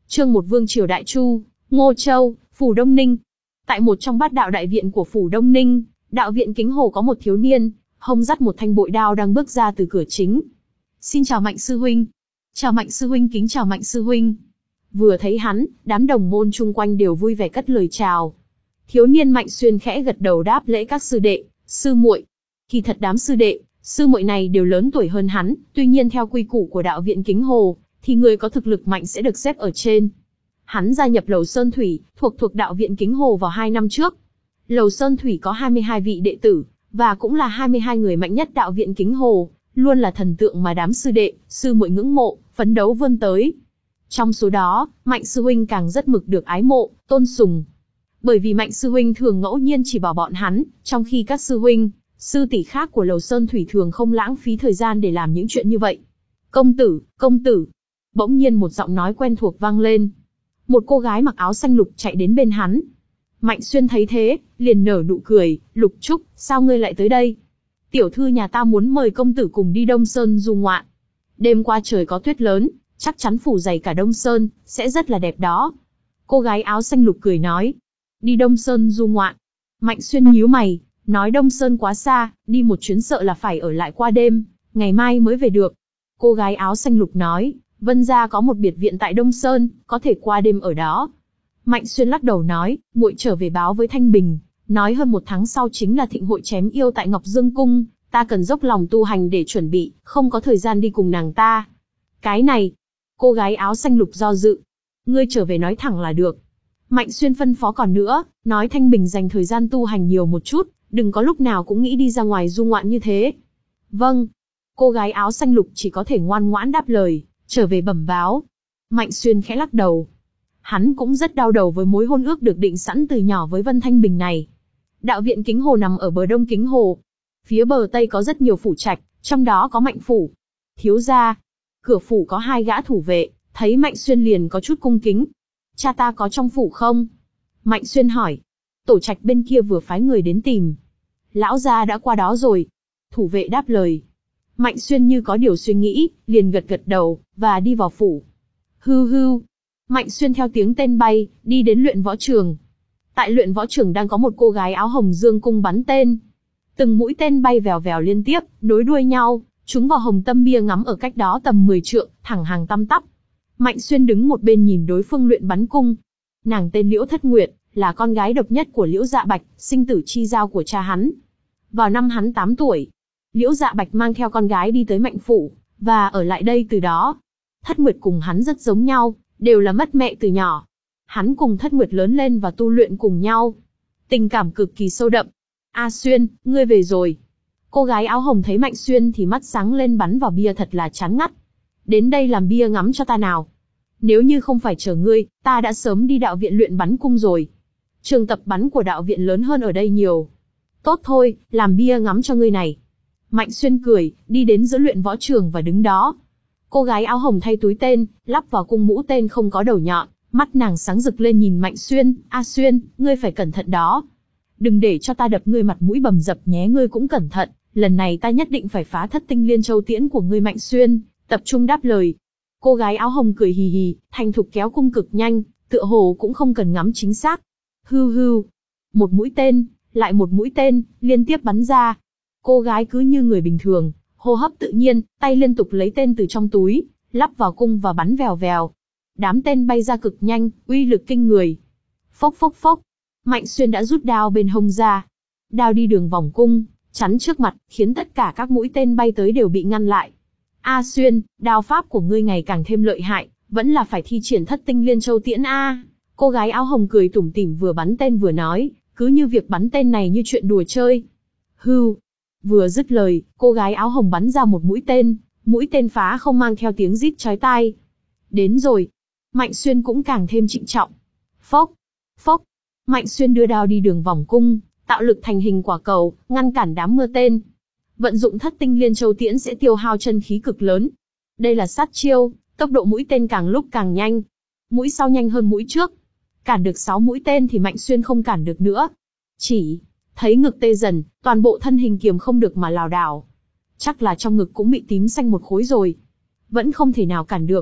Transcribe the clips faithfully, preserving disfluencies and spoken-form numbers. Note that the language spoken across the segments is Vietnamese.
Chương một Vương triều Đại Chu, Ngô Châu, Phủ Đông Ninh. Tại một trong bát đạo đại viện của Phủ Đông Ninh, đạo viện Kính Hồ có một thiếu niên, hông dắt một thanh bội đao đang bước ra từ cửa chính. Xin chào Mạnh sư huynh. Chào Mạnh sư huynh, kính chào Mạnh sư huynh. Vừa thấy hắn, đám đồng môn chung quanh đều vui vẻ cất lời chào. Thiếu niên Mạnh Xuyên khẽ gật đầu đáp lễ các sư đệ, sư muội. Kỳ thật đám sư đệ, sư muội này đều lớn tuổi hơn hắn, tuy nhiên theo quy củ của đạo viện Kính Hồ, thì người có thực lực mạnh sẽ được xếp ở trên. Hắn gia nhập Lầu Sơn Thủy, thuộc thuộc đạo viện Kính Hồ vào hai năm trước. Lầu Sơn Thủy có hai mươi hai vị đệ tử, và cũng là hai mươi hai người mạnh nhất đạo viện Kính Hồ, luôn là thần tượng mà đám sư đệ, sư muội ngưỡng mộ, phấn đấu vươn tới. Trong số đó, Mạnh sư huynh càng rất mực được ái mộ, tôn sùng. Bởi vì Mạnh sư huynh thường ngẫu nhiên chỉ bảo bọn hắn, trong khi các sư huynh, sư tỷ khác của Lầu Sơn Thủy thường không lãng phí thời gian để làm những chuyện như vậy. Công tử, công tử. Bỗng nhiên một giọng nói quen thuộc vang lên. Một cô gái mặc áo xanh lục chạy đến bên hắn. Mạnh Xuyên thấy thế, liền nở nụ cười, Lục Trúc, sao ngươi lại tới đây? Tiểu thư nhà ta muốn mời công tử cùng đi Đông Sơn du ngoạn. Đêm qua trời có tuyết lớn, chắc chắn phủ dày cả Đông Sơn, sẽ rất là đẹp đó. Cô gái áo xanh lục cười nói. Đi Đông Sơn du ngoạn. Mạnh Xuyên nhíu mày, nói Đông Sơn quá xa, đi một chuyến sợ là phải ở lại qua đêm, ngày mai mới về được. Cô gái áo xanh lục nói, Vân gia có một biệt viện tại Đông Sơn, có thể qua đêm ở đó. Mạnh Xuyên lắc đầu nói, muội trở về báo với Thanh Bình, nói hơn một tháng sau chính là thịnh hội chém yêu tại Ngọc Dương Cung, ta cần dốc lòng tu hành để chuẩn bị, không có thời gian đi cùng nàng ta. Cái này, cô gái áo xanh lục do dự. Ngươi trở về nói thẳng là được. Mạnh Xuyên phân phó còn nữa, nói Thanh Bình dành thời gian tu hành nhiều một chút, đừng có lúc nào cũng nghĩ đi ra ngoài du ngoạn như thế. Vâng. Cô gái áo xanh lục chỉ có thể ngoan ngoãn đáp lời, trở về bẩm báo. Mạnh Xuyên khẽ lắc đầu. Hắn cũng rất đau đầu với mối hôn ước được định sẵn từ nhỏ với Vân Thanh Bình này. Đạo viện Kính Hồ nằm ở bờ đông Kính Hồ. Phía bờ tây có rất nhiều phủ trạch, trong đó có Mạnh phủ. Thiếu gia. Cửa phủ có hai gã thủ vệ, thấy Mạnh Xuyên liền có chút cung kính. Cha ta có trong phủ không? Mạnh Xuyên hỏi. Tổ trạch bên kia vừa phái người đến tìm. Lão gia đã qua đó rồi. Thủ vệ đáp lời. Mạnh Xuyên như có điều suy nghĩ, liền gật gật đầu, và đi vào phủ. Hưu hưu. Mạnh Xuyên theo tiếng tên bay, đi đến luyện võ trường. Tại luyện võ trường đang có một cô gái áo hồng dương cung bắn tên. Từng mũi tên bay vèo vèo liên tiếp, nối đuôi nhau, trúng vào hồng tâm bia ngắm ở cách đó tầm mười trượng, thẳng hàng tăm tắp. Mạnh Xuyên đứng một bên nhìn đối phương luyện bắn cung. Nàng tên Liễu Thất Nguyệt, là con gái độc nhất của Liễu Dạ Bạch, sinh tử chi giao của cha hắn. Vào năm hắn tám tuổi, Liễu Dạ Bạch mang theo con gái đi tới Mạnh phủ, và ở lại đây từ đó. Thất Nguyệt cùng hắn rất giống nhau, đều là mất mẹ từ nhỏ. Hắn cùng Thất Nguyệt lớn lên và tu luyện cùng nhau. Tình cảm cực kỳ sâu đậm. A Xuyên, ngươi về rồi. Cô gái áo hồng thấy Mạnh Xuyên thì mắt sáng lên bắn vào bia thật là chán ngắt. Đến đây làm bia ngắm cho ta nào. Nếu như không phải chờ ngươi, ta đã sớm đi đạo viện luyện bắn cung rồi. Trường tập bắn của đạo viện lớn hơn ở đây nhiều. Tốt thôi, làm bia ngắm cho ngươi này. Mạnh Xuyên cười, đi đến giữa luyện võ trường và đứng đó. Cô gái áo hồng thay túi tên, lắp vào cung mũ tên không có đầu nhọn, mắt nàng sáng rực lên nhìn Mạnh Xuyên. A Xuyên, ngươi phải cẩn thận đó. Đừng để cho ta đập ngươi mặt mũi bầm dập nhé, ngươi cũng cẩn thận. Lần này ta nhất định phải phá thất tinh liên châu tiễn của ngươi. Mạnh Xuyên tập trung đáp lời. Cô gái áo hồng cười hì hì, thành thục kéo cung cực nhanh, tựa hồ cũng không cần ngắm chính xác. Hưu hưu. Một mũi tên, lại một mũi tên, liên tiếp bắn ra. Cô gái cứ như người bình thường, hô hấp tự nhiên, tay liên tục lấy tên từ trong túi, lắp vào cung và bắn vèo vèo. Đám tên bay ra cực nhanh, uy lực kinh người. Phốc phốc phốc. Mạnh Xuyên đã rút đao bên hông ra. Đao đi đường vòng cung, chắn trước mặt, khiến tất cả các mũi tên bay tới đều bị ngăn lại. A Xuyên, đao pháp của ngươi ngày càng thêm lợi hại, vẫn là phải thi triển thất tinh liên châu tiễn a. Cô gái áo hồng cười tủm tỉm vừa bắn tên vừa nói, cứ như việc bắn tên này như chuyện đùa chơi. Hưu. Vừa dứt lời, cô gái áo hồng bắn ra một mũi tên, mũi tên phá không mang theo tiếng rít chói tai. Đến rồi. Mạnh Xuyên cũng càng thêm trịnh trọng. Phốc, phốc. Mạnh Xuyên đưa đao đi đường vòng cung, tạo lực thành hình quả cầu, ngăn cản đám mưa tên. Vận dụng thất tinh liên châu tiễn sẽ tiêu hao chân khí cực lớn. Đây là sát chiêu, tốc độ mũi tên càng lúc càng nhanh. Mũi sau nhanh hơn mũi trước. Cản được sáu mũi tên thì Mạnh Xuyên không cản được nữa. Chỉ thấy ngực tê dần, toàn bộ thân hình kiềm không được mà lảo đảo. Chắc là trong ngực cũng bị tím xanh một khối rồi. Vẫn không thể nào cản được.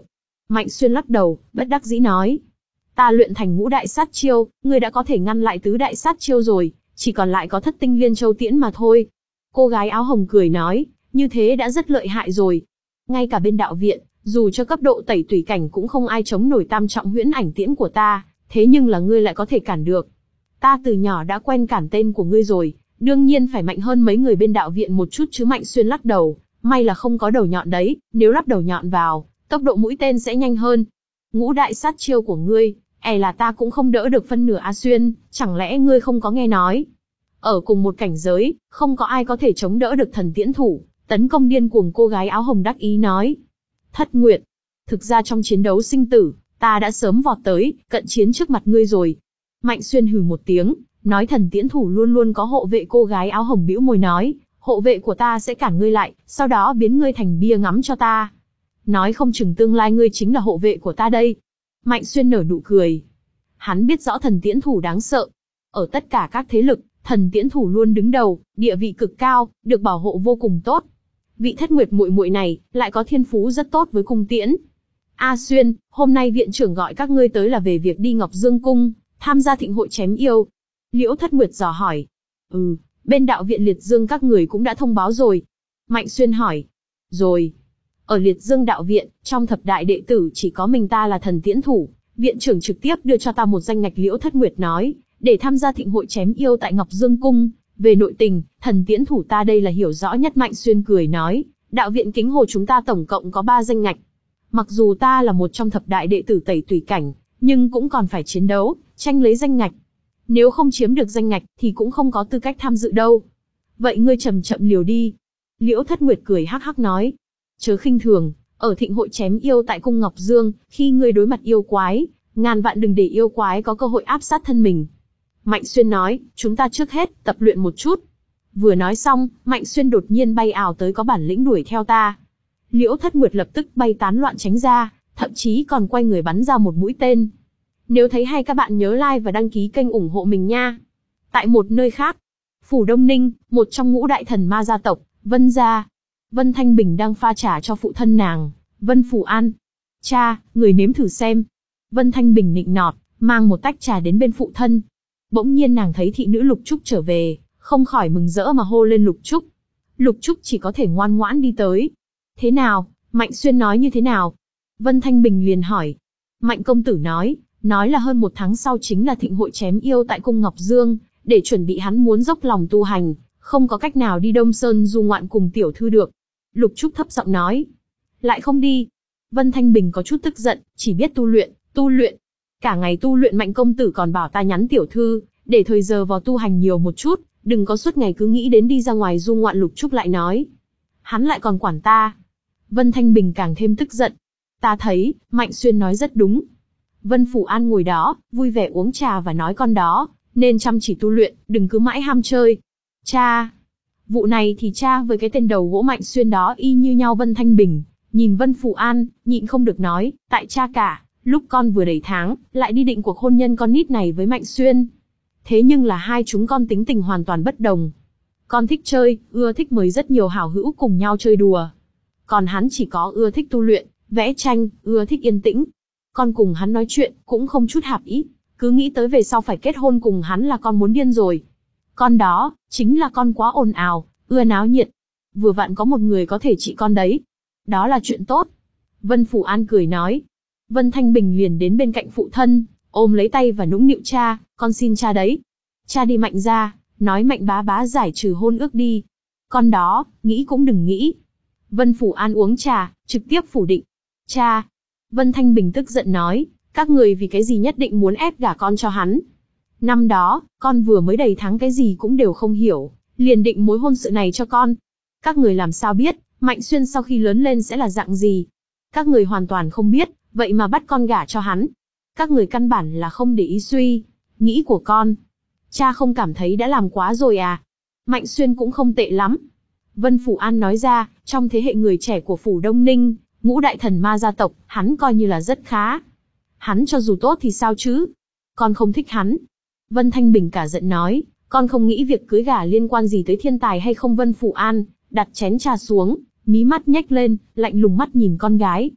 Mạnh Xuyên lắc đầu, bất đắc dĩ nói. Ta luyện thành ngũ đại sát chiêu, ngươi đã có thể ngăn lại tứ đại sát chiêu rồi, chỉ còn lại có thất tinh liên châu tiễn mà thôi. Cô gái áo hồng cười nói, như thế đã rất lợi hại rồi. Ngay cả bên đạo viện, dù cho cấp độ tẩy tùy cảnh cũng không ai chống nổi tam trọng huyễn ảnh tiễn của ta, thế nhưng là ngươi lại có thể cản được. Ta từ nhỏ đã quen cản tên của ngươi rồi, đương nhiên phải mạnh hơn mấy người bên đạo viện một chút chứ. Mạnh Xuyên lắc đầu, may là không có đầu nhọn đấy, nếu lắp đầu nhọn vào, tốc độ mũi tên sẽ nhanh hơn. Ngũ đại sát chiêu của ngươi, e là ta cũng không đỡ được phân nửa A Xuyên, chẳng lẽ ngươi không có nghe nói? Ở cùng một cảnh giới, không có ai có thể chống đỡ được thần tiễn thủ, tấn công điên cuồng. Cô gái áo hồng đắc ý nói. Thất Nguyệt, thực ra trong chiến đấu sinh tử, ta đã sớm vọt tới, cận chiến trước mặt ngươi rồi. Mạnh Xuyên hừ một tiếng, nói thần tiễn thủ luôn luôn có hộ vệ. Cô gái áo hồng bĩu môi nói, hộ vệ của ta sẽ cản ngươi lại, sau đó biến ngươi thành bia ngắm cho ta. Nói không chừng tương lai ngươi chính là hộ vệ của ta đây. Mạnh Xuyên nở nụ cười. Hắn biết rõ thần tiễn thủ đáng sợ. Ở tất cả các thế lực, thần tiễn thủ luôn đứng đầu, địa vị cực cao, được bảo hộ vô cùng tốt. Vị Thất Nguyệt muội muội này, lại có thiên phú rất tốt với cung tiễn. A Xuyên, hôm nay viện trưởng gọi các ngươi tới là về việc đi Ngọc Dương Cung, tham gia thịnh hội chém yêu. Liễu Thất Nguyệt dò hỏi. Ừ, bên đạo viện Liệt Dương các người cũng đã thông báo rồi. Mạnh Xuyên hỏi. Rồi. Ở Liệt Dương đạo viện, trong thập đại đệ tử chỉ có mình ta là thần tiễn thủ. Viện trưởng trực tiếp đưa cho ta một danh ngạch. Liễu Thất Nguyệt nói, để tham gia thịnh hội chém yêu tại Ngọc Dương Cung. Về nội tình, thần tiễn thủ ta đây là hiểu rõ nhất. Mạnh Xuyên cười nói, đạo viện Kính Hồ chúng ta tổng cộng có ba danh ngạch. Mặc dù ta là một trong thập đại đệ tử tẩy tùy cảnh, nhưng cũng còn phải chiến đấu, tranh lấy danh ngạch. Nếu không chiếm được danh ngạch, thì cũng không có tư cách tham dự đâu. Vậy ngươi chậm chậm liều đi. Liễu Thất Nguyệt cười hắc hắc nói. Chớ khinh thường, ở thịnh hội chém yêu tại Cung Ngọc Dương, khi ngươi đối mặt yêu quái, ngàn vạn đừng để yêu quái có cơ hội áp sát thân mình. Mạnh Xuyên nói, chúng ta trước hết tập luyện một chút. Vừa nói xong, Mạnh Xuyên đột nhiên bay ảo tới, có bản lĩnh đuổi theo ta. Liễu Thất Nguyệt lập tức bay tán loạn tránh ra, thậm chí còn quay người bắn ra một mũi tên. Nếu thấy hay các bạn nhớ like và đăng ký kênh ủng hộ mình nha. Tại một nơi khác, Phủ Đông Ninh, một trong ngũ đại thần ma gia tộc, Vân gia. Vân Thanh Bình đang pha trà cho phụ thân nàng, Vân Phủ An. Cha, người nếm thử xem. Vân Thanh Bình nịnh nọt, mang một tách trà đến bên phụ thân. Bỗng nhiên nàng thấy thị nữ Lục Trúc trở về, không khỏi mừng rỡ mà hô lên Lục Trúc. Lục Trúc chỉ có thể ngoan ngoãn đi tới. Thế nào, Mạnh Xuyên nói như thế nào? Vân Thanh Bình liền hỏi. Mạnh công tử nói, nói là hơn một tháng sau chính là thịnh hội chém yêu tại Cung Ngọc Dương, để chuẩn bị hắn muốn dốc lòng tu hành, không có cách nào đi Đông Sơn du ngoạn cùng tiểu thư được. Lục Trúc thấp giọng nói. Lại không đi. Vân Thanh Bình có chút tức giận, chỉ biết tu luyện, tu luyện. Cả ngày tu luyện. Mạnh công tử còn bảo ta nhắn tiểu thư, để thời giờ vào tu hành nhiều một chút, đừng có suốt ngày cứ nghĩ đến đi ra ngoài du ngoạn. Lục Trúc lại nói. Hắn lại còn quản ta. Vân Thanh Bình càng thêm tức giận. Ta thấy, Mạnh Xuyên nói rất đúng. Vân Phủ An ngồi đó, vui vẻ uống trà và nói con đó, nên chăm chỉ tu luyện, đừng cứ mãi ham chơi. Cha. Vụ này thì cha với cái tên đầu gỗ Mạnh Xuyên đó y như nhau. Vân Thanh Bình nhìn Vân Phủ An, nhịn không được nói, tại cha cả, lúc con vừa đầy tháng, lại đi định cuộc hôn nhân con nít này với Mạnh Xuyên. Thế nhưng là hai chúng con tính tình hoàn toàn bất đồng. Con thích chơi, ưa thích mời rất nhiều hảo hữu cùng nhau chơi đùa. Còn hắn chỉ có ưa thích tu luyện, vẽ tranh, ưa thích yên tĩnh. Con cùng hắn nói chuyện, cũng không chút hạp ý, cứ nghĩ tới về sau phải kết hôn cùng hắn là con muốn điên rồi. Con đó, chính là con quá ồn ào, ưa náo nhiệt. Vừa vặn có một người có thể trị con đấy. Đó là chuyện tốt. Vân Phủ An cười nói. Vân Thanh Bình liền đến bên cạnh phụ thân, ôm lấy tay và nũng nịu, cha, con xin cha đấy. Cha đi Mạnh ra, nói Mạnh bá bá giải trừ hôn ước đi. Con đó, nghĩ cũng đừng nghĩ. Vân Phủ An uống trà, trực tiếp phủ định. Cha. Vân Thanh Bình tức giận nói, các người vì cái gì nhất định muốn ép gả con cho hắn. Năm đó, con vừa mới đầy tháng cái gì cũng đều không hiểu, liền định mối hôn sự này cho con. Các người làm sao biết, Mạnh Xuyên sau khi lớn lên sẽ là dạng gì? Các người hoàn toàn không biết, vậy mà bắt con gả cho hắn. Các người căn bản là không để ý suy nghĩ của con. Cha không cảm thấy đã làm quá rồi à? Mạnh Xuyên cũng không tệ lắm. Vân Phủ An nói ra, trong thế hệ người trẻ của Phủ Đông Ninh, ngũ đại thần ma gia tộc, hắn coi như là rất khá. Hắn cho dù tốt thì sao chứ? Con không thích hắn. Vân Thanh Bình cả giận nói, con không nghĩ việc cưới gả liên quan gì tới thiên tài hay không. Vân Phủ An đặt chén trà xuống, mí mắt nhếch lên, lạnh lùng mắt nhìn con gái.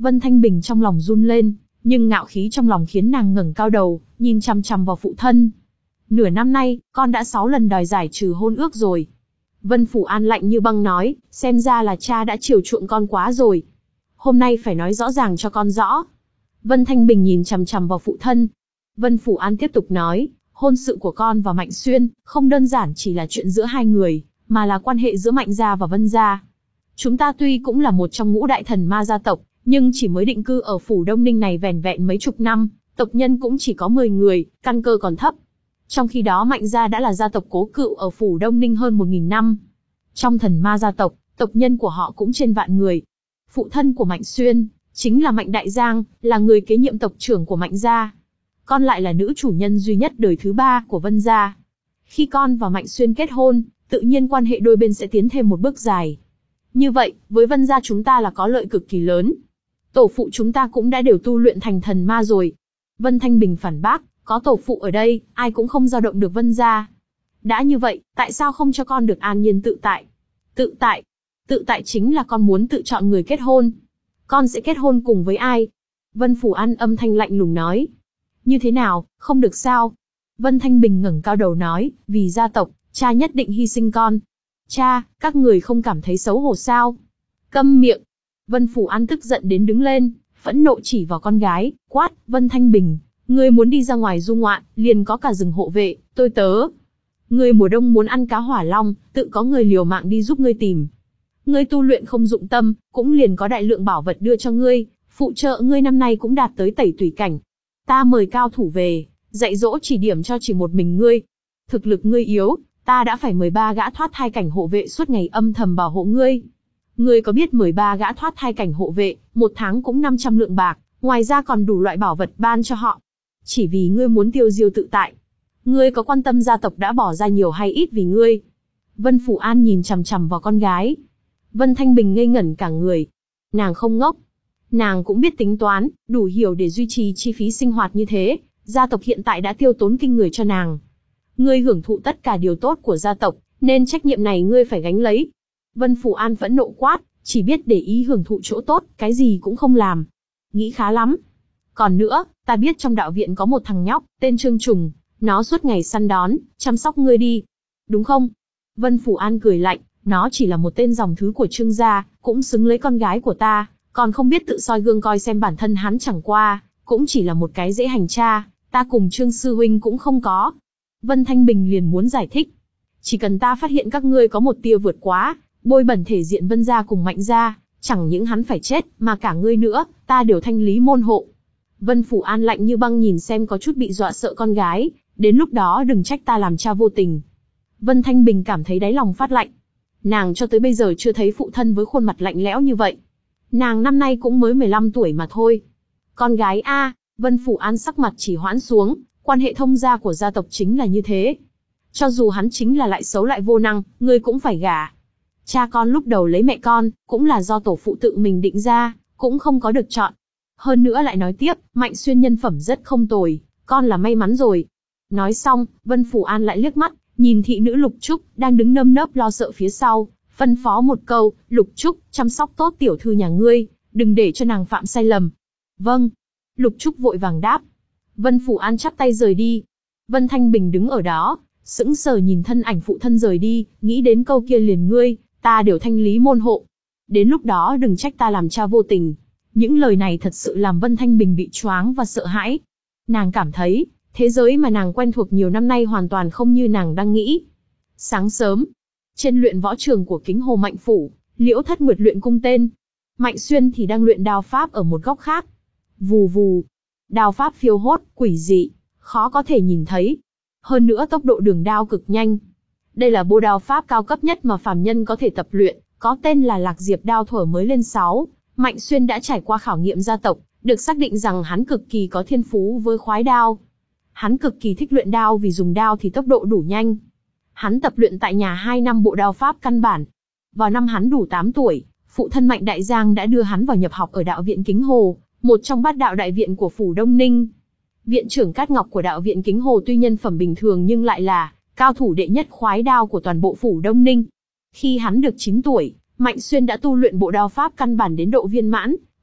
Vân Thanh Bình trong lòng run lên, nhưng ngạo khí trong lòng khiến nàng ngẩng cao đầu, nhìn chằm chằm vào phụ thân. Nửa năm nay, con đã sáu lần đòi giải trừ hôn ước rồi. Vân Phủ An lạnh như băng nói, xem ra là cha đã chiều chuộng con quá rồi. Hôm nay phải nói rõ ràng cho con rõ. Vân Thanh Bình nhìn chằm chằm vào phụ thân. Vân Phủ An tiếp tục nói, hôn sự của con và Mạnh Xuyên, không đơn giản chỉ là chuyện giữa hai người, mà là quan hệ giữa Mạnh gia và Vân gia. Chúng ta tuy cũng là một trong ngũ đại thần ma gia tộc, nhưng chỉ mới định cư ở Phủ Đông Ninh này vẻn vẹn mấy chục năm, tộc nhân cũng chỉ có mười người, căn cơ còn thấp. Trong khi đó Mạnh gia đã là gia tộc cố cựu ở Phủ Đông Ninh hơn một nghìn năm. Trong thần ma gia tộc, tộc nhân của họ cũng trên vạn người. Phụ thân của Mạnh Xuyên, chính là Mạnh Đại Giang, là người kế nhiệm tộc trưởng của Mạnh gia. Con lại là nữ chủ nhân duy nhất đời thứ ba của Vân gia. Khi con và Mạnh Xuyên kết hôn, tự nhiên quan hệ đôi bên sẽ tiến thêm một bước dài. Như vậy, với Vân gia chúng ta là có lợi cực kỳ lớn. Tổ phụ chúng ta cũng đã đều tu luyện thành thần ma rồi. Vân Thanh Bình phản bác, có tổ phụ ở đây, ai cũng không dao động được Vân gia. Đã như vậy, tại sao không cho con được an nhiên tự tại? Tự tại? Tự tại chính là con muốn tự chọn người kết hôn. Con sẽ kết hôn cùng với ai? Vân Phủ An âm thanh lạnh lùng nói. Như thế nào, không được sao? Vân Thanh Bình ngẩng cao đầu nói, vì gia tộc, cha nhất định hy sinh con. Cha, các người không cảm thấy xấu hổ sao? Câm miệng! Vân Phủ An tức giận đến đứng lên, phẫn nộ chỉ vào con gái, quát, Vân Thanh Bình, ngươi muốn đi ra ngoài du ngoạn, liền có cả rừng hộ vệ, tôi tớ. Ngươi mùa đông muốn ăn cá hỏa long, tự có người liều mạng đi giúp ngươi tìm. Ngươi tu luyện không dụng tâm, cũng liền có đại lượng bảo vật đưa cho ngươi, phụ trợ ngươi năm nay cũng đạt tới tẩy tùy cảnh. Ta mời cao thủ về, dạy dỗ chỉ điểm cho chỉ một mình ngươi. Thực lực ngươi yếu, ta đã phải mười ba gã thoát thai cảnh hộ vệ suốt ngày âm thầm bảo hộ ngươi. Ngươi có biết mười ba gã thoát thai cảnh hộ vệ, một tháng cũng năm trăm lượng bạc, ngoài ra còn đủ loại bảo vật ban cho họ. Chỉ vì ngươi muốn tiêu diêu tự tại. Ngươi có quan tâm gia tộc đã bỏ ra nhiều hay ít vì ngươi? Vân Phủ An nhìn chằm chằm vào con gái. Vân Thanh Bình ngây ngẩn cả người. Nàng không ngốc. Nàng cũng biết tính toán, đủ hiểu để duy trì chi phí sinh hoạt như thế. Gia tộc hiện tại đã tiêu tốn kinh người cho nàng. Ngươi hưởng thụ tất cả điều tốt của gia tộc, nên trách nhiệm này ngươi phải gánh lấy. Vân Phủ An phẫn nộ quát, chỉ biết để ý hưởng thụ chỗ tốt, cái gì cũng không làm. Nghĩ khá lắm. Còn nữa, ta biết trong đạo viện có một thằng nhóc, tên Trương Trùng, nó suốt ngày săn đón, chăm sóc ngươi đi. Đúng không? Vân Phủ An cười lạnh, nó chỉ là một tên dòng thứ của Trương gia, cũng xứng lấy con gái của ta, còn không biết tự soi gương coi xem bản thân hắn chẳng qua, cũng chỉ là một cái dễ hành cha, ta cùng Trương sư huynh cũng không có. Vân Thanh Bình liền muốn giải thích. Chỉ cần ta phát hiện các ngươi có một tia vượt quá, bôi bẩn thể diện Vân gia cùng Mạnh gia, chẳng những hắn phải chết, mà cả ngươi nữa, ta đều thanh lý môn hộ. Vân Phủ An lạnh như băng nhìn xem có chút bị dọa sợ con gái, đến lúc đó đừng trách ta làm cha vô tình. Vân Thanh Bình cảm thấy đáy lòng phát lạnh. Nàng cho tới bây giờ chưa thấy phụ thân với khuôn mặt lạnh lẽo như vậy. Nàng năm nay cũng mới mười lăm tuổi mà thôi. Con gái a, Vân Phủ An sắc mặt chỉ hoãn xuống, quan hệ thông gia của gia tộc chính là như thế. Cho dù hắn chính là lại xấu lại vô năng, ngươi cũng phải gả. Cha con lúc đầu lấy mẹ con, cũng là do tổ phụ tự mình định ra, cũng không có được chọn. Hơn nữa lại nói tiếp, Mạnh Xuyên nhân phẩm rất không tồi, con là may mắn rồi. Nói xong, Vân Phủ An lại liếc mắt, nhìn thị nữ Lục Trúc, đang đứng nơm nớp lo sợ phía sau, phân phó một câu, Lục Trúc, chăm sóc tốt tiểu thư nhà ngươi, đừng để cho nàng phạm sai lầm. Vâng. Lục Trúc vội vàng đáp. Vân Phủ An chắp tay rời đi. Vân Thanh Bình đứng ở đó, sững sờ nhìn thân ảnh phụ thân rời đi, nghĩ đến câu kia liền ngươi, ta đều thanh lý môn hộ. Đến lúc đó đừng trách ta làm cha vô tình. Những lời này thật sự làm Vân Thanh Bình bị choáng và sợ hãi. Nàng cảm thấy, thế giới mà nàng quen thuộc nhiều năm nay hoàn toàn không như nàng đang nghĩ. Sáng sớm, trên luyện võ trường của Kính Hồ Mạnh Phủ, Liễu Thất Nguyệt luyện cung tên. Mạnh Xuyên thì đang luyện đao pháp ở một góc khác. Vù vù, đao pháp phiêu hốt, quỷ dị, khó có thể nhìn thấy. Hơn nữa tốc độ đường đao cực nhanh. Đây là bộ đao pháp cao cấp nhất mà phàm nhân có thể tập luyện, có tên là Lạc Diệp đao thuở mới lên sáu. Mạnh Xuyên đã trải qua khảo nghiệm gia tộc, được xác định rằng hắn cực kỳ có thiên phú với khoái đao. Hắn cực kỳ thích luyện đao vì dùng đao thì tốc độ đủ nhanh. Hắn tập luyện tại nhà hai năm bộ đao pháp căn bản. Vào năm hắn đủ tám tuổi, phụ thân Mạnh Đại Giang đã đưa hắn vào nhập học ở đạo viện Kính Hồ, một trong bát đạo đại viện của Phủ Đông Ninh. Viện trưởng Cát Ngọc của đạo viện Kính Hồ tuy nhân phẩm bình thường nhưng lại là cao thủ đệ nhất khoái đao của toàn bộ Phủ Đông Ninh. Khi hắn được chín tuổi, Mạnh Xuyên đã tu luyện bộ đao pháp căn bản đến độ viên mãn,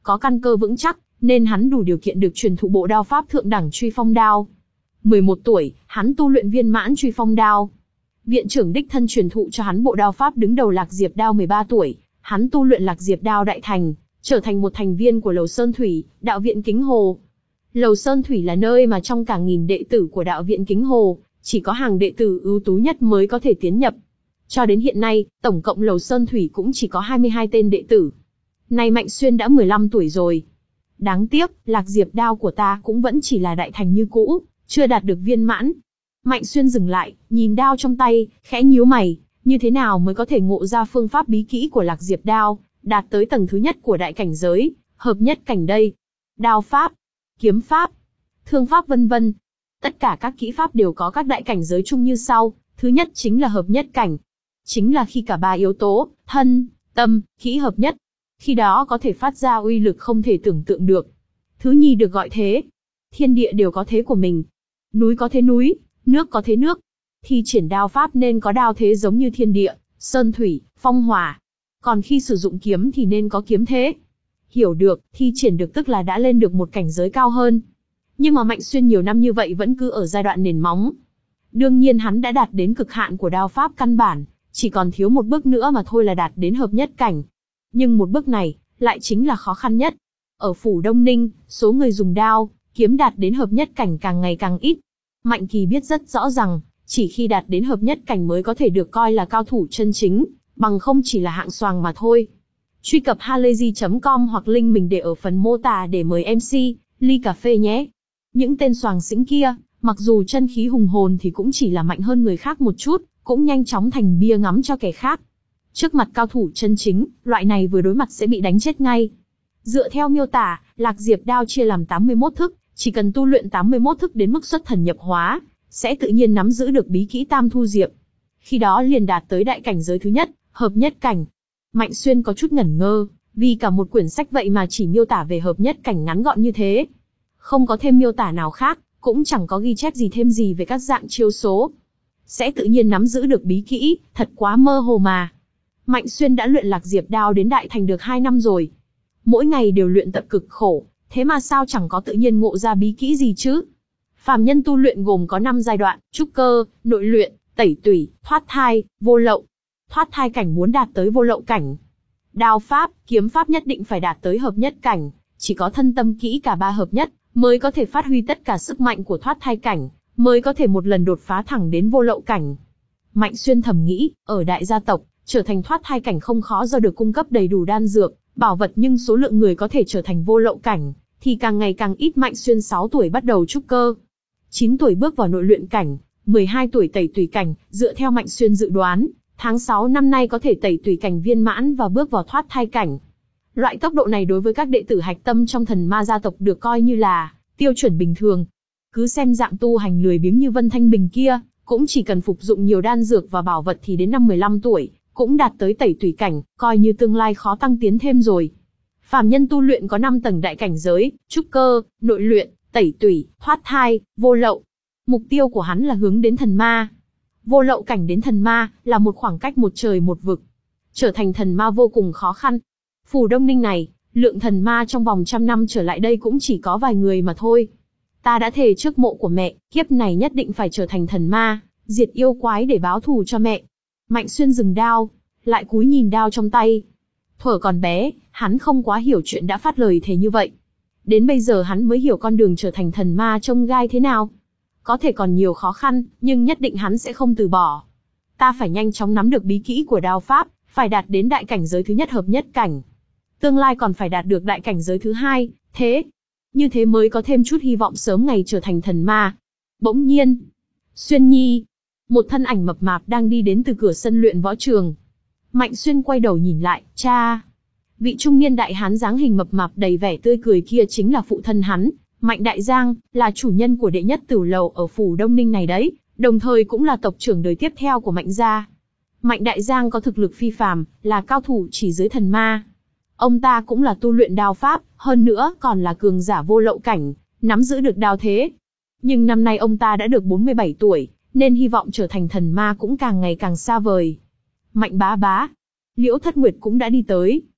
có căn cơ vững chắc, nên hắn đủ điều kiện được truyền thụ bộ đao pháp thượng đẳng Truy Phong đao. mười một tuổi, hắn tu luyện viên mãn Truy Phong đao. Viện trưởng đích thân truyền thụ cho hắn bộ đao pháp đứng đầu Lạc Diệp đao. Mười ba tuổi, hắn tu luyện Lạc Diệp đao đại thành, trở thành một thành viên của Lầu Sơn Thủy, đạo viện Kính Hồ. Lầu Sơn Thủy là nơi mà trong cả nghìn đệ tử của đạo viện Kính Hồ, chỉ có hàng đệ tử ưu tú nhất mới có thể tiến nhập. Cho đến hiện nay, tổng cộng Lầu Sơn Thủy cũng chỉ có hai mươi hai tên đệ tử. Nay Mạnh Xuyên đã mười lăm tuổi rồi. Đáng tiếc, Lạc Diệp đao của ta cũng vẫn chỉ là đại thành như cũ, chưa đạt được viên mãn. Mạnh Xuyên dừng lại, nhìn đao trong tay, khẽ nhíu mày, như thế nào mới có thể ngộ ra phương pháp bí kỹ của Lạc Diệp đao, đạt tới tầng thứ nhất của đại cảnh giới, hợp nhất cảnh đây. Đao pháp, kiếm pháp, thương pháp vân vân. Tất cả các kỹ pháp đều có các đại cảnh giới chung như sau. Thứ nhất chính là hợp nhất cảnh. Chính là khi cả ba yếu tố, thân, tâm, khí hợp nhất. Khi đó có thể phát ra uy lực không thể tưởng tượng được. Thứ nhì được gọi thế. Thiên địa đều có thế của mình. Núi có thế núi, nước có thế nước. Thi triển đao pháp nên có đao thế giống như thiên địa, sơn thủy, phong hỏa. Còn khi sử dụng kiếm thì nên có kiếm thế. Hiểu được, thi triển được tức là đã lên được một cảnh giới cao hơn. Nhưng mà Mạnh Xuyên nhiều năm như vậy vẫn cứ ở giai đoạn nền móng. Đương nhiên hắn đã đạt đến cực hạn của đao pháp căn bản, chỉ còn thiếu một bước nữa mà thôi là đạt đến hợp nhất cảnh. Nhưng một bước này, lại chính là khó khăn nhất. Ở phủ Đông Ninh, số người dùng đao, kiếm đạt đến hợp nhất cảnh càng ngày càng ít. Mạnh Kỳ biết rất rõ rằng, chỉ khi đạt đến hợp nhất cảnh mới có thể được coi là cao thủ chân chính, bằng không chỉ là hạng xoàng mà thôi. Truy cập halayzi chấm com hoặc link mình để ở phần mô tả để mời em xê, ly cà phê nhé. Những tên xoàng xĩnh kia, mặc dù chân khí hùng hồn thì cũng chỉ là mạnh hơn người khác một chút, cũng nhanh chóng thành bia ngắm cho kẻ khác. Trước mặt cao thủ chân chính, loại này vừa đối mặt sẽ bị đánh chết ngay. Dựa theo miêu tả, Lạc Diệp đao chia làm tám mươi mốt thức, chỉ cần tu luyện tám mươi mốt thức đến mức xuất thần nhập hóa, sẽ tự nhiên nắm giữ được bí kỹ Tam Thu Diệp. Khi đó liền đạt tới đại cảnh giới thứ nhất, hợp nhất cảnh. Mạnh Xuyên có chút ngẩn ngơ, vì cả một quyển sách vậy mà chỉ miêu tả về hợp nhất cảnh ngắn gọn như thế. Không có thêm miêu tả nào khác, cũng chẳng có ghi chép gì thêm gì về các dạng chiêu số. Sẽ tự nhiên nắm giữ được bí kỹ, thật quá mơ hồ mà. Mạnh Xuyên đã luyện Lạc Diệp đao đến đại thành được hai năm rồi. Mỗi ngày đều luyện tập cực khổ, thế mà sao chẳng có tự nhiên ngộ ra bí kỹ gì chứ? Phàm nhân tu luyện gồm có năm giai đoạn: trúc cơ, nội luyện, tẩy tủy, thoát thai, vô lậu. Thoát thai cảnh muốn đạt tới vô lậu cảnh. Đao pháp, kiếm pháp nhất định phải đạt tới hợp nhất cảnh, chỉ có thân tâm kỹ cả ba hợp nhất, mới có thể phát huy tất cả sức mạnh của thoát thai cảnh, mới có thể một lần đột phá thẳng đến vô lậu cảnh. Mạnh Xuyên thầm nghĩ, ở đại gia tộc, trở thành thoát thai cảnh không khó do được cung cấp đầy đủ đan dược, bảo vật, nhưng số lượng người có thể trở thành vô lậu cảnh thì càng ngày càng ít. Mạnh Xuyên sáu tuổi bắt đầu trúc cơ, chín tuổi bước vào nội luyện cảnh, mười hai tuổi tẩy tùy cảnh, dựa theo Mạnh Xuyên dự đoán, tháng sáu năm nay có thể tẩy tùy cảnh viên mãn và bước vào thoát thai cảnh. Loại tốc độ này đối với các đệ tử hạch tâm trong thần ma gia tộc được coi như là tiêu chuẩn bình thường. Cứ xem dạng tu hành lười biếng như Vân Thanh Bình kia, cũng chỉ cần phục dụng nhiều đan dược và bảo vật thì đến năm mười lăm tuổi, cũng đạt tới tẩy tùy cảnh, coi như tương lai khó tăng tiến thêm rồi. Phàm nhân tu luyện có năm tầng đại cảnh giới: trúc cơ, nội luyện, tẩy tủy, thoát thai, vô lậu. Mục tiêu của hắn là hướng đến thần ma. Vô lậu cảnh đến thần ma là một khoảng cách một trời một vực. Trở thành thần ma vô cùng khó khăn. Phủ Đông Ninh này, lượng thần ma trong vòng trăm năm trở lại đây cũng chỉ có vài người mà thôi. Ta đã thề trước mộ của mẹ, kiếp này nhất định phải trở thành thần ma, diệt yêu quái để báo thù cho mẹ. Mạnh Xuyên dừng đao, lại cúi nhìn đao trong tay. Thuở còn bé, hắn không quá hiểu chuyện đã phát lời thề như vậy. Đến bây giờ hắn mới hiểu con đường trở thành thần ma trông gai thế nào. Có thể còn nhiều khó khăn, nhưng nhất định hắn sẽ không từ bỏ. Ta phải nhanh chóng nắm được bí kỹ của đao pháp, phải đạt đến đại cảnh giới thứ nhất hợp nhất cảnh. Tương lai còn phải đạt được đại cảnh giới thứ hai, thế. Như thế mới có thêm chút hy vọng sớm ngày trở thành thần ma. Bỗng nhiên, Xuyên Nhi, một thân ảnh mập mạp đang đi đến từ cửa sân luyện võ trường. Mạnh Xuyên quay đầu nhìn lại, cha. Vị trung niên đại hán dáng hình mập mạp đầy vẻ tươi cười kia chính là phụ thân hắn, Mạnh Đại Giang, là chủ nhân của đệ nhất tửu lầu ở phủ Đông Ninh này đấy, đồng thời cũng là tộc trưởng đời tiếp theo của Mạnh gia. Mạnh Đại Giang có thực lực phi phàm, là cao thủ chỉ dưới thần ma. Ông ta cũng là tu luyện đao pháp, hơn nữa còn là cường giả vô lậu cảnh, nắm giữ được đao thế. Nhưng năm nay ông ta đã được bốn mươi bảy tuổi, nên hy vọng trở thành thần ma cũng càng ngày càng xa vời. Mạnh bá bá, Liễu Thất Nguyệt cũng đã đi tới.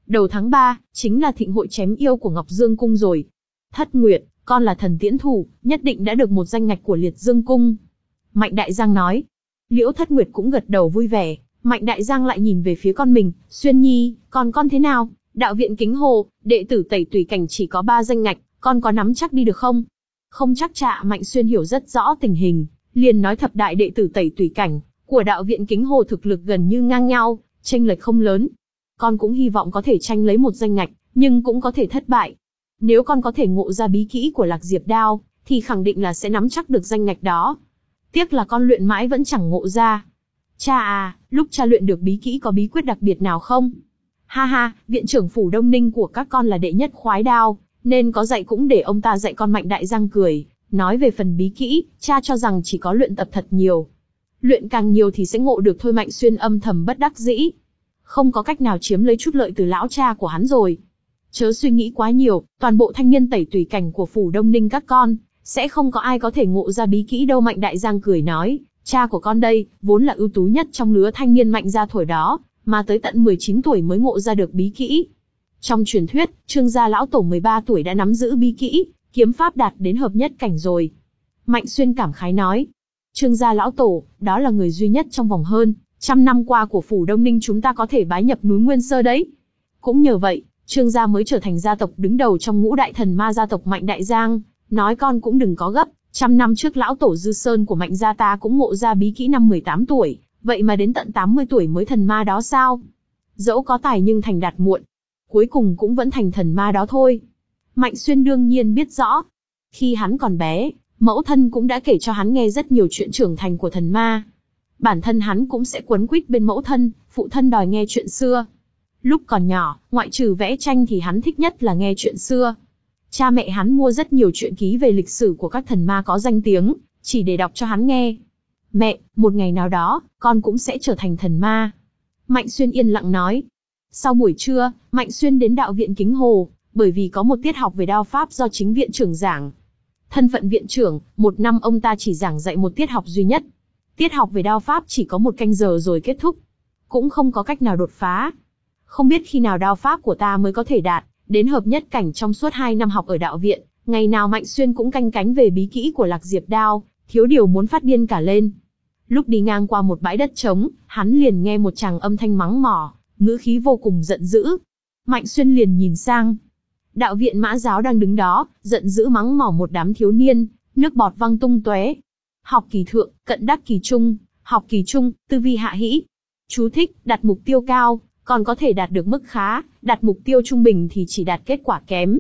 Đầu tháng ba, chính là thịnh hội chém yêu của Ngọc Dương Cung rồi. Thất Nguyệt, con là thần tiễn thủ, nhất định đã được một danh ngạch của Liệt Dương Cung. Mạnh Đại Giang nói. Liễu Thất Nguyệt cũng gật đầu vui vẻ. Mạnh Đại Giang lại nhìn về phía con mình, Xuyên Nhi, còn con thế nào? Đạo viện Kính Hồ, đệ tử Tẩy Tùy Cảnh chỉ có ba danh ngạch, con có nắm chắc đi được không? Không chắc chạ. Mạnh Xuyên hiểu rất rõ tình hình, liền nói thập đại đệ tử Tẩy Tùy Cảnh của đạo viện Kính Hồ thực lực gần như ngang nhau, chênh lệch không lớn. Con cũng hy vọng có thể tranh lấy một danh ngạch, nhưng cũng có thể thất bại. Nếu con có thể ngộ ra bí kỹ của Lạc Diệp Đao, thì khẳng định là sẽ nắm chắc được danh ngạch đó. Tiếc là con luyện mãi vẫn chẳng ngộ ra. Cha à, lúc cha luyện được bí kỹ có bí quyết đặc biệt nào không? Ha ha, viện trưởng phủ Đông Ninh của các con là đệ nhất khoái đao, nên có dạy cũng để ông ta dạy con. Mạnh Đại Giang cười, nói về phần bí kỹ, cha cho rằng chỉ có luyện tập thật nhiều. Luyện càng nhiều thì sẽ ngộ được thôi. Mạnh Xuyên âm thầm bất đắc dĩ. Không có cách nào chiếm lấy chút lợi từ lão cha của hắn rồi. Chớ suy nghĩ quá nhiều, toàn bộ thanh niên Tẩy Tùy Cảnh của phủ Đông Ninh các con, sẽ không có ai có thể ngộ ra bí kỹ đâu. Mạnh Đại Giang cười nói, cha của con đây, vốn là ưu tú nhất trong lứa thanh niên Mạnh gia thổi đó, mà tới tận mười chín tuổi mới ngộ ra được bí kỹ. Trong truyền thuyết, Trương gia lão tổ mười ba tuổi đã nắm giữ bí kỹ, kiếm pháp đạt đến hợp nhất cảnh rồi. Mạnh Xuyên cảm khái nói, Trương gia lão tổ, đó là người duy nhất trong vòng hơn trăm năm qua của phủ Đông Ninh chúng ta có thể bái nhập núi Nguyên Sơ đấy. Cũng nhờ vậy, Trương gia mới trở thành gia tộc đứng đầu trong ngũ đại thần ma gia tộc. Mạnh Đại Giang nói con cũng đừng có gấp, trăm năm trước lão tổ Dư Sơn của Mạnh gia ta cũng ngộ ra bí kỹ năm mười tám tuổi, vậy mà đến tận tám mươi tuổi mới thần ma đó sao? Dẫu có tài nhưng thành đạt muộn, cuối cùng cũng vẫn thành thần ma đó thôi. Mạnh Xuyên đương nhiên biết rõ. Khi hắn còn bé, mẫu thân cũng đã kể cho hắn nghe rất nhiều chuyện trưởng thành của thần ma. Bản thân hắn cũng sẽ quấn quýt bên mẫu thân, phụ thân đòi nghe chuyện xưa. Lúc còn nhỏ, ngoại trừ vẽ tranh thì hắn thích nhất là nghe chuyện xưa. Cha mẹ hắn mua rất nhiều truyện ký về lịch sử của các thần ma có danh tiếng, chỉ để đọc cho hắn nghe. Mẹ, một ngày nào đó, con cũng sẽ trở thành thần ma. Mạnh Xuyên yên lặng nói. Sau buổi trưa, Mạnh Xuyên đến đạo viện Kính Hồ, bởi vì có một tiết học về đao pháp do chính viện trưởng giảng. Thân phận viện trưởng, một năm ông ta chỉ giảng dạy một tiết học duy nhất. Tiết học về đao pháp chỉ có một canh giờ rồi kết thúc. Cũng không có cách nào đột phá. Không biết khi nào đao pháp của ta mới có thể đạt đến hợp nhất cảnh. Trong suốt hai năm học ở đạo viện, ngày nào Mạnh Xuyên cũng canh cánh về bí kỹ của Lạc Diệp Đao, thiếu điều muốn phát điên cả lên. Lúc đi ngang qua một bãi đất trống, hắn liền nghe một tràng âm thanh mắng mỏ, ngữ khí vô cùng giận dữ. Mạnh Xuyên liền nhìn sang. Đạo viện Mã giáo đang đứng đó, giận dữ mắng mỏ một đám thiếu niên, nước bọt văng tung tóe. Học kỳ thượng, cận đắc kỳ trung, học kỳ trung, tư vi hạ hĩ. Chú thích, đặt mục tiêu cao, còn có thể đạt được mức khá, đặt mục tiêu trung bình thì chỉ đạt kết quả kém.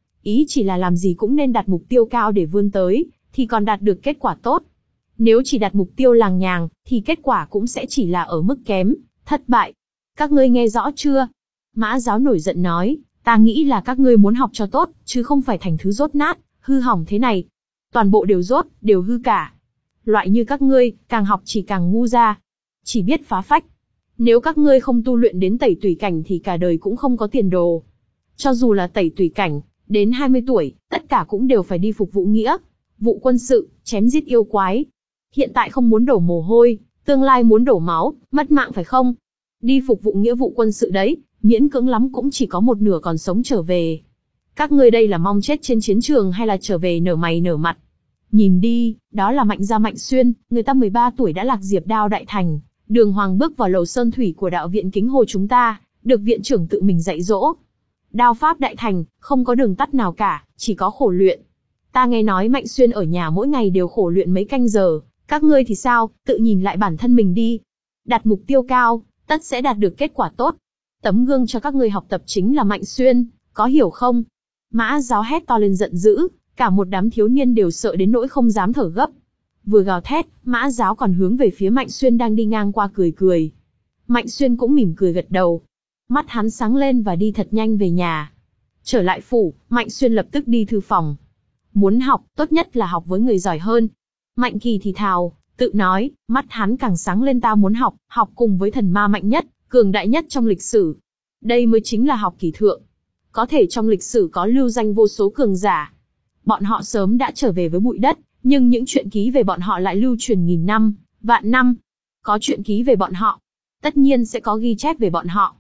Ý chỉ là làm gì cũng nên đặt mục tiêu cao để vươn tới, thì còn đạt được kết quả tốt. Nếu chỉ đặt mục tiêu làng nhàng, thì kết quả cũng sẽ chỉ là ở mức kém, thất bại. Các ngươi nghe rõ chưa? Mã giáo nổi giận nói, ta nghĩ là các ngươi muốn học cho tốt, chứ không phải thành thứ dốt nát, hư hỏng thế này. Toàn bộ đều dốt, đều hư cả. Loại như các ngươi, càng học chỉ càng ngu ra. Chỉ biết phá phách. Nếu các ngươi không tu luyện đến Tẩy Tùy Cảnh thì cả đời cũng không có tiền đồ. Cho dù là Tẩy Tùy Cảnh, đến hai mươi tuổi, tất cả cũng đều phải đi phục vụ nghĩa, vụ quân sự, chém giết yêu quái. Hiện tại không muốn đổ mồ hôi, tương lai muốn đổ máu, mất mạng phải không? Đi phục vụ nghĩa vụ quân sự đấy, miễn cưỡng lắm cũng chỉ có một nửa còn sống trở về. Các ngươi đây là mong chết trên chiến trường hay là trở về nở mày nở mặt? Nhìn đi, đó là Mạnh gia Mạnh Xuyên, người ta mười ba tuổi đã Lạc Diệp Đao đại thành, đường hoàng bước vào lầu sơn thủy của đạo viện Kính Hồ chúng ta, được viện trưởng tự mình dạy dỗ. Đao pháp đại thành, không có đường tắt nào cả, chỉ có khổ luyện. Ta nghe nói Mạnh Xuyên ở nhà mỗi ngày đều khổ luyện mấy canh giờ, các ngươi thì sao, tự nhìn lại bản thân mình đi. Đặt mục tiêu cao, tất sẽ đạt được kết quả tốt. Tấm gương cho các ngươi học tập chính là Mạnh Xuyên, có hiểu không? Mã giáo hét to lên giận dữ, cả một đám thiếu niên đều sợ đến nỗi không dám thở gấp. Vừa gào thét, Mã giáo còn hướng về phía Mạnh Xuyên đang đi ngang qua cười cười. Mạnh Xuyên cũng mỉm cười gật đầu. Mắt hắn sáng lên và đi thật nhanh về nhà. Trở lại phủ, Mạnh Xuyên lập tức đi thư phòng. Muốn học, tốt nhất là học với người giỏi hơn. Mạnh Kỳ thì thào, tự nói, mắt hắn càng sáng lên, ta muốn học, học cùng với thần ma mạnh nhất, cường đại nhất trong lịch sử. Đây mới chính là học kỳ thượng. Có thể trong lịch sử có lưu danh vô số cường giả. Bọn họ sớm đã trở về với bụi đất, nhưng những truyện ký về bọn họ lại lưu truyền nghìn năm, vạn năm. Có truyện ký về bọn họ, tất nhiên sẽ có ghi chép về bọn họ.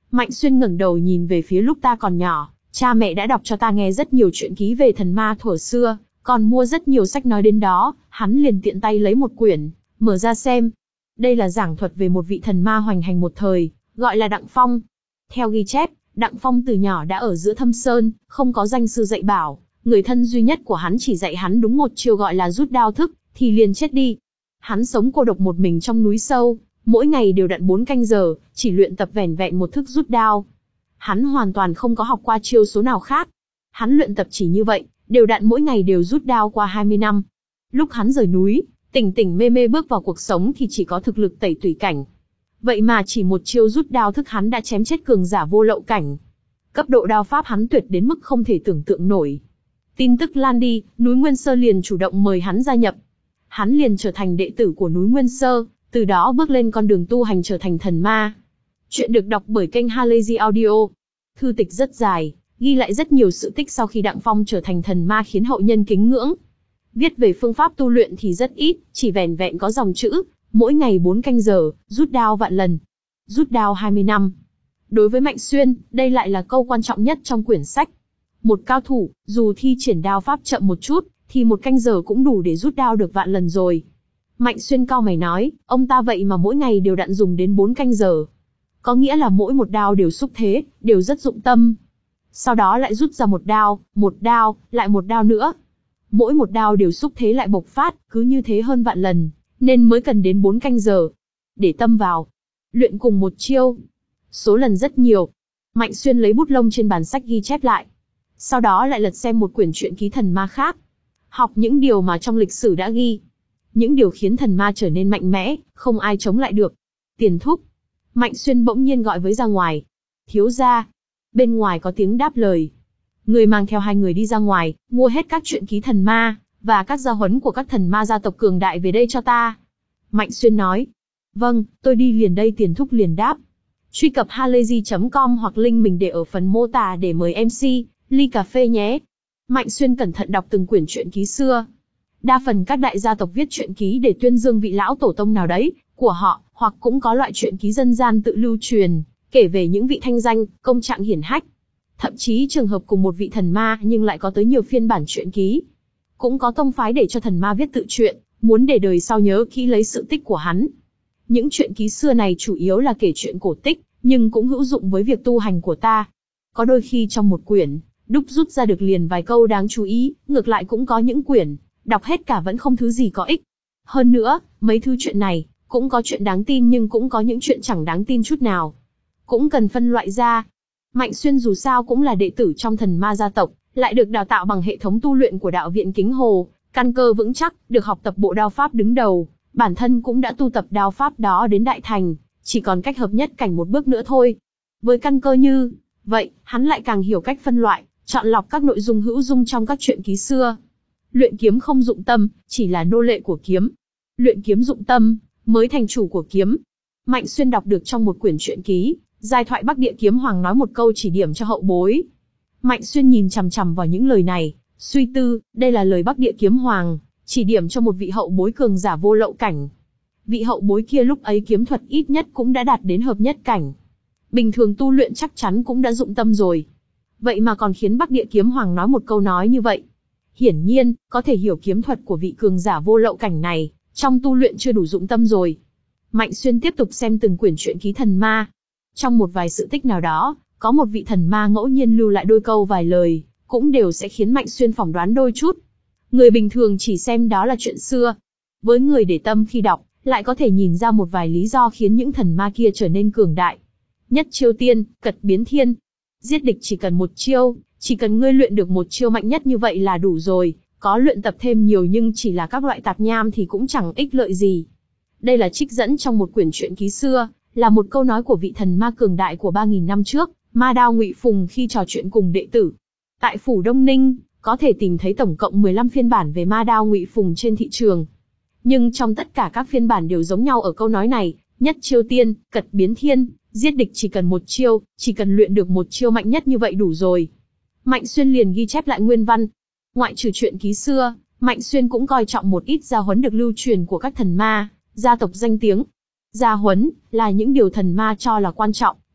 Mạnh Xuyên ngẩng đầu nhìn về phía lúc ta còn nhỏ, cha mẹ đã đọc cho ta nghe rất nhiều truyện ký về thần ma thuở xưa, còn mua rất nhiều sách nói đến đó, hắn liền tiện tay lấy một quyển, mở ra xem. Đây là giảng thuật về một vị thần ma hoành hành một thời, gọi là Đặng Phong. Theo ghi chép, Đặng Phong từ nhỏ đã ở giữa thâm sơn, không có danh sư dạy bảo, người thân duy nhất của hắn chỉ dạy hắn đúng một chiêu gọi là rút đao thức, thì liền chết đi. Hắn sống cô độc một mình trong núi sâu, mỗi ngày đều đặn bốn canh giờ, chỉ luyện tập vẻn vẹn một thức rút đao. Hắn hoàn toàn không có học qua chiêu số nào khác. Hắn luyện tập chỉ như vậy, đều đặn mỗi ngày đều rút đao qua hai mươi năm. Lúc hắn rời núi, tỉnh tỉnh mê mê bước vào cuộc sống thì chỉ có thực lực tẩy tùy cảnh. Vậy mà chỉ một chiêu rút đao thức hắn đã chém chết cường giả vô lậu cảnh. Cấp độ đao pháp hắn tuyệt đến mức không thể tưởng tượng nổi. Tin tức lan đi, núi Nguyên Sơ liền chủ động mời hắn gia nhập. Hắn liền trở thành đệ tử của núi Nguyên Sơ, từ đó bước lên con đường tu hành trở thành thần ma. Chuyện được đọc bởi kênh Halazy Audio. Thư tịch rất dài, ghi lại rất nhiều sự tích sau khi Đặng Phong trở thành thần ma khiến hậu nhân kính ngưỡng. Viết về phương pháp tu luyện thì rất ít, chỉ vẻn vẹn có dòng chữ, mỗi ngày bốn canh giờ, rút đao vạn lần. Rút đao hai mươi năm. Đối với Mạnh Xuyên, đây lại là câu quan trọng nhất trong quyển sách. Một cao thủ, dù thi triển đao pháp chậm một chút, thì một canh giờ cũng đủ để rút đao được vạn lần rồi. Mạnh Xuyên cau mày nói, ông ta vậy mà mỗi ngày đều đặn dùng đến bốn canh giờ. Có nghĩa là mỗi một đao đều xúc thế, đều rất dụng tâm. Sau đó lại rút ra một đao, một đao, lại một đao nữa. Mỗi một đao đều xúc thế lại bộc phát, cứ như thế hơn vạn lần, nên mới cần đến bốn canh giờ. Để tâm vào. Luyện cùng một chiêu. Số lần rất nhiều. Mạnh Xuyên lấy bút lông trên bàn sách ghi chép lại. Sau đó lại lật xem một quyển truyện ký thần ma khác. Học những điều mà trong lịch sử đã ghi. Những điều khiến thần ma trở nên mạnh mẽ, không ai chống lại được. Tiền thúc. Mạnh Xuyên bỗng nhiên gọi với ra ngoài. Thiếu gia. Bên ngoài có tiếng đáp lời. Người mang theo hai người đi ra ngoài, mua hết các truyện ký thần ma, và các gia huấn của các thần ma gia tộc cường đại về đây cho ta. Mạnh Xuyên nói. Vâng, tôi đi liền đây. Tiền thúc liền đáp. Truy cập halazy chấm com hoặc link mình để ở phần mô tả để mời em xê, ly cà phê nhé. Mạnh Xuyên cẩn thận đọc từng quyển truyện ký xưa. Đa phần các đại gia tộc viết truyện ký để tuyên dương vị lão tổ tông nào đấy của họ, hoặc cũng có loại truyện ký dân gian tự lưu truyền, kể về những vị thanh danh, công trạng hiển hách. Thậm chí trường hợp cùng một vị thần ma nhưng lại có tới nhiều phiên bản truyện ký. Cũng có tông phái để cho thần ma viết tự truyện, muốn để đời sau nhớ kỹ lấy sự tích của hắn. Những truyện ký xưa này chủ yếu là kể chuyện cổ tích, nhưng cũng hữu dụng với việc tu hành của ta. Có đôi khi trong một quyển, đúc rút ra được liền vài câu đáng chú ý, ngược lại cũng có những quyển, đọc hết cả vẫn không thứ gì có ích. Hơn nữa, mấy thứ chuyện này, cũng có chuyện đáng tin nhưng cũng có những chuyện chẳng đáng tin chút nào. Cũng cần phân loại ra. Mạnh Xuyên dù sao cũng là đệ tử trong thần ma gia tộc, lại được đào tạo bằng hệ thống tu luyện của đạo viện Kính Hồ, căn cơ vững chắc, được học tập bộ đao pháp đứng đầu, bản thân cũng đã tu tập đao pháp đó đến đại thành, chỉ còn cách hợp nhất cảnh một bước nữa thôi. Với căn cơ như vậy, hắn lại càng hiểu cách phân loại, chọn lọc các nội dung hữu dụng trong các truyện ký xưa. Luyện kiếm không dụng tâm, chỉ là nô lệ của kiếm. Luyện kiếm dụng tâm, mới thành chủ của kiếm. Mạnh Xuyên đọc được trong một quyển truyện ký, giai thoại Bắc Địa Kiếm Hoàng nói một câu chỉ điểm cho hậu bối. Mạnh Xuyên nhìn chằm chằm vào những lời này, suy tư, đây là lời Bắc Địa Kiếm Hoàng, chỉ điểm cho một vị hậu bối cường giả vô lậu cảnh. Vị hậu bối kia lúc ấy kiếm thuật ít nhất cũng đã đạt đến hợp nhất cảnh. Bình thường tu luyện chắc chắn cũng đã dụng tâm rồi. Vậy mà còn khiến Bắc Địa Kiếm Hoàng nói một câu nói như vậy. Hiển nhiên, có thể hiểu kiếm thuật của vị cường giả vô lậu cảnh này, trong tu luyện chưa đủ dụng tâm rồi. Mạnh Xuyên tiếp tục xem từng quyển truyện ký thần ma. Trong một vài sự tích nào đó, có một vị thần ma ngẫu nhiên lưu lại đôi câu vài lời, cũng đều sẽ khiến Mạnh Xuyên phỏng đoán đôi chút. Người bình thường chỉ xem đó là chuyện xưa. Với người để tâm khi đọc, lại có thể nhìn ra một vài lý do khiến những thần ma kia trở nên cường đại. Nhất chiêu tiên, cật biến thiên. Giết địch chỉ cần một chiêu, chỉ cần ngươi luyện được một chiêu mạnh nhất như vậy là đủ rồi, có luyện tập thêm nhiều nhưng chỉ là các loại tạp nham thì cũng chẳng ích lợi gì. Đây là trích dẫn trong một quyển truyện ký xưa, là một câu nói của vị thần ma cường đại của ba nghìn năm trước, Ma Đao Ngụy Phùng khi trò chuyện cùng đệ tử. Tại phủ Đông Ninh, có thể tìm thấy tổng cộng mười lăm phiên bản về Ma Đao Ngụy Phùng trên thị trường. Nhưng trong tất cả các phiên bản đều giống nhau ở câu nói này, nhất chiêu tiên, cật biến thiên, giết địch chỉ cần một chiêu, chỉ cần luyện được một chiêu mạnh nhất như vậy đủ rồi. Mạnh Xuyên liền ghi chép lại nguyên văn. Ngoại trừ truyện ký xưa, Mạnh Xuyên cũng coi trọng một ít gia huấn được lưu truyền của các thần ma, gia tộc danh tiếng. Gia huấn là những điều thần ma cho là quan trọng,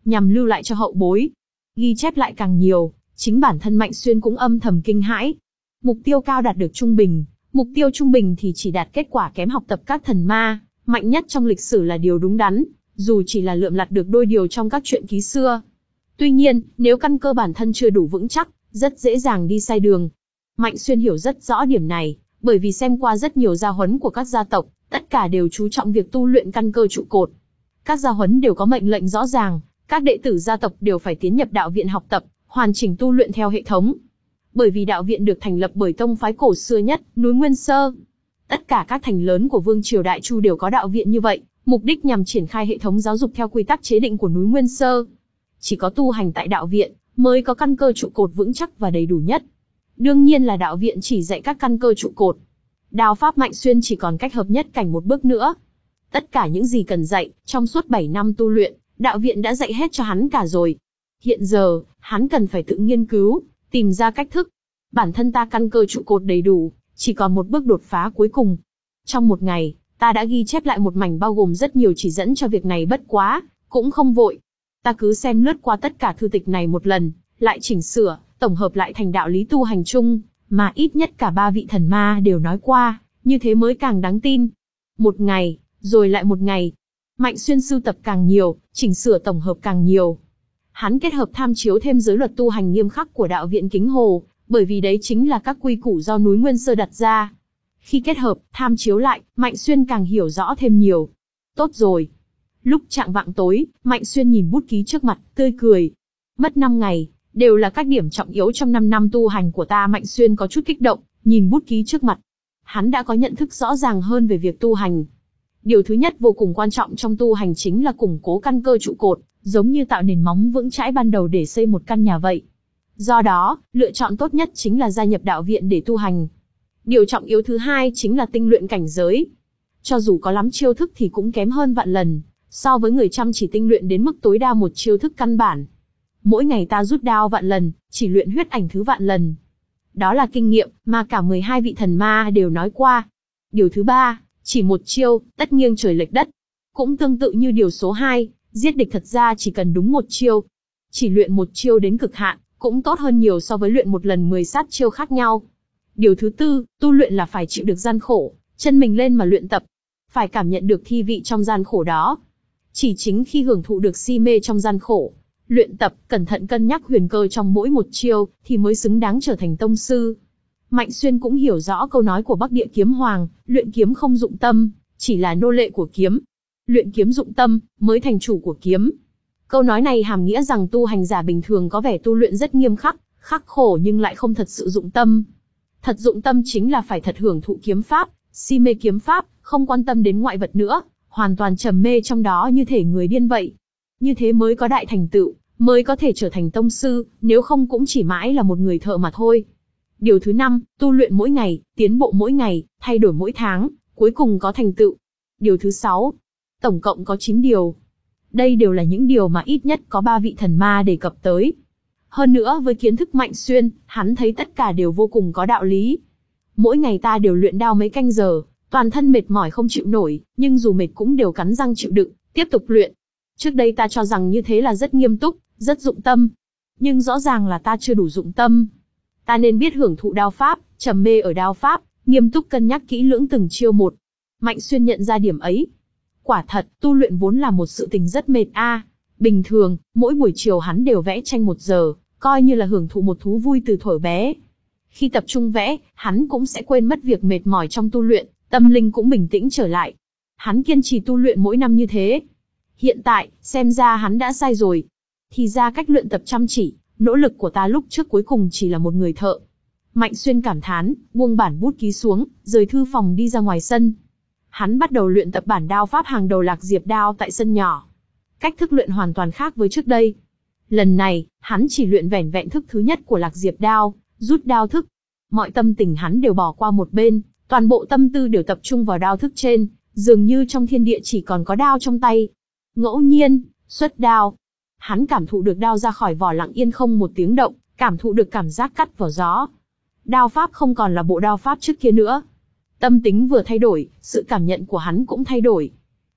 nhằm lưu lại cho hậu bối. Ghi chép lại càng nhiều, chính bản thân Mạnh Xuyên cũng âm thầm kinh hãi. Mục tiêu cao đạt được trung bình, mục tiêu trung bình thì chỉ đạt kết quả kém học tập các thần ma, mạnh nhất trong lịch sử là điều đúng đắn, dù chỉ là lượm lặt được đôi điều trong các truyện ký xưa. Tuy nhiên, nếu căn cơ bản thân chưa đủ vững chắc, rất dễ dàng đi sai đường. Mạnh Xuyên hiểu rất rõ điểm này, bởi vì xem qua rất nhiều gia huấn của các gia tộc, tất cả đều chú trọng việc tu luyện căn cơ trụ cột. Các gia huấn đều có mệnh lệnh rõ ràng, các đệ tử gia tộc đều phải tiến nhập đạo viện học tập, hoàn chỉnh tu luyện theo hệ thống. Bởi vì đạo viện được thành lập bởi tông phái cổ xưa nhất, núi Nguyên Sơ. Tất cả các thành lớn của Vương triều Đại Chu đều có đạo viện như vậy, mục đích nhằm triển khai hệ thống giáo dục theo quy tắc chế định của núi Nguyên Sơ. Chỉ có tu hành tại đạo viện, mới có căn cơ trụ cột vững chắc và đầy đủ nhất. Đương nhiên là đạo viện chỉ dạy các căn cơ trụ cột. Đao pháp Mạnh Xuyên chỉ còn cách hợp nhất cảnh một bước nữa. Tất cả những gì cần dạy, trong suốt bảy năm tu luyện, đạo viện đã dạy hết cho hắn cả rồi. Hiện giờ, hắn cần phải tự nghiên cứu, tìm ra cách thức. Bản thân ta căn cơ trụ cột đầy đủ, chỉ còn một bước đột phá cuối cùng. Trong một ngày, ta đã ghi chép lại một mảnh bao gồm rất nhiều chỉ dẫn cho việc này, bất quá, cũng không vội. Ta cứ xem lướt qua tất cả thư tịch này một lần, lại chỉnh sửa, tổng hợp lại thành đạo lý tu hành chung, mà ít nhất cả ba vị thần ma đều nói qua, như thế mới càng đáng tin. Một ngày, rồi lại một ngày. Mạnh Xuyên sưu tập càng nhiều, chỉnh sửa tổng hợp càng nhiều. Hắn kết hợp tham chiếu thêm giới luật tu hành nghiêm khắc của đạo viện Kính Hồ, bởi vì đấy chính là các quy củ do núi Nguyên Sơ đặt ra. Khi kết hợp, tham chiếu lại, Mạnh Xuyên càng hiểu rõ thêm nhiều. Tốt rồi. Lúc chạng vạng tối, Mạnh Xuyên nhìn bút ký trước mặt, tươi cười. Mất năm ngày, đều là các điểm trọng yếu trong năm năm tu hành của ta. Mạnh Xuyên có chút kích động, nhìn bút ký trước mặt. Hắn đã có nhận thức rõ ràng hơn về việc tu hành. Điều thứ nhất vô cùng quan trọng trong tu hành chính là củng cố căn cơ trụ cột, giống như tạo nền móng vững chãi ban đầu để xây một căn nhà vậy. Do đó, lựa chọn tốt nhất chính là gia nhập đạo viện để tu hành. Điều trọng yếu thứ hai chính là tinh luyện cảnh giới. Cho dù có lắm chiêu thức thì cũng kém hơn vạn lần, so với người chăm chỉ tinh luyện đến mức tối đa một chiêu thức căn bản. Mỗi ngày ta rút đao vạn lần, chỉ luyện huyết ảnh thứ vạn lần. Đó là kinh nghiệm mà cả mười hai vị thần ma đều nói qua. Điều thứ ba, chỉ một chiêu, tất nghiêng trời lệch đất. Cũng tương tự như điều số hai, giết địch thật ra chỉ cần đúng một chiêu. Chỉ luyện một chiêu đến cực hạn, cũng tốt hơn nhiều so với luyện một lần mười sát chiêu khác nhau. Điều thứ tư, tu luyện là phải chịu được gian khổ, chân mình lên mà luyện tập. Phải cảm nhận được thi vị trong gian khổ đó. Chỉ chính khi hưởng thụ được si mê trong gian khổ, luyện tập, cẩn thận cân nhắc huyền cơ trong mỗi một chiêu, thì mới xứng đáng trở thành tông sư. Mạnh Xuyên cũng hiểu rõ câu nói của Bắc Địa Kiếm Hoàng, luyện kiếm không dụng tâm, chỉ là nô lệ của kiếm. Luyện kiếm dụng tâm, mới thành chủ của kiếm. Câu nói này hàm nghĩa rằng tu hành giả bình thường có vẻ tu luyện rất nghiêm khắc, khắc khổ nhưng lại không thật sự dụng tâm. Thật dụng tâm chính là phải thật hưởng thụ kiếm pháp, si mê kiếm pháp, không quan tâm đến ngoại vật nữa, hoàn toàn trầm mê trong đó như thể người điên vậy. Như thế mới có đại thành tựu, mới có thể trở thành tông sư, nếu không cũng chỉ mãi là một người thợ mà thôi. Điều thứ năm, tu luyện mỗi ngày, tiến bộ mỗi ngày, thay đổi mỗi tháng, cuối cùng có thành tựu. Điều thứ sáu, tổng cộng có chín điều. Đây đều là những điều mà ít nhất có ba vị thần ma đề cập tới. Hơn nữa với kiến thức Mạnh Xuyên, hắn thấy tất cả đều vô cùng có đạo lý. Mỗi ngày ta đều luyện đao mấy canh giờ, toàn thân mệt mỏi không chịu nổi, nhưng dù mệt cũng đều cắn răng chịu đựng, tiếp tục luyện. Trước đây ta cho rằng như thế là rất nghiêm túc, rất dụng tâm. Nhưng rõ ràng là ta chưa đủ dụng tâm. Ta nên biết hưởng thụ đao pháp, trầm mê ở đao pháp, nghiêm túc cân nhắc kỹ lưỡng từng chiêu một. Mạnh Xuyên nhận ra điểm ấy. Quả thật, tu luyện vốn là một sự tình rất mệt a. À. Bình thường, mỗi buổi chiều hắn đều vẽ tranh một giờ, coi như là hưởng thụ một thú vui từ thuở bé. Khi tập trung vẽ, hắn cũng sẽ quên mất việc mệt mỏi trong tu luyện, tâm linh cũng bình tĩnh trở lại. Hắn kiên trì tu luyện mỗi năm như thế. Hiện tại, xem ra hắn đã sai rồi. Thì ra cách luyện tập chăm chỉ, nỗ lực của ta lúc trước cuối cùng chỉ là một người thợ. Mạnh Xuyên cảm thán, buông bản bút ký xuống, rời thư phòng đi ra ngoài sân. Hắn bắt đầu luyện tập bản đao pháp hàng đầu Lạc Diệp đao tại sân nhỏ. Cách thức luyện hoàn toàn khác với trước đây. Lần này, hắn chỉ luyện vẻn vẹn thức thứ nhất của Lạc Diệp đao, rút đao thức. Mọi tâm tình hắn đều bỏ qua một bên, toàn bộ tâm tư đều tập trung vào đao thức trên, dường như trong thiên địa chỉ còn có đao trong tay. Ngẫu nhiên, xuất đao. Hắn cảm thụ được đao ra khỏi vỏ lặng yên không một tiếng động, cảm thụ được cảm giác cắt vào gió. Đao pháp không còn là bộ đao pháp trước kia nữa. Tâm tính vừa thay đổi, sự cảm nhận của hắn cũng thay đổi.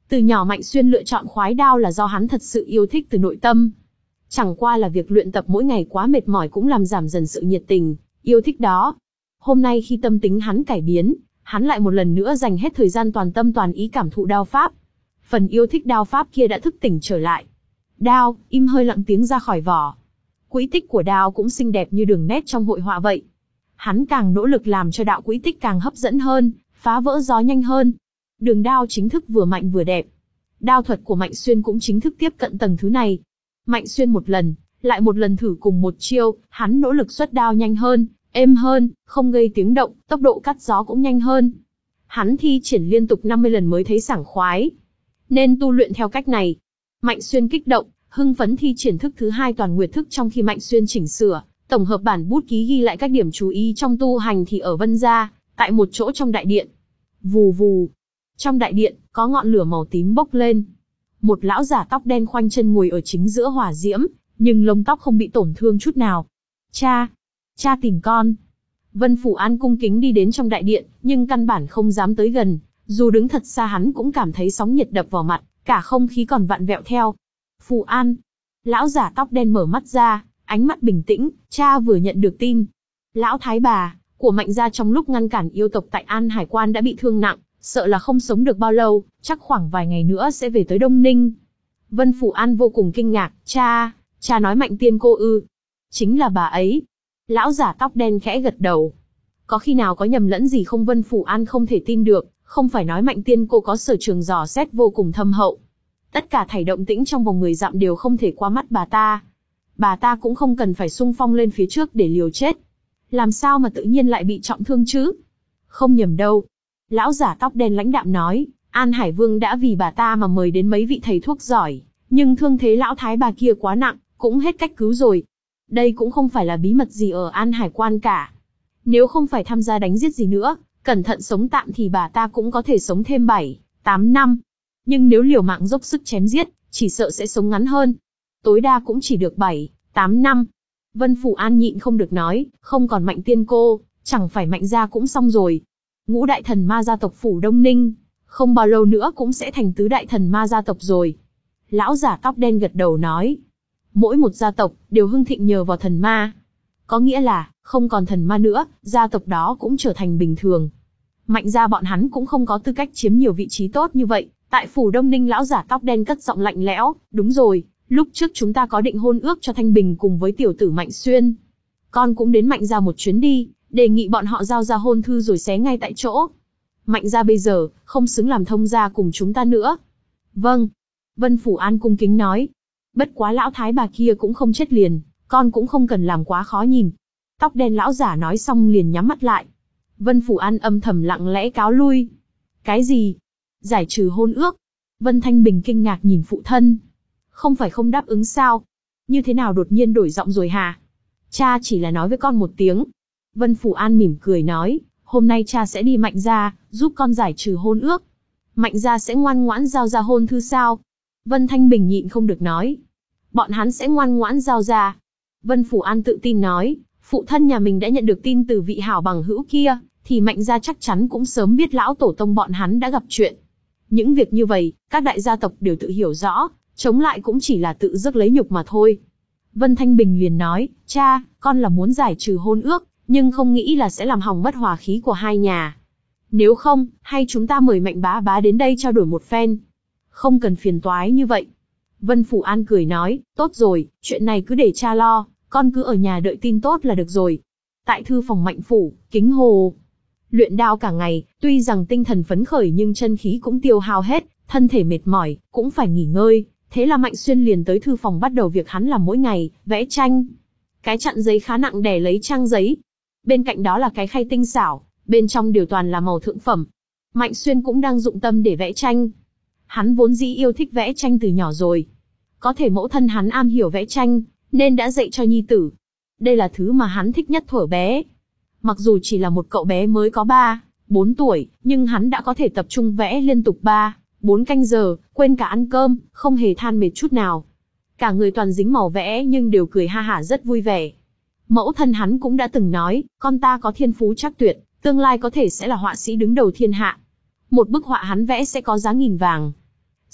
Từ nhỏ Mạnh Xuyên lựa chọn khoái đao là do hắn thật sự yêu thích từ nội tâm. Chẳng qua là việc luyện tập mỗi ngày quá mệt mỏi cũng làm giảm dần sự nhiệt tình, yêu thích đó. Hôm nay khi tâm tính hắn cải biến, hắn lại một lần nữa dành hết thời gian toàn tâm toàn ý cảm thụ đao pháp. Phần yêu thích đao pháp kia đã thức tỉnh trở lại. Đao, im hơi lặng tiếng ra khỏi vỏ. Quỹ tích của đao cũng xinh đẹp như đường nét trong hội họa vậy. Hắn càng nỗ lực làm cho đạo quỹ tích càng hấp dẫn hơn, phá vỡ gió nhanh hơn. Đường đao chính thức vừa mạnh vừa đẹp. Đao thuật của Mạnh Xuyên cũng chính thức tiếp cận tầng thứ này. Mạnh Xuyên một lần, lại một lần thử cùng một chiêu, hắn nỗ lực xuất đao nhanh hơn, êm hơn, không gây tiếng động, tốc độ cắt gió cũng nhanh hơn. Hắn thi triển liên tục năm mươi lần mới thấy sảng khoái. Nên tu luyện theo cách này. Mạnh Xuyên kích động, hưng phấn thi triển thức thứ hai toàn nguyệt thức trong khi Mạnh Xuyên chỉnh sửa, tổng hợp bản bút ký ghi lại các điểm chú ý trong tu hành thì ở Vân Gia, tại một chỗ trong đại điện. Vù vù. Trong đại điện, có ngọn lửa màu tím bốc lên. Một lão giả tóc đen khoanh chân ngồi ở chính giữa hỏa diễm, nhưng lông tóc không bị tổn thương chút nào. Cha! Cha tìm con! Vân Phủ An cung kính đi đến trong đại điện, nhưng căn bản không dám tới gần. Dù đứng thật xa hắn cũng cảm thấy sóng nhiệt đập vào mặt, cả không khí còn vặn vẹo theo. Phủ An! Lão giả tóc đen mở mắt ra, ánh mắt bình tĩnh, cha vừa nhận được tin. Lão thái bà của Mạnh gia trong lúc ngăn cản yêu tộc tại An Hải Quan đã bị thương nặng, sợ là không sống được bao lâu, chắc khoảng vài ngày nữa sẽ về tới Đông Ninh. Vân Phủ An vô cùng kinh ngạc, cha, cha nói Mạnh tiên cô ư? Chính là bà ấy. Lão giả tóc đen khẽ gật đầu. Có khi nào có nhầm lẫn gì không? Vân Phủ An không thể tin được, không phải nói Mạnh tiên cô có sở trường dò xét vô cùng thâm hậu. Tất cả thảy động tĩnh trong vòng mười dặm đều không thể qua mắt bà ta. Bà ta cũng không cần phải xung phong lên phía trước để liều chết. Làm sao mà tự nhiên lại bị trọng thương chứ? Không nhầm đâu. Lão giả tóc đen lãnh đạm nói, An Hải Vương đã vì bà ta mà mời đến mấy vị thầy thuốc giỏi, nhưng thương thế lão thái bà kia quá nặng, cũng hết cách cứu rồi. Đây cũng không phải là bí mật gì ở An Hải Quan cả. Nếu không phải tham gia đánh giết gì nữa, cẩn thận sống tạm thì bà ta cũng có thể sống thêm bảy, tám năm. Nhưng nếu liều mạng dốc sức chém giết, chỉ sợ sẽ sống ngắn hơn. Tối đa cũng chỉ được bảy, tám năm. Vân Phủ An nhịn không được nói, không còn Mạnh tiên cô, chẳng phải Mạnh gia cũng xong rồi. Ngũ đại thần ma gia tộc Phủ Đông Ninh, không bao lâu nữa cũng sẽ thành tứ đại thần ma gia tộc rồi. Lão giả tóc đen gật đầu nói, mỗi một gia tộc đều hưng thịnh nhờ vào thần ma. Có nghĩa là, không còn thần ma nữa, gia tộc đó cũng trở thành bình thường. Mạnh gia bọn hắn cũng không có tư cách chiếm nhiều vị trí tốt như vậy. Tại Phủ Đông Ninh lão giả tóc đen cất giọng lạnh lẽo, đúng rồi, lúc trước chúng ta có định hôn ước cho Thanh Bình cùng với tiểu tử Mạnh Xuyên. Con cũng đến Mạnh gia một chuyến đi, đề nghị bọn họ giao ra hôn thư rồi xé ngay tại chỗ. Mạnh gia bây giờ, không xứng làm thông gia cùng chúng ta nữa. Vâng. Vân Phủ An cung kính nói. Bất quá lão thái bà kia cũng không chết liền, con cũng không cần làm quá khó nhìn. Tóc đen lão giả nói xong liền nhắm mắt lại. Vân Phủ An âm thầm lặng lẽ cáo lui. Cái gì? Giải trừ hôn ước? Vân Thanh Bình kinh ngạc nhìn phụ thân. Không phải không đáp ứng sao? Như thế nào đột nhiên đổi giọng rồi hả? Cha chỉ là nói với con một tiếng. Vân Phủ An mỉm cười nói, hôm nay cha sẽ đi Mạnh gia, giúp con giải trừ hôn ước. Mạnh gia sẽ ngoan ngoãn giao ra hôn thư sao? Vân Thanh Bình nhịn không được nói. Bọn hắn sẽ ngoan ngoãn giao ra. Vân Phủ An tự tin nói, phụ thân nhà mình đã nhận được tin từ vị hảo bằng hữu kia, thì Mạnh gia chắc chắn cũng sớm biết lão tổ tông bọn hắn đã gặp chuyện. Những việc như vậy, các đại gia tộc đều tự hiểu rõ, chống lại cũng chỉ là tự rước lấy nhục mà thôi. Vân Thanh Bình liền nói, cha, con là muốn giải trừ hôn ước, nhưng không nghĩ là sẽ làm hỏng mất hòa khí của hai nhà. Nếu không, hay chúng ta mời Mạnh bá bá đến đây trao đổi một phen. Không cần phiền toái như vậy. Vân Phủ An cười nói, tốt rồi, chuyện này cứ để cha lo, con cứ ở nhà đợi tin tốt là được rồi. Tại thư phòng Mạnh phủ, Kính Hồ luyện đao cả ngày, tuy rằng tinh thần phấn khởi nhưng chân khí cũng tiêu hao hết, thân thể mệt mỏi, cũng phải nghỉ ngơi. Thế là Mạnh Xuyên liền tới thư phòng bắt đầu việc hắn làm mỗi ngày, vẽ tranh. Cái chặn giấy khá nặng đè lấy trang giấy. Bên cạnh đó là cái khay tinh xảo, bên trong đều toàn là màu thượng phẩm. Mạnh Xuyên cũng đang dụng tâm để vẽ tranh. Hắn vốn dĩ yêu thích vẽ tranh từ nhỏ rồi. Có thể mẫu thân hắn am hiểu vẽ tranh, nên đã dạy cho nhi tử. Đây là thứ mà hắn thích nhất thuở bé. Mặc dù chỉ là một cậu bé mới có ba, bốn tuổi, nhưng hắn đã có thể tập trung vẽ liên tục ba, bốn canh giờ, quên cả ăn cơm, không hề than mệt chút nào. Cả người toàn dính màu vẽ nhưng đều cười ha hả rất vui vẻ. Mẫu thân hắn cũng đã từng nói, con ta có thiên phú chắc tuyệt, tương lai có thể sẽ là họa sĩ đứng đầu thiên hạ. Một bức họa hắn vẽ sẽ có giá nghìn vàng.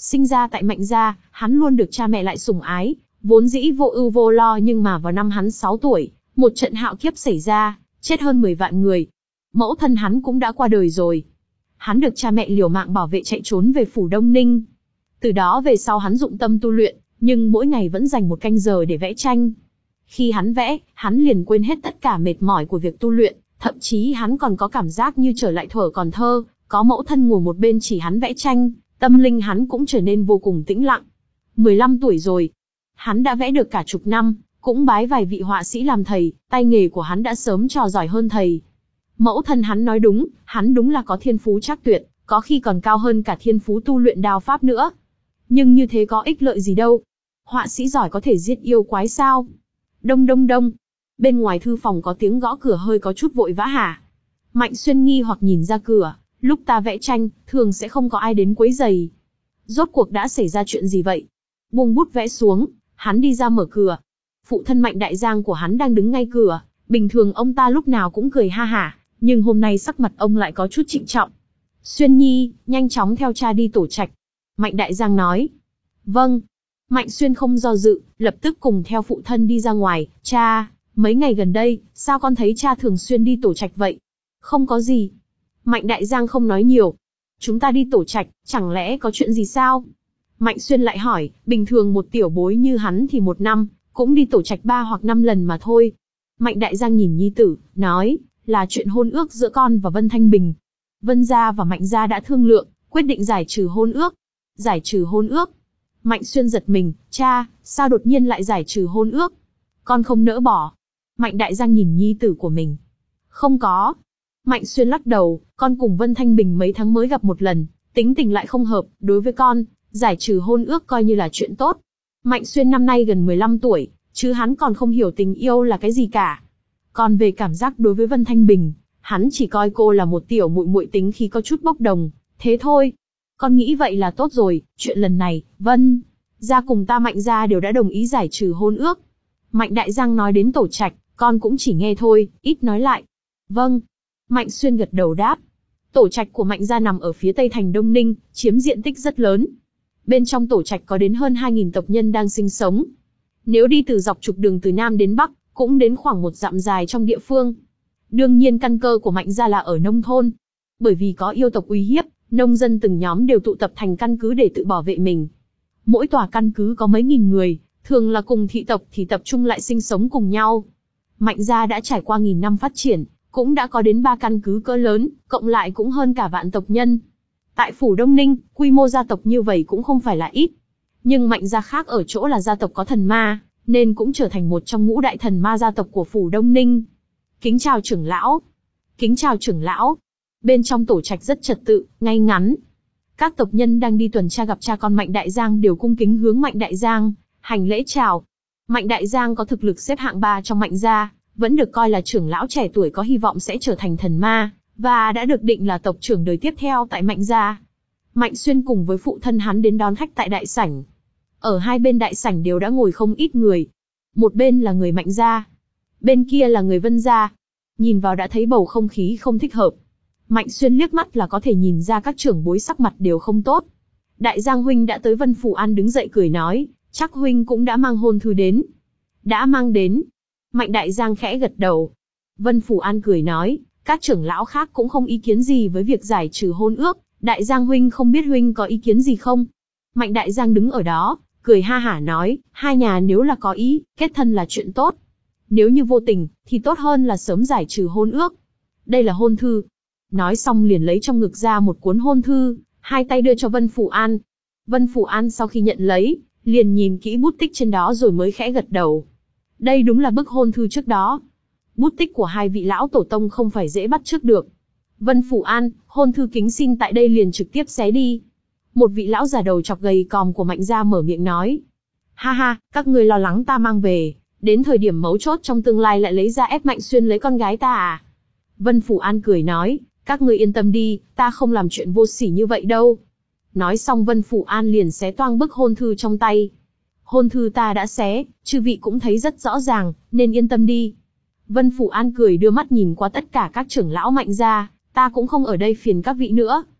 Sinh ra tại Mạnh gia, hắn luôn được cha mẹ lại sủng ái, vốn dĩ vô ưu vô lo, nhưng mà vào năm hắn sáu tuổi, một trận hạo kiếp xảy ra, chết hơn mười vạn người. Mẫu thân hắn cũng đã qua đời rồi. Hắn được cha mẹ liều mạng bảo vệ chạy trốn về phủ Đông Ninh. Từ đó về sau hắn dụng tâm tu luyện, nhưng mỗi ngày vẫn dành một canh giờ để vẽ tranh. Khi hắn vẽ, hắn liền quên hết tất cả mệt mỏi của việc tu luyện, thậm chí hắn còn có cảm giác như trở lại thuở còn thơ, có mẫu thân ngồi một bên chỉ hắn vẽ tranh, tâm linh hắn cũng trở nên vô cùng tĩnh lặng. mười lăm tuổi rồi, hắn đã vẽ được cả chục năm, cũng bái vài vị họa sĩ làm thầy, tay nghề của hắn đã sớm trò giỏi hơn thầy. Mẫu thân hắn nói đúng, hắn đúng là có thiên phú trắc tuyệt, có khi còn cao hơn cả thiên phú tu luyện đao pháp nữa. Nhưng như thế có ích lợi gì đâu? Họa sĩ giỏi có thể giết yêu quái sao? Đông đông đông. Bên ngoài thư phòng có tiếng gõ cửa hơi có chút vội vã hả? Mạnh Xuyên nghi hoặc nhìn ra cửa, lúc ta vẽ tranh, thường sẽ không có ai đến quấy rầy. Rốt cuộc đã xảy ra chuyện gì vậy? Buông bút vẽ xuống, hắn đi ra mở cửa. Phụ thân Mạnh Đại Giang của hắn đang đứng ngay cửa, bình thường ông ta lúc nào cũng cười ha hả, nhưng hôm nay sắc mặt ông lại có chút trịnh trọng. Xuyên Nhi, nhanh chóng theo cha đi tổ trạch. Mạnh Đại Giang nói. Vâng. Mạnh Xuyên không do dự, lập tức cùng theo phụ thân đi ra ngoài. Cha, mấy ngày gần đây, sao con thấy cha thường xuyên đi tổ trạch vậy? Không có gì. Mạnh Đại Giang không nói nhiều. Chúng ta đi tổ trạch, chẳng lẽ có chuyện gì sao? Mạnh Xuyên lại hỏi, bình thường một tiểu bối như hắn thì một năm, cũng đi tổ trạch ba hoặc năm lần mà thôi. Mạnh Đại Giang nhìn nhi tử, nói, là chuyện hôn ước giữa con và Vân Thanh Bình. Vân gia và Mạnh gia đã thương lượng, quyết định giải trừ hôn ước. Giải trừ hôn ước. Mạnh Xuyên giật mình, cha, sao đột nhiên lại giải trừ hôn ước? Con không nỡ bỏ. Mạnh Đại Giang nhìn nhi tử của mình. Không có. Mạnh Xuyên lắc đầu, con cùng Vân Thanh Bình mấy tháng mới gặp một lần, tính tình lại không hợp, đối với con, giải trừ hôn ước coi như là chuyện tốt. Mạnh Xuyên năm nay gần mười lăm tuổi, chứ hắn còn không hiểu tình yêu là cái gì cả. Còn về cảm giác đối với Vân Thanh Bình, hắn chỉ coi cô là một tiểu muội muội tính khí có chút bốc đồng, thế thôi. Con nghĩ vậy là tốt rồi, chuyện lần này, Vân gia cùng ta Mạnh gia đều đã đồng ý giải trừ hôn ước. Mạnh Đại Giang nói đến tổ trạch, con cũng chỉ nghe thôi, ít nói lại. Vâng. Mạnh Xuyên gật đầu đáp. Tổ trạch của Mạnh gia nằm ở phía tây thành Đông Ninh, chiếm diện tích rất lớn. Bên trong tổ trạch có đến hơn hai nghìn tộc nhân đang sinh sống. Nếu đi từ dọc trục đường từ Nam đến Bắc, cũng đến khoảng một dặm dài trong địa phương. Đương nhiên căn cơ của Mạnh gia là ở nông thôn. Bởi vì có yêu tộc uy hiếp, nông dân từng nhóm đều tụ tập thành căn cứ để tự bảo vệ mình. Mỗi tòa căn cứ có mấy nghìn người, thường là cùng thị tộc thì tập trung lại sinh sống cùng nhau. Mạnh gia đã trải qua nghìn năm phát triển, cũng đã có đến ba căn cứ cỡ lớn, cộng lại cũng hơn cả vạn tộc nhân. Tại phủ Đông Ninh, quy mô gia tộc như vậy cũng không phải là ít. Nhưng Mạnh gia khác ở chỗ là gia tộc có thần ma, nên cũng trở thành một trong ngũ đại thần ma gia tộc của phủ Đông Ninh. Kính chào trưởng lão. Kính chào trưởng lão. Bên trong tổ trạch rất trật tự, ngay ngắn. Các tộc nhân đang đi tuần tra gặp cha con Mạnh Đại Giang đều cung kính hướng Mạnh Đại Giang hành lễ chào. Mạnh Đại Giang có thực lực xếp hạng ba trong Mạnh gia, vẫn được coi là trưởng lão trẻ tuổi có hy vọng sẽ trở thành thần ma, và đã được định là tộc trưởng đời tiếp theo tại Mạnh gia. Mạnh Xuyên cùng với phụ thân hắn đến đón khách tại đại sảnh. Ở hai bên đại sảnh đều đã ngồi không ít người. Một bên là người Mạnh gia, bên kia là người Vân gia. Nhìn vào đã thấy bầu không khí không thích hợp. Mạnh Xuyên liếc mắt là có thể nhìn ra các trưởng bối sắc mặt đều không tốt. Đại Giang huynh đã tới. Vân Phủ An đứng dậy cười nói, chắc huynh cũng đã mang hôn thư đến. Đã mang đến. Mạnh Đại Giang khẽ gật đầu. Vân Phủ An cười nói, các trưởng lão khác cũng không ý kiến gì với việc giải trừ hôn ước, Đại Giang huynh không biết huynh có ý kiến gì không? Mạnh Đại Giang đứng ở đó, cười ha hả nói, hai nhà nếu là có ý, kết thân là chuyện tốt. Nếu như vô tình, thì tốt hơn là sớm giải trừ hôn ước. Đây là hôn thư. Nói xong liền lấy trong ngực ra một cuốn hôn thư, hai tay đưa cho Vân Phủ An. Vân Phủ An sau khi nhận lấy, liền nhìn kỹ bút tích trên đó rồi mới khẽ gật đầu. Đây đúng là bức hôn thư trước đó. Bút tích của hai vị lão tổ tông không phải dễ bắt chước được. Vân Phủ An, hôn thư kính xin tại đây liền trực tiếp xé đi. Một vị lão già đầu chọc gầy còm của Mạnh gia mở miệng nói. Ha ha, các ngươi lo lắng ta mang về, đến thời điểm mấu chốt trong tương lai lại lấy ra ép Mạnh Xuyên lấy con gái ta à? Vân Phủ An cười nói, các ngươi yên tâm đi, ta không làm chuyện vô sỉ như vậy đâu. Nói xong Vân Phủ An liền xé toang bức hôn thư trong tay. Hôn thư ta đã xé, chư vị cũng thấy rất rõ ràng, nên yên tâm đi. Vân Phủ An cười đưa mắt nhìn qua tất cả các trưởng lão Mạnh gia, ta cũng không ở đây phiền các vị nữa.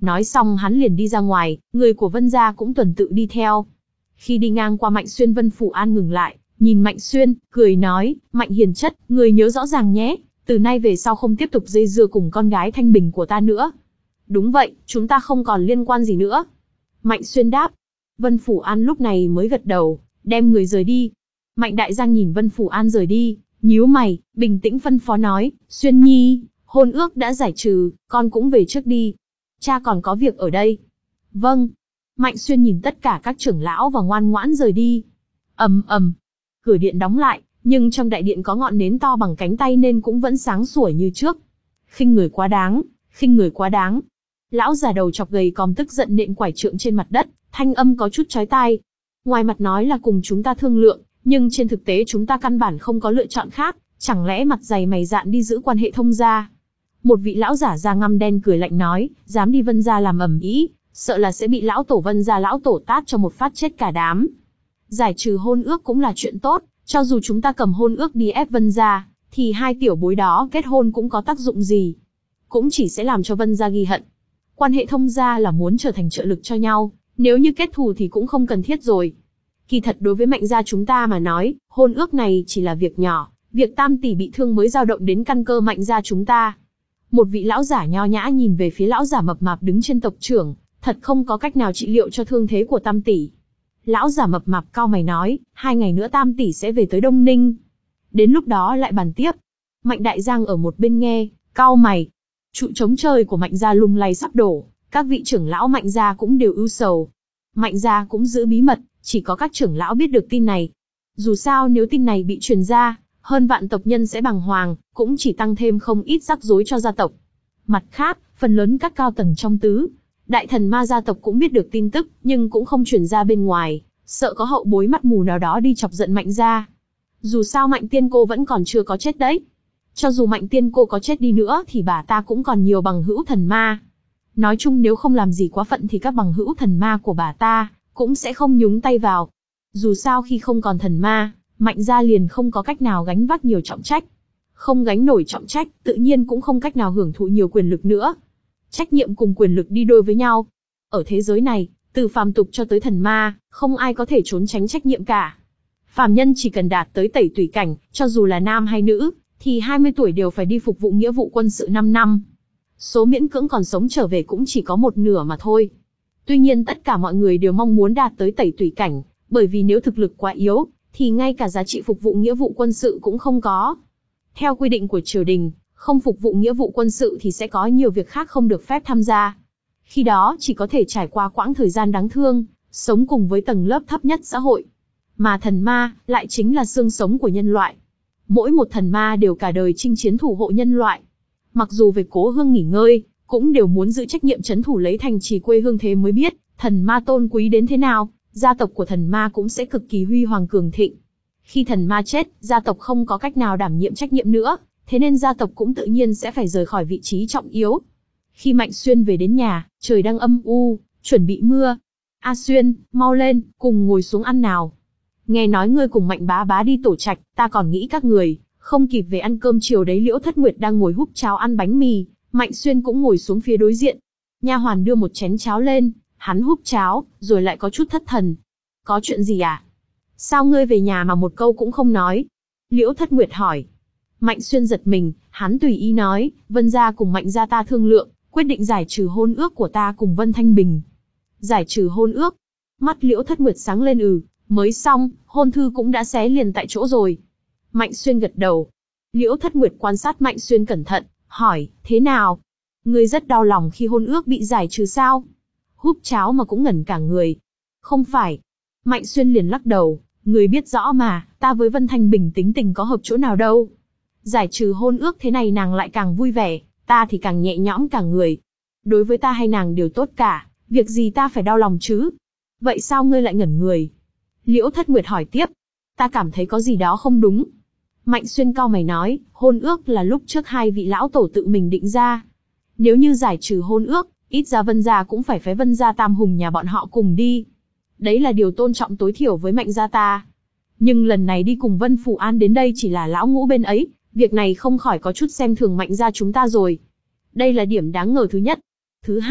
Nói xong hắn liền đi ra ngoài, người của Vân gia cũng tuần tự đi theo. Khi đi ngang qua Mạnh Xuyên, Vân Phủ An ngừng lại, nhìn Mạnh Xuyên, cười nói, Mạnh hiền chất, người nhớ rõ ràng nhé, từ nay về sau không tiếp tục dây dưa cùng con gái Thanh Bình của ta nữa. Đúng vậy, chúng ta không còn liên quan gì nữa. Mạnh Xuyên đáp. Vân Phủ An lúc này mới gật đầu, đem người rời đi. Mạnh Đại Giang nhìn Vân Phủ An rời đi, nhíu mày, bình tĩnh phân phó nói, Xuyên nhi, hôn ước đã giải trừ, con cũng về trước đi. Cha còn có việc ở đây. Vâng. Mạnh Xuyên nhìn tất cả các trưởng lão và ngoan ngoãn rời đi. Ầm ầm, cửa điện đóng lại, nhưng trong đại điện có ngọn nến to bằng cánh tay nên cũng vẫn sáng sủa như trước. Khinh người quá đáng, khinh người quá đáng. Lão già đầu chọc gầy còm tức giận nện quải trượng trên mặt đất, thanh âm có chút chói tai. Ngoài mặt nói là cùng chúng ta thương lượng, nhưng trên thực tế chúng ta căn bản không có lựa chọn khác, chẳng lẽ mặt dày mày dạn đi giữ quan hệ thông gia? Một vị lão giả da ngăm đen cười lạnh nói, dám đi Vân gia làm ầm ĩ, sợ là sẽ bị lão tổ Vân gia lão tổ tát cho một phát chết cả đám. Giải trừ hôn ước cũng là chuyện tốt, cho dù chúng ta cầm hôn ước đi ép Vân gia, thì hai tiểu bối đó kết hôn cũng có tác dụng gì? Cũng chỉ sẽ làm cho Vân gia ghi hận. Quan hệ thông gia là muốn trở thành trợ lực cho nhau, nếu như kết thù thì cũng không cần thiết rồi. Kỳ thật đối với Mạnh gia chúng ta mà nói, hôn ước này chỉ là việc nhỏ, việc Tam tỷ bị thương mới dao động đến căn cơ Mạnh gia chúng ta. Một vị lão giả nho nhã nhìn về phía lão giả mập mạp đứng trên tộc trưởng, thật không có cách nào trị liệu cho thương thế của Tam tỷ. Lão giả mập mạp cau mày nói, hai ngày nữa Tam tỷ sẽ về tới Đông Ninh. Đến lúc đó lại bàn tiếp. Mạnh Đại Giang ở một bên nghe, cau mày. Trụ chống trời của Mạnh gia lung lay sắp đổ, các vị trưởng lão Mạnh gia cũng đều ưu sầu. Mạnh gia cũng giữ bí mật, chỉ có các trưởng lão biết được tin này. Dù sao nếu tin này bị truyền ra, hơn vạn tộc nhân sẽ bàng hoàng, cũng chỉ tăng thêm không ít rắc rối cho gia tộc. Mặt khác, phần lớn các cao tầng trong tứ đại thần ma gia tộc cũng biết được tin tức, nhưng cũng không truyền ra bên ngoài, sợ có hậu bối mắt mù nào đó đi chọc giận Mạnh gia. Dù sao Mạnh tiên cô vẫn còn chưa có chết đấy. Cho dù Mạnh tiên cô có chết đi nữa thì bà ta cũng còn nhiều bằng hữu thần ma. Nói chung nếu không làm gì quá phận thì các bằng hữu thần ma của bà ta cũng sẽ không nhúng tay vào. Dù sao khi không còn thần ma, Mạnh gia liền không có cách nào gánh vác nhiều trọng trách. Không gánh nổi trọng trách, tự nhiên cũng không cách nào hưởng thụ nhiều quyền lực nữa. Trách nhiệm cùng quyền lực đi đôi với nhau. Ở thế giới này, từ phàm tục cho tới thần ma, không ai có thể trốn tránh trách nhiệm cả. Phàm nhân chỉ cần đạt tới tẩy tùy cảnh, cho dù là nam hay nữ, thì hai mươi tuổi đều phải đi phục vụ nghĩa vụ quân sự năm năm. Số miễn cưỡng còn sống trở về cũng chỉ có một nửa mà thôi. Tuy nhiên tất cả mọi người đều mong muốn đạt tới tẩy tùy cảnh, bởi vì nếu thực lực quá yếu, thì ngay cả giá trị phục vụ nghĩa vụ quân sự cũng không có. Theo quy định của triều đình, không phục vụ nghĩa vụ quân sự thì sẽ có nhiều việc khác không được phép tham gia. Khi đó chỉ có thể trải qua quãng thời gian đáng thương, sống cùng với tầng lớp thấp nhất xã hội. Mà thần ma lại chính là xương sống của nhân loại. Mỗi một thần ma đều cả đời chinh chiến thủ hộ nhân loại. Mặc dù về cố hương nghỉ ngơi, cũng đều muốn giữ trách nhiệm trấn thủ lấy thành trì quê hương, thế mới biết thần ma tôn quý đến thế nào, gia tộc của thần ma cũng sẽ cực kỳ huy hoàng cường thịnh. Khi thần ma chết, gia tộc không có cách nào đảm nhiệm trách nhiệm nữa, thế nên gia tộc cũng tự nhiên sẽ phải rời khỏi vị trí trọng yếu. Khi Mạnh Xuyên về đến nhà, trời đang âm u, chuẩn bị mưa. A Xuyên, mau lên, cùng ngồi xuống ăn nào. Nghe nói ngươi cùng Mạnh bá bá đi tổ trạch, ta còn nghĩ các người không kịp về ăn cơm chiều đấy. Liễu Thất Nguyệt đang ngồi húp cháo ăn bánh mì, Mạnh Xuyên cũng ngồi xuống phía đối diện. Nha hoàn đưa một chén cháo lên, hắn húp cháo, rồi lại có chút thất thần. Có chuyện gì à? Sao ngươi về nhà mà một câu cũng không nói? Liễu Thất Nguyệt hỏi. Mạnh Xuyên giật mình, hắn tùy ý nói, Vân gia cùng Mạnh gia ta thương lượng, quyết định giải trừ hôn ước của ta cùng Vân Thanh Bình. Giải trừ hôn ước? Mắt Liễu Thất Nguyệt sáng lên. Ừ, mới xong, hôn thư cũng đã xé liền tại chỗ rồi. Mạnh Xuyên gật đầu. Liễu Thất Nguyệt quan sát Mạnh Xuyên cẩn thận, hỏi, thế nào? Ngươi rất đau lòng khi hôn ước bị giải trừ sao? Húp cháo mà cũng ngẩn cả người. Không phải. Mạnh Xuyên liền lắc đầu, người biết rõ mà, ta với Vân Thanh Bình tính tình có hợp chỗ nào đâu. Giải trừ hôn ước thế này nàng lại càng vui vẻ, ta thì càng nhẹ nhõm cả người. Đối với ta hay nàng đều tốt cả, việc gì ta phải đau lòng chứ? Vậy sao ngươi lại ngẩn người? Liễu Thất Nguyệt hỏi tiếp. Ta cảm thấy có gì đó không đúng. Mạnh Xuyên cau mày nói, hôn ước là lúc trước hai vị lão tổ tự mình định ra. Nếu như giải trừ hôn ước, ít ra Vân gia cũng phải phái Vân gia tam hùng nhà bọn họ cùng đi. Đấy là điều tôn trọng tối thiểu với Mạnh gia ta. Nhưng lần này đi cùng Vân Phủ An đến đây chỉ là lão ngũ bên ấy, việc này không khỏi có chút xem thường Mạnh gia chúng ta rồi. Đây là điểm đáng ngờ thứ nhất. Thứ hai,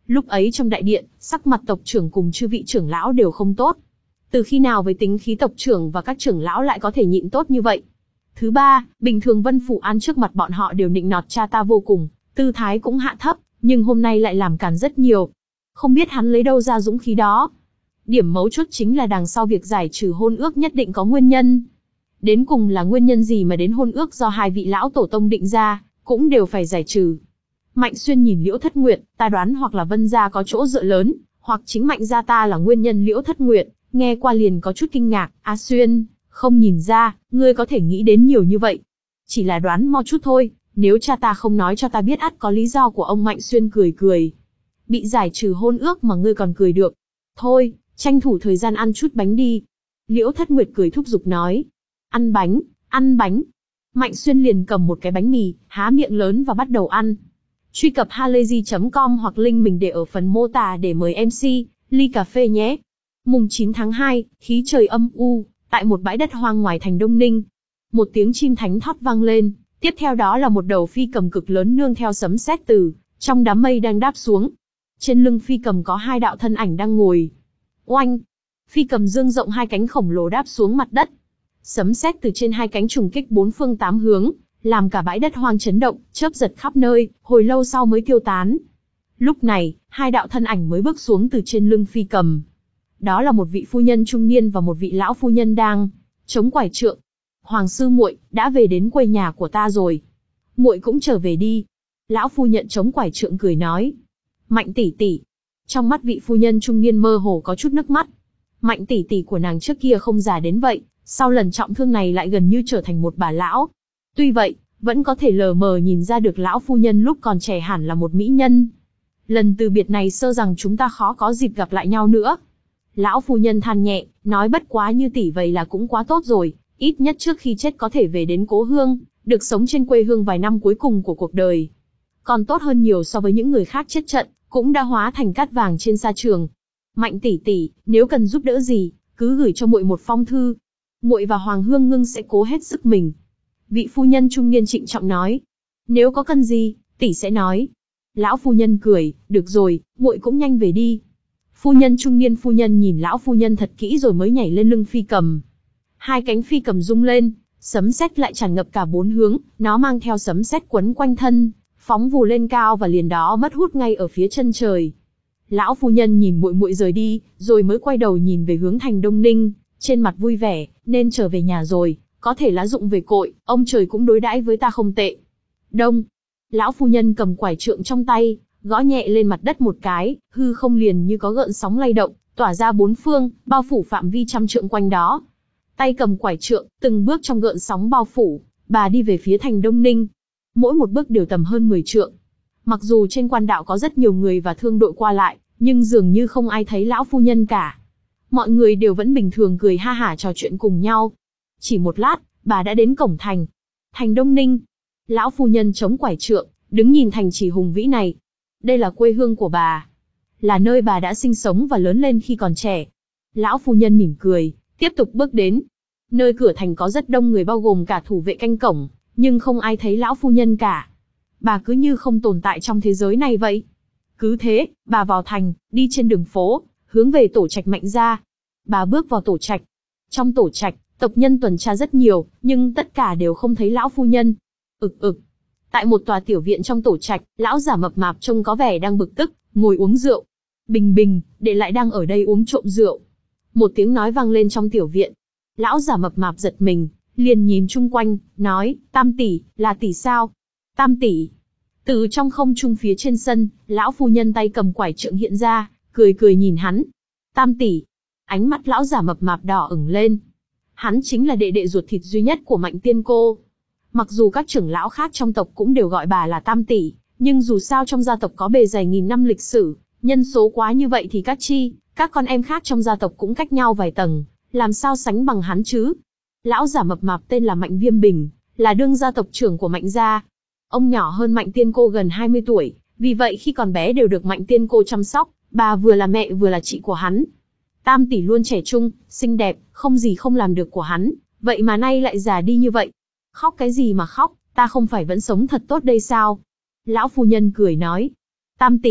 Lúc ấy trong đại điện, sắc mặt tộc trưởng cùng chư vị trưởng lão đều không tốt. Từ khi nào với tính khí tộc trưởng và các trưởng lão lại có thể nhịn tốt như vậy? Thứ ba, bình thường Vân Phủ An trước mặt bọn họ đều nịnh nọt cha ta vô cùng, tư thái cũng hạ thấp, nhưng hôm nay lại làm càn rất nhiều. Không biết hắn lấy đâu ra dũng khí đó. Điểm mấu chốt chính là đằng sau việc giải trừ hôn ước nhất định có nguyên nhân. Đến cùng là nguyên nhân gì mà đến hôn ước do hai vị lão tổ tông định ra, cũng đều phải giải trừ. Mạnh Xuyên nhìn Liễu Thất Nguyệt, ta đoán hoặc là Vân gia có chỗ dựa lớn, hoặc chính Mạnh gia ta là nguyên nhân. Liễu Thất Nguyệt nghe qua liền có chút kinh ngạc, A Xuyên, không nhìn ra, ngươi có thể nghĩ đến nhiều như vậy. Chỉ là đoán mo chút thôi, nếu cha ta không nói cho ta biết ắt có lý do của ông. Mạnh Xuyên cười cười. Bị giải trừ hôn ước mà ngươi còn cười được. Thôi, tranh thủ thời gian ăn chút bánh đi. Liễu Thất Nguyệt cười thúc giục nói. Ăn bánh, ăn bánh. Mạnh Xuyên liền cầm một cái bánh mì, há miệng lớn và bắt đầu ăn. Truy cập halayzi chấm com hoặc link mình để ở phần mô tả để mời em xê, ly cà phê nhé. Mùng chín tháng hai, khí trời âm u, tại một bãi đất hoang ngoài thành Đông Ninh. Một tiếng chim thánh thót vang lên, tiếp theo đó là một đầu phi cầm cực lớn nương theo sấm sét từ trong đám mây đang đáp xuống. Trên lưng phi cầm có hai đạo thân ảnh đang ngồi. Oanh! Phi cầm dương rộng hai cánh khổng lồ đáp xuống mặt đất. Sấm sét từ trên hai cánh trùng kích bốn phương tám hướng, làm cả bãi đất hoang chấn động, chớp giật khắp nơi, hồi lâu sau mới tiêu tán. Lúc này, hai đạo thân ảnh mới bước xuống từ trên lưng phi cầm. Đó là một vị phu nhân trung niên và một vị lão phu nhân đang chống quải trượng. Hoàng sư muội đã về đến quê nhà của ta rồi. Muội cũng trở về đi. Lão phu nhân chống quải trượng cười nói. Mạnh tỷ tỷ. Trong mắt vị phu nhân trung niên mơ hồ có chút nước mắt. Mạnh tỷ tỷ của nàng trước kia không già đến vậy, sau lần trọng thương này lại gần như trở thành một bà lão. Tuy vậy, vẫn có thể lờ mờ nhìn ra được lão phu nhân lúc còn trẻ hẳn là một mỹ nhân. Lần từ biệt này sơ rằng chúng ta khó có dịp gặp lại nhau nữa. Lão phu nhân than nhẹ, nói bất quá như tỷ vậy là cũng quá tốt rồi, ít nhất trước khi chết có thể về đến cố hương, được sống trên quê hương vài năm cuối cùng của cuộc đời. Còn tốt hơn nhiều so với những người khác chết trận, cũng đã hóa thành cát vàng trên sa trường. Mạnh tỷ tỷ, nếu cần giúp đỡ gì, cứ gửi cho muội một phong thư. Muội và Hoàng Hương Ngưng sẽ cố hết sức mình. Vị phu nhân trung niên trịnh trọng nói. Nếu có cần gì, tỷ sẽ nói. Lão phu nhân cười, được rồi, muội cũng nhanh về đi. Phu nhân trung niên phu nhân nhìn lão phu nhân thật kỹ rồi mới nhảy lên lưng phi cầm. Hai cánh phi cầm rung lên, sấm sét lại tràn ngập cả bốn hướng, nó mang theo sấm sét quấn quanh thân, phóng vù lên cao và liền đó mất hút ngay ở phía chân trời. Lão phu nhân nhìn muội muội rời đi, rồi mới quay đầu nhìn về hướng thành Đông Ninh, trên mặt vui vẻ, nên trở về nhà rồi, có thể lá dụng về cội, ông trời cũng đối đãi với ta không tệ. Đông. Lão phu nhân cầm quải trượng trong tay, gõ nhẹ lên mặt đất một cái, hư không liền như có gợn sóng lay động, tỏa ra bốn phương, bao phủ phạm vi trăm trượng quanh đó. Tay cầm quải trượng, từng bước trong gợn sóng bao phủ, bà đi về phía thành Đông Ninh. Mỗi một bước đều tầm hơn mười trượng. Mặc dù trên quan đạo có rất nhiều người và thương đội qua lại, nhưng dường như không ai thấy lão phu nhân cả. Mọi người đều vẫn bình thường cười ha hả trò chuyện cùng nhau. Chỉ một lát, bà đã đến cổng thành. Thành Đông Ninh. Lão phu nhân chống quải trượng, đứng nhìn thành trì hùng vĩ này. Đây là quê hương của bà. Là nơi bà đã sinh sống và lớn lên khi còn trẻ. Lão phu nhân mỉm cười, tiếp tục bước đến. Nơi cửa thành có rất đông người bao gồm cả thủ vệ canh cổng, nhưng không ai thấy lão phu nhân cả. Bà cứ như không tồn tại trong thế giới này vậy. Cứ thế, bà vào thành, đi trên đường phố, hướng về tổ trạch Mạnh gia. Bà bước vào tổ trạch. Trong tổ trạch, tộc nhân tuần tra rất nhiều, nhưng tất cả đều không thấy lão phu nhân. Ực ực. Tại một tòa tiểu viện trong tổ trạch, lão giả mập mạp trông có vẻ đang bực tức, ngồi uống rượu. Bình bình, đệ lại đang ở đây uống trộm rượu. Một tiếng nói vang lên trong tiểu viện. Lão giả mập mạp giật mình, liền nhìn chung quanh, nói, Tam tỷ, là tỷ sao? Tam tỷ. Từ trong không trung phía trên sân, lão phu nhân tay cầm quải trượng hiện ra, cười cười nhìn hắn. Tam tỷ. Ánh mắt lão giả mập mạp đỏ ửng lên. Hắn chính là đệ đệ ruột thịt duy nhất của Mạnh Tiên Cô. Mặc dù các trưởng lão khác trong tộc cũng đều gọi bà là Tam tỷ, nhưng dù sao trong gia tộc có bề dày nghìn năm lịch sử, nhân số quá như vậy thì các chi, các con em khác trong gia tộc cũng cách nhau vài tầng, làm sao sánh bằng hắn chứ? Lão giả mập mạp tên là Mạnh Viêm Bình, là đương gia tộc trưởng của Mạnh gia. Ông nhỏ hơn Mạnh Tiên Cô gần hai mươi tuổi, vì vậy khi còn bé đều được Mạnh Tiên Cô chăm sóc, bà vừa là mẹ vừa là chị của hắn. Tam tỷ luôn trẻ trung, xinh đẹp, không gì không làm được của hắn, vậy mà nay lại già đi như vậy. Khóc cái gì mà khóc, ta không phải vẫn sống thật tốt đây sao? Lão phu nhân cười nói. Tam tỷ,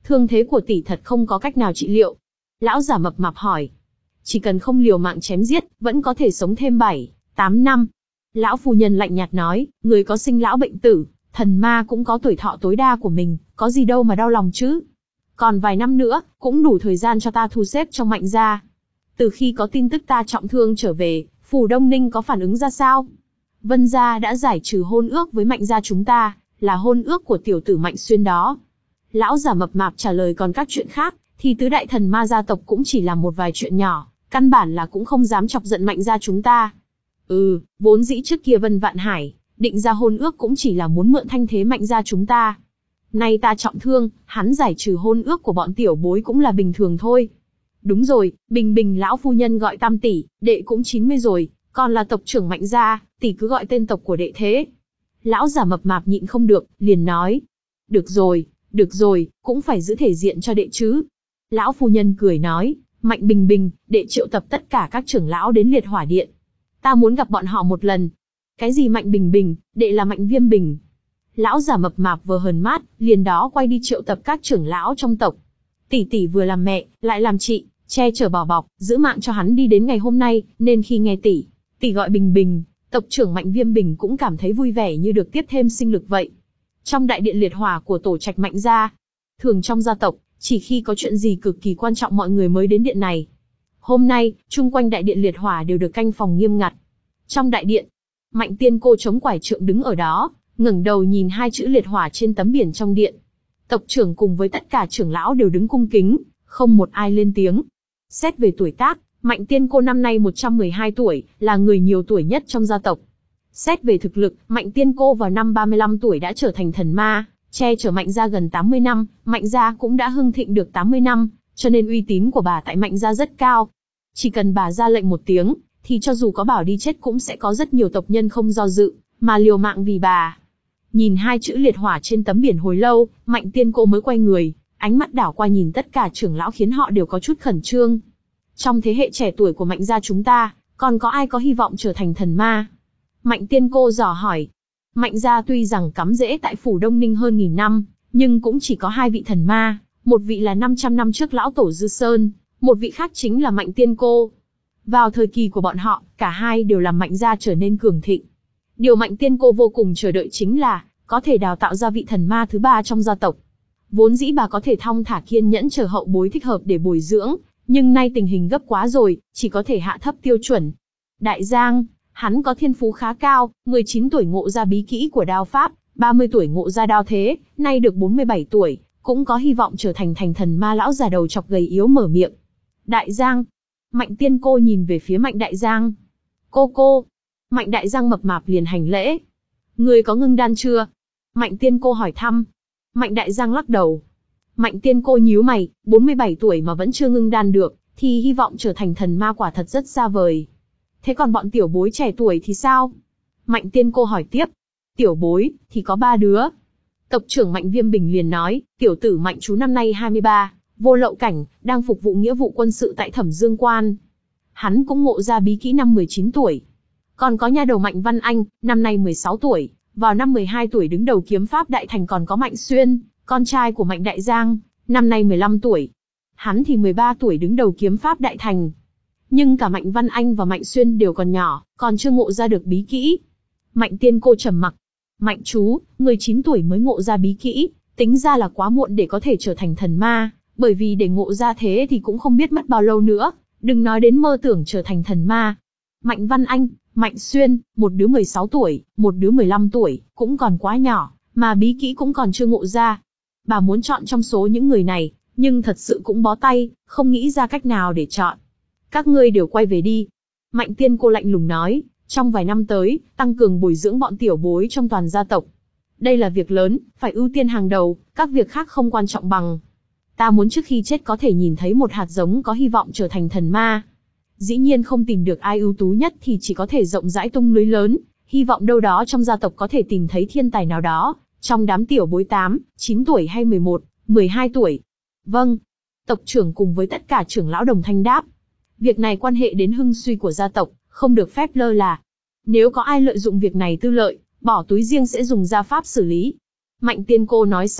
thương thế của tỷ thật không có cách nào trị liệu. Lão già mập mạp hỏi. Chỉ cần không liều mạng chém giết, vẫn có thể sống thêm bảy, tám năm. Lão phu nhân lạnh nhạt nói, người có sinh lão bệnh tử, thần ma cũng có tuổi thọ tối đa của mình, có gì đâu mà đau lòng chứ. Còn vài năm nữa, cũng đủ thời gian cho ta thu xếp trong Mạnh gia. Từ khi có tin tức ta trọng thương trở về, Phủ Đông Ninh có phản ứng ra sao? Vân gia đã giải trừ hôn ước với Mạnh gia chúng ta, là hôn ước của tiểu tử Mạnh Xuyên đó. Lão già mập mạp trả lời, còn các chuyện khác, thì tứ đại thần ma gia tộc cũng chỉ là một vài chuyện nhỏ, căn bản là cũng không dám chọc giận Mạnh gia chúng ta. Ừ, vốn dĩ trước kia Vân Vạn Hải, định ra hôn ước cũng chỉ là muốn mượn thanh thế Mạnh gia chúng ta. Nay ta trọng thương, hắn giải trừ hôn ước của bọn tiểu bối cũng là bình thường thôi. Đúng rồi, bình bình lão phu nhân gọi tam tỷ, đệ cũng chín mươi rồi, còn là tộc trưởng Mạnh gia, tỷ cứ gọi tên tộc của đệ thế. Lão già mập mạp nhịn không được, liền nói. Được rồi, được rồi, cũng phải giữ thể diện cho đệ chứ. Lão phu nhân cười nói, Mạnh bình bình, đệ triệu tập tất cả các trưởng lão đến liệt hỏa điện. Ta muốn gặp bọn họ một lần. Cái gì Mạnh bình bình, đệ là Mạnh viêm bình. Lão già mập mạp vừa hờn mát, liền đó quay đi triệu tập các trưởng lão trong tộc. Tỷ tỷ vừa làm mẹ, lại làm chị, che chở bảo bọc, giữ mạng cho hắn đi đến ngày hôm nay, nên khi nghe tỷ, tỷ gọi bình bình, tộc trưởng Mạnh viêm bình cũng cảm thấy vui vẻ như được tiếp thêm sinh lực vậy. Trong đại điện liệt hỏa của tổ trạch Mạnh gia, thường trong gia tộc, chỉ khi có chuyện gì cực kỳ quan trọng mọi người mới đến điện này. Hôm nay, chung quanh đại điện liệt hỏa đều được canh phòng nghiêm ngặt. Trong đại điện, Mạnh tiên cô chống quải trượng đứng ở đó, ngẩng đầu nhìn hai chữ liệt hỏa trên tấm biển trong điện. Tộc trưởng cùng với tất cả trưởng lão đều đứng cung kính, không một ai lên tiếng. Xét về tuổi tác, Mạnh tiên cô năm nay một trăm mười hai tuổi, là người nhiều tuổi nhất trong gia tộc. Xét về thực lực, Mạnh tiên cô vào năm ba mươi lăm tuổi đã trở thành thần ma, che chở Mạnh gia gần tám mươi năm, Mạnh gia cũng đã hưng thịnh được tám mươi năm, cho nên uy tín của bà tại Mạnh gia rất cao. Chỉ cần bà ra lệnh một tiếng, thì cho dù có bảo đi chết cũng sẽ có rất nhiều tộc nhân không do dự, mà liều mạng vì bà. Nhìn hai chữ liệt hỏa trên tấm biển hồi lâu, Mạnh tiên cô mới quay người, ánh mắt đảo qua nhìn tất cả trưởng lão khiến họ đều có chút khẩn trương. Trong thế hệ trẻ tuổi của Mạnh gia chúng ta, còn có ai có hy vọng trở thành thần ma? Mạnh tiên cô dò hỏi. Mạnh gia tuy rằng cắm rễ tại Phủ Đông Ninh hơn nghìn năm, nhưng cũng chỉ có hai vị thần ma, một vị là năm trăm năm trước lão tổ Dư Sơn, một vị khác chính là Mạnh tiên cô. Vào thời kỳ của bọn họ, cả hai đều làm Mạnh gia trở nên cường thịnh. Điều Mạnh tiên cô vô cùng chờ đợi chính là có thể đào tạo ra vị thần ma thứ ba trong gia tộc. Vốn dĩ bà có thể thong thả kiên nhẫn chờ hậu bối thích hợp để bồi dưỡng, nhưng nay tình hình gấp quá rồi, chỉ có thể hạ thấp tiêu chuẩn. Đại Giang, hắn có thiên phú khá cao, mười chín tuổi ngộ ra bí kỹ của đao pháp, ba mươi tuổi ngộ ra đao thế, nay được bốn mươi bảy tuổi, cũng có hy vọng trở thành thành thần ma. Lão già đầu chọc gầy yếu mở miệng. Đại Giang. Mạnh tiên cô nhìn về phía Mạnh Đại Giang. Cô cô. Mạnh Đại Giang mập mạp liền hành lễ. Người có ngưng đan chưa? Mạnh tiên cô hỏi thăm. Mạnh Đại Giang lắc đầu. Mạnh tiên cô nhíu mày, bốn mươi bảy tuổi mà vẫn chưa ngưng đan được, thì hy vọng trở thành thần ma quả thật rất xa vời. Thế còn bọn tiểu bối trẻ tuổi thì sao? Mạnh tiên cô hỏi tiếp. Tiểu bối, thì có ba đứa. Tộc trưởng Mạnh Viêm Bình liền nói, tiểu tử Mạnh chú năm nay hai mươi ba, vô lậu cảnh, đang phục vụ nghĩa vụ quân sự tại Thẩm Dương Quan. Hắn cũng ngộ ra bí kỹ năm mười chín tuổi. Còn có nha đầu Mạnh Văn Anh, năm nay mười sáu tuổi, vào năm mười hai tuổi đứng đầu kiếm pháp đại thành. Còn có Mạnh Xuyên, con trai của Mạnh Đại Giang, năm nay mười lăm tuổi. Hắn thì mười ba tuổi đứng đầu kiếm pháp đại thành. Nhưng cả Mạnh Văn Anh và Mạnh Xuyên đều còn nhỏ, còn chưa ngộ ra được bí kỹ. Mạnh tiên cô trầm mặc. Mạnh chú, mười chín tuổi mới ngộ ra bí kỹ, tính ra là quá muộn để có thể trở thành thần ma, bởi vì để ngộ ra thế thì cũng không biết mất bao lâu nữa, đừng nói đến mơ tưởng trở thành thần ma. Mạnh Văn Anh, Mạnh Xuyên, một đứa mười sáu tuổi, một đứa mười lăm tuổi, cũng còn quá nhỏ, mà bí kỹ cũng còn chưa ngộ ra. Bà muốn chọn trong số những người này, nhưng thật sự cũng bó tay, không nghĩ ra cách nào để chọn. Các ngươi đều quay về đi. Mạnh tiên cô lạnh lùng nói, trong vài năm tới, tăng cường bồi dưỡng bọn tiểu bối trong toàn gia tộc. Đây là việc lớn, phải ưu tiên hàng đầu, các việc khác không quan trọng bằng. Ta muốn trước khi chết có thể nhìn thấy một hạt giống có hy vọng trở thành thần ma. Dĩ nhiên không tìm được ai ưu tú nhất thì chỉ có thể rộng rãi tung lưới lớn, hy vọng đâu đó trong gia tộc có thể tìm thấy thiên tài nào đó, trong đám tiểu bối tám, chín tuổi hay mười một, mười hai tuổi. Vâng. Tộc trưởng cùng với tất cả trưởng lão đồng thanh đáp. Việc này quan hệ đến hưng suy của gia tộc, không được phép lơ là. Nếu có ai lợi dụng việc này tư lợi, bỏ túi riêng sẽ dùng gia pháp xử lý. Mạnh tiên cô nói xong,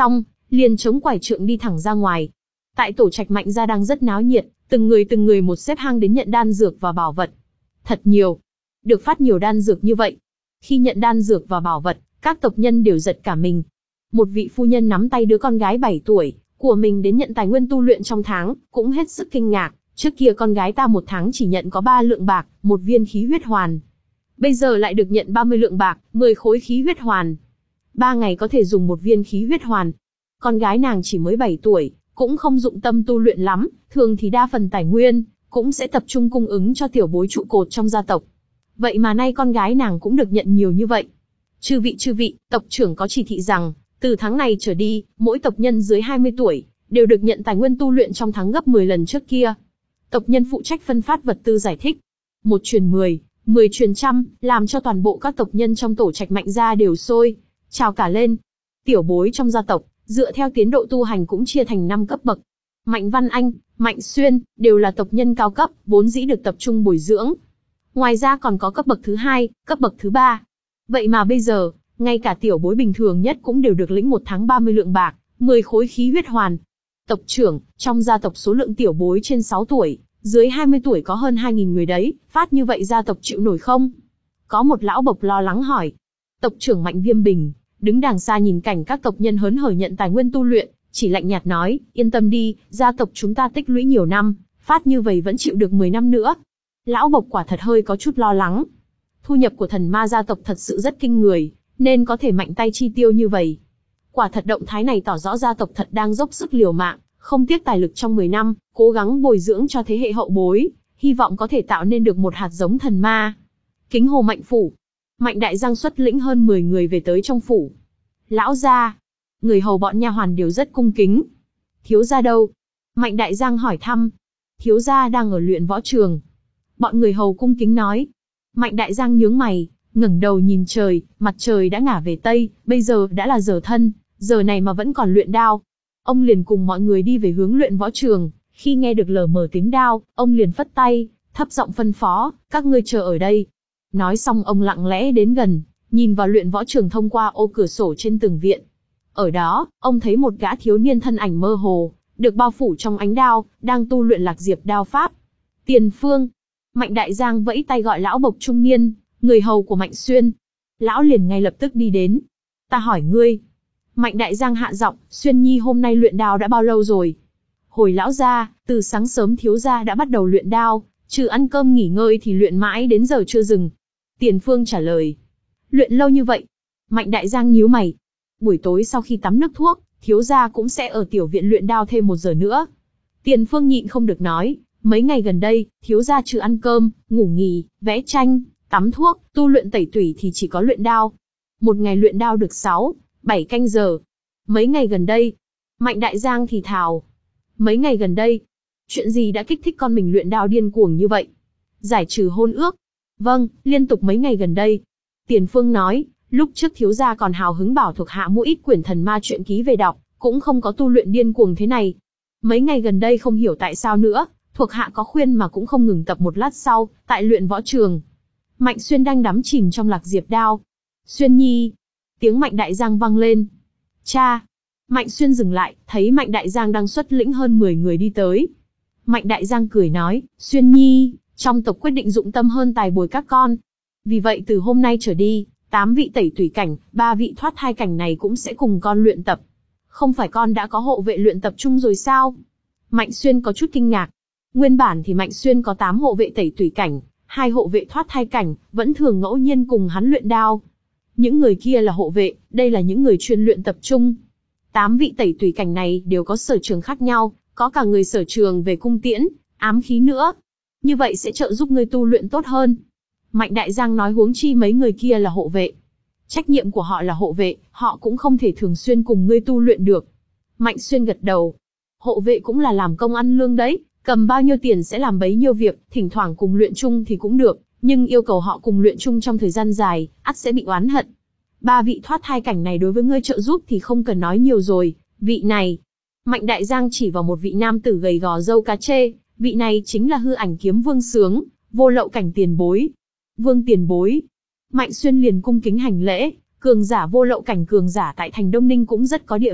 liền chống quải trượng đi thẳng ra ngoài. Tại tổ trạch Mạnh gia đang rất náo nhiệt, từng người từng người một xếp hang đến nhận đan dược và bảo vật. Thật nhiều. Được phát nhiều đan dược như vậy. Khi nhận đan dược và bảo vật, các tộc nhân đều giật cả mình. Một vị phu nhân nắm tay đứa con gái bảy tuổi của mình đến nhận tài nguyên tu luyện trong tháng, cũng hết sức kinh ngạc. Trước kia con gái ta một tháng chỉ nhận có ba lượng bạc, một viên khí huyết hoàn. Bây giờ lại được nhận ba mươi lượng bạc, mười khối khí huyết hoàn. Ba ngày có thể dùng một viên khí huyết hoàn. Con gái nàng chỉ mới bảy tuổi, cũng không dụng tâm tu luyện lắm, thường thì đa phần tài nguyên cũng sẽ tập trung cung ứng cho tiểu bối trụ cột trong gia tộc. Vậy mà nay con gái nàng cũng được nhận nhiều như vậy. Chư vị chư vị, tộc trưởng có chỉ thị rằng, từ tháng này trở đi, mỗi tộc nhân dưới hai mươi tuổi đều được nhận tài nguyên tu luyện trong tháng gấp mười lần trước kia. Tộc nhân phụ trách phân phát vật tư giải thích. Một truyền mười, mười truyền trăm, làm cho toàn bộ các tộc nhân trong tổ trạch Mạnh gia đều sôi trào cả lên. Tiểu bối trong gia tộc, dựa theo tiến độ tu hành cũng chia thành năm cấp bậc. Mạnh Văn Anh, Mạnh Xuyên, đều là tộc nhân cao cấp, vốn dĩ được tập trung bồi dưỡng. Ngoài ra còn có cấp bậc thứ hai, cấp bậc thứ ba. Vậy mà bây giờ, ngay cả tiểu bối bình thường nhất cũng đều được lĩnh một tháng ba mươi lượng bạc, mười khối khí huyết hoàn. Tộc trưởng, trong gia tộc số lượng tiểu bối trên sáu tuổi, dưới hai mươi tuổi có hơn hai nghìn người đấy, phát như vậy gia tộc chịu nổi không? Có một lão bộc lo lắng hỏi. Tộc trưởng Mạnh Viêm Bình, đứng đằng xa nhìn cảnh các tộc nhân hớn hở nhận tài nguyên tu luyện, chỉ lạnh nhạt nói, yên tâm đi, gia tộc chúng ta tích lũy nhiều năm, phát như vậy vẫn chịu được mười năm nữa. Lão bộc quả thật hơi có chút lo lắng. Thu nhập của thần ma gia tộc thật sự rất kinh người, nên có thể mạnh tay chi tiêu như vậy. Quả thật động thái này tỏ rõ gia tộc thật đang dốc sức liều mạng, không tiếc tài lực trong mười năm, cố gắng bồi dưỡng cho thế hệ hậu bối, hy vọng có thể tạo nên được một hạt giống thần ma. Kính Hồ Mạnh phủ. Mạnh Đại Giang xuất lĩnh hơn mười người về tới trong phủ. Lão gia, người hầu bọn nha hoàn đều rất cung kính. Thiếu gia đâu? Mạnh Đại Giang hỏi thăm. Thiếu gia đang ở luyện võ trường. Bọn người hầu cung kính nói. Mạnh Đại Giang nhướng mày, ngẩng đầu nhìn trời, mặt trời đã ngả về tây, bây giờ đã là giờ thân, giờ này mà vẫn còn luyện đao. Ông liền cùng mọi người đi về hướng luyện võ trường, khi nghe được lờ mờ tiếng đao, ông liền phất tay, thấp giọng phân phó, các ngươi chờ ở đây. Nói xong ông lặng lẽ đến gần, nhìn vào luyện võ trường thông qua ô cửa sổ trên tường viện. Ở đó, ông thấy một gã thiếu niên thân ảnh mơ hồ, được bao phủ trong ánh đao, đang tu luyện lạc diệp đao pháp. Tiền Phương. Mạnh Đại Giang vẫy tay gọi lão bộc trung niên, người hầu của Mạnh Xuyên. Lão liền ngay lập tức đi đến. Ta hỏi ngươi. Mạnh Đại Giang hạ giọng, Xuyên Nhi hôm nay luyện đao đã bao lâu rồi? Hồi lão gia, từ sáng sớm thiếu gia đã bắt đầu luyện đao, trừ ăn cơm nghỉ ngơi thì luyện mãi đến giờ chưa dừng. Tiền Phương trả lời. Luyện lâu như vậy? Mạnh Đại Giang nhíu mày. Buổi tối sau khi tắm nước thuốc, thiếu gia cũng sẽ ở tiểu viện luyện đao thêm một giờ nữa. Tiền Phương nhịn không được nói, mấy ngày gần đây, thiếu gia trừ ăn cơm, ngủ nghỉ, vẽ tranh, tắm thuốc, tu luyện tẩy tủy thì chỉ có luyện đao. Một ngày luyện đao được sáu, bảy canh giờ. Mấy ngày gần đây, Mạnh Đại Giang thì thào. Mấy ngày gần đây, chuyện gì đã kích thích con mình luyện đao điên cuồng như vậy? Giải trừ hôn ước. Vâng, liên tục mấy ngày gần đây. Tiền Phương nói, lúc trước thiếu gia còn hào hứng bảo thuộc hạ mua ít quyển thần ma truyện ký về đọc, cũng không có tu luyện điên cuồng thế này. Mấy ngày gần đây không hiểu tại sao nữa, thuộc hạ có khuyên mà cũng không ngừng tập một lát sau, tại luyện võ trường. Mạnh Xuyên đang đắm chìm trong lạc diệp đao. Xuyên Nhi. Tiếng Mạnh Đại Giang vang lên. Cha. Mạnh Xuyên dừng lại, thấy Mạnh Đại Giang đang xuất lĩnh hơn mười người đi tới. Mạnh Đại Giang cười nói, Xuyên Nhi, trong tộc quyết định dụng tâm hơn tài bồi các con. Vì vậy từ hôm nay trở đi, tám vị tẩy tủy cảnh, ba vị thoát thai cảnh này cũng sẽ cùng con luyện tập. Không phải con đã có hộ vệ luyện tập chung rồi sao? Mạnh Xuyên có chút kinh ngạc. Nguyên bản thì Mạnh Xuyên có tám hộ vệ tẩy tủy cảnh, hai hộ vệ thoát thai cảnh, vẫn thường ngẫu nhiên cùng hắn luyện đao. Những người kia là hộ vệ, đây là những người chuyên luyện tập trung. Tám vị tẩy tủy cảnh này đều có sở trường khác nhau, có cả người sở trường về cung tiễn, ám khí nữa. Như vậy sẽ trợ giúp ngươi tu luyện tốt hơn. Mạnh Đại Giang nói huống chi mấy người kia là hộ vệ. Trách nhiệm của họ là hộ vệ, họ cũng không thể thường xuyên cùng ngươi tu luyện được. Mạnh Xuyên gật đầu. Hộ vệ cũng là làm công ăn lương đấy, cầm bao nhiêu tiền sẽ làm bấy nhiêu việc, thỉnh thoảng cùng luyện chung thì cũng được, nhưng yêu cầu họ cùng luyện chung trong thời gian dài, ắt sẽ bị oán hận. Ba vị thoát thai cảnh này đối với ngươi trợ giúp thì không cần nói nhiều rồi, vị này. Mạnh Đại Giang chỉ vào một vị nam tử gầy gò râu cá chê, vị này chính là hư ảnh kiếm vương Sướng, vô lậu cảnh tiền bối. Vương tiền bối. Mạnh Xuyên liền cung kính hành lễ, cường giả vô lậu cảnh cường giả tại thành Đông Ninh cũng rất có địa vị,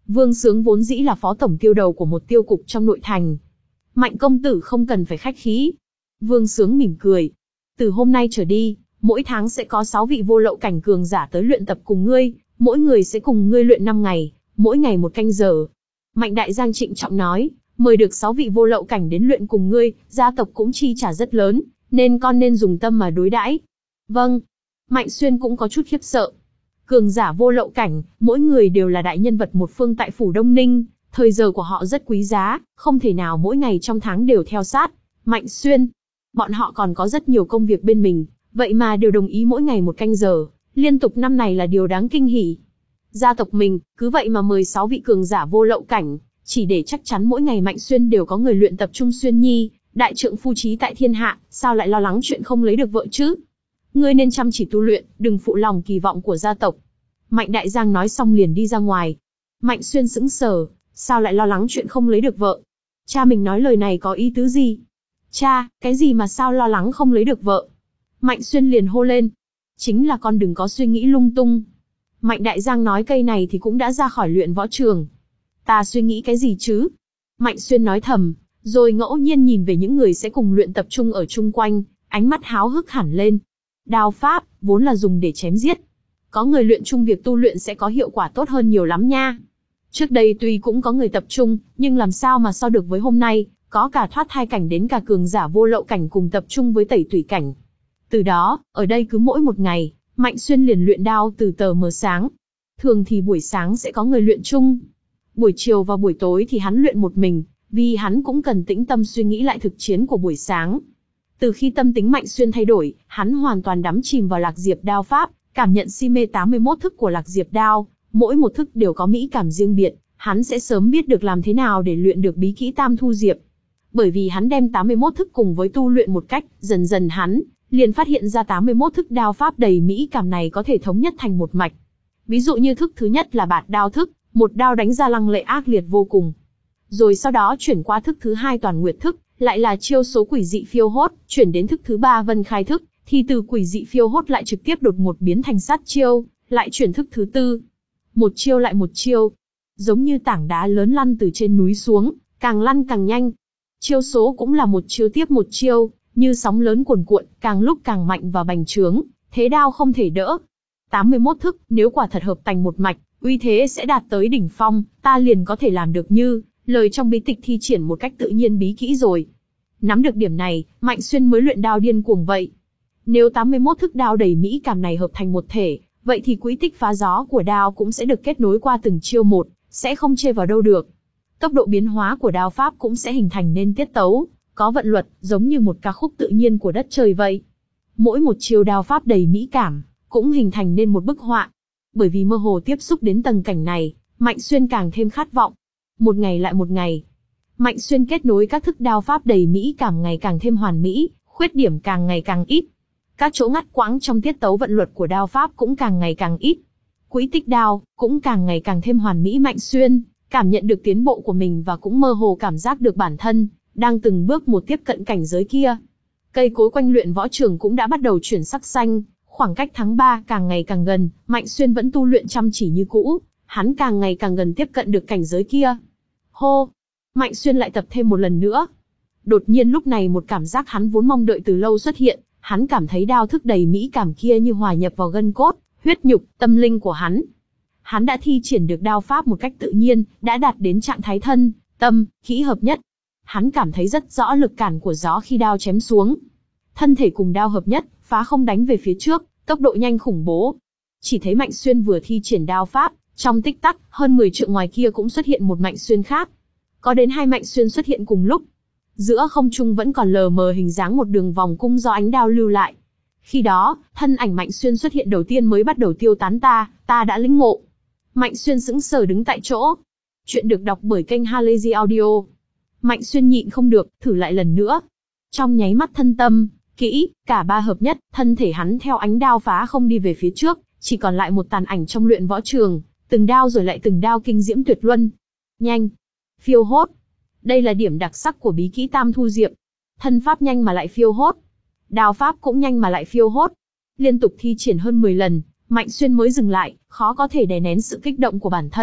Vương Sướng vốn dĩ là phó tổng tiêu đầu của một tiêu cục trong nội thành. Mạnh công tử không cần phải khách khí. Vương Sướng mỉm cười. Từ hôm nay trở đi, mỗi tháng sẽ có sáu vị vô lậu cảnh cường giả tới luyện tập cùng ngươi, mỗi người sẽ cùng ngươi luyện năm ngày, mỗi ngày một canh giờ. Mạnh Đại Giang trịnh trọng nói, mời được sáu vị vô lậu cảnh đến luyện cùng ngươi, gia tộc cũng chi trả rất lớn, nên con nên dùng tâm mà đối đãi. Vâng. Mạnh Xuyên cũng có chút khiếp sợ. Cường giả vô lậu cảnh, mỗi người đều là đại nhân vật một phương tại phủ Đông Ninh, thời giờ của họ rất quý giá, không thể nào mỗi ngày trong tháng đều theo sát. Mạnh Xuyên, bọn họ còn có rất nhiều công việc bên mình, vậy mà đều đồng ý mỗi ngày một canh giờ, liên tục năm này là điều đáng kinh hỉ. Gia tộc mình, cứ vậy mà mời sáu vị cường giả vô lậu cảnh, chỉ để chắc chắn mỗi ngày Mạnh Xuyên đều có người luyện tập trung Xuyên Nhi, đại trượng phu trí tại thiên hạ, sao lại lo lắng chuyện không lấy được vợ chứ? Ngươi nên chăm chỉ tu luyện, đừng phụ lòng kỳ vọng của gia tộc. Mạnh Đại Giang nói xong liền đi ra ngoài. Mạnh Xuyên sững sờ, sao lại lo lắng chuyện không lấy được vợ? Cha mình nói lời này có ý tứ gì? Cha, cái gì mà sao lo lắng không lấy được vợ? Mạnh Xuyên liền hô lên. Chính là con đừng có suy nghĩ lung tung. Mạnh Đại Giang nói cây này thì cũng đã ra khỏi luyện võ trường. Ta suy nghĩ cái gì chứ? Mạnh Xuyên nói thầm, rồi ngẫu nhiên nhìn về những người sẽ cùng luyện tập trung ở chung quanh, ánh mắt háo hức hẳn lên. Đao pháp, vốn là dùng để chém giết. Có người luyện chung việc tu luyện sẽ có hiệu quả tốt hơn nhiều lắm nha. Trước đây tuy cũng có người tập trung, nhưng làm sao mà so được với hôm nay, có cả thoát thai cảnh đến cả cường giả vô lậu cảnh cùng tập trung với tẩy tủy cảnh. Từ đó, ở đây cứ mỗi một ngày, Mạnh Xuyên liền luyện đao từ tờ mờ sáng. Thường thì buổi sáng sẽ có người luyện chung. Buổi chiều và buổi tối thì hắn luyện một mình, vì hắn cũng cần tĩnh tâm suy nghĩ lại thực chiến của buổi sáng. Từ khi tâm tính Mạnh Xuyên thay đổi, hắn hoàn toàn đắm chìm vào Lạc Diệp đao pháp, cảm nhận si mê tám mươi mốt thức của Lạc Diệp đao, mỗi một thức đều có mỹ cảm riêng biệt, hắn sẽ sớm biết được làm thế nào để luyện được bí kỹ Tam Thu Diệp. Bởi vì hắn đem tám mươi mốt thức cùng với tu luyện một cách, dần dần hắn liền phát hiện ra tám mươi mốt thức đao pháp đầy mỹ cảm này có thể thống nhất thành một mạch. Ví dụ như thức thứ nhất là Bạt đao thức, một đao đánh ra lăng lệ ác liệt vô cùng. Rồi sau đó chuyển qua thức thứ hai Toàn Nguyệt thức, lại là chiêu số quỷ dị phiêu hốt, chuyển đến thức thứ ba Vân Khai thức, thì từ quỷ dị phiêu hốt lại trực tiếp đột ngột biến thành sát chiêu, lại chuyển thức thứ tư. Một chiêu lại một chiêu, giống như tảng đá lớn lăn từ trên núi xuống, càng lăn càng nhanh. Chiêu số cũng là một chiêu tiếp một chiêu, như sóng lớn cuồn cuộn, càng lúc càng mạnh và bành trướng, thế đao không thể đỡ. tám mươi mốt thức, nếu quả thật hợp thành một mạch, uy thế sẽ đạt tới đỉnh phong, ta liền có thể làm được như lời trong bí tịch thi triển một cách tự nhiên bí kỹ rồi. Nắm được điểm này, Mạnh Xuyên mới luyện đao điên cuồng vậy. Nếu tám mươi mốt thức đao đầy mỹ cảm này hợp thành một thể, vậy thì quỹ tích phá gió của đao cũng sẽ được kết nối qua từng chiêu một, sẽ không chê vào đâu được. Tốc độ biến hóa của đao pháp cũng sẽ hình thành nên tiết tấu, có vận luật, giống như một ca khúc tự nhiên của đất trời vậy. Mỗi một chiêu đao pháp đầy mỹ cảm, cũng hình thành nên một bức họa. Bởi vì mơ hồ tiếp xúc đến tầng cảnh này, Mạnh Xuyên càng thêm khát vọng. Một ngày lại một ngày, Mạnh Xuyên kết nối các thức đao pháp đầy mỹ cảm ngày càng thêm hoàn mỹ, khuyết điểm càng ngày càng ít. Các chỗ ngắt quãng trong tiết tấu vận luật của đao pháp cũng càng ngày càng ít. Quỹ tích đao cũng càng ngày càng thêm hoàn mỹ. Mạnh Xuyên cảm nhận được tiến bộ của mình và cũng mơ hồ cảm giác được bản thân đang từng bước một tiếp cận cảnh giới kia. Cây cối quanh luyện võ trường cũng đã bắt đầu chuyển sắc xanh, khoảng cách tháng ba càng ngày càng gần, Mạnh Xuyên vẫn tu luyện chăm chỉ như cũ, hắn càng ngày càng gần tiếp cận được cảnh giới kia. Hô! Mạnh Xuyên lại tập thêm một lần nữa. Đột nhiên lúc này một cảm giác hắn vốn mong đợi từ lâu xuất hiện, hắn cảm thấy đao thức đầy mỹ cảm kia như hòa nhập vào gân cốt, huyết nhục, tâm linh của hắn. Hắn đã thi triển được đao pháp một cách tự nhiên, đã đạt đến trạng thái thân, tâm, khí hợp nhất. Hắn cảm thấy rất rõ lực cản của gió khi đao chém xuống. Thân thể cùng đao hợp nhất, phá không đánh về phía trước, tốc độ nhanh khủng bố. Chỉ thấy Mạnh Xuyên vừa thi triển đao pháp, trong tích tắc, hơn mười trượng ngoài kia cũng xuất hiện một Mạnh Xuyên khác. Có đến hai Mạnh Xuyên xuất hiện cùng lúc. Giữa không trung vẫn còn lờ mờ hình dáng một đường vòng cung do ánh đao lưu lại. Khi đó, thân ảnh Mạnh Xuyên xuất hiện đầu tiên mới bắt đầu tiêu tán. Ta, ta đã lĩnh ngộ. Mạnh Xuyên sững sờ đứng tại chỗ. Chuyện được đọc bởi kênh Halazy Audio. Mạnh Xuyên nhịn không được, thử lại lần nữa. Trong nháy mắt thân tâm, kỹ, cả ba hợp nhất, thân thể hắn theo ánh đao phá không đi về phía trước, chỉ còn lại một tàn ảnh trong luyện võ trường, từng đao rồi lại từng đao kinh diễm tuyệt luân. Nhanh, phiêu hốt. Đây là điểm đặc sắc của bí kỹ Tam Thu Diệp. Thân pháp nhanh mà lại phiêu hốt. Đao pháp cũng nhanh mà lại phiêu hốt. Liên tục thi triển hơn mười lần, Mạnh Xuyên mới dừng lại, khó có thể đè nén sự kích động của bản thân,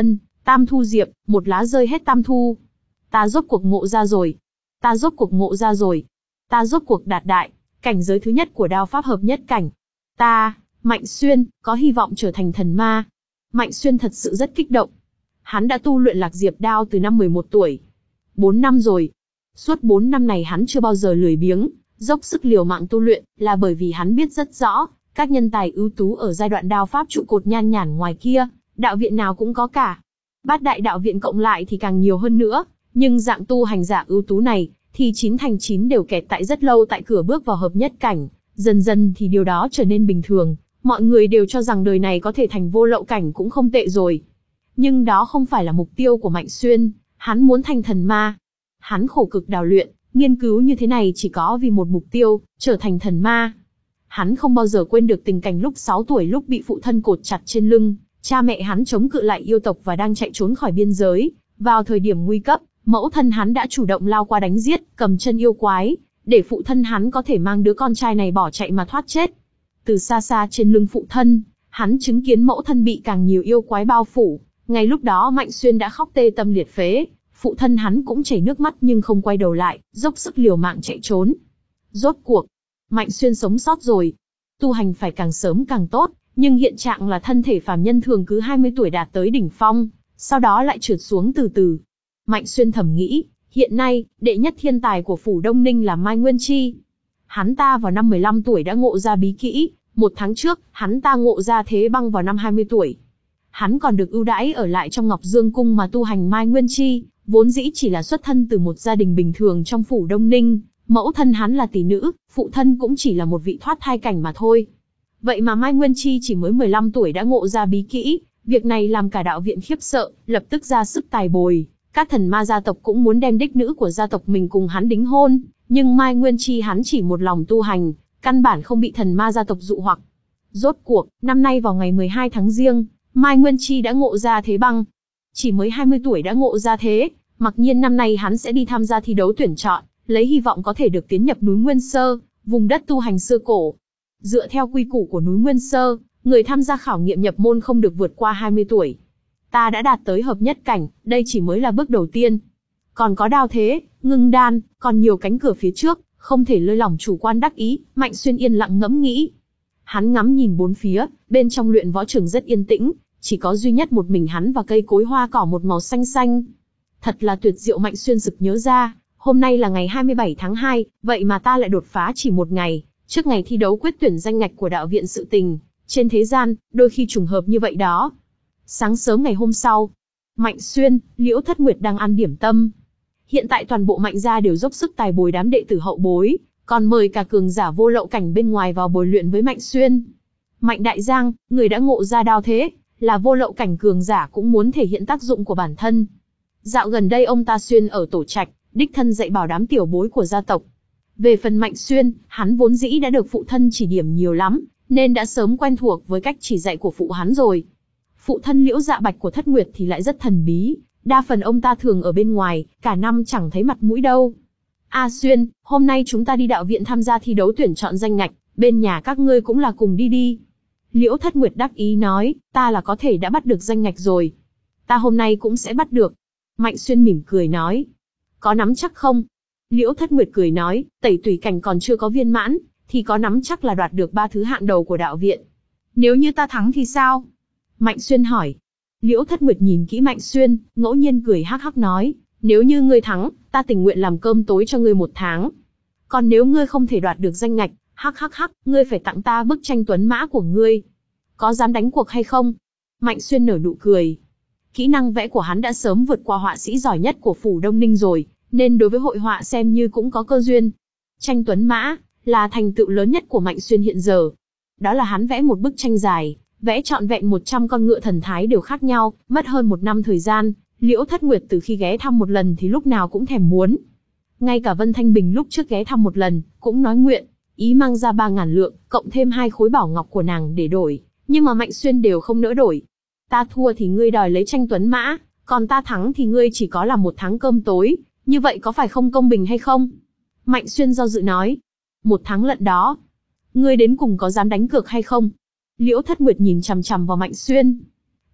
Tam thu diệp, một lá rơi hết tam thu. Ta rốt cuộc ngộ ra rồi. Ta rốt cuộc ngộ ra rồi. Ta rốt cuộc đạt đại, cảnh giới thứ nhất của đao pháp hợp nhất cảnh. Ta, Mạnh Xuyên, có hy vọng trở thành thần ma. Mạnh Xuyên thật sự rất kích động. Hắn đã tu luyện lạc diệp đao từ năm mười một tuổi. bốn năm rồi. Suốt bốn năm này hắn chưa bao giờ lười biếng, dốc sức liều mạng tu luyện, là bởi vì hắn biết rất rõ, các nhân tài ưu tú ở giai đoạn đao pháp trụ cột nhan nhản ngoài kia, đạo viện nào cũng có cả. Bát đại đạo viện cộng lại thì càng nhiều hơn nữa, nhưng dạng tu hành giả ưu tú này, thì chín thành chín đều kẹt tại rất lâu tại cửa bước vào hợp nhất cảnh, dần dần thì điều đó trở nên bình thường, mọi người đều cho rằng đời này có thể thành vô lậu cảnh cũng không tệ rồi. Nhưng đó không phải là mục tiêu của Mạnh Xuyên, hắn muốn thành thần ma. Hắn khổ cực đào luyện, nghiên cứu như thế này chỉ có vì một mục tiêu, trở thành thần ma. Hắn không bao giờ quên được tình cảnh lúc sáu tuổi lúc bị phụ thân cột chặt trên lưng, cha mẹ hắn chống cự lại yêu tộc và đang chạy trốn khỏi biên giới. Vào thời điểm nguy cấp, mẫu thân hắn đã chủ động lao qua đánh giết, cầm chân yêu quái, để phụ thân hắn có thể mang đứa con trai này bỏ chạy mà thoát chết. Từ xa xa trên lưng phụ thân, hắn chứng kiến mẫu thân bị càng nhiều yêu quái bao phủ. Ngay lúc đó Mạnh Xuyên đã khóc tê tâm liệt phế, phụ thân hắn cũng chảy nước mắt nhưng không quay đầu lại, dốc sức liều mạng chạy trốn. Rốt cuộc, Mạnh Xuyên sống sót rồi. Tu hành phải càng sớm càng tốt, nhưng hiện trạng là thân thể phàm nhân thường cứ hai mươi tuổi đạt tới đỉnh phong, sau đó lại trượt xuống từ từ. Mạnh Xuyên thầm nghĩ, hiện nay, đệ nhất thiên tài của phủ Đông Ninh là Mai Nguyên Chi. Hắn ta vào năm mười lăm tuổi đã ngộ ra bí kỹ, một tháng trước, hắn ta ngộ ra thế băng vào năm hai mươi tuổi. Hắn còn được ưu đãi ở lại trong Ngọc Dương Cung mà tu hành Mai Nguyên Chi, vốn dĩ chỉ là xuất thân từ một gia đình bình thường trong phủ Đông Ninh, mẫu thân hắn là tỷ nữ, phụ thân cũng chỉ là một vị thoát thai cảnh mà thôi. Vậy mà Mai Nguyên Chi chỉ mới mười lăm tuổi đã ngộ ra bí kỹ, việc này làm cả đạo viện khiếp sợ, lập tức ra sức tài bồi. Các thần ma gia tộc cũng muốn đem đích nữ của gia tộc mình cùng hắn đính hôn, nhưng Mai Nguyên Chi hắn chỉ một lòng tu hành, căn bản không bị thần ma gia tộc dụ hoặc. Rốt cuộc, năm nay vào ngày mười hai tháng Giêng, Mai Nguyên Chi đã ngộ ra thế băng. Chỉ mới hai mươi tuổi đã ngộ ra thế, mặc nhiên năm nay hắn sẽ đi tham gia thi đấu tuyển chọn, lấy hy vọng có thể được tiến nhập núi Nguyên Sơ, vùng đất tu hành xưa cổ. Dựa theo quy củ của núi Nguyên Sơ, người tham gia khảo nghiệm nhập môn không được vượt qua hai mươi tuổi. Ta đã đạt tới hợp nhất cảnh, đây chỉ mới là bước đầu tiên. Còn có đao thế, ngưng đan, còn nhiều cánh cửa phía trước, không thể lơi lỏng chủ quan đắc ý. Mạnh Xuyên yên lặng ngẫm nghĩ. Hắn ngắm nhìn bốn phía, bên trong luyện võ trường rất yên tĩnh, chỉ có duy nhất một mình hắn và cây cối hoa cỏ một màu xanh xanh. Thật là tuyệt diệu. Mạnh Xuyên sực nhớ ra, hôm nay là ngày hai mươi bảy tháng hai, vậy mà ta lại đột phá chỉ một ngày, trước ngày thi đấu quyết tuyển danh ngạch của đạo viện sự tình. Trên thế gian, đôi khi trùng hợp như vậy đó. Sáng sớm ngày hôm sau, Mạnh Xuyên, Liễu Thất Nguyệt đang ăn điểm tâm. Hiện tại toàn bộ Mạnh gia đều dốc sức tài bồi đám đệ tử hậu bối, còn mời cả cường giả vô lậu cảnh bên ngoài vào bồi luyện với Mạnh Xuyên. Mạnh Đại Giang, người đã ngộ ra đao thế, là vô lậu cảnh cường giả cũng muốn thể hiện tác dụng của bản thân. Dạo gần đây ông ta Xuyên ở tổ trạch, đích thân dạy bảo đám tiểu bối của gia tộc. Về phần Mạnh Xuyên, hắn vốn dĩ đã được phụ thân chỉ điểm nhiều lắm, nên đã sớm quen thuộc với cách chỉ dạy của phụ hắn rồi. Phụ thân Liễu Dạ Bạch của Thất Nguyệt thì lại rất thần bí, đa phần ông ta thường ở bên ngoài, cả năm chẳng thấy mặt mũi đâu. A Xuyên, hôm nay chúng ta đi đạo viện tham gia thi đấu tuyển chọn danh ngạch, bên nhà các ngươi cũng là cùng đi đi. Liễu Thất Nguyệt đắc ý nói, ta là có thể đã bắt được danh ngạch rồi. Ta hôm nay cũng sẽ bắt được. Mạnh Xuyên mỉm cười nói, có nắm chắc không? Liễu Thất Nguyệt cười nói, tẩy tùy cảnh còn chưa có viên mãn, thì có nắm chắc là đoạt được ba thứ hạng đầu của đạo viện. Nếu như ta thắng thì sao? Mạnh Xuyên hỏi. Liễu Thất Nguyệt nhìn kỹ Mạnh Xuyên, ngẫu nhiên cười hắc hắc nói, nếu như ngươi thắng, ta tình nguyện làm cơm tối cho ngươi một tháng. Còn nếu ngươi không thể đoạt được danh ngạch, hắc hắc hắc, ngươi phải tặng ta bức tranh tuấn mã của ngươi. Có dám đánh cuộc hay không? Mạnh Xuyên nở nụ cười. Kỹ năng vẽ của hắn đã sớm vượt qua họa sĩ giỏi nhất của phủ Đông Ninh rồi, nên đối với hội họa xem như cũng có cơ duyên. Tranh tuấn mã là thành tựu lớn nhất của Mạnh Xuyên hiện giờ. Đó là hắn vẽ một bức tranh dài, vẽ trọn vẹn một trăm con ngựa thần thái đều khác nhau, mất hơn một năm thời gian. Liễu Thất Nguyệt từ khi ghé thăm một lần thì lúc nào cũng thèm muốn. Ngay cả Vân Thanh Bình lúc trước ghé thăm một lần, cũng nói nguyện, ý mang ra ba ngàn lượng, cộng thêm hai khối bảo ngọc của nàng để đổi, nhưng mà Mạnh Xuyên đều không nỡ đổi. Ta thua thì ngươi đòi lấy tranh tuấn mã, còn ta thắng thì ngươi chỉ có là một tháng cơm tối, như vậy có phải không công bình hay không? Mạnh Xuyên do dự nói, một tháng lận đó, ngươi đến cùng có dám đánh cược hay không? Liễu Thất Nguyệt nhìn chằm chằm vào Mạnh Xuyên.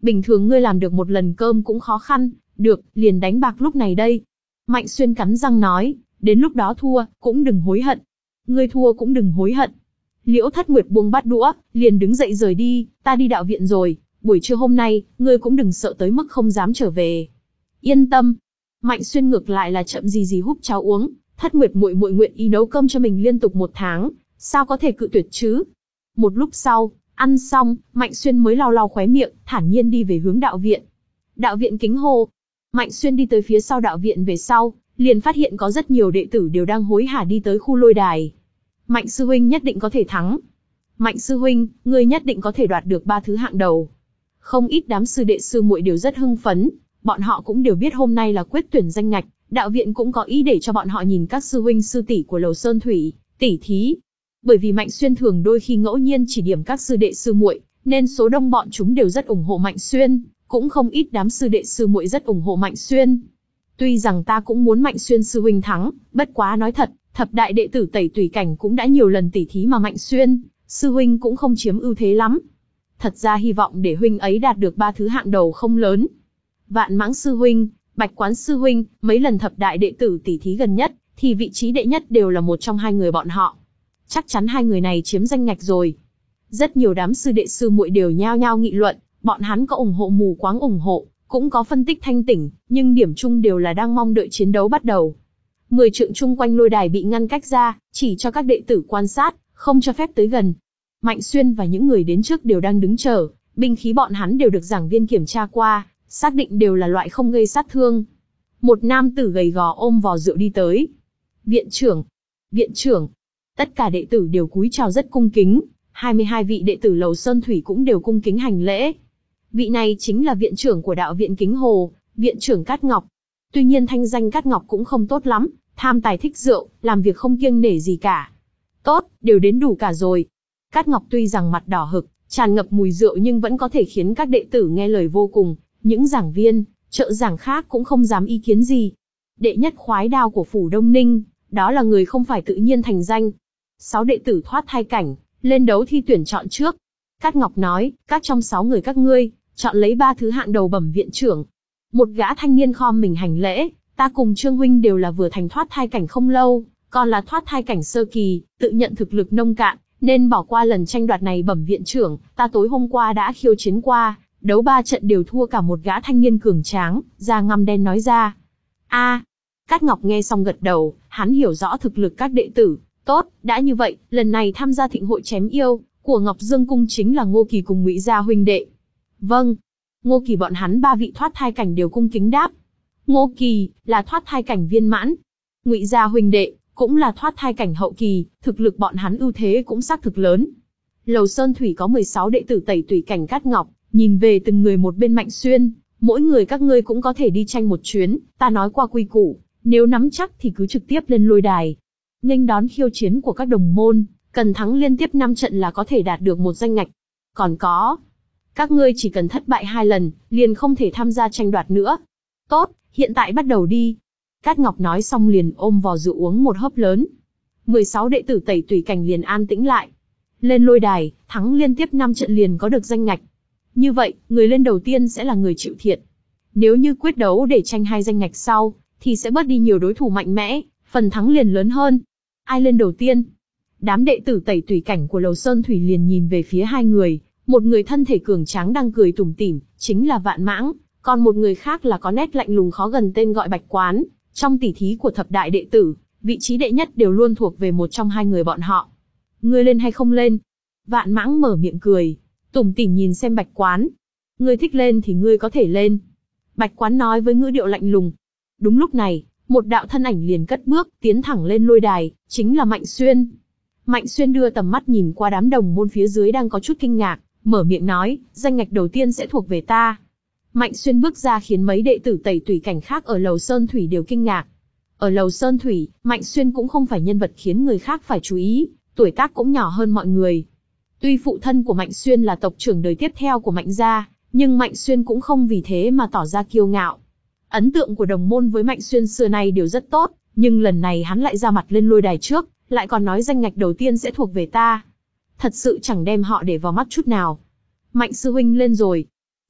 Bình thường ngươi làm được một lần cơm cũng khó khăn, được, liền đánh bạc lúc này đây. Mạnh Xuyên cắn răng nói, đến lúc đó thua, cũng đừng hối hận. Ngươi thua cũng đừng hối hận. Liễu Thất Nguyệt buông bát đũa, liền đứng dậy rời đi, ta đi đạo viện rồi, buổi trưa hôm nay, ngươi cũng đừng sợ tới mức không dám trở về. Yên tâm. Mạnh Xuyên ngược lại là chậm gì gì húp cháo uống, Thất Nguyệt muội muội nguyện ý nấu cơm cho mình liên tục một tháng, sao có thể cự tuyệt chứ? Một lúc sau, ăn xong, Mạnh Xuyên mới lau lau khóe miệng, thản nhiên đi về hướng đạo viện. Đạo viện Kính Hồ. Mạnh Xuyên đi tới phía sau đạo viện về sau, liền phát hiện có rất nhiều đệ tử đều đang hối hả đi tới khu lôi đài. Mạnh sư huynh nhất định có thể thắng. Mạnh sư huynh, ngươi nhất định có thể đoạt được ba thứ hạng đầu. Không ít đám sư đệ sư muội đều rất hưng phấn, bọn họ cũng đều biết hôm nay là quyết tuyển danh ngạch, đạo viện cũng có ý để cho bọn họ nhìn các sư huynh sư tỷ của Lầu Sơn Thủy tỉ thí. Bởi vì Mạnh Xuyên thường đôi khi ngẫu nhiên chỉ điểm các sư đệ sư muội, nên số đông bọn chúng đều rất ủng hộ Mạnh Xuyên, cũng không ít đám sư đệ sư muội rất ủng hộ Mạnh Xuyên. Tuy rằng ta cũng muốn Mạnh Xuyên sư huynh thắng, bất quá nói thật, thập đại đệ tử Tẩy Tùy Cảnh cũng đã nhiều lần tỉ thí mà Mạnh Xuyên sư huynh cũng không chiếm ưu thế lắm. Thật ra hy vọng để huynh ấy đạt được ba thứ hạng đầu không lớn. Vạn Mãng sư huynh, Bạch Quán sư huynh, mấy lần thập đại đệ tử tỉ thí gần nhất, thì vị trí đệ nhất đều là một trong hai người bọn họ. Chắc chắn hai người này chiếm danh ngạch rồi. Rất nhiều đám sư đệ sư muội đều nhao nhao nghị luận, bọn hắn có ủng hộ mù quáng ủng hộ, cũng có phân tích thanh tỉnh, nhưng điểm chung đều là đang mong đợi chiến đấu bắt đầu. Mười trượng chung quanh lôi đài bị ngăn cách ra, chỉ cho các đệ tử quan sát, không cho phép tới gần. Mạnh Xuyên và những người đến trước đều đang đứng chờ, binh khí bọn hắn đều được giảng viên kiểm tra qua, xác định đều là loại không gây sát thương. Một nam tử gầy gò ôm vò rượu đi tới. Viện trưởng, viện trưởng. Tất cả đệ tử đều cúi chào rất cung kính, hai mươi hai vị đệ tử Lầu Sơn Thủy cũng đều cung kính hành lễ. Vị này chính là viện trưởng của đạo viện Kính Hồ, viện trưởng Cát Ngọc. Tuy nhiên thanh danh Cát Ngọc cũng không tốt lắm, tham tài thích rượu, làm việc không kiêng nể gì cả. Tốt, đều đến đủ cả rồi. Cát Ngọc tuy rằng mặt đỏ hực, tràn ngập mùi rượu nhưng vẫn có thể khiến các đệ tử nghe lời vô cùng, những giảng viên, trợ giảng khác cũng không dám ý kiến gì. Đệ nhất khoái đao của Phủ Đông Ninh, đó là người không phải tự nhiên thành danh. Sáu đệ tử thoát thai cảnh, lên đấu thi tuyển chọn trước. Cát Ngọc nói, các trong sáu người các ngươi, chọn lấy ba thứ hạng đầu bẩm viện trưởng. Một gã thanh niên khom mình hành lễ, ta cùng Trương huynh đều là vừa thành thoát thai cảnh không lâu, còn là thoát thai cảnh sơ kỳ, tự nhận thực lực nông cạn, nên bỏ qua lần tranh đoạt này bẩm viện trưởng. Ta tối hôm qua đã khiêu chiến qua, đấu ba trận đều thua cả một gã thanh niên cường tráng, da ngăm đen nói ra. A, Cát Ngọc nghe xong gật đầu, hắn hiểu rõ thực lực các đệ tử. Tốt, đã như vậy, lần này tham gia thịnh hội chém yêu của Ngọc Dương Cung chính là Ngô Kỳ cùng Ngụy Gia huynh đệ. Vâng. Ngô Kỳ bọn hắn ba vị thoát thai cảnh đều cung kính đáp. Ngô Kỳ là thoát thai cảnh viên mãn, Ngụy Gia huynh đệ cũng là thoát thai cảnh hậu kỳ, thực lực bọn hắn ưu thế cũng xác thực lớn. Lầu Sơn Thủy có mười sáu đệ tử Tẩy Tùy Cảnh Cát Ngọc, nhìn về từng người một bên Mạnh Xuyên, mỗi người các ngươi cũng có thể đi tranh một chuyến, ta nói qua quy củ, nếu nắm chắc thì cứ trực tiếp lên lôi đài. Nghênh đón khiêu chiến của các đồng môn, cần thắng liên tiếp năm trận là có thể đạt được một danh ngạch. Còn có, các ngươi chỉ cần thất bại hai lần, liền không thể tham gia tranh đoạt nữa. Tốt, hiện tại bắt đầu đi. Cát Ngọc nói xong liền ôm vò rượu uống một hớp lớn. mười sáu đệ tử Tẩy Tùy Cảnh liền an tĩnh lại. Lên lôi đài, thắng liên tiếp năm trận liền có được danh ngạch. Như vậy, người lên đầu tiên sẽ là người chịu thiệt. Nếu như quyết đấu để tranh hai danh ngạch sau, thì sẽ bớt đi nhiều đối thủ mạnh mẽ, phần thắng liền lớn hơn. Ai lên đầu tiên? Đám đệ tử Tẩy Tùy Cảnh của Lầu Sơn Thủy liền nhìn về phía hai người, một người thân thể cường tráng đang cười tủm tỉm, chính là Vạn Mãng, còn một người khác là có nét lạnh lùng khó gần tên gọi Bạch Quán. Trong tỷ thí của thập đại đệ tử, vị trí đệ nhất đều luôn thuộc về một trong hai người bọn họ. Ngươi lên hay không lên? Vạn Mãng mở miệng cười, tủm tỉm nhìn xem Bạch Quán. Ngươi thích lên thì ngươi có thể lên. Bạch Quán nói với ngữ điệu lạnh lùng. Đúng lúc này, một đạo thân ảnh liền cất bước, tiến thẳng lên lôi đài, chính là Mạnh Xuyên. Mạnh Xuyên đưa tầm mắt nhìn qua đám đồng môn phía dưới đang có chút kinh ngạc, mở miệng nói, danh ngạch đầu tiên sẽ thuộc về ta. Mạnh Xuyên bước ra khiến mấy đệ tử Tẩy Tùy Cảnh khác ở Lầu Sơn Thủy đều kinh ngạc. Ở Lầu Sơn Thủy, Mạnh Xuyên cũng không phải nhân vật khiến người khác phải chú ý, tuổi tác cũng nhỏ hơn mọi người. Tuy phụ thân của Mạnh Xuyên là tộc trưởng đời tiếp theo của Mạnh gia, nhưng Mạnh Xuyên cũng không vì thế mà tỏ ra kiêu ngạo. Ấn tượng của đồng môn với Mạnh Xuyên xưa nay đều rất tốt, nhưng lần này hắn lại ra mặt lên lôi đài trước, lại còn nói danh ngạch đầu tiên sẽ thuộc về ta. Thật sự chẳng đem họ để vào mắt chút nào. Mạnh sư huynh lên rồi.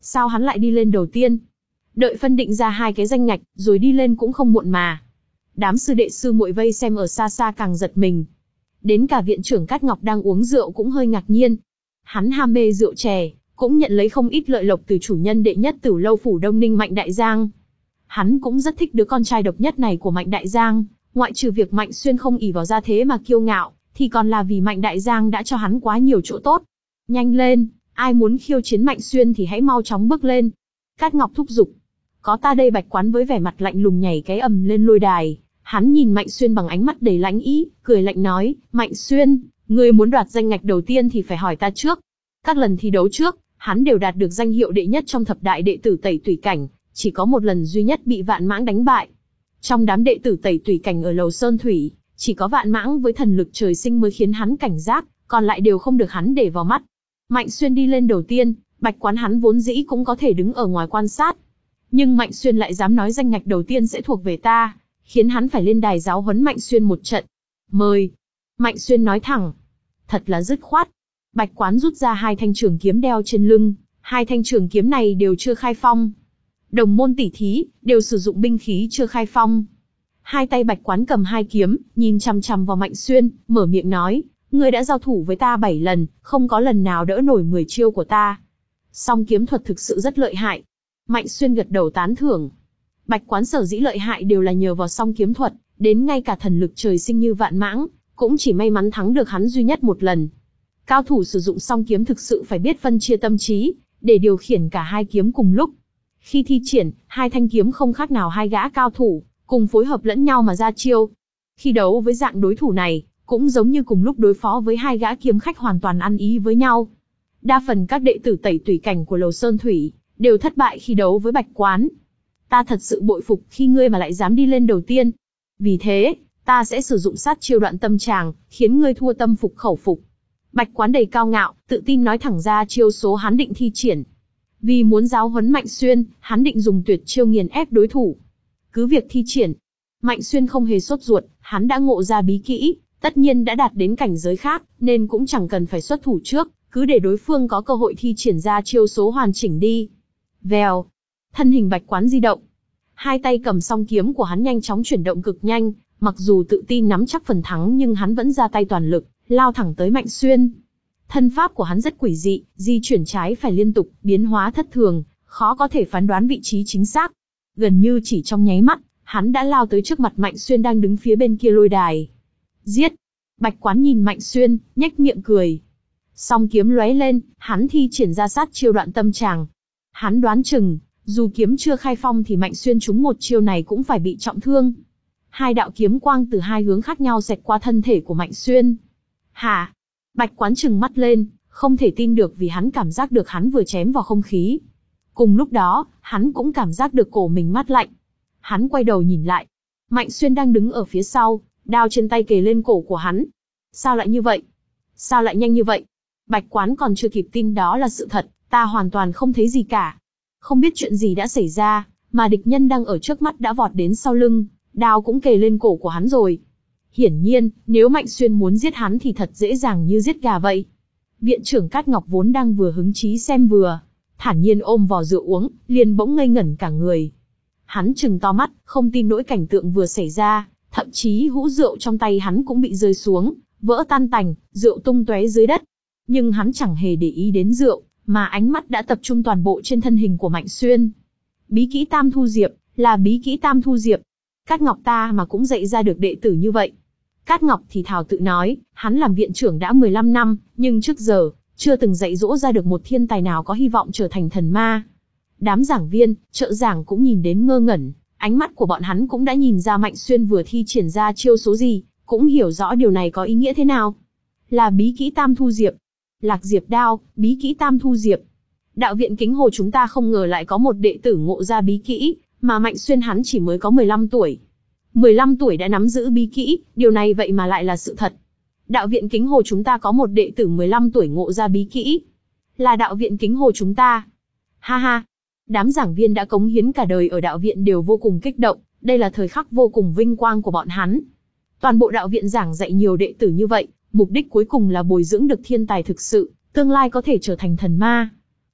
Sao hắn lại đi lên đầu tiên? Đợi phân định ra hai cái danh ngạch, rồi đi lên cũng không muộn mà. Đám sư đệ sư muội vây xem ở xa xa càng giật mình. Đến cả viện trưởng Cát Ngọc đang uống rượu cũng hơi ngạc nhiên. Hắn ham mê rượu chè, cũng nhận lấy không ít lợi lộc từ chủ nhân đệ nhất Tửu lâu phủ Đông Ninh Mạnh Đại Giang. Hắn cũng rất thích đứa con trai độc nhất này của Mạnh Đại Giang, ngoại trừ việc Mạnh Xuyên không ỷ vào gia thế mà kiêu ngạo, thì còn là vì Mạnh Đại Giang đã cho hắn quá nhiều chỗ tốt. Nhanh lên, ai muốn khiêu chiến Mạnh Xuyên thì hãy mau chóng bước lên. Cát Ngọc thúc giục. Có ta đây. Bạch Quán với vẻ mặt lạnh lùng nhảy cái ầm lên lôi đài. Hắn nhìn Mạnh Xuyên bằng ánh mắt đầy lãnh ý, cười lạnh nói, Mạnh Xuyên, ngươi muốn đoạt danh ngạch đầu tiên thì phải hỏi ta trước. Các lần thi đấu trước, hắn đều đạt được danh hiệu đệ nhất trong thập đại đệ tử Tẩy Tủy Cảnh, chỉ có một lần duy nhất bị Vạn Mãng đánh bại. Trong đám đệ tử Tẩy Tủy Cảnh ở Lầu Sơn Thủy, chỉ có Vạn Mãng với thần lực trời sinh mới khiến hắn cảnh giác, còn lại đều không được hắn để vào mắt. Mạnh Xuyên đi lên đầu tiên, Bạch Quán hắn vốn dĩ cũng có thể đứng ở ngoài quan sát. Nhưng Mạnh Xuyên lại dám nói danh ngạch đầu tiên sẽ thuộc về ta, khiến hắn phải lên đài giáo huấn Mạnh Xuyên một trận. Mời. Mạnh Xuyên nói thẳng. Thật là dứt khoát. Bạch Quán rút ra hai thanh trường kiếm đeo trên lưng, hai thanh trường kiếm này đều chưa khai phong. Đồng môn tỷ thí, đều sử dụng binh khí chưa khai phong. Hai tay Bạch Quán cầm hai kiếm, nhìn chằm chằm vào Mạnh Xuyên, mở miệng nói, ngươi đã giao thủ với ta bảy lần, không có lần nào đỡ nổi mười chiêu của ta. Song kiếm thuật thực sự rất lợi hại. Mạnh Xuyên gật đầu tán thưởng. Bạch Quán sở dĩ lợi hại đều là nhờ vào song kiếm thuật, đến ngay cả thần lực trời sinh như Vạn Mãng, cũng chỉ may mắn thắng được hắn duy nhất một lần. Cao thủ sử dụng song kiếm thực sự phải biết phân chia tâm trí, để điều khiển cả hai kiếm cùng lúc. Khi thi triển, hai thanh kiếm không khác nào hai gã cao thủ, cùng phối hợp lẫn nhau mà ra chiêu. Khi đấu với dạng đối thủ này, cũng giống như cùng lúc đối phó với hai gã kiếm khách hoàn toàn ăn ý với nhau. Đa phần các đệ tử Tẩy Tủy Cảnh của Lầu Sơn Thủy, đều thất bại khi đấu với Bạch Quán. Ta thật sự bội phục khi ngươi mà lại dám đi lên đầu tiên. Vì thế, ta sẽ sử dụng sát chiêu Đoạn Tâm Tràng, khiến ngươi thua tâm phục khẩu phục. Bạch Quán đầy cao ngạo, tự tin nói thẳng ra chiêu số hắn định thi triển. Vì muốn giáo huấn Mạnh Xuyên, hắn định dùng tuyệt chiêu nghiền ép đối thủ. Cứ việc thi triển. Mạnh Xuyên không hề sốt ruột, hắn đã ngộ ra bí kỹ, tất nhiên đã đạt đến cảnh giới khác, nên cũng chẳng cần phải xuất thủ trước, cứ để đối phương có cơ hội thi triển ra chiêu số hoàn chỉnh đi. Vèo. Thân hình Bạch Quán di động. Hai tay cầm song kiếm của hắn nhanh chóng chuyển động cực nhanh, mặc dù tự tin nắm chắc phần thắng nhưng hắn vẫn ra tay toàn lực, lao thẳng tới Mạnh Xuyên. Thân pháp của hắn rất quỷ dị, di chuyển trái phải liên tục, biến hóa thất thường, khó có thể phán đoán vị trí chính xác. Gần như chỉ trong nháy mắt, hắn đã lao tới trước mặt Mạnh Xuyên đang đứng phía bên kia lôi đài. Giết! Bạch Quán nhìn Mạnh Xuyên, nhếch miệng cười. Song kiếm lóe lên, hắn thi triển ra sát chiêu Đoạn Tâm Tràng. Hắn đoán chừng, dù kiếm chưa khai phong thì Mạnh Xuyên trúng một chiêu này cũng phải bị trọng thương. Hai đạo kiếm quang từ hai hướng khác nhau xẹt qua thân thể của Mạnh Xuyên. Hả? Bạch Quán trừng mắt lên, không thể tin được vì hắn cảm giác được hắn vừa chém vào không khí. Cùng lúc đó, hắn cũng cảm giác được cổ mình mát lạnh. Hắn quay đầu nhìn lại. Mạnh Xuyên đang đứng ở phía sau, đao trên tay kề lên cổ của hắn. Sao lại như vậy? Sao lại nhanh như vậy? Bạch Quán còn chưa kịp tin đó là sự thật, ta hoàn toàn không thấy gì cả. Không biết chuyện gì đã xảy ra, mà địch nhân đang ở trước mắt đã vọt đến sau lưng, đao cũng kề lên cổ của hắn rồi. Hiển nhiên, nếu Mạnh Xuyên muốn giết hắn thì thật dễ dàng như giết gà vậy. Viện trưởng Cát Ngọc vốn đang vừa hứng chí xem vừa, thản nhiên ôm vò rượu uống, liền bỗng ngây ngẩn cả người. Hắn trừng to mắt, không tin nỗi cảnh tượng vừa xảy ra, thậm chí hũ rượu trong tay hắn cũng bị rơi xuống, vỡ tan tành, rượu tung tóe dưới đất. Nhưng hắn chẳng hề để ý đến rượu, mà ánh mắt đã tập trung toàn bộ trên thân hình của Mạnh Xuyên. Bí kỹ Tam Thu Diệp, là bí kỹ Tam Thu Diệp. Cát Ngọc ta mà cũng dạy ra được đệ tử như vậy. Cát Ngọc thì thào tự nói, hắn làm viện trưởng đã mười lăm năm, nhưng trước giờ, chưa từng dạy dỗ ra được một thiên tài nào có hy vọng trở thành thần ma. Đám giảng viên, trợ giảng cũng nhìn đến ngơ ngẩn, ánh mắt của bọn hắn cũng đã nhìn ra Mạnh Xuyên vừa thi triển ra chiêu số gì, cũng hiểu rõ điều này có ý nghĩa thế nào. Là bí kỹ Tam Thu Diệp. Lạc Diệp đao, bí kỹ Tam Thu Diệp. Đạo viện Kính Hồ chúng ta không ngờ lại có một đệ tử ngộ ra bí kỹ, mà Mạnh Xuyên hắn chỉ mới có mười lăm tuổi. mười lăm tuổi đã nắm giữ bí kỹ, điều này vậy mà lại là sự thật. Đạo viện Kính Hồ chúng ta có một đệ tử mười lăm tuổi ngộ ra bí kỹ. Là đạo viện Kính Hồ chúng ta. Ha ha. Đám giảng viên đã cống hiến cả đời ở đạo viện đều vô cùng kích động, đây là thời khắc vô cùng vinh quang của bọn hắn. Toàn bộ đạo viện giảng dạy nhiều đệ tử như vậy, mục đích cuối cùng là bồi dưỡng được thiên tài thực sự, tương lai có thể trở thành thần ma.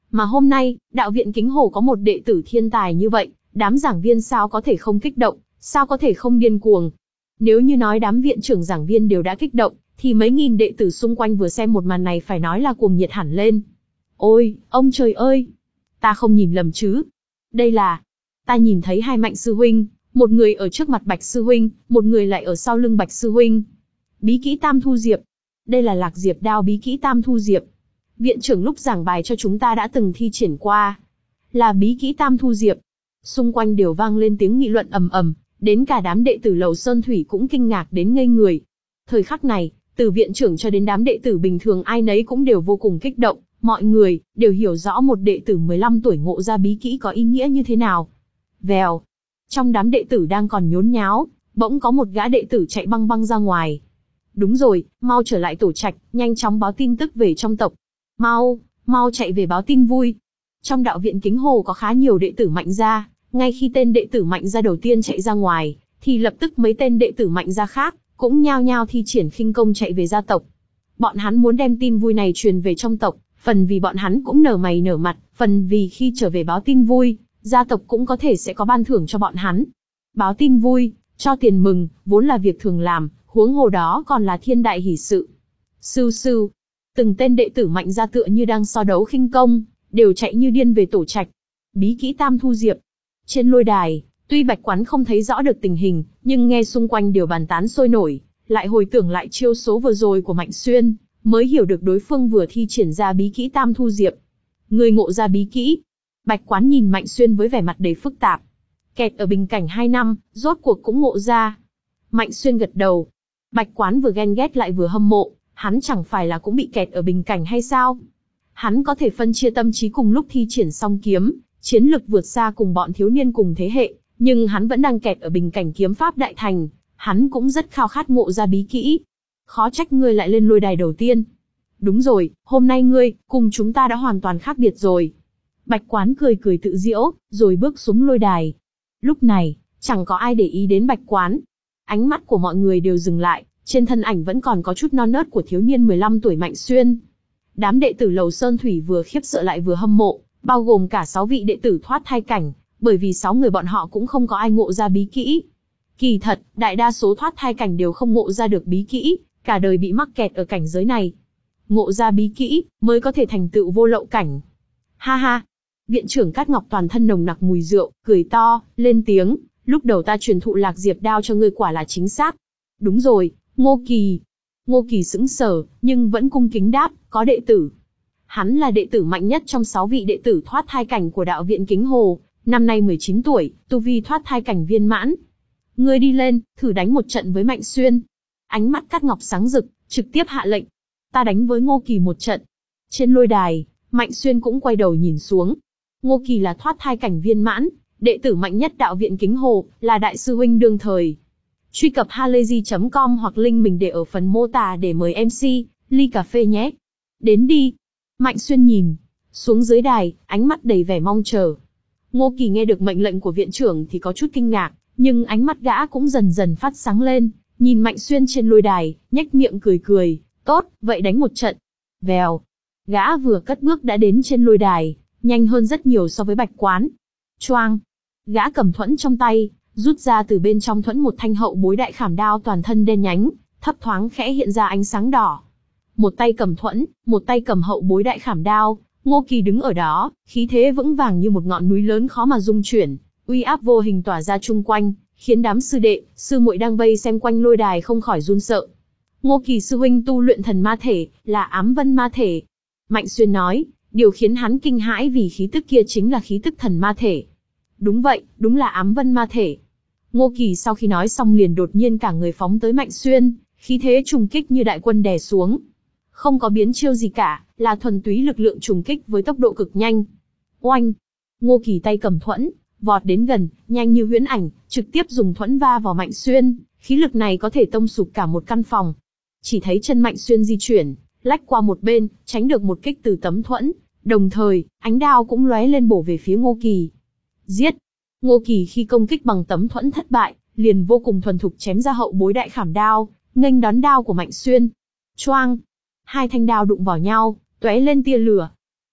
Mà hôm nay, đạo viện Kính Hồ có một đệ tử thiên tài như vậy, đám giảng viên sao có thể không kích động, sao có thể không điên cuồng. Nếu như nói đám viện trưởng giảng viên đều đã kích động, thì mấy nghìn đệ tử xung quanh vừa xem một màn này phải nói là cuồng nhiệt hẳn lên. Ôi, ông trời ơi! Ta không nhìn lầm chứ? Đây là... Ta nhìn thấy hai Mạnh sư huynh, một người ở trước mặt Bạch sư huynh, một người lại ở sau lưng Bạch sư huynh. Bí kỹ Tam Thu Diệp. Đây là Lạc Diệp đao bí kỹ Tam Thu Diệp. Viện trưởng lúc giảng bài cho chúng ta đã từng thi triển qua. Là bí kỹ Tam Thu Diệp. Xung quanh đều vang lên tiếng nghị luận ầm ầm, đến cả đám đệ tử Lầu Sơn Thủy cũng kinh ngạc đến ngây người. Thời khắc này, từ viện trưởng cho đến đám đệ tử bình thường ai nấy cũng đều vô cùng kích động, mọi người đều hiểu rõ một đệ tử mười lăm tuổi ngộ ra bí kỹ có ý nghĩa như thế nào. Vèo. Trong đám đệ tử đang còn nhốn nháo, bỗng có một gã đệ tử chạy băng băng ra ngoài. Đúng rồi, mau trở lại tổ trạch, nhanh chóng báo tin tức về trong tộc. Mau, mau chạy về báo tin vui. Trong đạo viện Kính Hồ có khá nhiều đệ tử Mạnh gia, ngay khi tên đệ tử Mạnh gia đầu tiên chạy ra ngoài, thì lập tức mấy tên đệ tử Mạnh gia khác cũng nhao nhao thi triển khinh công chạy về gia tộc. Bọn hắn muốn đem tin vui này truyền về trong tộc, phần vì bọn hắn cũng nở mày nở mặt, phần vì khi trở về báo tin vui, gia tộc cũng có thể sẽ có ban thưởng cho bọn hắn. Báo tin vui, cho tiền mừng, vốn là việc thường làm, huống hồ đó còn là thiên đại hỷ sự. Sưu sưu, từng tên đệ tử Mạnh gia tựa như đang so đấu khinh công, đều chạy như điên về tổ trạch. Bí kỹ Tam Thu Diệp. Trên lôi đài, tuy Bạch Quán không thấy rõ được tình hình, nhưng nghe xung quanh đều bàn tán sôi nổi, lại hồi tưởng lại chiêu số vừa rồi của Mạnh Xuyên, mới hiểu được đối phương vừa thi triển ra bí kỹ Tam Thu Diệp. Người ngộ ra bí kỹ. Bạch Quán nhìn Mạnh Xuyên với vẻ mặt đầy phức tạp. Kẹt ở bình cảnh hai năm, rốt cuộc cũng ngộ ra. Mạnh Xuyên gật đầu. Bạch Quán vừa ghen ghét lại vừa hâm mộ, hắn chẳng phải là cũng bị kẹt ở bình cảnh hay sao? Hắn có thể phân chia tâm trí cùng lúc thi triển song kiếm, chiến lực vượt xa cùng bọn thiếu niên cùng thế hệ, nhưng hắn vẫn đang kẹt ở bình cảnh kiếm pháp đại thành, hắn cũng rất khao khát ngộ ra bí kỹ. Khó trách ngươi lại lên lôi đài đầu tiên. Đúng rồi, hôm nay ngươi, cùng chúng ta đã hoàn toàn khác biệt rồi. Bạch Quán cười cười tự giễu, rồi bước xuống lôi đài. Lúc này, chẳng có ai để ý đến Bạch Quán. Ánh mắt của mọi người đều dừng lại, trên thân ảnh vẫn còn có chút non nớt của thiếu niên mười lăm tuổi Mạnh Xuyên. Đám đệ tử Lầu Sơn Thủy vừa khiếp sợ lại vừa hâm mộ, bao gồm cả sáu vị đệ tử thoát thai cảnh, bởi vì sáu người bọn họ cũng không có ai ngộ ra bí kỹ. Kỳ thật, đại đa số thoát thai cảnh đều không ngộ ra được bí kỹ, cả đời bị mắc kẹt ở cảnh giới này. Ngộ ra bí kỹ, mới có thể thành tựu vô lậu cảnh. Ha ha! Viện trưởng Cát Ngọc toàn thân nồng nặc mùi rượu, cười to, lên tiếng, lúc đầu ta truyền thụ Lạc Diệp đao cho ngươi quả là chính xác. Đúng rồi, Ngô Kỳ. Ngô Kỳ sững sờ, nhưng vẫn cung kính đáp, có đệ tử. Hắn là đệ tử mạnh nhất trong sáu vị đệ tử thoát thai cảnh của đạo viện Kính Hồ, năm nay mười chín tuổi, tu vi thoát thai cảnh viên mãn. Ngươi đi lên, thử đánh một trận với Mạnh Xuyên. Ánh mắt Cát Ngọc sáng rực, trực tiếp hạ lệnh. Ta đánh với Ngô Kỳ một trận. Trên lôi đài, Mạnh Xuyên cũng quay đầu nhìn xuống. Ngô Kỳ là thoát thai cảnh viên mãn, đệ tử mạnh nhất đạo viện Kính Hồ, là đại sư huynh đương thời. Truy cập halayzi chấm com hoặc link mình để ở phần mô tả để mời em xê, ly cà phê nhé. Đến đi. Mạnh Xuyên nhìn xuống dưới đài, ánh mắt đầy vẻ mong chờ. Ngô Kỳ nghe được mệnh lệnh của viện trưởng thì có chút kinh ngạc, nhưng ánh mắt gã cũng dần dần phát sáng lên, nhìn Mạnh Xuyên trên lôi đài, nhếch miệng cười cười, tốt, vậy đánh một trận. Vèo. Gã vừa cất bước đã đến trên lôi đài, nhanh hơn rất nhiều so với Bạch Quán. Choang. Gã cầm thuẫn trong tay, rút ra từ bên trong thuẫn một thanh hậu bối đại khảm đao toàn thân đen nhánh, thấp thoáng khẽ hiện ra ánh sáng đỏ. Một tay cầm thuẫn, một tay cầm hậu bối đại khảm đao, Ngô Kỳ đứng ở đó, khí thế vững vàng như một ngọn núi lớn khó mà dung chuyển, uy áp vô hình tỏa ra chung quanh, khiến đám sư đệ, sư muội đang vây xem quanh lôi đài không khỏi run sợ. Ngô Kỳ sư huynh tu luyện thần ma thể, là ám vân ma thể. Mạnh Xuyên nói, điều khiến hắn kinh hãi vì khí tức kia chính là khí tức thần ma thể. Đúng vậy, đúng là ám vân ma thể. Ngô Kỳ sau khi nói xong liền đột nhiên cả người phóng tới Mạnh Xuyên, khí thế trùng kích như đại quân đè xuống. Không có biến chiêu gì cả, là thuần túy lực lượng trùng kích với tốc độ cực nhanh. Oanh! Ngô Kỳ tay cầm thuẫn, vọt đến gần, nhanh như huyễn ảnh, trực tiếp dùng thuẫn va vào Mạnh Xuyên, khí lực này có thể tông sụp cả một căn phòng. Chỉ thấy chân Mạnh Xuyên di chuyển, lách qua một bên, tránh được một kích từ tấm thuẫn, đồng thời, ánh đao cũng lóe lên bổ về phía Ngô Kỳ. Giết! Ngô Kỳ khi công kích bằng tấm thuẫn thất bại, liền vô cùng thuần thục chém ra hậu bối đại khảm đao, nghênh đón đao của Mạnh Xuyên. Choang! Hai thanh đao đụng vào nhau, tóe lên tia lửa.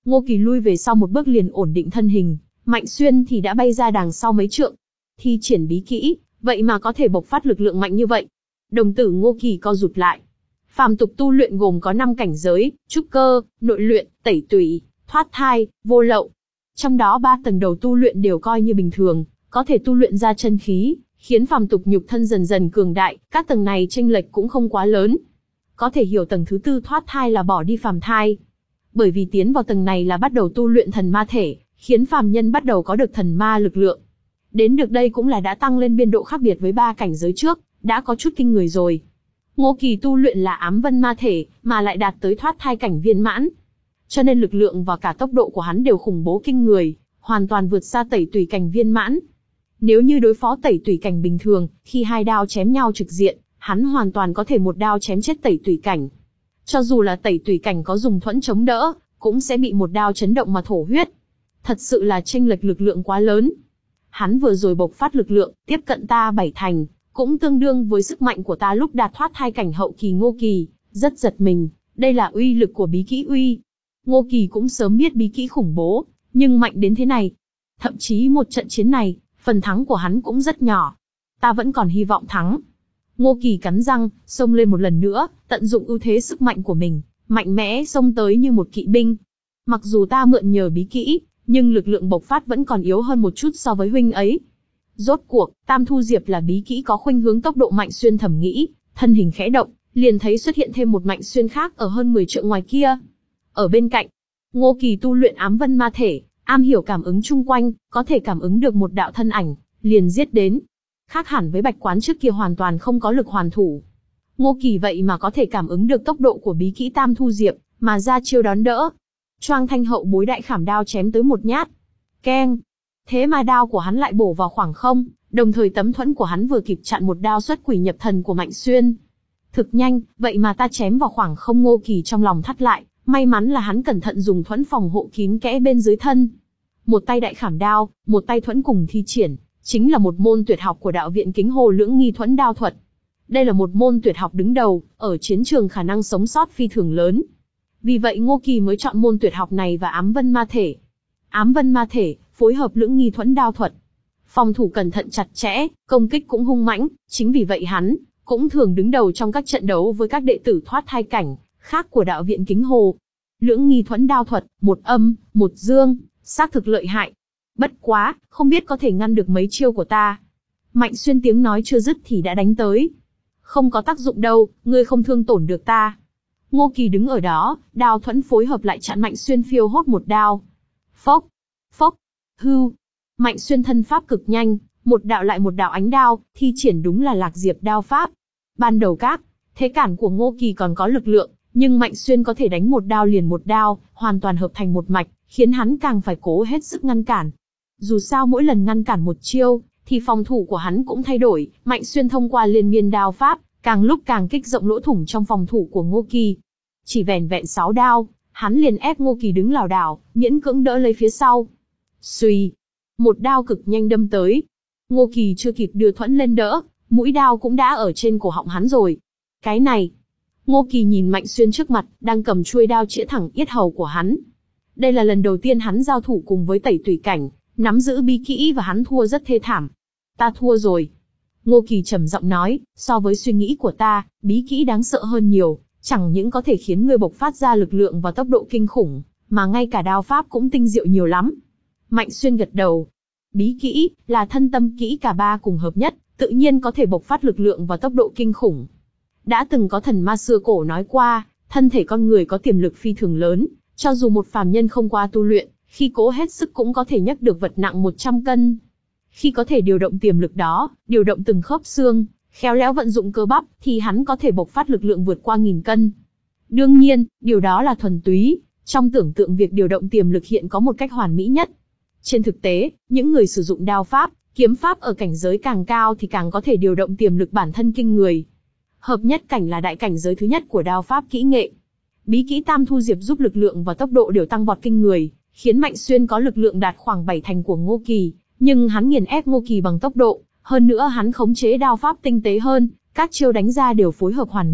Ngô Kỳ lui về sau một bước liền ổn định thân hình, Mạnh Xuyên thì đã bay ra đằng sau mấy trượng. Thi triển bí kỹ, vậy mà có thể bộc phát lực lượng mạnh như vậy. Đồng tử Ngô Kỳ co rụt lại. Phàm tục tu luyện gồm có năm cảnh giới: trúc cơ, nội luyện, tẩy tủy, thoát thai, vô lậu. Trong đó ba tầng đầu tu luyện đều coi như bình thường, có thể tu luyện ra chân khí, khiến phàm tục nhục thân dần dần cường đại, các tầng này chênh lệch cũng không quá lớn. Có thể hiểu tầng thứ tư thoát thai là bỏ đi phàm thai. Bởi vì tiến vào tầng này là bắt đầu tu luyện thần ma thể, khiến phàm nhân bắt đầu có được thần ma lực lượng. Đến được đây cũng là đã tăng lên biên độ khác biệt với ba cảnh giới trước, đã có chút kinh người rồi. Ngô Kỳ tu luyện là ám vân ma thể, mà lại đạt tới thoát thai cảnh viên mãn. Cho nên lực lượng và cả tốc độ của hắn đều khủng bố kinh người, hoàn toàn vượt xa tẩy tùy cảnh viên mãn. Nếu như đối phó tẩy tùy cảnh bình thường, khi hai đao chém nhau trực diện, hắn hoàn toàn có thể một đao chém chết tẩy tùy cảnh. Cho dù là tẩy tùy cảnh có dùng thuẫn chống đỡ, cũng sẽ bị một đao chấn động mà thổ huyết. Thật sự là chênh lệch lực lượng quá lớn. Hắn vừa rồi bộc phát lực lượng, tiếp cận ta bảy thành, cũng tương đương với sức mạnh của ta lúc đạt thoát thai cảnh hậu kỳ. Ngô Kỳ rất giật mình, đây là uy lực của bí kỹ uy. Ngô Kỳ cũng sớm biết bí kỹ khủng bố, nhưng mạnh đến thế này. Thậm chí một trận chiến này, phần thắng của hắn cũng rất nhỏ. Ta vẫn còn hy vọng thắng. Ngô Kỳ cắn răng, xông lên một lần nữa, tận dụng ưu thế sức mạnh của mình, mạnh mẽ xông tới như một kỵ binh. Mặc dù ta mượn nhờ bí kỹ, nhưng lực lượng bộc phát vẫn còn yếu hơn một chút so với huynh ấy. Rốt cuộc, Tam Thu Diệp là bí kỹ có khuynh hướng tốc độ. Mạnh Xuyên thầm nghĩ, thân hình khẽ động, liền thấy xuất hiện thêm một Mạnh Xuyên khác ở hơn mười trượng ngoài kia. Ở bên cạnh, Ngô Kỳ tu luyện ám vân ma thể, am hiểu cảm ứng chung quanh, có thể cảm ứng được một đạo thân ảnh, liền giết đến. Khác hẳn với Bạch Quán trước kia hoàn toàn không có lực hoàn thủ. Ngô Kỳ vậy mà có thể cảm ứng được tốc độ của bí kỹ Tam Thu Diệp, mà ra chiêu đón đỡ. Choang thanh hậu bối đại khảm đao chém tới một nhát. Keng! Thế mà đao của hắn lại bổ vào khoảng không, đồng thời tấm thuẫn của hắn vừa kịp chặn một đao xuất quỷ nhập thần của Mạnh Xuyên. Thực nhanh, vậy mà ta chém vào khoảng không. Ngô Kỳ trong lòng thắt lại, may mắn là hắn cẩn thận dùng thuẫn phòng hộ kín kẽ bên dưới thân. Một tay đại khảm đao, một tay thuẫn cùng thi triển, chính là một môn tuyệt học của đạo viện Kính Hồ Lưỡng Nghi Thuẫn Đao Thuật. Đây là một môn tuyệt học đứng đầu, ở chiến trường khả năng sống sót phi thường lớn. Vì vậy Ngô Kỳ mới chọn môn tuyệt học này và ám vân ma thể. Ám vân ma thể, phối hợp Lưỡng Nghi Thuẫn Đao Thuật. Phòng thủ cẩn thận chặt chẽ, công kích cũng hung mãnh, chính vì vậy hắn cũng thường đứng đầu trong các trận đấu với các đệ tử thoát thai cảnh khác của đạo viện Kính Hồ. Lưỡng Nghi Thuẫn Đao Thuật, một âm, một dương, xác thực lợi hại. Bất quá, không biết có thể ngăn được mấy chiêu của ta. Mạnh Xuyên tiếng nói chưa dứt thì đã đánh tới. Không có tác dụng đâu, ngươi không thương tổn được ta. Ngô Kỳ đứng ở đó, đao thuẫn phối hợp lại chặn Mạnh Xuyên phiêu hốt một đao. Phốc, phốc, hưu. Mạnh Xuyên thân pháp cực nhanh, một đạo lại một đạo ánh đao, thi triển đúng là Lạc Diệp đao pháp. Ban đầu các thế cản của Ngô Kỳ còn có lực lượng, nhưng Mạnh Xuyên có thể đánh một đao liền một đao, hoàn toàn hợp thành một mạch, khiến hắn càng phải cố hết sức ngăn cản. Dù sao mỗi lần ngăn cản một chiêu, thì phòng thủ của hắn cũng thay đổi. Mạnh Xuyên thông qua liên miên đao pháp, càng lúc càng kích rộng lỗ thủng trong phòng thủ của Ngô Kỳ. Chỉ vẻn vẹn sáu đao, hắn liền ép Ngô Kỳ đứng lảo đảo, miễn cưỡng đỡ lấy phía sau. Xuy, một đao cực nhanh đâm tới. Ngô Kỳ chưa kịp đưa thuẫn lên đỡ, mũi đao cũng đã ở trên cổ họng hắn rồi. Cái này, Ngô Kỳ nhìn Mạnh Xuyên trước mặt, đang cầm chuôi đao chĩa thẳng yết hầu của hắn. Đây là lần đầu tiên hắn giao thủ cùng với tẩy tùy cảnh, nắm giữ bí kỹ và hắn thua rất thê thảm. Ta thua rồi. Ngô Kỳ trầm giọng nói, so với suy nghĩ của ta, bí kỹ đáng sợ hơn nhiều, chẳng những có thể khiến ngươi bộc phát ra lực lượng và tốc độ kinh khủng, mà ngay cả đao pháp cũng tinh diệu nhiều lắm. Mạnh Xuyên gật đầu. Bí kỹ là thân tâm kỹ cả ba cùng hợp nhất, tự nhiên có thể bộc phát lực lượng và tốc độ kinh khủng. Đã từng có thần ma xưa cổ nói qua, thân thể con người có tiềm lực phi thường lớn, cho dù một phàm nhân không qua tu luyện, khi cố hết sức cũng có thể nhấc được vật nặng một trăm cân. Khi có thể điều động tiềm lực đó, điều động từng khớp xương, khéo léo vận dụng cơ bắp, thì hắn có thể bộc phát lực lượng vượt qua nghìn cân. Đương nhiên, điều đó là thuần túy, trong tưởng tượng việc điều động tiềm lực hiện có một cách hoàn mỹ nhất. Trên thực tế, những người sử dụng đao pháp, kiếm pháp ở cảnh giới càng cao thì càng có thể điều động tiềm lực bản thân kinh người. Hợp nhất cảnh là đại cảnh giới thứ nhất của đao pháp kỹ nghệ. Bí kỹ Tam Thu Diệp giúp lực lượng và tốc độ đều tăng vọt kinh người, khiến Mạnh Xuyên có lực lượng đạt khoảng bảy thành của Ngô Kỳ, nhưng hắn nghiền ép Ngô Kỳ bằng tốc độ, hơn nữa hắn khống chế đao pháp tinh tế hơn, các chiêu đánh ra đều phối hợp hoàn mỹ,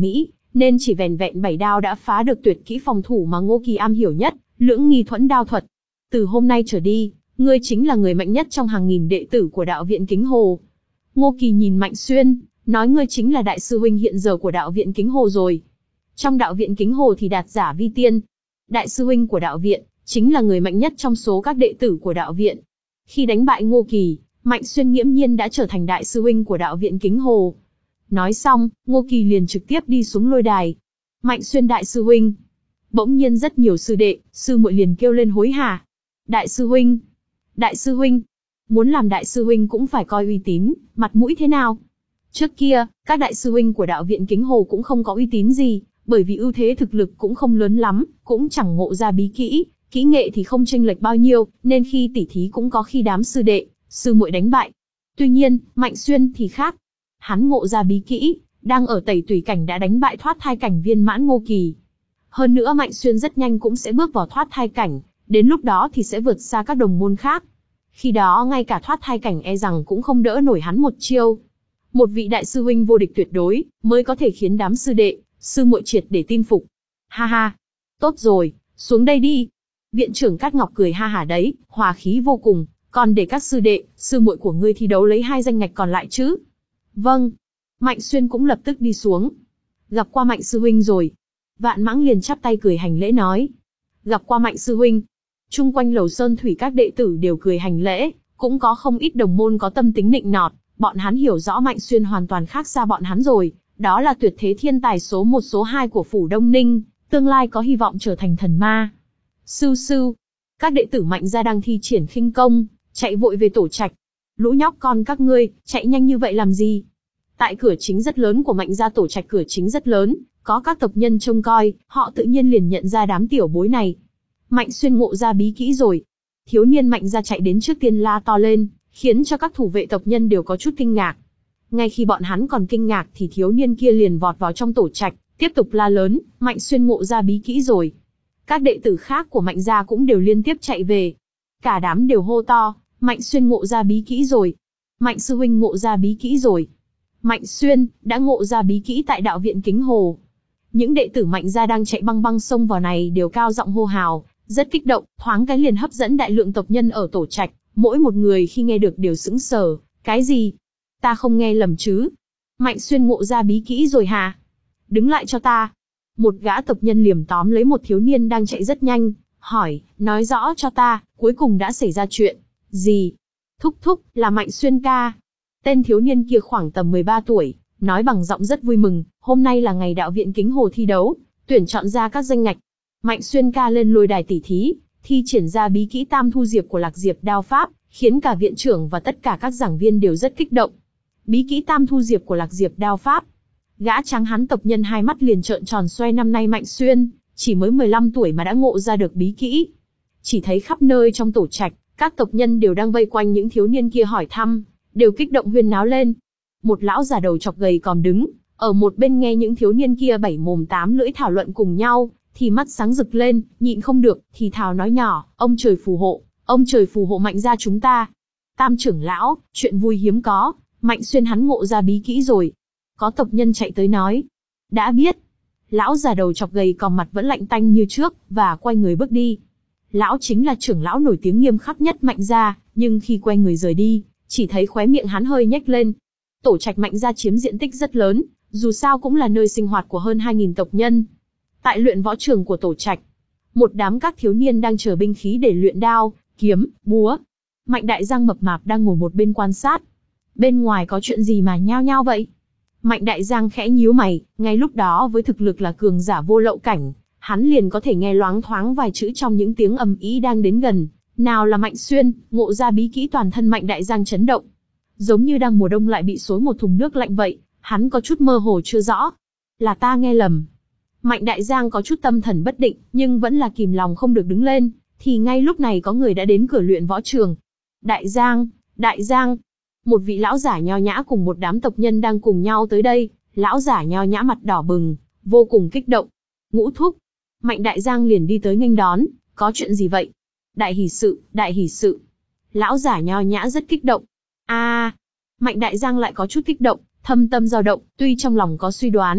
nên chỉ vẻn vẹn bảy đao đã phá được tuyệt kỹ phòng thủ mà Ngô Kỳ am hiểu nhất, Lưỡng Nghi Thuẫn đao thuật. Từ hôm nay trở đi, ngươi chính là người mạnh nhất trong hàng nghìn đệ tử của đạo viện Kính Hồ. Ngô Kỳ nhìn Mạnh Xuyên, nói ngươi chính là đại sư huynh hiện giờ của đạo viện Kính Hồ rồi. Trong đạo viện Kính Hồ thì đạt giả vi tiên. Đại sư huynh của đạo viện, chính là người mạnh nhất trong số các đệ tử của đạo viện. Khi đánh bại Ngô Kỳ, Mạnh Xuyên nghiễm nhiên đã trở thành đại sư huynh của đạo viện Kính Hồ. Nói xong, Ngô Kỳ liền trực tiếp đi xuống lôi đài. Mạnh Xuyên đại sư huynh. Bỗng nhiên rất nhiều sư đệ, sư muội liền kêu lên hối hả. Đại sư huynh, đại sư huynh, muốn làm đại sư huynh cũng phải coi uy tín, mặt mũi thế nào. Trước kia, các đại sư huynh của đạo viện Kính Hồ cũng không có uy tín gì, bởi vì ưu thế thực lực cũng không lớn lắm, cũng chẳng ngộ ra bí kỹ, kỹ nghệ thì không chênh lệch bao nhiêu, nên khi tỉ thí cũng có khi đám sư đệ, sư muội đánh bại. Tuy nhiên, Mạnh Xuyên thì khác. Hắn ngộ ra bí kỹ, đang ở tẩy tùy cảnh đã đánh bại thoát thai cảnh viên mãn Ngô Kỳ. Hơn nữa Mạnh Xuyên rất nhanh cũng sẽ bước vào thoát thai cảnh, đến lúc đó thì sẽ vượt xa các đồng môn khác. Khi đó ngay cả thoát thai cảnh e rằng cũng không đỡ nổi hắn một chiêu. Một vị đại sư huynh vô địch tuyệt đối, mới có thể khiến đám sư đệ, sư muội triệt để tin phục. Ha ha, tốt rồi, xuống đây đi. Viện trưởng Cát Ngọc cười ha hả đấy, hòa khí vô cùng, còn để các sư đệ, sư muội của ngươi thi đấu lấy hai danh ngạch còn lại chứ. Vâng. Mạnh Xuyên cũng lập tức đi xuống. Gặp qua Mạnh sư huynh rồi. Vạn Mãng liền chắp tay cười hành lễ nói. Gặp qua Mạnh sư huynh. Chung quanh lầu sơn thủy các đệ tử đều cười hành lễ, cũng có không ít đồng môn có tâm tính nịnh nọt, bọn hắn hiểu rõ Mạnh Xuyên hoàn toàn khác xa bọn hắn rồi, đó là tuyệt thế thiên tài số một số hai của phủ Đông Ninh, tương lai có hy vọng trở thành thần ma. Sư sư, các đệ tử Mạnh gia đang thi triển khinh công, chạy vội về tổ trạch. Lũ nhóc con các ngươi, chạy nhanh như vậy làm gì? Tại cửa chính rất lớn của Mạnh gia tổ trạch, cửa chính rất lớn, có các tộc nhân trông coi, họ tự nhiên liền nhận ra đám tiểu bối này. Mạnh Xuyên ngộ ra bí kỹ rồi. Thiếu niên Mạnh gia chạy đến trước tiên la to lên, khiến cho các thủ vệ tộc nhân đều có chút kinh ngạc. Ngay khi bọn hắn còn kinh ngạc thì thiếu niên kia liền vọt vào trong tổ trạch, tiếp tục la lớn, Mạnh Xuyên ngộ ra bí kỹ rồi. Các đệ tử khác của Mạnh gia cũng đều liên tiếp chạy về. Cả đám đều hô to, Mạnh Xuyên ngộ ra bí kỹ rồi. Mạnh sư huynh ngộ ra bí kỹ rồi. Mạnh Xuyên đã ngộ ra bí kỹ tại đạo viện Kính Hồ. Những đệ tử Mạnh gia đang chạy băng băng xông vào này đều cao giọng hô hào, rất kích động, thoáng cái liền hấp dẫn đại lượng tộc nhân ở tổ trạch, mỗi một người khi nghe được đều sững sờ, cái gì? Ta không nghe lầm chứ? Mạnh Xuyên ngộ ra bí kỹ rồi hả? Đứng lại cho ta. Một gã tộc nhân liềm tóm lấy một thiếu niên đang chạy rất nhanh, hỏi, nói rõ cho ta, cuối cùng đã xảy ra chuyện gì? Thúc thúc, là Mạnh Xuyên ca. Tên thiếu niên kia khoảng tầm mười ba tuổi, nói bằng giọng rất vui mừng, hôm nay là ngày đạo viện Kính Hồ thi đấu, tuyển chọn ra các danh ngạch. Mạnh Xuyên ca lên lôi đài tỉ thí, thi triển ra bí kỹ Tam Thu Diệp của Lạc Diệp đao pháp, khiến cả viện trưởng và tất cả các giảng viên đều rất kích động. Bí kỹ Tam Thu Diệp của Lạc Diệp đao pháp. Gã trắng hán tộc nhân hai mắt liền trợn tròn xoay, năm nay Mạnh Xuyên chỉ mới mười lăm tuổi mà đã ngộ ra được bí kỹ. Chỉ thấy khắp nơi trong tổ trạch, các tộc nhân đều đang vây quanh những thiếu niên kia hỏi thăm, đều kích động huyên náo lên. Một lão già đầu chọc gầy còm đứng ở một bên nghe những thiếu niên kia bảy mồm tám lưỡi thảo luận cùng nhau, thì mắt sáng rực lên, nhịn không được, thì thào nói nhỏ, ông trời phù hộ, ông trời phù hộ Mạnh gia chúng ta. Tam trưởng lão, chuyện vui hiếm có, Mạnh Xuyên hắn ngộ ra bí kỹ rồi. Có tộc nhân chạy tới nói, đã biết. Lão già đầu chọc gầy còm mặt vẫn lạnh tanh như trước, và quay người bước đi. Lão chính là trưởng lão nổi tiếng nghiêm khắc nhất Mạnh gia, nhưng khi quay người rời đi, chỉ thấy khóe miệng hắn hơi nhếch lên. Tổ trạch Mạnh gia chiếm diện tích rất lớn, dù sao cũng là nơi sinh hoạt của hơn hai nghìn tộc nhân. Tại luyện võ trường của tổ trạch, một đám các thiếu niên đang chờ binh khí để luyện đao, kiếm, búa. Mạnh Đại Giang mập mạp đang ngồi một bên quan sát. Bên ngoài có chuyện gì mà nhao nhao vậy? Mạnh Đại Giang khẽ nhíu mày, ngay lúc đó với thực lực là cường giả vô lậu cảnh, hắn liền có thể nghe loáng thoáng vài chữ trong những tiếng ầm ĩ đang đến gần. Nào là Mạnh Xuyên, ngộ ra bí kỹ, toàn thân Mạnh Đại Giang chấn động. Giống như đang mùa đông lại bị xối một thùng nước lạnh vậy, hắn có chút mơ hồ chưa rõ. Là ta nghe lầm. Mạnh Đại Giang có chút tâm thần bất định, nhưng vẫn là kìm lòng không được đứng lên, thì ngay lúc này có người đã đến cửa luyện võ trường. Đại Giang, Đại Giang. Một vị lão giả nho nhã cùng một đám tộc nhân đang cùng nhau tới đây, lão giả nho nhã mặt đỏ bừng, vô cùng kích động. Ngũ thúc. Mạnh Đại Giang liền đi tới nghênh đón, có chuyện gì vậy? Đại hỷ sự, đại hỷ sự. Lão giả nho nhã rất kích động. A, à, Mạnh Đại Giang lại có chút kích động, thâm tâm dao động, tuy trong lòng có suy đoán,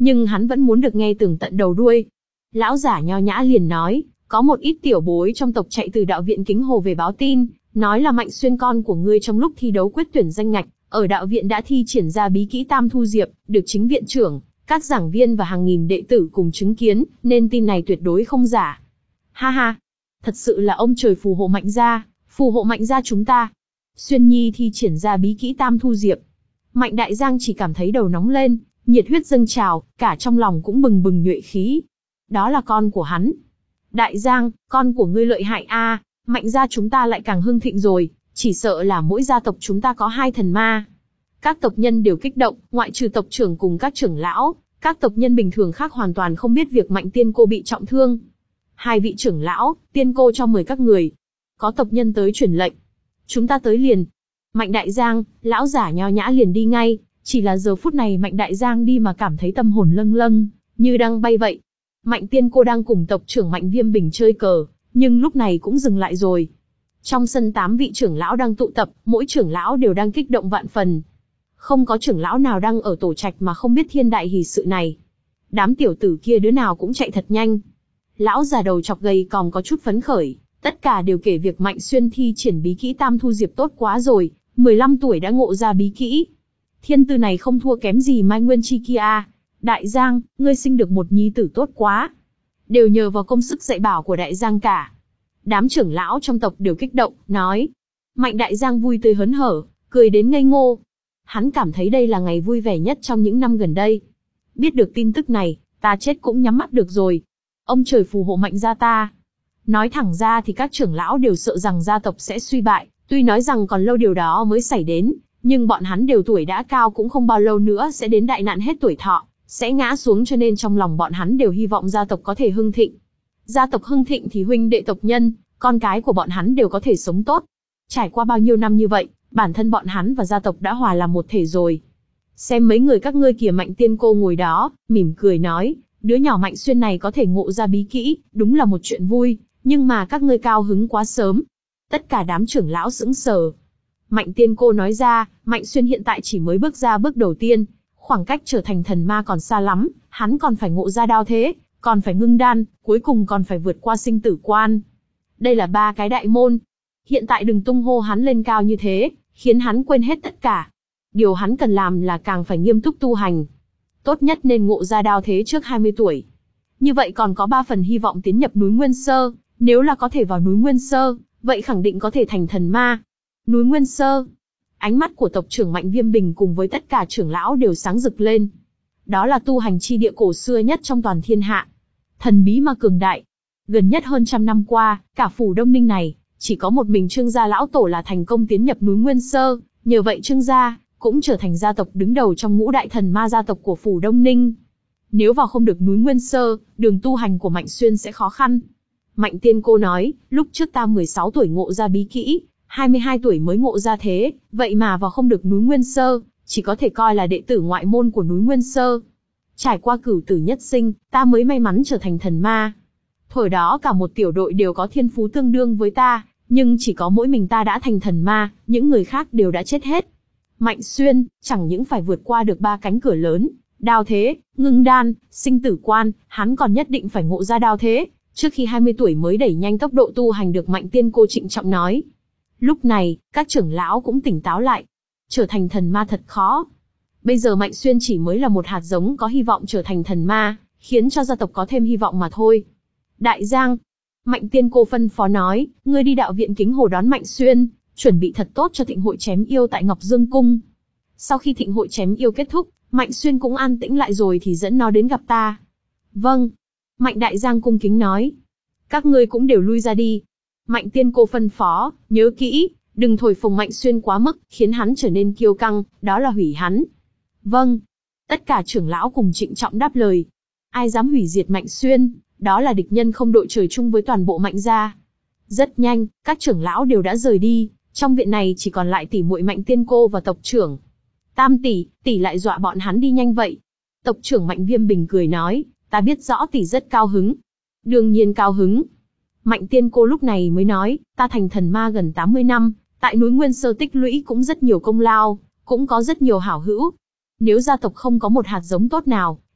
nhưng hắn vẫn muốn được nghe tường tận đầu đuôi. Lão giả nho nhã liền nói, có một ít tiểu bối trong tộc chạy từ đạo viện Kính Hồ về báo tin, nói là Mạnh Xuyên con của ngươi trong lúc thi đấu quyết tuyển danh ngạch, ở đạo viện đã thi triển ra bí kỹ Tam Thu Diệp, được chính viện trưởng, các giảng viên và hàng nghìn đệ tử cùng chứng kiến, nên tin này tuyệt đối không giả. Ha ha, thật sự là ông trời phù hộ Mạnh gia, phù hộ Mạnh gia chúng ta. Xuyên Nhi thi triển ra bí kỹ Tam Thu Diệp. Mạnh Đại Giang chỉ cảm thấy đầu nóng lên, nhiệt huyết dâng trào, cả trong lòng cũng bừng bừng nhuệ khí. Đó là con của hắn. Đại Giang, con của ngươi lợi hại a, Mạnh gia chúng ta lại càng hưng thịnh rồi, chỉ sợ là mỗi gia tộc chúng ta có hai thần ma. Các tộc nhân đều kích động, ngoại trừ tộc trưởng cùng các trưởng lão, các tộc nhân bình thường khác hoàn toàn không biết việc Mạnh Tiên Cô bị trọng thương. Hai vị trưởng lão, Tiên Cô cho mời các người. Có tộc nhân tới truyền lệnh. Chúng ta tới liền. Mạnh Đại Giang, lão giả nho nhã liền đi ngay, chỉ là giờ phút này Mạnh Đại Giang đi mà cảm thấy tâm hồn lâng lâng, như đang bay vậy. Mạnh Tiên Cô đang cùng tộc trưởng Mạnh Viêm Bình chơi cờ, nhưng lúc này cũng dừng lại rồi. Trong sân tám vị trưởng lão đang tụ tập, mỗi trưởng lão đều đang kích động vạn phần. Không có trưởng lão nào đang ở tổ trạch mà không biết thiên đại hỷ sự này. Đám tiểu tử kia đứa nào cũng chạy thật nhanh. Lão già đầu chọc gầy còm có chút phấn khởi, tất cả đều kể việc Mạnh Xuyên thi triển bí kỹ Tam Thu Diệp tốt quá rồi, mười lăm tuổi đã ngộ ra bí kỹ. Thiên tư này không thua kém gì Mai Nguyên Chi kia. Đại Giang, ngươi sinh được một nhi tử tốt quá. Đều nhờ vào công sức dạy bảo của Đại Giang cả. Đám trưởng lão trong tộc đều kích động, nói. Mạnh Đại Giang vui tươi hớn hở, cười đến ngây ngô. Hắn cảm thấy đây là ngày vui vẻ nhất trong những năm gần đây. Biết được tin tức này, ta chết cũng nhắm mắt được rồi. Ông trời phù hộ Mạnh gia ta. Nói thẳng ra thì các trưởng lão đều sợ rằng gia tộc sẽ suy bại, tuy nói rằng còn lâu điều đó mới xảy đến, nhưng bọn hắn đều tuổi đã cao cũng không bao lâu nữa sẽ đến đại nạn hết tuổi thọ, sẽ ngã xuống, cho nên trong lòng bọn hắn đều hy vọng gia tộc có thể hưng thịnh. Gia tộc hưng thịnh thì huynh đệ tộc nhân, con cái của bọn hắn đều có thể sống tốt. Trải qua bao nhiêu năm như vậy, bản thân bọn hắn và gia tộc đã hòa làm một thể rồi. Xem mấy người các ngươi kìa. Mạnh Tiên Cô ngồi đó, mỉm cười nói, đứa nhỏ Mạnh Xuyên này có thể ngộ ra bí kỹ, đúng là một chuyện vui, nhưng mà các ngươi cao hứng quá sớm. Tất cả đám trưởng lão sững sờ. Mạnh Tiên Cô nói ra, Mạnh Xuyên hiện tại chỉ mới bước ra bước đầu tiên, khoảng cách trở thành thần ma còn xa lắm, hắn còn phải ngộ ra đao thế, còn phải ngưng đan, cuối cùng còn phải vượt qua sinh tử quan. Đây là ba cái đại môn. Hiện tại đừng tung hô hắn lên cao như thế, khiến hắn quên hết tất cả. Điều hắn cần làm là càng phải nghiêm túc tu hành. Tốt nhất nên ngộ ra đao thế trước hai mươi tuổi. Như vậy còn có ba phần hy vọng tiến nhập núi Nguyên Sơ, nếu là có thể vào núi Nguyên Sơ, vậy khẳng định có thể thành thần ma. Núi Nguyên Sơ. Ánh mắt của tộc trưởng Mạnh Viêm Bình cùng với tất cả trưởng lão đều sáng rực lên. Đó là tu hành chi địa cổ xưa nhất trong toàn thiên hạ. Thần bí mà cường đại. Gần nhất hơn trăm năm qua, cả phủ Đông Ninh này, chỉ có một mình Trương gia lão tổ là thành công tiến nhập núi Nguyên Sơ, nhờ vậy Trương gia cũng trở thành gia tộc đứng đầu trong ngũ đại thần ma gia tộc của phủ Đông Ninh. Nếu vào không được núi Nguyên Sơ, đường tu hành của Mạnh Xuyên sẽ khó khăn. Mạnh Tiên Cô nói, lúc trước ta mười sáu tuổi ngộ ra bí kỹ, hai mươi hai tuổi mới ngộ ra thế, vậy mà vào không được núi Nguyên Sơ, chỉ có thể coi là đệ tử ngoại môn của núi Nguyên Sơ. Trải qua cửu tử nhất sinh, ta mới may mắn trở thành thần ma. Thời đó cả một tiểu đội đều có thiên phú tương đương với ta, nhưng chỉ có mỗi mình ta đã thành thần ma, những người khác đều đã chết hết. Mạnh Xuyên, chẳng những phải vượt qua được ba cánh cửa lớn, đao thế, ngưng đan, sinh tử quan, hắn còn nhất định phải ngộ ra đao thế, trước khi hai mươi tuổi mới đẩy nhanh tốc độ tu hành được. Mạnh Tiên Cô trịnh trọng nói. Lúc này, các trưởng lão cũng tỉnh táo lại. Trở thành thần ma thật khó. Bây giờ Mạnh Xuyên chỉ mới là một hạt giống có hy vọng trở thành thần ma, khiến cho gia tộc có thêm hy vọng mà thôi. Đại Giang. Mạnh Tiên Cô phân phó nói, ngươi đi đạo viện Kính Hồ đón Mạnh Xuyên, chuẩn bị thật tốt cho thịnh hội chém yêu tại Ngọc Dương Cung. Sau khi thịnh hội chém yêu kết thúc, Mạnh Xuyên cũng an tĩnh lại rồi thì dẫn nó đến gặp ta. Vâng. Mạnh Đại Giang cung kính nói. Các ngươi cũng đều lui ra đi. Mạnh Tiên Cô phân phó, nhớ kỹ, đừng thổi phồng Mạnh Xuyên quá mức, khiến hắn trở nên kiêu căng, đó là hủy hắn. Vâng. Tất cả trưởng lão cùng trịnh trọng đáp lời. Ai dám hủy diệt Mạnh Xuyên, đó là địch nhân không đội trời chung với toàn bộ Mạnh gia. Rất nhanh, các trưởng lão đều đã rời đi, trong viện này chỉ còn lại tỷ muội Mạnh Tiên Cô và tộc trưởng. Tam tỷ, tỷ lại dọa bọn hắn đi nhanh vậy. Tộc trưởng Mạnh Viêm Bình cười nói, ta biết rõ tỷ rất cao hứng. Đương nhiên cao hứng. Mạnh Tiên Cô lúc này mới nói, ta thành thần ma gần tám mươi năm, tại núi Nguyên Sơ tích lũy cũng rất nhiều công lao, cũng có rất nhiều hảo hữu. Nếu gia tộc không có một hạt giống tốt nào,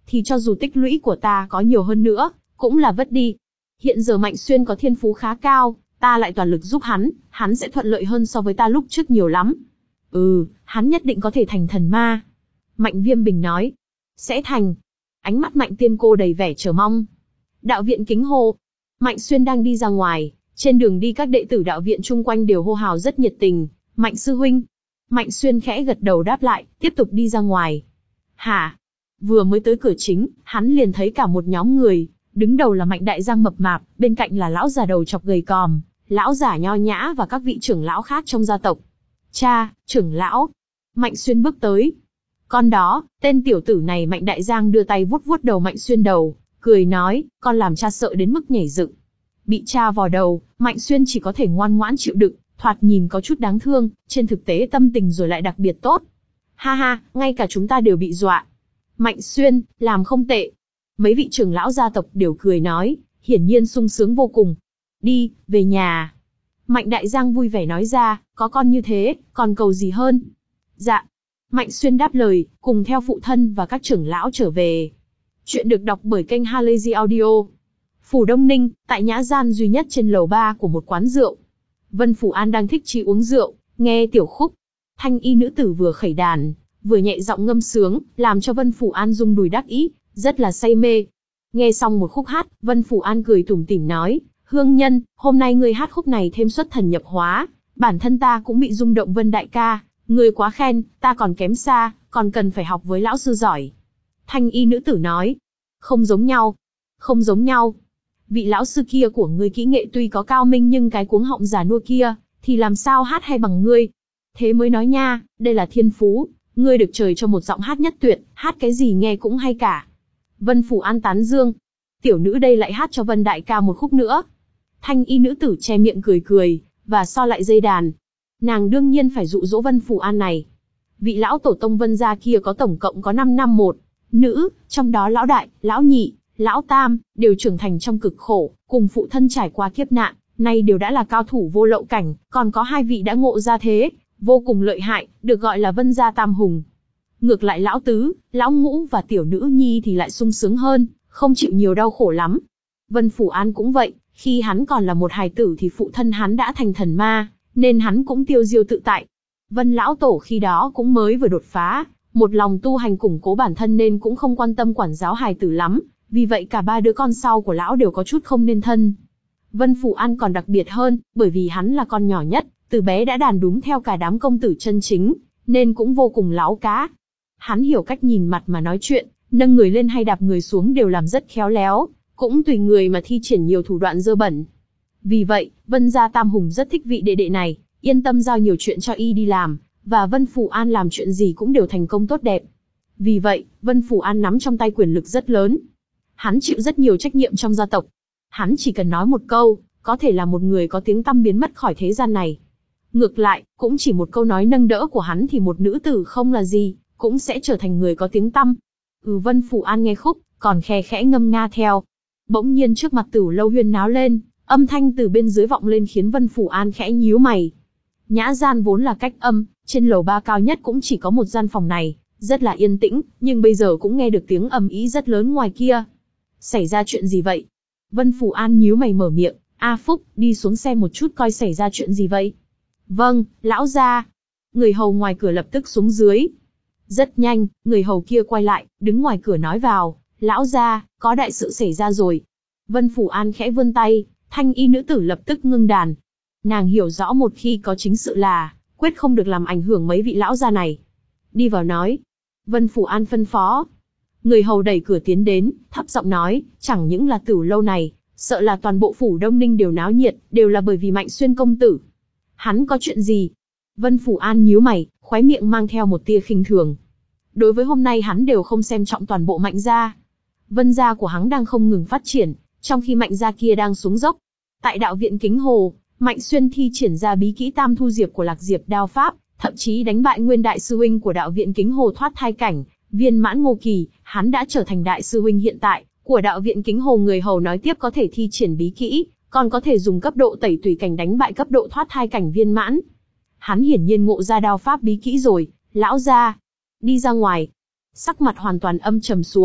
thì cho dù tích lũy của ta có nhiều hơn nữa, cũng là vất đi. Hiện giờ Mạnh Xuyên có thiên phú khá cao, ta lại toàn lực giúp hắn, hắn sẽ thuận lợi hơn so với ta lúc trước nhiều lắm. Ừ, hắn nhất định có thể thành thần ma. Mạnh Viêm Bình nói. Sẽ thành. Ánh mắt Mạnh Tiên Cô đầy vẻ chờ mong. Đạo viện Kính Hồ. Mạnh Xuyên đang đi ra ngoài, trên đường đi các đệ tử đạo viện chung quanh đều hô hào rất nhiệt tình. Mạnh sư huynh. Mạnh Xuyên khẽ gật đầu đáp lại, tiếp tục đi ra ngoài. Hả? Vừa mới tới cửa chính, hắn liền thấy cả một nhóm người, đứng đầu là Mạnh Đại Giang mập mạp, bên cạnh là lão già đầu chọc gầy còm, lão giả nho nhã và các vị trưởng lão khác trong gia tộc. Cha, trưởng lão. Mạnh Xuyên bước tới. Con đó, tên tiểu tử này. Mạnh Đại Giang đưa tay vuốt vuốt đầu Mạnh Xuyên đầu, cười nói, con làm cha sợ đến mức nhảy dựng. Bị cha vò đầu, Mạnh Xuyên chỉ có thể ngoan ngoãn chịu đựng, thoạt nhìn có chút đáng thương, trên thực tế tâm tình rồi lại đặc biệt tốt. Ha ha, ngay cả chúng ta đều bị dọa. Mạnh Xuyên, làm không tệ. Mấy vị trưởng lão gia tộc đều cười nói, hiển nhiên sung sướng vô cùng. Đi, về nhà. Mạnh Đại Giang vui vẻ nói ra, có con như thế, còn cầu gì hơn. Dạ. Mạnh Xuyên đáp lời, cùng theo phụ thân và các trưởng lão trở về. Chuyện được đọc bởi kênh Halazy Audio. Phủ Đông Ninh, tại nhã gian duy nhất trên lầu ba của một quán rượu. Vân Phủ An đang thích chí uống rượu, nghe tiểu khúc. Thanh y nữ tử vừa khẩy đàn, vừa nhẹ giọng ngâm sướng, làm cho Vân Phủ An rung đùi đắc ý, rất là say mê. Nghe xong một khúc hát, Vân Phủ An cười tủm tỉm nói, Hương Nhân, hôm nay ngươi hát khúc này thêm xuất thần nhập hóa, bản thân ta cũng bị rung động. Vân đại ca, ngươi quá khen, ta còn kém xa, còn cần phải học với lão sư giỏi. Thanh y nữ tử nói, không giống nhau, không giống nhau. Vị lão sư kia của ngươi kỹ nghệ tuy có cao minh nhưng cái cuống họng già nua kia, thì làm sao hát hay bằng ngươi. Thế mới nói nha, đây là thiên phú, ngươi được trời cho một giọng hát nhất tuyệt, hát cái gì nghe cũng hay cả. Vân Phủ An tán dương, tiểu nữ đây lại hát cho Vân đại ca một khúc nữa. Thanh y nữ tử che miệng cười cười, và so lại dây đàn. Nàng đương nhiên phải dụ dỗ Vân Phủ An này. Vị lão tổ tông Vân gia kia có tổng cộng có năm nam một nữ, trong đó lão đại, lão nhị, lão tam, đều trưởng thành trong cực khổ, cùng phụ thân trải qua kiếp nạn, nay đều đã là cao thủ vô lậu cảnh, còn có hai vị đã ngộ ra thế, vô cùng lợi hại, được gọi là Vân gia tam hùng. Ngược lại lão tứ, lão ngũ và tiểu nữ nhi thì lại sung sướng hơn, không chịu nhiều đau khổ lắm. Vân Phủ An cũng vậy, khi hắn còn là một hài tử thì phụ thân hắn đã thành thần ma, nên hắn cũng tiêu diêu tự tại. Vân lão tổ khi đó cũng mới vừa đột phá, một lòng tu hành củng cố bản thân nên cũng không quan tâm quản giáo hài tử lắm, vì vậy cả ba đứa con sau của lão đều có chút không nên thân. Vân Phủ An còn đặc biệt hơn, bởi vì hắn là con nhỏ nhất, từ bé đã đàn đúng theo cả đám công tử chân chính, nên cũng vô cùng láo cá. Hắn hiểu cách nhìn mặt mà nói chuyện, nâng người lên hay đạp người xuống đều làm rất khéo léo, cũng tùy người mà thi triển nhiều thủ đoạn dơ bẩn. Vì vậy, Vân gia tam hùng rất thích vị đệ đệ này, yên tâm giao nhiều chuyện cho y đi làm, và Vân Phủ An làm chuyện gì cũng đều thành công tốt đẹp. Vì vậy, Vân Phủ An nắm trong tay quyền lực rất lớn. Hắn chịu rất nhiều trách nhiệm trong gia tộc. Hắn chỉ cần nói một câu, có thể là một người có tiếng tăm biến mất khỏi thế gian này. Ngược lại, cũng chỉ một câu nói nâng đỡ của hắn thì một nữ tử không là gì, cũng sẽ trở thành người có tiếng tăm. Ừ, Vân Phủ An nghe khúc, còn khe khẽ ngâm nga theo. Bỗng nhiên trước mặt Tử Lâu huyên náo lên, âm thanh từ bên dưới vọng lên khiến Vân Phủ An khẽ nhíu mày. Nhã gian vốn là cách âm, trên lầu ba cao nhất cũng chỉ có một gian phòng này, rất là yên tĩnh, nhưng bây giờ cũng nghe được tiếng ầm ĩ rất lớn ngoài kia. Xảy ra chuyện gì vậy? Vân Phủ An nhíu mày mở miệng, A Phúc, đi xuống xem một chút coi xảy ra chuyện gì vậy. Vâng, lão gia. Người hầu ngoài cửa lập tức xuống dưới. Rất nhanh, người hầu kia quay lại, đứng ngoài cửa nói vào, lão gia, có đại sự xảy ra rồi. Vân Phủ An khẽ vươn tay, thanh y nữ tử lập tức ngưng đàn. Nàng hiểu rõ một khi có chính sự là, quyết không được làm ảnh hưởng mấy vị lão gia này. Đi vào nói. Vân Phủ An phân phó. Người hầu đẩy cửa tiến đến, thấp giọng nói, chẳng những là Tử Lâu này, sợ là toàn bộ phủ Đông Ninh đều náo nhiệt, đều là bởi vì Mạnh Xuyên công tử. Hắn có chuyện gì? Vân Phủ An nhíu mày, khóe miệng mang theo một tia khinh thường. Đối với hôm nay hắn đều không xem trọng toàn bộ Mạnh gia. Vân gia của hắn đang không ngừng phát triển, trong khi Mạnh gia kia đang xuống dốc. Tại đạo viện Kính Hồ, Mạnh Xuyên thi triển ra bí kỹ Tam Thu Diệp của Lạc Diệp đao pháp, thậm chí đánh bại nguyên đại sư huynh của đạo viện Kính Hồ thoát thai cảnh, viên mãn Ngô Kỳ, hắn đã trở thành đại sư huynh hiện tại của đạo viện Kính Hồ. Người hầu nói tiếp có thể thi triển bí kỹ, còn có thể dùng cấp độ tẩy tùy cảnh đánh bại cấp độ thoát thai cảnh viên mãn. Hắn hiển nhiên ngộ ra đao pháp bí kỹ rồi, lão gia. Đi ra ngoài. Sắc mặt hoàn toàn âm trầm xuống,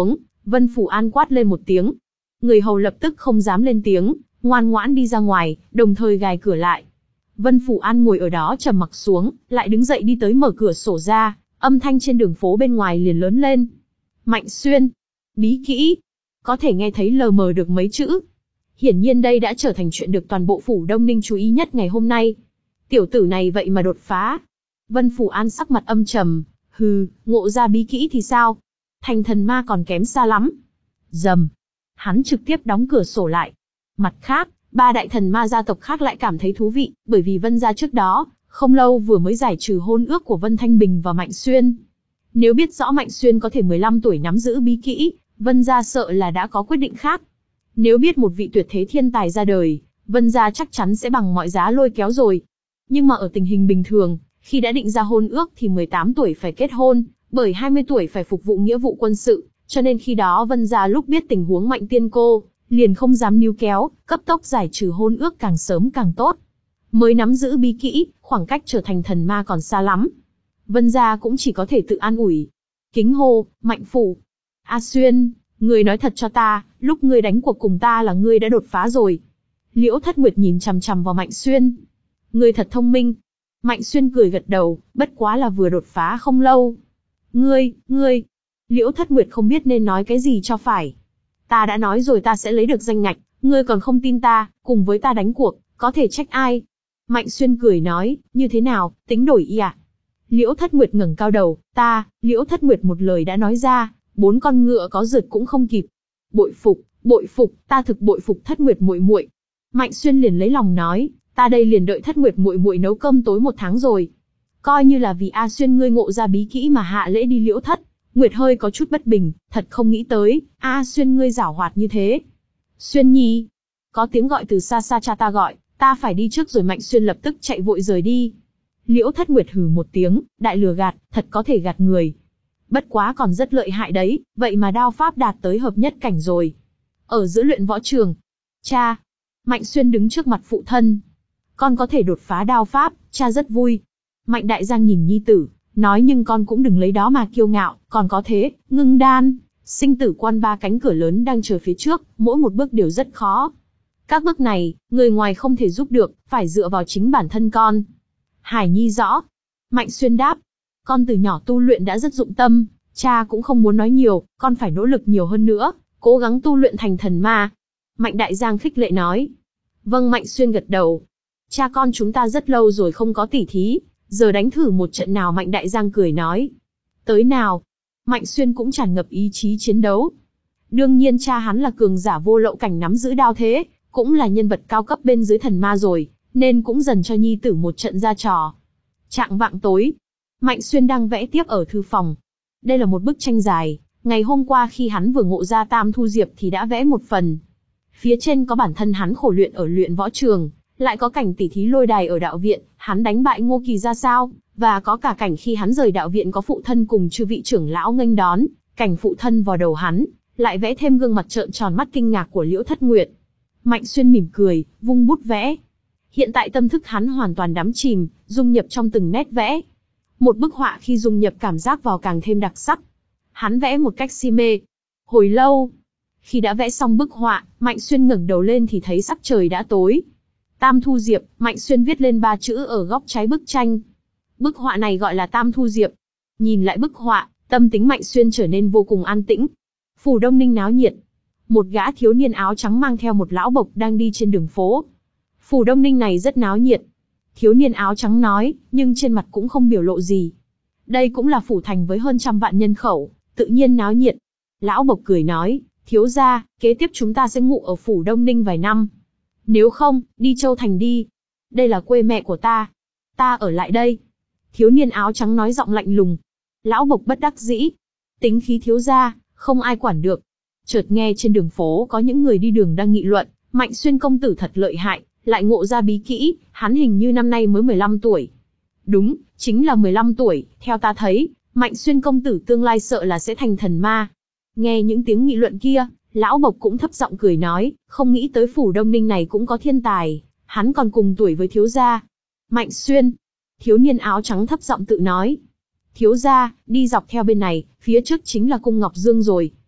Vân Phủ An quát lên một tiếng. Người hầu lập tức không dám lên tiếng, ngoan ngoãn đi ra ngoài, đồng thời gài cửa lại. Vân Phủ An ngồi ở đó trầm mặc xuống, lại đứng dậy đi tới mở cửa sổ ra, âm thanh trên đường phố bên ngoài liền lớn lên. Mạnh Xuyên, bí kỹ, có thể nghe thấy lờ mờ được mấy chữ. Hiển nhiên đây đã trở thành chuyện được toàn bộ Phủ Đông Ninh chú ý nhất ngày hôm nay. Tiểu tử này vậy mà đột phá. Vân Phủ An sắc mặt âm trầm, hừ, ngộ ra bí kỹ thì sao? Thành thần ma còn kém xa lắm. Rầm. Hắn trực tiếp đóng cửa sổ lại. Mặt khác, ba đại thần ma gia tộc khác lại cảm thấy thú vị, bởi vì Vân gia trước đó, không lâu vừa mới giải trừ hôn ước của Vân Thanh Bình và Mạnh Xuyên. Nếu biết rõ Mạnh Xuyên có thể mười lăm tuổi nắm giữ bí kỹ, Vân gia sợ là đã có quyết định khác. Nếu biết một vị tuyệt thế thiên tài ra đời, Vân gia chắc chắn sẽ bằng mọi giá lôi kéo rồi. Nhưng mà ở tình hình bình thường, khi đã định ra hôn ước thì mười tám tuổi phải kết hôn, bởi hai mươi tuổi phải phục vụ nghĩa vụ quân sự, cho nên khi đó Vân gia lúc biết tình huống Mạnh Tiên cô, liền không dám níu kéo, cấp tốc giải trừ hôn ước càng sớm càng tốt. Mới nắm giữ bí kỹ, khoảng cách trở thành thần ma còn xa lắm. Vân gia cũng chỉ có thể tự an ủi. Kính hô, Mạnh Phủ. A Xuyên, ngươi nói thật cho ta, lúc ngươi đánh cuộc cùng ta là ngươi đã đột phá rồi. Liễu Thất Nguyệt nhìn chằm chằm vào Mạnh Xuyên. Ngươi thật thông minh. Mạnh Xuyên cười gật đầu, bất quá là vừa đột phá không lâu. Ngươi, ngươi. Liễu Thất Nguyệt không biết nên nói cái gì cho phải. Ta đã nói rồi ta sẽ lấy được danh ngạch, ngươi còn không tin ta, cùng với ta đánh cuộc, có thể trách ai? Mạnh Xuyên cười nói, như thế nào, tính đổi ý à? Liễu Thất Nguyệt ngẩng cao đầu, ta, Liễu Thất Nguyệt một lời đã nói ra, bốn con ngựa có rượt cũng không kịp. Bội phục, bội phục, ta thực bội phục Thất Nguyệt muội muội. Mạnh Xuyên liền lấy lòng nói, ta đây liền đợi Thất Nguyệt muội muội nấu cơm tối một tháng rồi. Coi như là vì A Xuyên ngươi ngộ ra bí kỹ mà hạ lễ đi Liễu Thất. Nguyệt hơi có chút bất bình, thật không nghĩ tới, A Xuyên ngươi giảo hoạt như thế. Xuyên nhi. Có tiếng gọi từ xa xa, cha ta gọi, ta phải đi trước rồi. Mạnh Xuyên lập tức chạy vội rời đi. Liễu Thất Nguyệt hừ một tiếng, đại lừa gạt, thật có thể gạt người. Bất quá còn rất lợi hại đấy, vậy mà đao pháp đạt tới hợp nhất cảnh rồi. Ở giữa luyện võ trường. Cha. Mạnh Xuyên đứng trước mặt phụ thân. Con có thể đột phá đao pháp, cha rất vui. Mạnh Đại Giang nhìn nhi tử, nói nhưng con cũng đừng lấy đó mà kiêu ngạo, còn có thế, ngưng đan, sinh tử quan ba cánh cửa lớn đang chờ phía trước, mỗi một bước đều rất khó. Các bước này, người ngoài không thể giúp được, phải dựa vào chính bản thân con. Hải Nhi rõ. Mạnh Xuyên đáp. Con từ nhỏ tu luyện đã rất dụng tâm, cha cũng không muốn nói nhiều, con phải nỗ lực nhiều hơn nữa, cố gắng tu luyện thành thần ma. Mạnh Đại Giang khích lệ nói. Vâng. Mạnh Xuyên gật đầu. Cha con chúng ta rất lâu rồi không có tỉ thí, giờ đánh thử một trận nào. Mạnh Đại Giang cười nói. Tới nào. Mạnh Xuyên cũng tràn ngập ý chí chiến đấu. Đương nhiên cha hắn là cường giả vô lậu cảnh nắm giữ đao thế, cũng là nhân vật cao cấp bên dưới thần ma rồi, nên cũng dần cho nhi tử một trận ra trò. Trạng vạng tối, Mạnh Xuyên đang vẽ tiếp ở thư phòng. Đây là một bức tranh dài, ngày hôm qua khi hắn vừa ngộ ra Tam Thu Diệp thì đã vẽ một phần. Phía trên có bản thân hắn khổ luyện ở luyện võ trường, lại có cảnh tỉ thí lôi đài ở đạo viện, hắn đánh bại Ngô Kỳ ra sao, và có cả cảnh khi hắn rời đạo viện có phụ thân cùng chư vị trưởng lão nghênh đón, cảnh phụ thân vào đầu hắn, lại vẽ thêm gương mặt trợn tròn mắt kinh ngạc của Liễu Thất Nguyệt. Mạnh Xuyên mỉm cười, vung bút vẽ. Hiện tại tâm thức hắn hoàn toàn đắm chìm, dung nhập trong từng nét vẽ. Một bức họa khi dung nhập cảm giác vào càng thêm đặc sắc. Hắn vẽ một cách si mê. Hồi lâu, khi đã vẽ xong bức họa, Mạnh Xuyên ngẩng đầu lên thì thấy sắc trời đã tối. Tam Thu Diệp, Mạnh Xuyên viết lên ba chữ ở góc trái bức tranh. Bức họa này gọi là Tam Thu Diệp. Nhìn lại bức họa, tâm tính Mạnh Xuyên trở nên vô cùng an tĩnh. Phủ Đông Ninh náo nhiệt. Một gã thiếu niên áo trắng mang theo một lão bộc đang đi trên đường phố. Phủ Đông Ninh này rất náo nhiệt. Thiếu niên áo trắng nói, nhưng trên mặt cũng không biểu lộ gì. Đây cũng là phủ thành với hơn trăm vạn nhân khẩu, tự nhiên náo nhiệt. Lão bộc cười nói, thiếu gia, kế tiếp chúng ta sẽ ngụ ở Phủ Đông Ninh vài năm. Nếu không, đi Châu Thành đi. Đây là quê mẹ của ta. Ta ở lại đây. Thiếu niên áo trắng nói giọng lạnh lùng. Lão bộc bất đắc dĩ. Tính khí thiếu gia, không ai quản được. Chợt nghe trên đường phố có những người đi đường đang nghị luận, Mạnh Xuyên công tử thật lợi hại, lại ngộ ra bí kỹ, hắn hình như năm nay mới mười lăm tuổi. Đúng, chính là mười lăm tuổi, theo ta thấy, Mạnh Xuyên công tử tương lai sợ là sẽ thành thần ma. Nghe những tiếng nghị luận kia, lão bộc cũng thấp giọng cười nói, không nghĩ tới Phủ Đông Ninh này cũng có thiên tài, hắn còn cùng tuổi với thiếu gia. Mạnh Xuyên, thiếu niên áo trắng thấp giọng tự nói. Thiếu gia, đi dọc theo bên này, phía trước chính là cung Ngọc Dương rồi.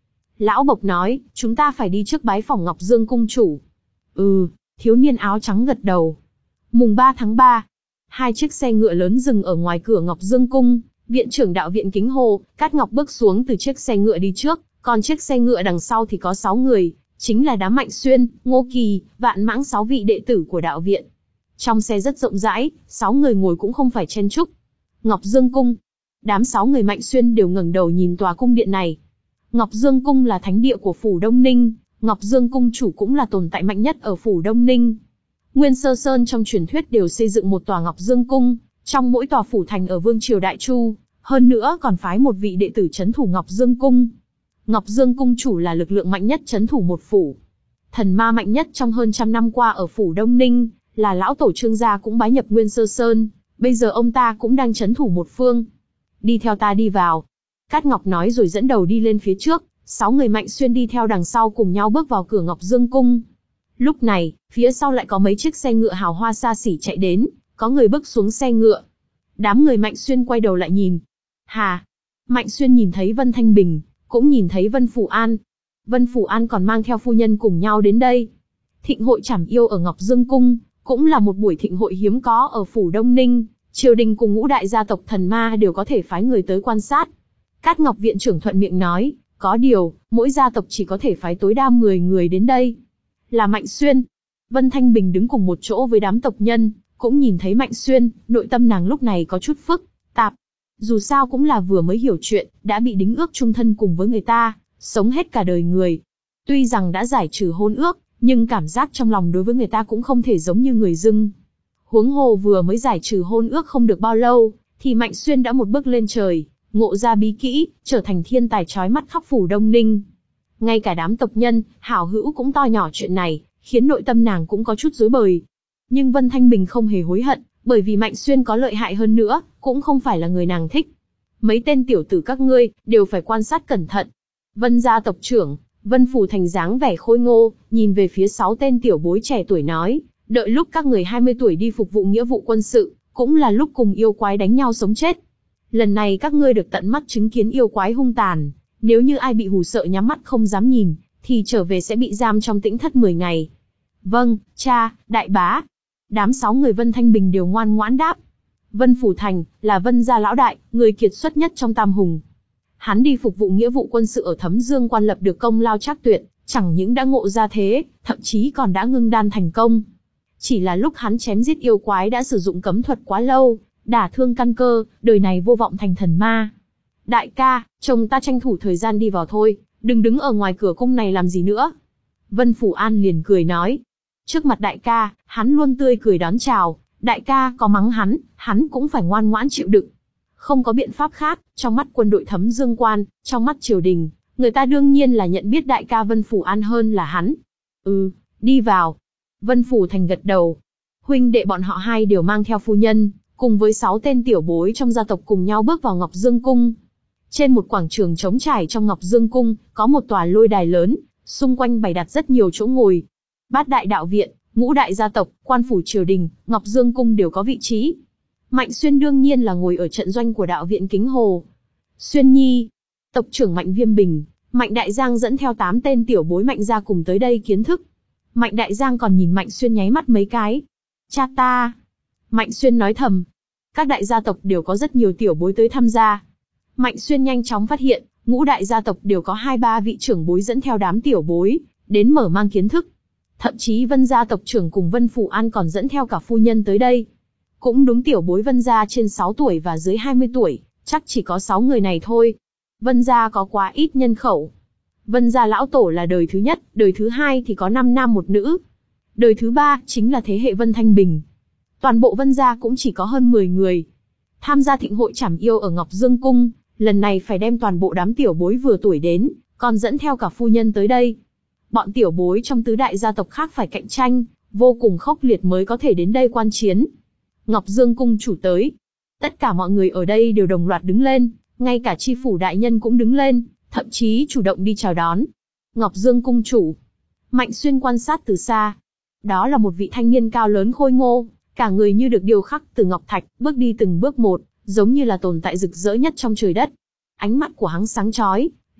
Lão Bộc nói, chúng ta phải đi trước bái phỏng Ngọc Dương cung chủ. Ừ, thiếu niên áo trắng gật đầu. Mùng ba tháng ba, hai chiếc xe ngựa lớn dừng ở ngoài cửa Ngọc Dương cung, viện trưởng đạo viện Kính Hồ, Cát Ngọc bước xuống từ chiếc xe ngựa đi trước, còn chiếc xe ngựa đằng sau thì có sáu người, chính là đám Mạnh Xuyên, Ngô Kỳ, Vạn Mãng sáu vị đệ tử của đạo viện. Trong xe rất rộng rãi, sáu người ngồi cũng không phải chen chúc. Ngọc Dương cung. Đám sáu người Mạnh Xuyên đều ngẩng đầu nhìn tòa cung điện này. Ngọc Dương cung là thánh địa của phủ Đông Ninh, Ngọc Dương cung chủ cũng là tồn tại mạnh nhất ở phủ Đông Ninh. Nguyên Sơ Sơn trong truyền thuyết đều xây dựng một tòa Ngọc Dương cung, trong mỗi tòa phủ thành ở Vương triều Đại Chu, hơn nữa còn phái một vị đệ tử trấn thủ Ngọc Dương cung. Ngọc Dương cung chủ là lực lượng mạnh nhất trấn thủ một phủ. Thần ma mạnh nhất trong hơn trăm năm qua ở phủ Đông Ninh, là lão tổ Trương gia cũng bái nhập Nguyên Sơ Sơn, bây giờ ông ta cũng đang trấn thủ một phương. Đi theo ta đi vào. Cát Ngọc nói rồi dẫn đầu đi lên phía trước, sáu người Mạnh Xuyên đi theo đằng sau cùng nhau bước vào cửa Ngọc Dương cung. Lúc này, phía sau lại có mấy chiếc xe ngựa hào hoa xa xỉ chạy đến, có người bước xuống xe ngựa. Đám người Mạnh Xuyên quay đầu lại nhìn. Hà! Mạnh Xuyên nhìn thấy Vân Thanh Bình, cũng nhìn thấy Vân Phủ An. Vân Phủ An còn mang theo phu nhân cùng nhau đến đây. Thịnh hội trảm yêu ở Ngọc Dương cung, cũng là một buổi thịnh hội hiếm có ở phủ Đông Ninh, triều đình cùng ngũ đại gia tộc thần ma đều có thể phái người tới quan sát. Cát Ngọc viện trưởng thuận miệng nói, có điều, mỗi gia tộc chỉ có thể phái tối đa mười người đến đây. Là Mạnh Xuyên. Vân Thanh Bình đứng cùng một chỗ với đám tộc nhân, cũng nhìn thấy Mạnh Xuyên, nội tâm nàng lúc này có chút phức tạp. Dù sao cũng là vừa mới hiểu chuyện, đã bị đính ước chung thân cùng với người ta, sống hết cả đời người. Tuy rằng đã giải trừ hôn ước, nhưng cảm giác trong lòng đối với người ta cũng không thể giống như người dưng. Huống hồ vừa mới giải trừ hôn ước không được bao lâu, thì Mạnh Xuyên đã một bước lên trời, ngộ ra bí kỹ, trở thành thiên tài chói mắt khắp phủ Đông Ninh. Ngay cả đám tộc nhân, hảo hữu cũng to nhỏ chuyện này, khiến nội tâm nàng cũng có chút rối bời. Nhưng Vân Thanh Bình không hề hối hận, bởi vì Mạnh Xuyên có lợi hại hơn nữa, cũng không phải là người nàng thích. Mấy tên tiểu tử các ngươi, đều phải quan sát cẩn thận. Vân gia tộc trưởng, Vân Phủ Thành dáng vẻ khôi ngô, nhìn về phía sáu tên tiểu bối trẻ tuổi nói, đợi lúc các người hai mươi tuổi đi phục vụ nghĩa vụ quân sự, cũng là lúc cùng yêu quái đánh nhau sống chết. Lần này các ngươi được tận mắt chứng kiến yêu quái hung tàn, nếu như ai bị hù sợ nhắm mắt không dám nhìn, thì trở về sẽ bị giam trong tĩnh thất mười ngày. Vâng, cha, đại bá. Đám sáu người Vân Thanh Bình đều ngoan ngoãn đáp. Vân Phủ Thành, là Vân gia lão đại, người kiệt xuất nhất trong tam hùng. Hắn đi phục vụ nghĩa vụ quân sự ở Thấm Dương quan lập được công lao trác tuyệt, chẳng những đã ngộ ra thế, thậm chí còn đã ngưng đan thành công. Chỉ là lúc hắn chém giết yêu quái đã sử dụng cấm thuật quá lâu, đả thương căn cơ, đời này vô vọng thành thần ma. Đại ca, chồng ta tranh thủ thời gian đi vào thôi, đừng đứng ở ngoài cửa cung này làm gì nữa. Vân Phủ An liền cười nói. Trước mặt đại ca, hắn luôn tươi cười đón chào, đại ca có mắng hắn, hắn cũng phải ngoan ngoãn chịu đựng. Không có biện pháp khác, trong mắt quân đội Thấm Dương quan, trong mắt triều đình, người ta đương nhiên là nhận biết đại ca Vân Phủ An hơn là hắn. Ừ, đi vào. Vân Phủ Thành gật đầu. Huynh đệ bọn họ hai đều mang theo phu nhân, cùng với sáu tên tiểu bối trong gia tộc cùng nhau bước vào Ngọc Dương cung. Trên một quảng trường trống trải trong Ngọc Dương cung, có một tòa lôi đài lớn, xung quanh bày đặt rất nhiều chỗ ngồi. Bát đại đạo viện, ngũ đại gia tộc, quan phủ triều đình, Ngọc Dương cung đều có vị trí. Mạnh Xuyên đương nhiên là ngồi ở trận doanh của đạo viện Kính Hồ. Xuyên Nhi, tộc trưởng Mạnh Viêm Bình, Mạnh Đại Giang dẫn theo tám tên tiểu bối Mạnh gia cùng tới đây kiến thức. Mạnh Đại Giang còn nhìn Mạnh Xuyên nháy mắt mấy cái. Cha ta. Mạnh Xuyên nói thầm. Các đại gia tộc đều có rất nhiều tiểu bối tới tham gia. Mạnh Xuyên nhanh chóng phát hiện, ngũ đại gia tộc đều có hai ba vị trưởng bối dẫn theo đám tiểu bối, đến mở mang kiến thức. Thậm chí Vân gia tộc trưởng cùng Vân Phủ An còn dẫn theo cả phu nhân tới đây. Cũng đúng, tiểu bối Vân gia trên sáu tuổi và dưới hai mươi tuổi, chắc chỉ có sáu người này thôi. Vân gia có quá ít nhân khẩu. Vân gia lão tổ là đời thứ nhất, đời thứ hai thì có năm nam một nữ. Đời thứ ba chính là thế hệ Vân Thanh Bình. Toàn bộ Vân gia cũng chỉ có hơn mười người. Tham gia thịnh hội trảm yêu ở Ngọc Dương cung, lần này phải đem toàn bộ đám tiểu bối vừa tuổi đến, còn dẫn theo cả phu nhân tới đây. Bọn tiểu bối trong tứ đại gia tộc khác phải cạnh tranh, vô cùng khốc liệt mới có thể đến đây quan chiến. Ngọc Dương cung chủ tới. Tất cả mọi người ở đây đều đồng loạt đứng lên, ngay cả chi phủ đại nhân cũng đứng lên, thậm chí chủ động đi chào đón. Ngọc Dương cung chủ. Mạnh Xuyên quan sát từ xa. Đó là một vị thanh niên cao lớn khôi ngô, cả người như được điêu khắc từ ngọc thạch, bước đi từng bước một, giống như là tồn tại rực rỡ nhất trong trời đất. Ánh mắt của hắn sáng chói,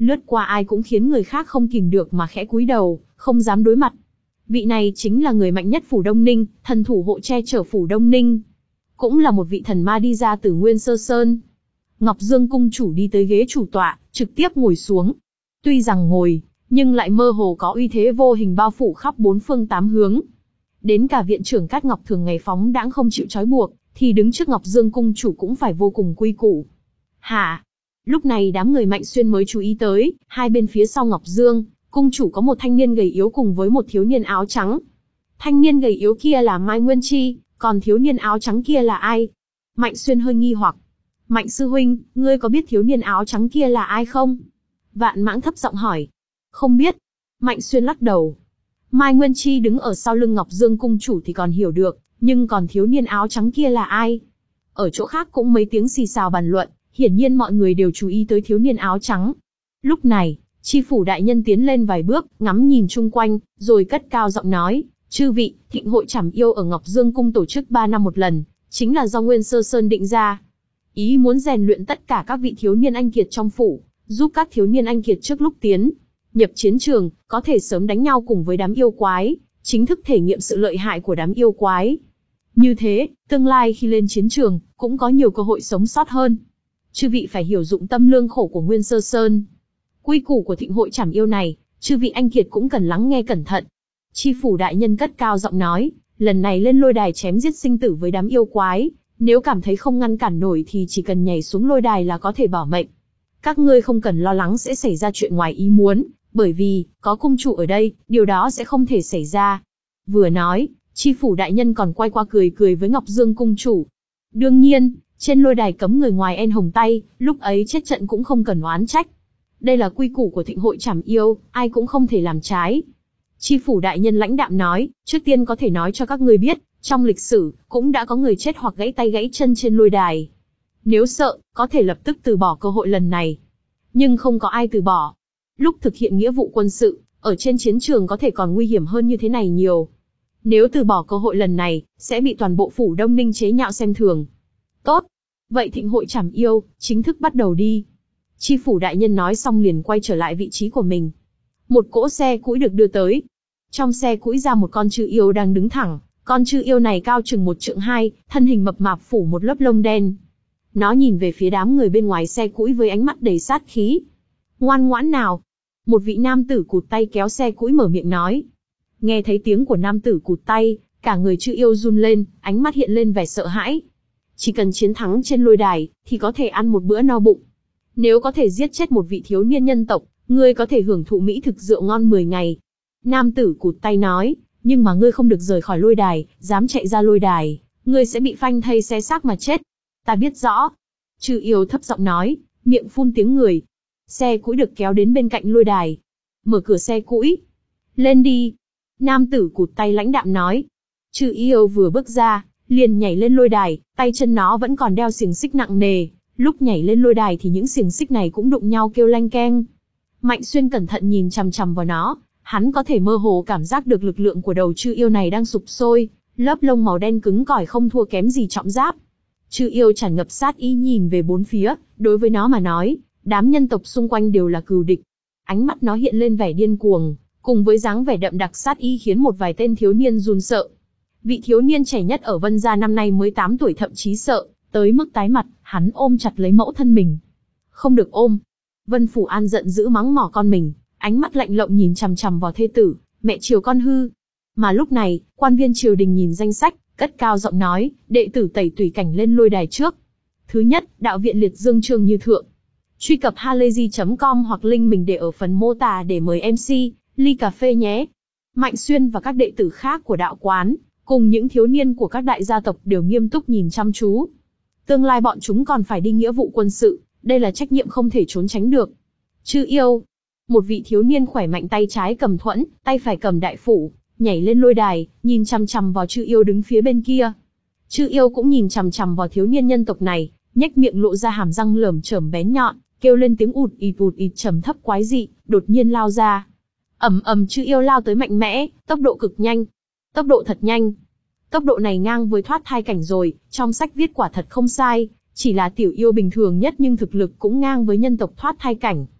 lướt qua ai cũng khiến người khác không kìm được mà khẽ cúi đầu, không dám đối mặt. Vị này chính là người mạnh nhất Phủ Đông Ninh, thần thủ hộ che chở Phủ Đông Ninh. Cũng là một vị thần ma đi ra từ Nguyên Sơ Sơn. Ngọc Dương cung chủ đi tới ghế chủ tọa, trực tiếp ngồi xuống. Tuy rằng ngồi, nhưng lại mơ hồ có uy thế vô hình bao phủ khắp bốn phương tám hướng. Đến cả viện trưởng Cát Ngọc thường ngày phóng đãng không chịu trói buộc, thì đứng trước Ngọc Dương cung chủ cũng phải vô cùng quy củ. Hả? Lúc này đám người Mạnh Xuyên mới chú ý tới, hai bên phía sau Ngọc Dương cung chủ có một thanh niên gầy yếu cùng với một thiếu niên áo trắng. Thanh niên gầy yếu kia là Mai Nguyên Chi, còn thiếu niên áo trắng kia là ai? Mạnh Xuyên hơi nghi hoặc. Mạnh sư huynh, ngươi có biết thiếu niên áo trắng kia là ai không? Vạn Mãng thấp giọng hỏi. Không biết. Mạnh Xuyên lắc đầu. Mai Nguyên Chi đứng ở sau lưng Ngọc Dương cung chủ thì còn hiểu được, nhưng còn thiếu niên áo trắng kia là ai? Ở chỗ khác cũng mấy tiếng xì xào bàn luận, hiển nhiên mọi người đều chú ý tới thiếu niên áo trắng. Lúc này, Chi phủ đại nhân tiến lên vài bước, ngắm nhìn chung quanh, rồi cất cao giọng nói, chư vị, thịnh hội trảm yêu ở Ngọc Dương cung tổ chức ba năm một lần, chính là do Nguyên Sơ Sơn định ra. Ý muốn rèn luyện tất cả các vị thiếu niên anh kiệt trong phủ, giúp các thiếu niên anh kiệt trước lúc tiến nhập chiến trường, có thể sớm đánh nhau cùng với đám yêu quái, chính thức thể nghiệm sự lợi hại của đám yêu quái. Như thế, tương lai khi lên chiến trường, cũng có nhiều cơ hội sống sót hơn. Chư vị phải hiểu dụng tâm lương khổ của Nguyên Sơ Sơn. Quy củ của thịnh hội trảm yêu này, chư vị anh kiệt cũng cần lắng nghe cẩn thận. Chi phủ đại nhân cất cao giọng nói, lần này lên lôi đài chém giết sinh tử với đám yêu quái, nếu cảm thấy không ngăn cản nổi thì chỉ cần nhảy xuống lôi đài là có thể bảo mệnh. Các ngươi không cần lo lắng sẽ xảy ra chuyện ngoài ý muốn, bởi vì, có cung chủ ở đây, điều đó sẽ không thể xảy ra. Vừa nói, chi phủ đại nhân còn quay qua cười cười với Ngọc Dương cung chủ. Đương nhiên, trên lôi đài cấm người ngoài en hồng tay, lúc ấy chết trận cũng không cần oán trách. Đây là quy củ của thịnh hội trảm yêu, ai cũng không thể làm trái. Chi phủ đại nhân lãnh đạm nói, trước tiên có thể nói cho các ngươi biết, trong lịch sử, cũng đã có người chết hoặc gãy tay gãy chân trên lôi đài. Nếu sợ, có thể lập tức từ bỏ cơ hội lần này. Nhưng không có ai từ bỏ. Lúc thực hiện nghĩa vụ quân sự, ở trên chiến trường có thể còn nguy hiểm hơn như thế này nhiều. Nếu từ bỏ cơ hội lần này, sẽ bị toàn bộ Phủ Đông Ninh chế nhạo xem thường. Tốt. Vậy thịnh hội trảm yêu, chính thức bắt đầu đi. Chi phủ đại nhân nói xong liền quay trở lại vị trí của mình. Một cỗ xe cũi được đưa tới. Trong xe cũi ra một con chư yêu đang đứng thẳng. Con chư yêu này cao chừng một trượng hai, thân hình mập mạp phủ một lớp lông đen. Nó nhìn về phía đám người bên ngoài xe cũi với ánh mắt đầy sát khí. Ngoan ngoãn nào. Một vị nam tử cụt tay kéo xe cũi mở miệng nói. Nghe thấy tiếng của nam tử cụt tay, cả người chư yêu run lên, ánh mắt hiện lên vẻ sợ hãi. Chỉ cần chiến thắng trên lôi đài, thì có thể ăn một bữa no bụng. Nếu có thể giết chết một vị thiếu niên nhân tộc, ngươi có thể hưởng thụ mỹ thực rượu ngon mười ngày. Nam tử cụt tay nói, nhưng mà ngươi không được rời khỏi lôi đài, dám chạy ra lôi đài, ngươi sẽ bị phanh thây xé xác mà chết. Ta biết rõ. Chư yêu thấp giọng nói, miệng phun tiếng người. Xe cũi được kéo đến bên cạnh lôi đài. Mở cửa xe cũi. Lên đi. Nam tử cụt tay lãnh đạm nói. Chư yêu vừa bước ra, liền nhảy lên lôi đài, tay chân nó vẫn còn đeo xiềng xích nặng nề. Lúc nhảy lên lôi đài thì những xiềng xích này cũng đụng nhau kêu leng keng. Mạnh Xuyên cẩn thận nhìn chằm chằm vào nó, hắn có thể mơ hồ cảm giác được lực lượng của đầu chư yêu này đang sụp sôi, lớp lông màu đen cứng cỏi không thua kém gì trọng giáp. Chư yêu tràn ngập sát ý nhìn về bốn phía, đối với nó mà nói, đám nhân tộc xung quanh đều là cừu địch. Ánh mắt nó hiện lên vẻ điên cuồng, cùng với dáng vẻ đậm đặc sát ý khiến một vài tên thiếu niên run sợ. Vị thiếu niên trẻ nhất ở Vân gia năm nay mới tám tuổi thậm chí sợ tới mức tái mặt, hắn ôm chặt lấy mẫu thân mình. Không được ôm. Vân Phủ An giận dữ mắng mỏ con mình, ánh mắt lạnh lộng nhìn chằm chằm vào thê tử, mẹ chiều con hư. Mà lúc này, quan viên triều đình nhìn danh sách, cất cao giọng nói, đệ tử Tẩy Tùy Cảnh lên lôi đài trước. Thứ nhất, đạo viện Liệt Dương Trương Như Thượng. Truy cập halayzi chấm com hoặc link mình để ở phần mô tả để mời em xê, ly cà phê nhé. Mạnh Xuyên và các đệ tử khác của đạo quán, cùng những thiếu niên của các đại gia tộc đều nghiêm túc nhìn chăm chú. Tương lai bọn chúng còn phải đi nghĩa vụ quân sự, đây là trách nhiệm không thể trốn tránh được. Chư yêu. Một vị thiếu niên khỏe mạnh tay trái cầm thuẫn, tay phải cầm đại phủ, nhảy lên lôi đài, nhìn chằm chằm vào chư yêu đứng phía bên kia. Chư yêu cũng nhìn chằm chằm vào thiếu niên nhân tộc này, nhếch miệng lộ ra hàm răng lởm chởm bén nhọn, kêu lên tiếng ụt ịt ụt ịt trầm thấp quái dị, đột nhiên lao ra. Ầm ầm chư yêu lao tới mạnh mẽ, tốc độ cực nhanh. Tốc độ thật nhanh. Tốc độ này ngang với thoát thai cảnh rồi, trong sách viết quả thật không sai, chỉ là tiểu yêu bình thường nhất nhưng thực lực cũng ngang với nhân tộc thoát thai cảnh.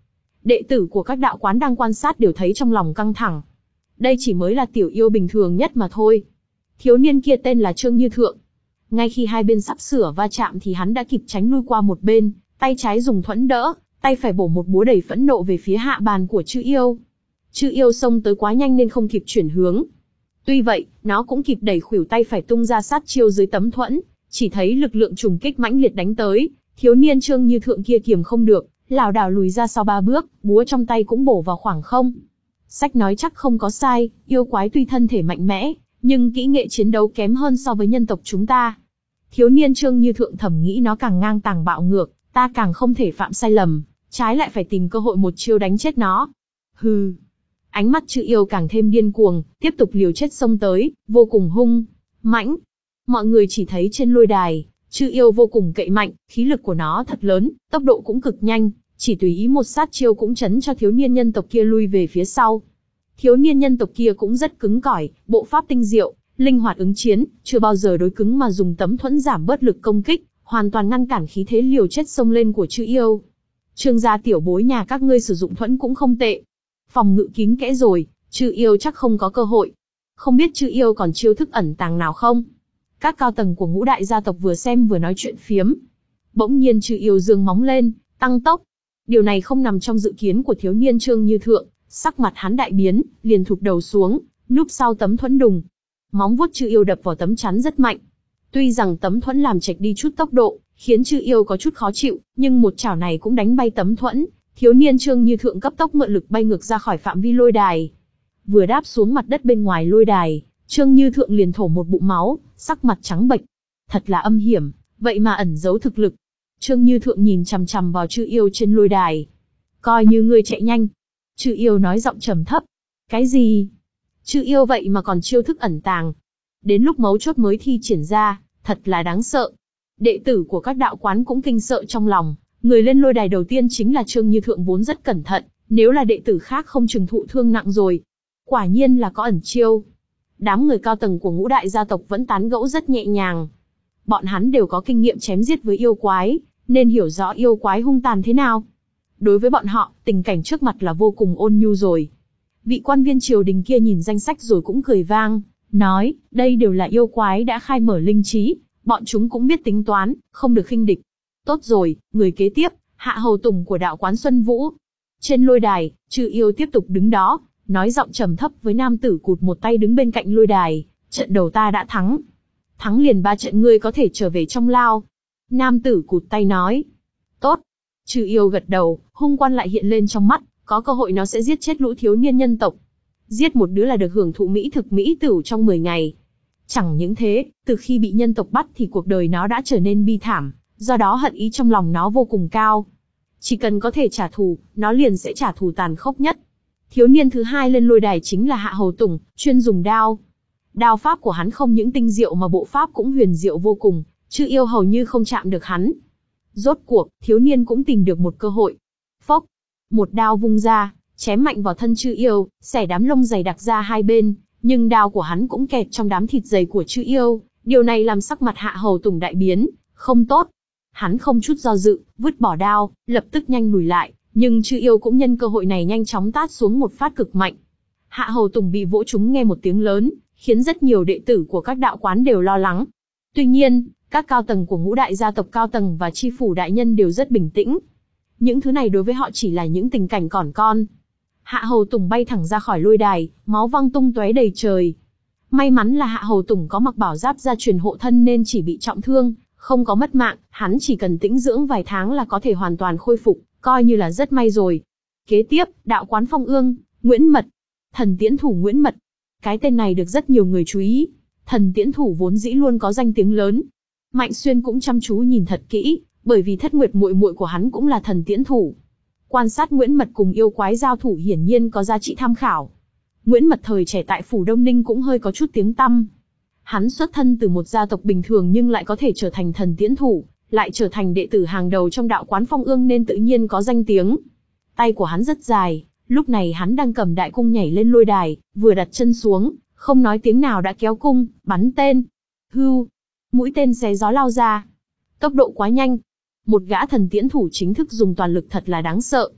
Đệ tử của các đạo quán đang quan sát đều thấy trong lòng căng thẳng. Đây chỉ mới là tiểu yêu bình thường nhất mà thôi. Thiếu niên kia tên là Trương Như Thượng. Ngay khi hai bên sắp sửa va chạm thì hắn đã kịp tránh lui qua một bên, tay trái dùng thuẫn đỡ, tay phải bổ một búa đầy phẫn nộ về phía hạ bàn của Chư Yêu. Chư Yêu xông tới quá nhanh nên không kịp chuyển hướng. Tuy vậy, nó cũng kịp đẩy khuỷu tay phải tung ra sát chiêu dưới tấm thuẫn, chỉ thấy lực lượng trùng kích mãnh liệt đánh tới, thiếu niên Trương Như Thượng kia kiềm không được, lảo đảo lùi ra sau ba bước, búa trong tay cũng bổ vào khoảng không. Sách nói chắc không có sai, yêu quái tuy thân thể mạnh mẽ, nhưng kỹ nghệ chiến đấu kém hơn so với nhân tộc chúng ta. Thiếu niên Trương Như Thượng thầm nghĩ nó càng ngang tàng bạo ngược, ta càng không thể phạm sai lầm, trái lại phải tìm cơ hội một chiêu đánh chết nó. Hừ. Ánh mắt Chư Yêu càng thêm điên cuồng, tiếp tục liều chết xông tới, vô cùng hung, mãnh. Mọi người chỉ thấy trên lôi đài, Chư Yêu vô cùng cậy mạnh, khí lực của nó thật lớn, tốc độ cũng cực nhanh, chỉ tùy ý một sát chiêu cũng chấn cho thiếu niên nhân tộc kia lui về phía sau. Thiếu niên nhân tộc kia cũng rất cứng cỏi, bộ pháp tinh diệu, linh hoạt ứng chiến, chưa bao giờ đối cứng mà dùng tấm thuẫn giảm bớt lực công kích, hoàn toàn ngăn cản khí thế liều chết xông lên của Chư Yêu. Trương gia tiểu bối nhà các ngươi sử dụng thuẫn cũng không tệ. Phòng ngự kín kẽ rồi, Chư Yêu chắc không có cơ hội. Không biết Chư Yêu còn chiêu thức ẩn tàng nào không? Các cao tầng của ngũ đại gia tộc vừa xem vừa nói chuyện phiếm. Bỗng nhiên Chư Yêu giương móng lên, tăng tốc. Điều này không nằm trong dự kiến của thiếu niên Trương Như Thượng, sắc mặt hắn đại biến, liền thụp đầu xuống, núp sau tấm thuẫn đùng. Móng vuốt Chư Yêu đập vào tấm chắn rất mạnh. Tuy rằng tấm thuẫn làm chệch đi chút tốc độ, khiến Chư Yêu có chút khó chịu, nhưng một chảo này cũng đánh bay tấm thuẫn. Thiếu niên Trương Như Thượng cấp tốc mượn lực bay ngược ra khỏi phạm vi lôi đài. Vừa đáp xuống mặt đất bên ngoài lôi đài, Trương Như Thượng liền thổ một bụng máu, sắc mặt trắng bệch. Thật là âm hiểm, vậy mà ẩn giấu thực lực. Trương Như Thượng nhìn chằm chằm vào Chư Yêu trên lôi đài. Coi như ngươi chạy nhanh. Chư Yêu nói giọng trầm thấp. Cái gì? Chư Yêu vậy mà còn chiêu thức ẩn tàng. Đến lúc mấu chốt mới thi triển ra, thật là đáng sợ. Đệ tử của các đạo quán cũng kinh sợ trong lòng. Người lên lôi đài đầu tiên chính là Trương Như Thượng vốn rất cẩn thận, nếu là đệ tử khác không chừng thụ thương nặng rồi. Quả nhiên là có ẩn chiêu. Đám người cao tầng của ngũ đại gia tộc vẫn tán gẫu rất nhẹ nhàng. Bọn hắn đều có kinh nghiệm chém giết với yêu quái, nên hiểu rõ yêu quái hung tàn thế nào. Đối với bọn họ, tình cảnh trước mặt là vô cùng ôn nhu rồi. Vị quan viên triều đình kia nhìn danh sách rồi cũng cười vang, nói, đây đều là yêu quái đã khai mở linh trí, bọn chúng cũng biết tính toán, không được khinh địch. Tốt rồi, người kế tiếp, Hạ Hầu Tùng của đạo quán Xuân Vũ. Trên lôi đài, Chư Yêu tiếp tục đứng đó, nói giọng trầm thấp với nam tử cụt một tay đứng bên cạnh lôi đài, trận đầu ta đã thắng. Thắng liền ba trận ngươi có thể trở về trong lao. Nam tử cụt tay nói. Tốt. Chư Yêu gật đầu, hung quan lại hiện lên trong mắt, có cơ hội nó sẽ giết chết lũ thiếu niên nhân tộc. Giết một đứa là được hưởng thụ mỹ thực mỹ tửu trong mười ngày. Chẳng những thế, từ khi bị nhân tộc bắt thì cuộc đời nó đã trở nên bi thảm. Do đó hận ý trong lòng nó vô cùng cao. Chỉ cần có thể trả thù, nó liền sẽ trả thù tàn khốc nhất. Thiếu niên thứ hai lên lôi đài chính là Hạ Hầu Tùng, chuyên dùng đao. Đao pháp của hắn không những tinh diệu mà bộ pháp cũng huyền diệu vô cùng, Chư Yêu hầu như không chạm được hắn. Rốt cuộc, thiếu niên cũng tìm được một cơ hội. Phốc, một đao vung ra, chém mạnh vào thân Chư Yêu, xẻ đám lông dày đặc ra hai bên, nhưng đao của hắn cũng kẹt trong đám thịt dày của Chư Yêu. Điều này làm sắc mặt Hạ Hầu Tùng đại biến, không tốt. Hắn không chút do dự, vứt bỏ đao, lập tức nhanh lùi lại, nhưng Chư Yêu cũng nhân cơ hội này nhanh chóng tát xuống một phát cực mạnh. Hạ Hầu Tùng bị vỗ trúng nghe một tiếng lớn, khiến rất nhiều đệ tử của các đạo quán đều lo lắng. Tuy nhiên, các cao tầng của ngũ đại gia tộc cao tầng và chi phủ đại nhân đều rất bình tĩnh. Những thứ này đối với họ chỉ là những tình cảnh còn con. Hạ Hầu Tùng bay thẳng ra khỏi lôi đài, máu văng tung tóe đầy trời. May mắn là Hạ Hầu Tùng có mặc bảo giáp gia truyền hộ thân nên chỉ bị trọng thương, không có mất mạng, hắn chỉ cần tĩnh dưỡng vài tháng là có thể hoàn toàn khôi phục, coi như là rất may rồi. Kế tiếp, đạo quán Phong Ương, Nguyễn Mật. Thần tiễn thủ Nguyễn Mật. Cái tên này được rất nhiều người chú ý. Thần tiễn thủ vốn dĩ luôn có danh tiếng lớn. Mạnh Xuyên cũng chăm chú nhìn thật kỹ, bởi vì Thất Nguyệt muội muội của hắn cũng là thần tiễn thủ. Quan sát Nguyễn Mật cùng yêu quái giao thủ hiển nhiên có giá trị tham khảo. Nguyễn Mật thời trẻ tại phủ Đông Ninh cũng hơi có chút tiếng tăm. Hắn xuất thân từ một gia tộc bình thường nhưng lại có thể trở thành thần tiễn thủ, lại trở thành đệ tử hàng đầu trong đạo quán Phong Ương nên tự nhiên có danh tiếng. Tay của hắn rất dài, lúc này hắn đang cầm đại cung nhảy lên lôi đài, vừa đặt chân xuống, không nói tiếng nào đã kéo cung, bắn tên. Hưu, mũi tên xé gió lao ra. Tốc độ quá nhanh. Một gã thần tiễn thủ chính thức dùng toàn lực thật là đáng sợ.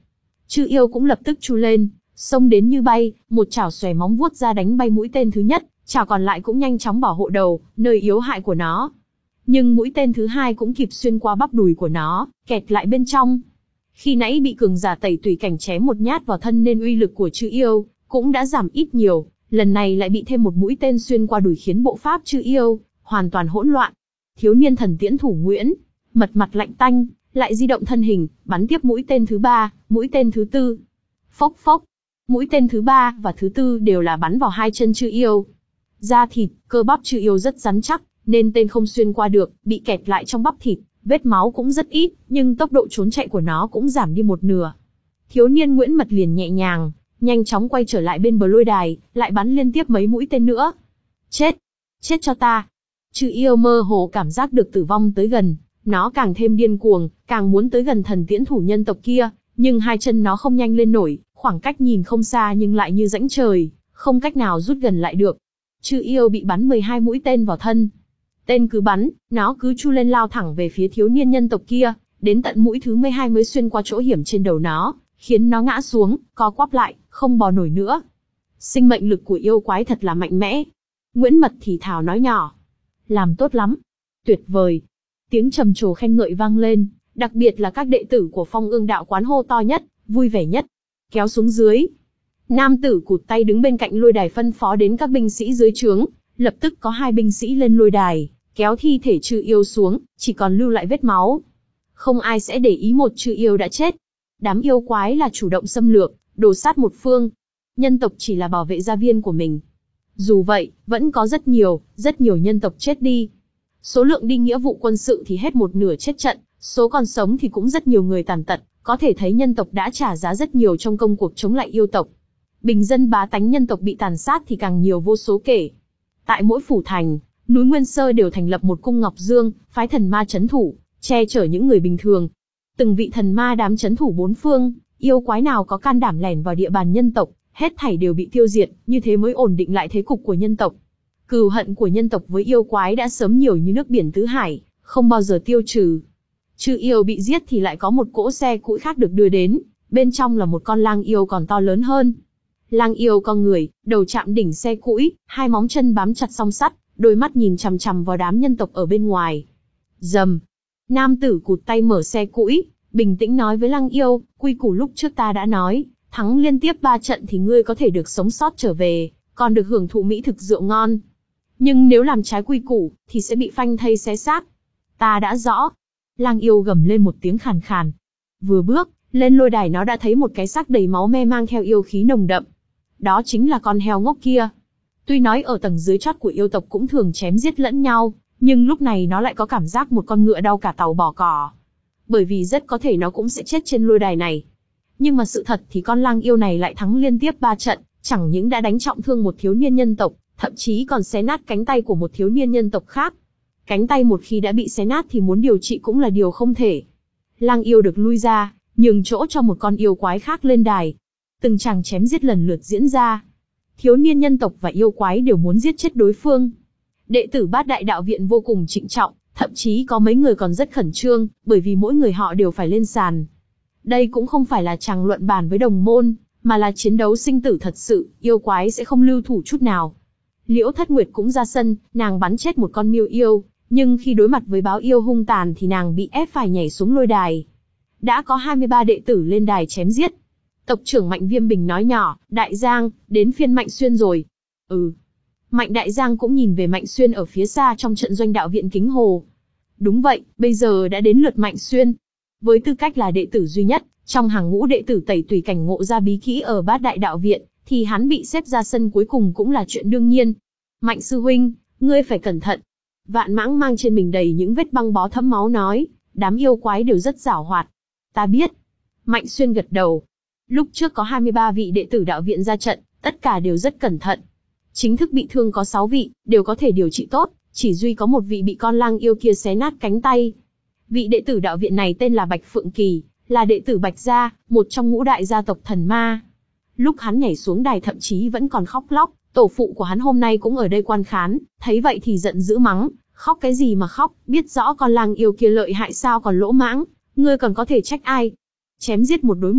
Chư yêu cũng lập tức chu lên, xông đến như bay, một chảo xòe móng vuốt ra đánh bay mũi tên thứ nhất, chảo còn lại cũng nhanh chóng bảo hộ đầu, nơi yếu hại của nó. Nhưng mũi tên thứ hai cũng kịp xuyên qua bắp đùi của nó, kẹt lại bên trong. Khi nãy bị cường giả tẩy tùy cảnh chém một nhát vào thân nên uy lực của chư yêu cũng đã giảm ít nhiều, lần này lại bị thêm một mũi tên xuyên qua đùi khiến bộ pháp chư yêu hoàn toàn hỗn loạn. Thiếu niên thần tiễn thủ Nguyễn, mật mặt lạnh tanh, lại di động thân hình, bắn tiếp mũi tên thứ ba, mũi tên thứ tư. Phốc phốc, mũi tên thứ ba và thứ tư đều là bắn vào hai chân chư yêu. Da thịt, cơ bắp chư yêu rất rắn chắc, nên tên không xuyên qua được, bị kẹt lại trong bắp thịt, vết máu cũng rất ít, nhưng tốc độ trốn chạy của nó cũng giảm đi một nửa. Thiếu niên Nguyễn Mật liền nhẹ nhàng, nhanh chóng quay trở lại bên bờ lôi đài, lại bắn liên tiếp mấy mũi tên nữa. Chết! Chết cho ta! Chư yêu mơ hồ cảm giác được tử vong tới gần, nó càng thêm điên cuồng, càng muốn tới gần thần tiễn thủ nhân tộc kia, nhưng hai chân nó không nhanh lên nổi, khoảng cách nhìn không xa nhưng lại như rãnh trời, không cách nào rút gần lại được. Chư yêu bị bắn mười hai mũi tên vào thân. Tên cứ bắn, nó cứ chu lên lao thẳng về phía thiếu niên nhân tộc kia, đến tận mũi thứ mười hai mới xuyên qua chỗ hiểm trên đầu nó, khiến nó ngã xuống, co quắp lại, không bò nổi nữa. Sinh mệnh lực của yêu quái thật là mạnh mẽ. Nguyễn Mật thì thào nói nhỏ. Làm tốt lắm. Tuyệt vời. Tiếng trầm trồ khen ngợi vang lên, đặc biệt là các đệ tử của Phong Ương Đạo Quán hô to nhất, vui vẻ nhất. Kéo xuống dưới. Nam tử cụt tay đứng bên cạnh lôi đài phân phó đến các binh sĩ dưới trướng, lập tức có hai binh sĩ lên lôi đài, kéo thi thể chư yêu xuống, chỉ còn lưu lại vết máu. Không ai sẽ để ý một chư yêu đã chết. Đám yêu quái là chủ động xâm lược, đồ sát một phương. Nhân tộc chỉ là bảo vệ gia viên của mình. Dù vậy, vẫn có rất nhiều, rất nhiều nhân tộc chết đi. Số lượng đi nghĩa vụ quân sự thì hết một nửa chết trận, số còn sống thì cũng rất nhiều người tàn tật, có thể thấy nhân tộc đã trả giá rất nhiều trong công cuộc chống lại yêu tộc. Bình dân bá tánh nhân tộc bị tàn sát thì càng nhiều vô số kể. Tại mỗi phủ thành, núi Nguyên Sơ đều thành lập một cung Ngọc Dương, phái thần ma trấn thủ, che chở những người bình thường. Từng vị thần ma đám trấn thủ bốn phương, yêu quái nào có can đảm lẻn vào địa bàn nhân tộc, hết thảy đều bị tiêu diệt, như thế mới ổn định lại thế cục của nhân tộc. Cừu hận của nhân tộc với yêu quái đã sớm nhiều như nước biển tứ hải, không bao giờ tiêu trừ. Chư yêu bị giết thì lại có một cỗ xe cũi khác được đưa đến, bên trong là một con lang yêu còn to lớn hơn. Lang yêu con người, đầu chạm đỉnh xe cũi, hai móng chân bám chặt song sắt, đôi mắt nhìn chằm chằm vào đám nhân tộc ở bên ngoài. Rầm. Nam tử cụt tay mở xe cũi, bình tĩnh nói với Lang yêu, quy củ lúc trước ta đã nói, thắng liên tiếp ba trận thì ngươi có thể được sống sót trở về, còn được hưởng thụ mỹ thực rượu ngon. Nhưng nếu làm trái quy củ, thì sẽ bị phanh thây xé xác. Ta đã rõ. Lang yêu gầm lên một tiếng khàn khàn. Vừa bước lên lôi đài nó đã thấy một cái xác đầy máu me mang theo yêu khí nồng đậm. Đó chính là con heo ngốc kia. Tuy nói ở tầng dưới chót của yêu tộc cũng thường chém giết lẫn nhau, nhưng lúc này nó lại có cảm giác một con ngựa đau cả tàu bỏ cỏ. Bởi vì rất có thể nó cũng sẽ chết trên lôi đài này. Nhưng mà sự thật thì con lang yêu này lại thắng liên tiếp ba trận, chẳng những đã đánh trọng thương một thiếu niên nhân tộc, thậm chí còn xé nát cánh tay của một thiếu niên nhân tộc khác. Cánh tay một khi đã bị xé nát thì muốn điều trị cũng là điều không thể. Lang yêu được lui ra, nhường chỗ cho một con yêu quái khác lên đài. Từng tràng chém giết lần lượt diễn ra. Thiếu niên nhân tộc và yêu quái đều muốn giết chết đối phương. Đệ tử Bát Đại Đạo Viện vô cùng trịnh trọng, thậm chí có mấy người còn rất khẩn trương, bởi vì mỗi người họ đều phải lên sàn. Đây cũng không phải là chàng luận bàn với đồng môn, mà là chiến đấu sinh tử thật sự, yêu quái sẽ không lưu thủ chút nào. Liễu Thất Nguyệt cũng ra sân, nàng bắn chết một con miêu yêu, nhưng khi đối mặt với báo yêu hung tàn thì nàng bị ép phải nhảy xuống lôi đài. Đã có hai mươi ba đệ tử lên đài chém giết. Tộc trưởng Mạnh Viêm Bình nói nhỏ, Đại Giang, đến phiên Mạnh Xuyên rồi. Ừ. Mạnh Đại Giang cũng nhìn về Mạnh Xuyên ở phía xa trong trận doanh đạo viện Kính Hồ. Đúng vậy, bây giờ đã đến lượt Mạnh Xuyên. Với tư cách là đệ tử duy nhất, trong hàng ngũ đệ tử tẩy tùy cảnh ngộ ra bí kỹ ở Bát Đại Đạo Viện, thì hắn bị xếp ra sân cuối cùng cũng là chuyện đương nhiên. Mạnh sư huynh, ngươi phải cẩn thận. Vạn Mãng mang trên mình đầy những vết băng bó thấm máu nói, đám yêu quái đều rất giảo hoạt. Ta biết. Mạnh Xuyên gật đầu. Lúc trước có hai mươi ba vị đệ tử đạo viện ra trận, tất cả đều rất cẩn thận. Chính thức bị thương có sáu vị, đều có thể điều trị tốt, chỉ duy có một vị bị con lang yêu kia xé nát cánh tay. Vị đệ tử đạo viện này tên là Bạch Phượng Kỳ, là đệ tử Bạch Gia, một trong ngũ đại gia tộc thần ma. Lúc hắn nhảy xuống đài thậm chí vẫn còn khóc lóc, tổ phụ của hắn hôm nay cũng ở đây quan khán, thấy vậy thì giận dữ mắng, khóc cái gì mà khóc, biết rõ con lang yêu kia lợi hại sao còn lỗ mãng, ngươi còn có thể trách ai. Chém giết một đối một,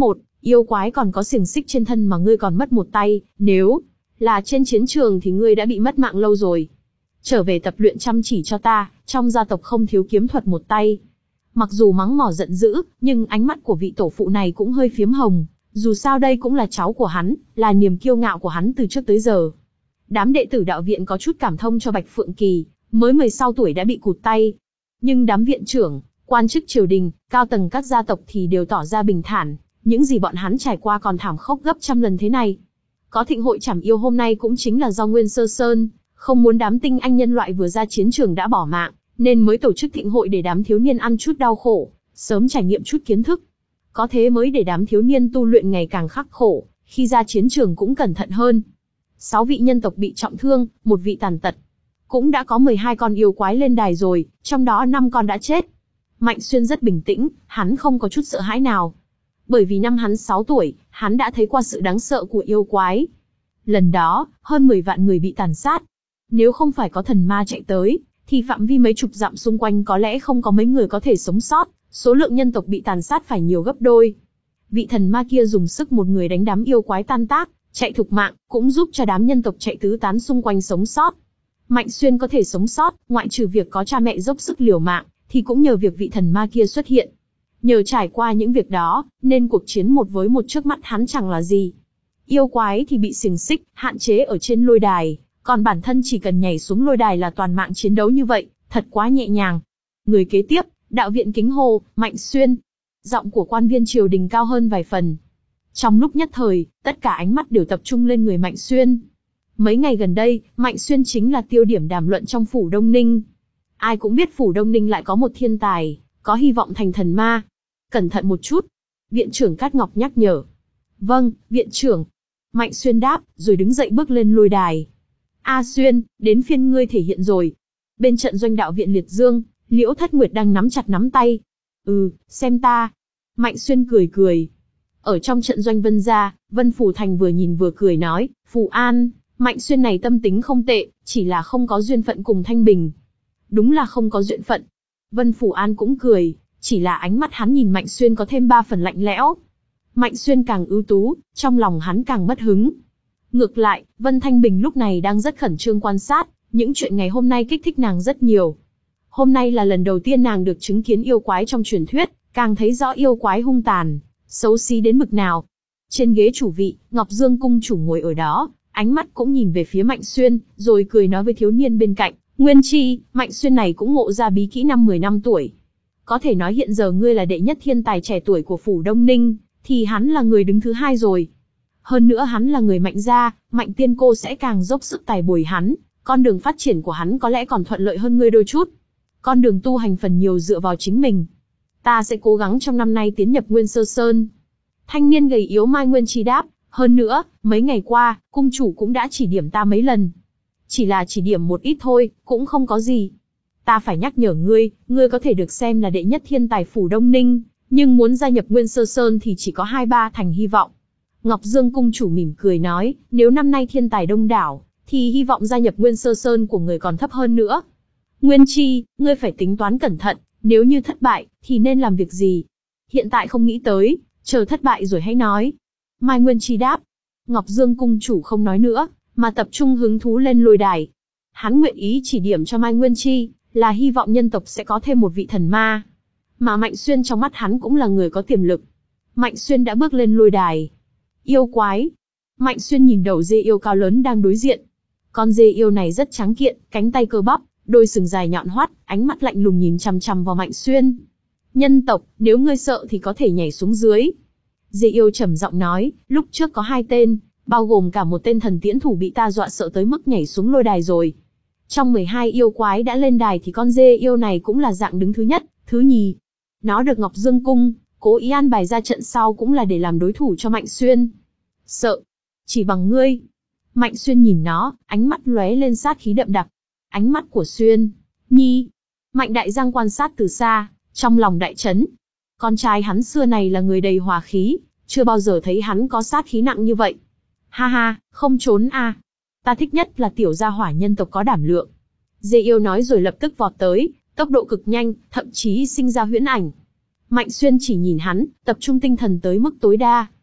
Yêu quái còn có xiềng xích trên thân mà ngươi còn mất một tay, nếu là trên chiến trường thì ngươi đã bị mất mạng lâu rồi. Trở về tập luyện chăm chỉ cho ta, trong gia tộc không thiếu kiếm thuật một tay. Mặc dù mắng mỏ giận dữ, nhưng ánh mắt của vị tổ phụ này cũng hơi phiếm hồng, dù sao đây cũng là cháu của hắn, là niềm kiêu ngạo của hắn từ trước tới giờ. Đám đệ tử đạo viện có chút cảm thông cho Bạch Phượng Kỳ, mới mười sáu tuổi đã bị cụt tay. Nhưng đám viện trưởng, quan chức triều đình, cao tầng các gia tộc thì đều tỏ ra bình thản, những gì bọn hắn trải qua còn thảm khốc gấp trăm lần thế này. Có thịnh hội trảm yêu hôm nay cũng chính là do Nguyên Sơ Sơn không muốn đám tinh anh nhân loại vừa ra chiến trường đã bỏ mạng, nên mới tổ chức thịnh hội để đám thiếu niên ăn chút đau khổ, sớm trải nghiệm chút kiến thức. Có thế mới để đám thiếu niên tu luyện ngày càng khắc khổ, khi ra chiến trường cũng cẩn thận hơn. Sáu vị nhân tộc bị trọng thương, một vị tàn tật. Cũng đã có mười hai con yêu quái lên đài rồi, trong đó năm con đã chết. Mạnh Xuyên rất bình tĩnh, hắn không có chút sợ hãi nào. Bởi vì năm hắn sáu tuổi, hắn đã thấy qua sự đáng sợ của yêu quái. Lần đó, hơn mười vạn người bị tàn sát. Nếu không phải có thần ma chạy tới, thì phạm vi mấy chục dặm xung quanh có lẽ không có mấy người có thể sống sót, số lượng nhân tộc bị tàn sát phải nhiều gấp đôi. Vị thần ma kia dùng sức một người đánh đám yêu quái tan tác, chạy thục mạng, cũng giúp cho đám nhân tộc chạy tứ tán xung quanh sống sót. Mạnh Xuyên có thể sống sót, ngoại trừ việc có cha mẹ dốc sức liều mạng, thì cũng nhờ việc vị thần ma kia xuất hiện. Nhờ trải qua những việc đó, nên cuộc chiến một với một trước mắt hắn chẳng là gì. Yêu quái thì bị xiềng xích, hạn chế ở trên lôi đài, còn bản thân chỉ cần nhảy xuống lôi đài là toàn mạng chiến đấu như vậy, thật quá nhẹ nhàng. Người kế tiếp, đạo viện kính hô, Mạnh Xuyên. Giọng của quan viên triều đình cao hơn vài phần. Trong lúc nhất thời, tất cả ánh mắt đều tập trung lên người Mạnh Xuyên. Mấy ngày gần đây, Mạnh Xuyên chính là tiêu điểm đàm luận trong phủ Đông Ninh. Ai cũng biết phủ Đông Ninh lại có một thiên tài, có hy vọng thành thần ma. Cẩn thận một chút. Viện trưởng Cát Ngọc nhắc nhở. Vâng, viện trưởng. Mạnh Xuyên đáp, rồi đứng dậy bước lên lôi đài. A Xuyên, đến phiên ngươi thể hiện rồi. Bên trận doanh đạo viện Liệt Dương, Liễu Thất Nguyệt đang nắm chặt nắm tay. Ừ, xem ta. Mạnh Xuyên cười cười. Ở trong trận doanh Vân gia, Vân Phù Thành vừa nhìn vừa cười nói, Phù An, Mạnh Xuyên này tâm tính không tệ, chỉ là không có duyên phận cùng Thanh Bình. Đúng là không có duyên phận. Vân Phù An cũng cười, chỉ là ánh mắt hắn nhìn Mạnh Xuyên có thêm ba phần lạnh lẽo. Mạnh Xuyên càng ưu tú, trong lòng hắn càng mất hứng. Ngược lại, Vân Thanh Bình lúc này đang rất khẩn trương quan sát, những chuyện ngày hôm nay kích thích nàng rất nhiều. Hôm nay là lần đầu tiên nàng được chứng kiến yêu quái trong truyền thuyết, càng thấy rõ yêu quái hung tàn, xấu xí đến mực nào. Trên ghế chủ vị, Ngọc Dương cung chủ ngồi ở đó, ánh mắt cũng nhìn về phía Mạnh Xuyên, rồi cười nói với thiếu niên bên cạnh, Nguyên Chi, Mạnh Xuyên này cũng ngộ ra bí kỹ năm mười năm tuổi. Có thể nói hiện giờ ngươi là đệ nhất thiên tài trẻ tuổi của phủ Đông Ninh, thì hắn là người đứng thứ hai rồi. Hơn nữa hắn là người Mạnh gia, Mạnh tiên cô sẽ càng dốc sức tài bồi hắn, con đường phát triển của hắn có lẽ còn thuận lợi hơn ngươi đôi chút. Con đường tu hành phần nhiều dựa vào chính mình. Ta sẽ cố gắng trong năm nay tiến nhập Nguyên Sơ Sơn. Thanh niên gầy yếu Mai Nguyên Chi đáp, hơn nữa, mấy ngày qua, cung chủ cũng đã chỉ điểm ta mấy lần. Chỉ là chỉ điểm một ít thôi, cũng không có gì. Ta phải nhắc nhở ngươi, ngươi có thể được xem là đệ nhất thiên tài phủ Đông Ninh, nhưng muốn gia nhập Nguyên Sơ Sơn thì chỉ có hai ba thành hy vọng. Ngọc Dương cung chủ mỉm cười nói, nếu năm nay thiên tài đông đảo, thì hy vọng gia nhập Nguyên Sơ Sơn của người còn thấp hơn nữa. Nguyên Chi, ngươi phải tính toán cẩn thận, nếu như thất bại, thì nên làm việc gì? Hiện tại không nghĩ tới, chờ thất bại rồi hãy nói. Mai Nguyên Chi đáp. Ngọc Dương cung chủ không nói nữa, mà tập trung hứng thú lên lôi đài. Hắn nguyện ý chỉ điểm cho Mai Nguyên Chi, là hy vọng nhân tộc sẽ có thêm một vị thần ma. Mà Mạnh Xuyên trong mắt hắn cũng là người có tiềm lực. Mạnh Xuyên đã bước lên lôi đài. Yêu quái. Mạnh Xuyên nhìn đầu dê yêu cao lớn đang đối diện. Con dê yêu này rất tráng kiện, cánh tay cơ bắp, đôi sừng dài nhọn hoắt, ánh mắt lạnh lùng nhìn chằm chằm vào Mạnh Xuyên. Nhân tộc, nếu ngươi sợ thì có thể nhảy xuống dưới. Dê yêu trầm giọng nói, lúc trước có hai tên, bao gồm cả một tên thần tiễn thủ bị ta dọa sợ tới mức nhảy xuống lôi đài rồi. Trong mười hai yêu quái đã lên đài thì con dê yêu này cũng là dạng đứng thứ nhất, thứ nhì. Nó được Ngọc Dương cung cố ý an bài ra trận sau cũng là để làm đối thủ cho Mạnh Xuyên. Sợ? Chỉ bằng ngươi? Mạnh Xuyên nhìn nó, ánh mắt lóe lên sát khí đậm đặc. Ánh mắt của Xuyên Nhi. Mạnh Đại Giang quan sát từ xa, trong lòng đại chấn. Con trai hắn xưa này là người đầy hòa khí, chưa bao giờ thấy hắn có sát khí nặng như vậy. Ha ha, không trốn a. À. Ta thích nhất là tiểu gia hỏa nhân tộc có đảm lượng. Dê yêu nói rồi lập tức vọt tới, tốc độ cực nhanh, thậm chí sinh ra huyễn ảnh. Mạnh Xuyên chỉ nhìn hắn, tập trung tinh thần tới mức tối đa.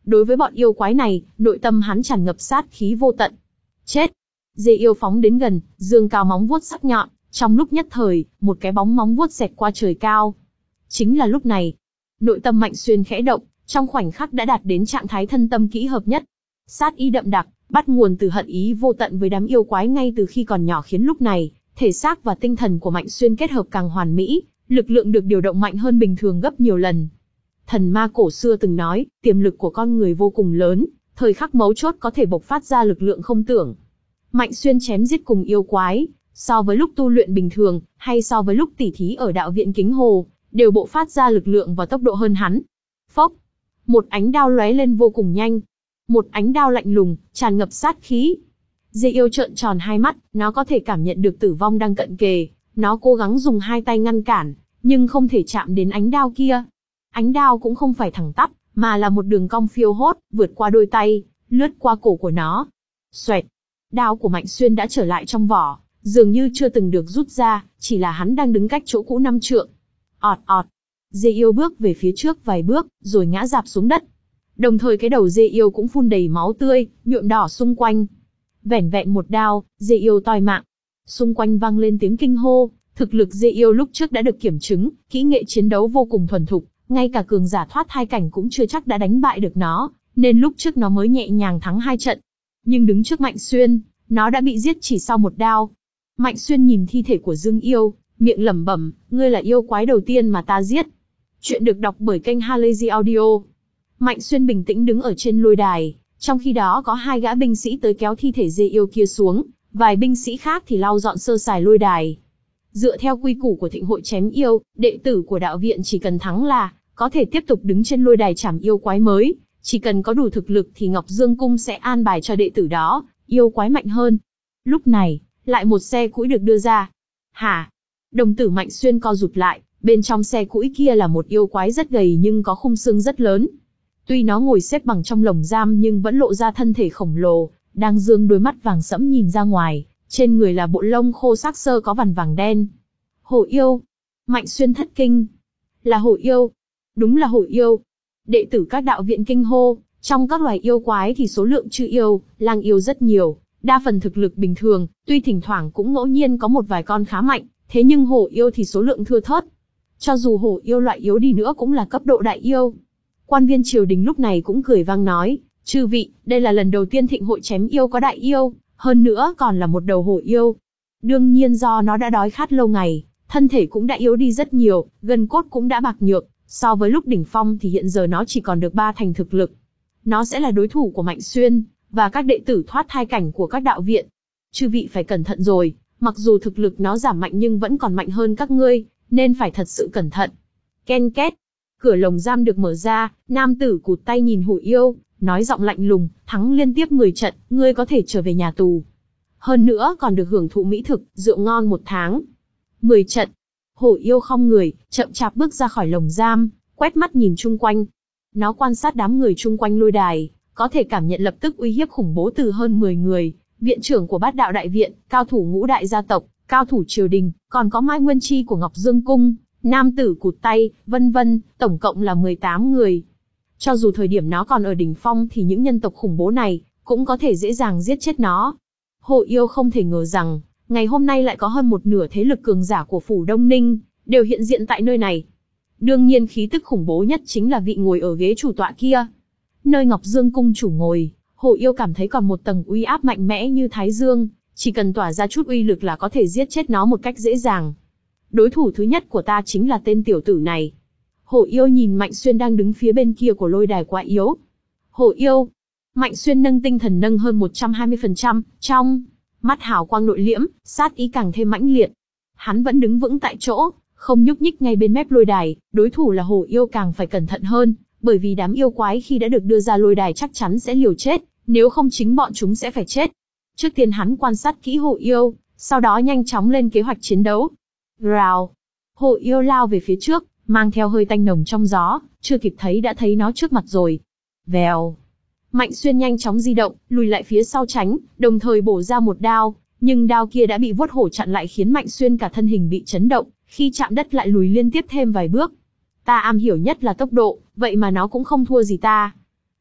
Đối với bọn yêu quái này, nội tâm hắn tràn ngập sát khí vô tận. Chết! Dê yêu phóng đến gần, dương cao móng vuốt sắc nhọn, trong lúc nhất thời, một cái bóng móng vuốt xẹt qua trời cao. Chính là lúc này, nội tâm Mạnh Xuyên khẽ động, trong khoảnh khắc đã đạt đến trạng thái thân tâm kỹ hợp nhất. Sát ý đậm đặc, bắt nguồn từ hận ý vô tận với đám yêu quái ngay từ khi còn nhỏ khiến lúc này, thể xác và tinh thần của Mạnh Xuyên kết hợp càng hoàn mỹ, lực lượng được điều động mạnh hơn bình thường gấp nhiều lần. Thần ma cổ xưa từng nói, tiềm lực của con người vô cùng lớn, thời khắc mấu chốt có thể bộc phát ra lực lượng không tưởng. Mạnh Xuyên chém giết cùng yêu quái, so với lúc tu luyện bình thường, hay so với lúc tỉ thí ở đạo viện Kính Hồ, đều bộc phát ra lực lượng và tốc độ hơn hắn. Phốc! Một ánh đao lóe lên vô cùng nhanh. Một ánh đao lạnh lùng, tràn ngập sát khí. Dê yêu trợn tròn hai mắt, nó có thể cảm nhận được tử vong đang cận kề. Nó cố gắng dùng hai tay ngăn cản, nhưng không thể chạm đến ánh đao kia. Ánh đao cũng không phải thẳng tắp, mà là một đường cong phiêu hốt, vượt qua đôi tay, lướt qua cổ của nó. Xoẹt! Đao của Mạnh Xuyên đã trở lại trong vỏ, dường như chưa từng được rút ra, chỉ là hắn đang đứng cách chỗ cũ năm trượng. Ọt ọt! Dê yêu bước về phía trước vài bước, rồi ngã rạp xuống đất. Đồng thời cái đầu dê yêu cũng phun đầy máu tươi, nhuộm đỏ xung quanh. Vẻn vẹn một đao, dê yêu toi mạng. Xung quanh vang lên tiếng kinh hô, thực lực dê yêu lúc trước đã được kiểm chứng, kỹ nghệ chiến đấu vô cùng thuần thục, ngay cả cường giả thoát thai cảnh cũng chưa chắc đã đánh bại được nó, nên lúc trước nó mới nhẹ nhàng thắng hai trận. Nhưng đứng trước Mạnh Xuyên, nó đã bị giết chỉ sau một đao. Mạnh Xuyên nhìn thi thể của Dương Yêu, miệng lẩm bẩm, ngươi là yêu quái đầu tiên mà ta giết. Chuyện được đọc bởi kênh Halazy Audio. Mạnh Xuyên bình tĩnh đứng ở trên lôi đài, trong khi đó có hai gã binh sĩ tới kéo thi thể dê yêu kia xuống, vài binh sĩ khác thì lau dọn sơ sài lôi đài. Dựa theo quy củ của thịnh hội chém yêu, đệ tử của đạo viện chỉ cần thắng là có thể tiếp tục đứng trên lôi đài chảm yêu quái mới, chỉ cần có đủ thực lực thì Ngọc Dương Cung sẽ an bài cho đệ tử đó yêu quái mạnh hơn. Lúc này, lại một xe cũi được đưa ra. Hả? Đồng tử Mạnh Xuyên co rụt lại, bên trong xe cũi kia là một yêu quái rất gầy nhưng có khung xương rất lớn. Tuy nó ngồi xếp bằng trong lồng giam nhưng vẫn lộ ra thân thể khổng lồ, đang dương đôi mắt vàng sẫm nhìn ra ngoài, trên người là bộ lông khô xác xơ có vằn vàng đen. Hổ yêu! Mạnh Xuyên thất kinh. Là hổ yêu! Đúng là hổ yêu! Đệ tử các đạo viện kinh hô, trong các loài yêu quái thì số lượng chư yêu, lang yêu rất nhiều, đa phần thực lực bình thường, tuy thỉnh thoảng cũng ngẫu nhiên có một vài con khá mạnh, thế nhưng hổ yêu thì số lượng thưa thớt. Cho dù hổ yêu loại yếu đi nữa cũng là cấp độ đại yêu. Quan viên triều đình lúc này cũng cười vang nói, chư vị, đây là lần đầu tiên thịnh hội chém yêu có đại yêu, hơn nữa còn là một đầu hổ yêu. Đương nhiên do nó đã đói khát lâu ngày, thân thể cũng đã yếu đi rất nhiều, gân cốt cũng đã bạc nhược, so với lúc đỉnh phong thì hiện giờ nó chỉ còn được ba thành thực lực. Nó sẽ là đối thủ của Mạnh Xuyên, và các đệ tử thoát thai cảnh của các đạo viện. Chư vị phải cẩn thận rồi, mặc dù thực lực nó giảm mạnh nhưng vẫn còn mạnh hơn các ngươi, nên phải thật sự cẩn thận. Ken két. Cửa lồng giam được mở ra, nam tử cụt tay nhìn hổ yêu, nói giọng lạnh lùng, thắng liên tiếp mười trận, ngươi có thể trở về nhà tù. Hơn nữa còn được hưởng thụ mỹ thực, rượu ngon một tháng. mười trận. Hổ yêu khom người, chậm chạp bước ra khỏi lồng giam, quét mắt nhìn chung quanh. Nó quan sát đám người chung quanh lôi đài, có thể cảm nhận lập tức uy hiếp khủng bố từ hơn mười người, viện trưởng của Bát Đạo Đại Viện, cao thủ ngũ đại gia tộc, cao thủ triều đình, còn có Mai Nguyên Chi của Ngọc Dương Cung, nam tử cụt tay, vân vân, tổng cộng là mười tám người. Cho dù thời điểm nó còn ở đỉnh phong thì những nhân tộc khủng bố này cũng có thể dễ dàng giết chết nó. Hổ yêu không thể ngờ rằng, ngày hôm nay lại có hơn một nửa thế lực cường giả của phủ Đông Ninh đều hiện diện tại nơi này. Đương nhiên khí tức khủng bố nhất chính là vị ngồi ở ghế chủ tọa kia. Nơi Ngọc Dương Cung chủ ngồi, hổ yêu cảm thấy còn một tầng uy áp mạnh mẽ như Thái Dương, chỉ cần tỏa ra chút uy lực là có thể giết chết nó một cách dễ dàng. Đối thủ thứ nhất của ta chính là tên tiểu tử này. Hổ yêu nhìn Mạnh Xuyên đang đứng phía bên kia của lôi đài quá yếu. Hổ yêu! Mạnh Xuyên nâng tinh thần nâng hơn một trăm hai mươi phần trăm, trong mắt hào quang nội liễm, sát ý càng thêm mãnh liệt. Hắn vẫn đứng vững tại chỗ, không nhúc nhích ngay bên mép lôi đài, đối thủ là hổ yêu càng phải cẩn thận hơn, bởi vì đám yêu quái khi đã được đưa ra lôi đài chắc chắn sẽ liều chết, nếu không chính bọn chúng sẽ phải chết. Trước tiên hắn quan sát kỹ hổ yêu, sau đó nhanh chóng lên kế hoạch chiến đấu. Rào! Hổ yêu lao về phía trước, mang theo hơi tanh nồng trong gió, chưa kịp thấy đã thấy nó trước mặt rồi. Vèo! Mạnh Xuyên nhanh chóng di động, lùi lại phía sau tránh, đồng thời bổ ra một đao, nhưng đao kia đã bị vuốt hổ chặn lại khiến Mạnh Xuyên cả thân hình bị chấn động, khi chạm đất lại lùi liên tiếp thêm vài bước. Ta am hiểu nhất là tốc độ, vậy mà nó cũng không thua gì ta.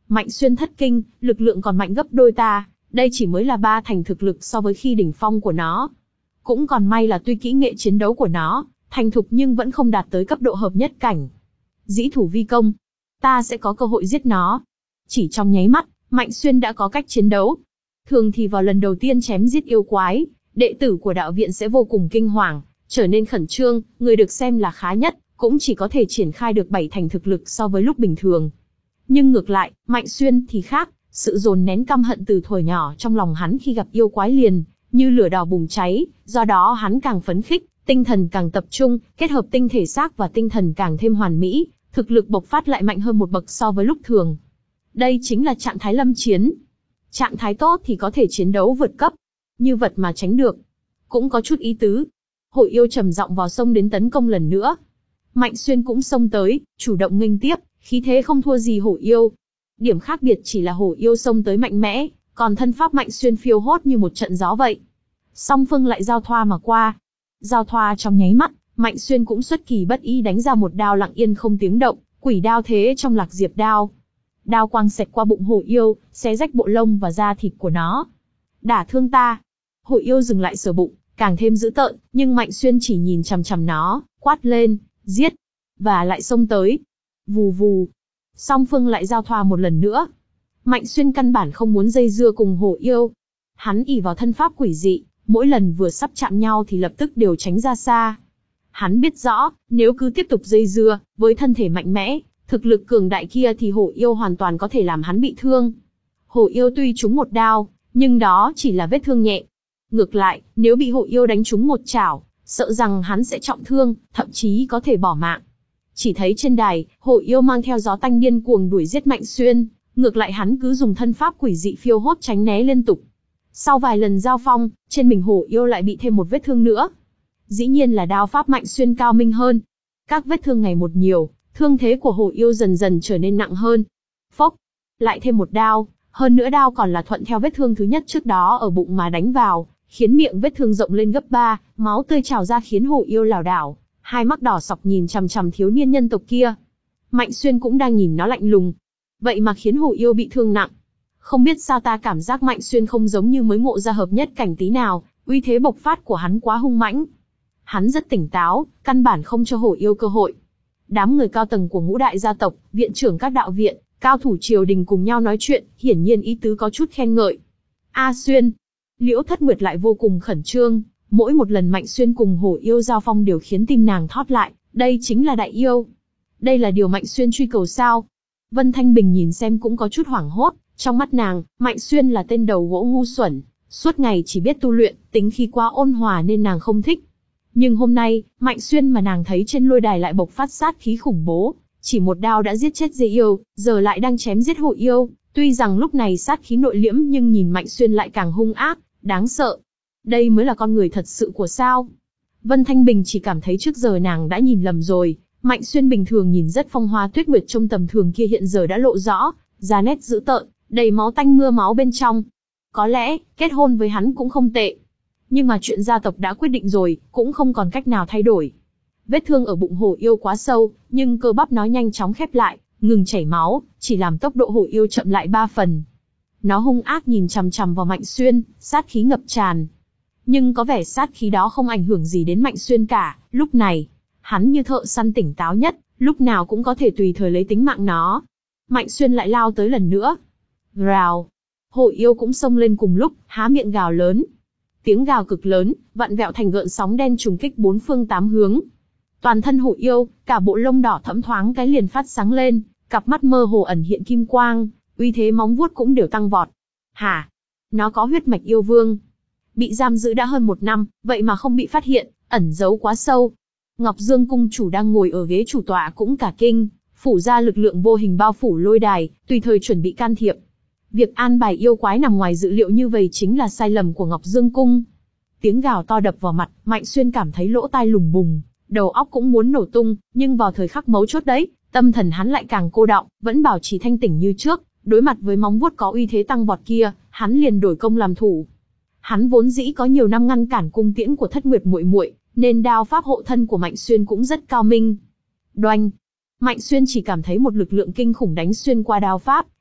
Mạnh Xuyên thất kinh, lực lượng còn mạnh gấp đôi ta, đây chỉ mới là ba thành thực lực so với khi đỉnh phong của nó. Cũng còn may là tuy kỹ nghệ chiến đấu của nó thành thục nhưng vẫn không đạt tới cấp độ hợp nhất cảnh. Dĩ thủ vi công, ta sẽ có cơ hội giết nó. Chỉ trong nháy mắt, Mạnh Xuyên đã có cách chiến đấu. Thường thì vào lần đầu tiên chém giết yêu quái, đệ tử của đạo viện sẽ vô cùng kinh hoàng, trở nên khẩn trương, người được xem là khá nhất, cũng chỉ có thể triển khai được bảy thành thực lực so với lúc bình thường. Nhưng ngược lại, Mạnh Xuyên thì khác, sự dồn nén căm hận từ thuở nhỏ trong lòng hắn khi gặp yêu quái liền như lửa đỏ bùng cháy, do đó hắn càng phấn khích, tinh thần càng tập trung, kết hợp tinh thể xác và tinh thần càng thêm hoàn mỹ, thực lực bộc phát lại mạnh hơn một bậc so với lúc thường. Đây chính là trạng thái lâm chiến. Trạng thái tốt thì có thể chiến đấu vượt cấp, như vật mà tránh được. Cũng có chút ý tứ. Hội yêu trầm giọng vào sông đến tấn công lần nữa. Mạnh Xuyên cũng xông tới, chủ động nghênh tiếp, khí thế không thua gì hổ yêu. Điểm khác biệt chỉ là hổ yêu xông tới mạnh mẽ, còn thân pháp Mạnh Xuyên phiêu hốt như một trận gió vậy. Song phương lại giao thoa mà qua. Giao thoa trong nháy mắt, Mạnh Xuyên cũng xuất kỳ bất ý đánh ra một đao lặng yên không tiếng động, quỷ đao thế trong Lạc Diệp đao. Đao quang xẹt qua bụng hổ yêu, xé rách bộ lông và da thịt của nó. Đả thương ta. Hổ yêu dừng lại sờ bụng, càng thêm dữ tợn, nhưng Mạnh Xuyên chỉ nhìn chằm chằm nó, quát lên, giết, và lại xông tới. Vù vù. Song phương lại giao thoa một lần nữa. Mạnh Xuyên căn bản không muốn dây dưa cùng hổ yêu. Hắn ỷ vào thân pháp quỷ dị, mỗi lần vừa sắp chạm nhau thì lập tức đều tránh ra xa. Hắn biết rõ, nếu cứ tiếp tục dây dưa, với thân thể mạnh mẽ, thực lực cường đại kia thì hổ yêu hoàn toàn có thể làm hắn bị thương. Hổ yêu tuy trúng một đao, nhưng đó chỉ là vết thương nhẹ. Ngược lại, nếu bị hổ yêu đánh trúng một chảo, sợ rằng hắn sẽ trọng thương, thậm chí có thể bỏ mạng. Chỉ thấy trên đài, hổ yêu mang theo gió tanh điên cuồng đuổi giết Mạnh Xuyên, ngược lại hắn cứ dùng thân pháp quỷ dị phiêu hốt tránh né liên tục. Sau vài lần giao phong, trên mình hổ yêu lại bị thêm một vết thương nữa. Dĩ nhiên là đao pháp Mạnh Xuyên cao minh hơn. Các vết thương ngày một nhiều, thương thế của hổ yêu dần dần trở nên nặng hơn. Phốc, lại thêm một đao, hơn nữa đao còn là thuận theo vết thương thứ nhất trước đó ở bụng mà đánh vào, khiến miệng vết thương rộng lên gấp ba, máu tươi trào ra khiến hổ yêu lảo đảo, hai mắt đỏ sọc nhìn chằm chằm thiếu niên nhân tộc kia. Mạnh Xuyên cũng đang nhìn nó lạnh lùng. Vậy mà khiến hổ yêu bị thương nặng. Không biết sao ta cảm giác Mạnh Xuyên không giống như mới ngộ ra hợp nhất cảnh tí nào, uy thế bộc phát của hắn quá hung mãnh. Hắn rất tỉnh táo, căn bản không cho hổ yêu cơ hội. Đám người cao tầng của ngũ đại gia tộc, viện trưởng các đạo viện, cao thủ triều đình cùng nhau nói chuyện, hiển nhiên ý tứ có chút khen ngợi. A Xuyên, Liễu Thất Nguyệt lại vô cùng khẩn trương, mỗi một lần Mạnh Xuyên cùng hổ yêu giao phong đều khiến tim nàng thót lại, đây chính là đại yêu. Đây là điều Mạnh Xuyên truy cầu sao? Vân Thanh Bình nhìn xem cũng có chút hoảng hốt, trong mắt nàng, Mạnh Xuyên là tên đầu gỗ ngu xuẩn, suốt ngày chỉ biết tu luyện, tính khí quá ôn hòa nên nàng không thích. Nhưng hôm nay, Mạnh Xuyên mà nàng thấy trên lôi đài lại bộc phát sát khí khủng bố, chỉ một đao đã giết chết dê yêu, giờ lại đang chém giết hổ yêu, tuy rằng lúc này sát khí nội liễm nhưng nhìn Mạnh Xuyên lại càng hung ác, đáng sợ. Đây mới là con người thật sự của sao? Vân Thanh Bình chỉ cảm thấy trước giờ nàng đã nhìn lầm rồi, Mạnh Xuyên bình thường nhìn rất phong hoa tuyết nguyệt trong tầm thường kia hiện giờ đã lộ rõ, da nét dữ tợn, đầy máu tanh mưa máu bên trong. Có lẽ, kết hôn với hắn cũng không tệ. Nhưng mà chuyện gia tộc đã quyết định rồi, cũng không còn cách nào thay đổi. Vết thương ở bụng hổ yêu quá sâu, nhưng cơ bắp nó nhanh chóng khép lại, ngừng chảy máu, chỉ làm tốc độ hổ yêu chậm lại ba phần. Nó hung ác nhìn chằm chằm vào Mạnh Xuyên, sát khí ngập tràn. Nhưng có vẻ sát khí đó không ảnh hưởng gì đến Mạnh Xuyên cả, lúc này, hắn như thợ săn tỉnh táo nhất, lúc nào cũng có thể tùy thời lấy tính mạng nó. Mạnh Xuyên lại lao tới lần nữa. Rào. Hổ yêu cũng xông lên cùng lúc, há miệng gào lớn. Tiếng gào cực lớn, vặn vẹo thành gợn sóng đen trùng kích bốn phương tám hướng. Toàn thân hổ yêu, cả bộ lông đỏ thẫm thoáng cái liền phát sáng lên, cặp mắt mơ hồ ẩn hiện kim quang, uy thế móng vuốt cũng đều tăng vọt. Hả? Nó có huyết mạch yêu vương. Bị giam giữ đã hơn một năm, vậy mà không bị phát hiện, ẩn giấu quá sâu. Ngọc Dương cung chủ đang ngồi ở ghế chủ tọa cũng cả kinh, phủ ra lực lượng vô hình bao phủ lôi đài, tùy thời chuẩn bị can thiệp. Việc an bài yêu quái nằm ngoài dự liệu như vậy chính là sai lầm của Ngọc Dương cung. Tiếng gào to đập vào mặt, Mạnh Xuyên cảm thấy lỗ tai lùng bùng, đầu óc cũng muốn nổ tung, nhưng vào thời khắc mấu chốt đấy, tâm thần hắn lại càng cô đọng, vẫn bảo trì thanh tỉnh như trước, đối mặt với móng vuốt có uy thế tăng vọt kia, hắn liền đổi công làm thủ. Hắn vốn dĩ có nhiều năm ngăn cản cung tiễn của Thất Nguyệt muội muội, nên đao pháp hộ thân của Mạnh Xuyên cũng rất cao minh. Đoanh! Mạnh Xuyên chỉ cảm thấy một lực lượng kinh khủng đánh xuyên qua đao pháp,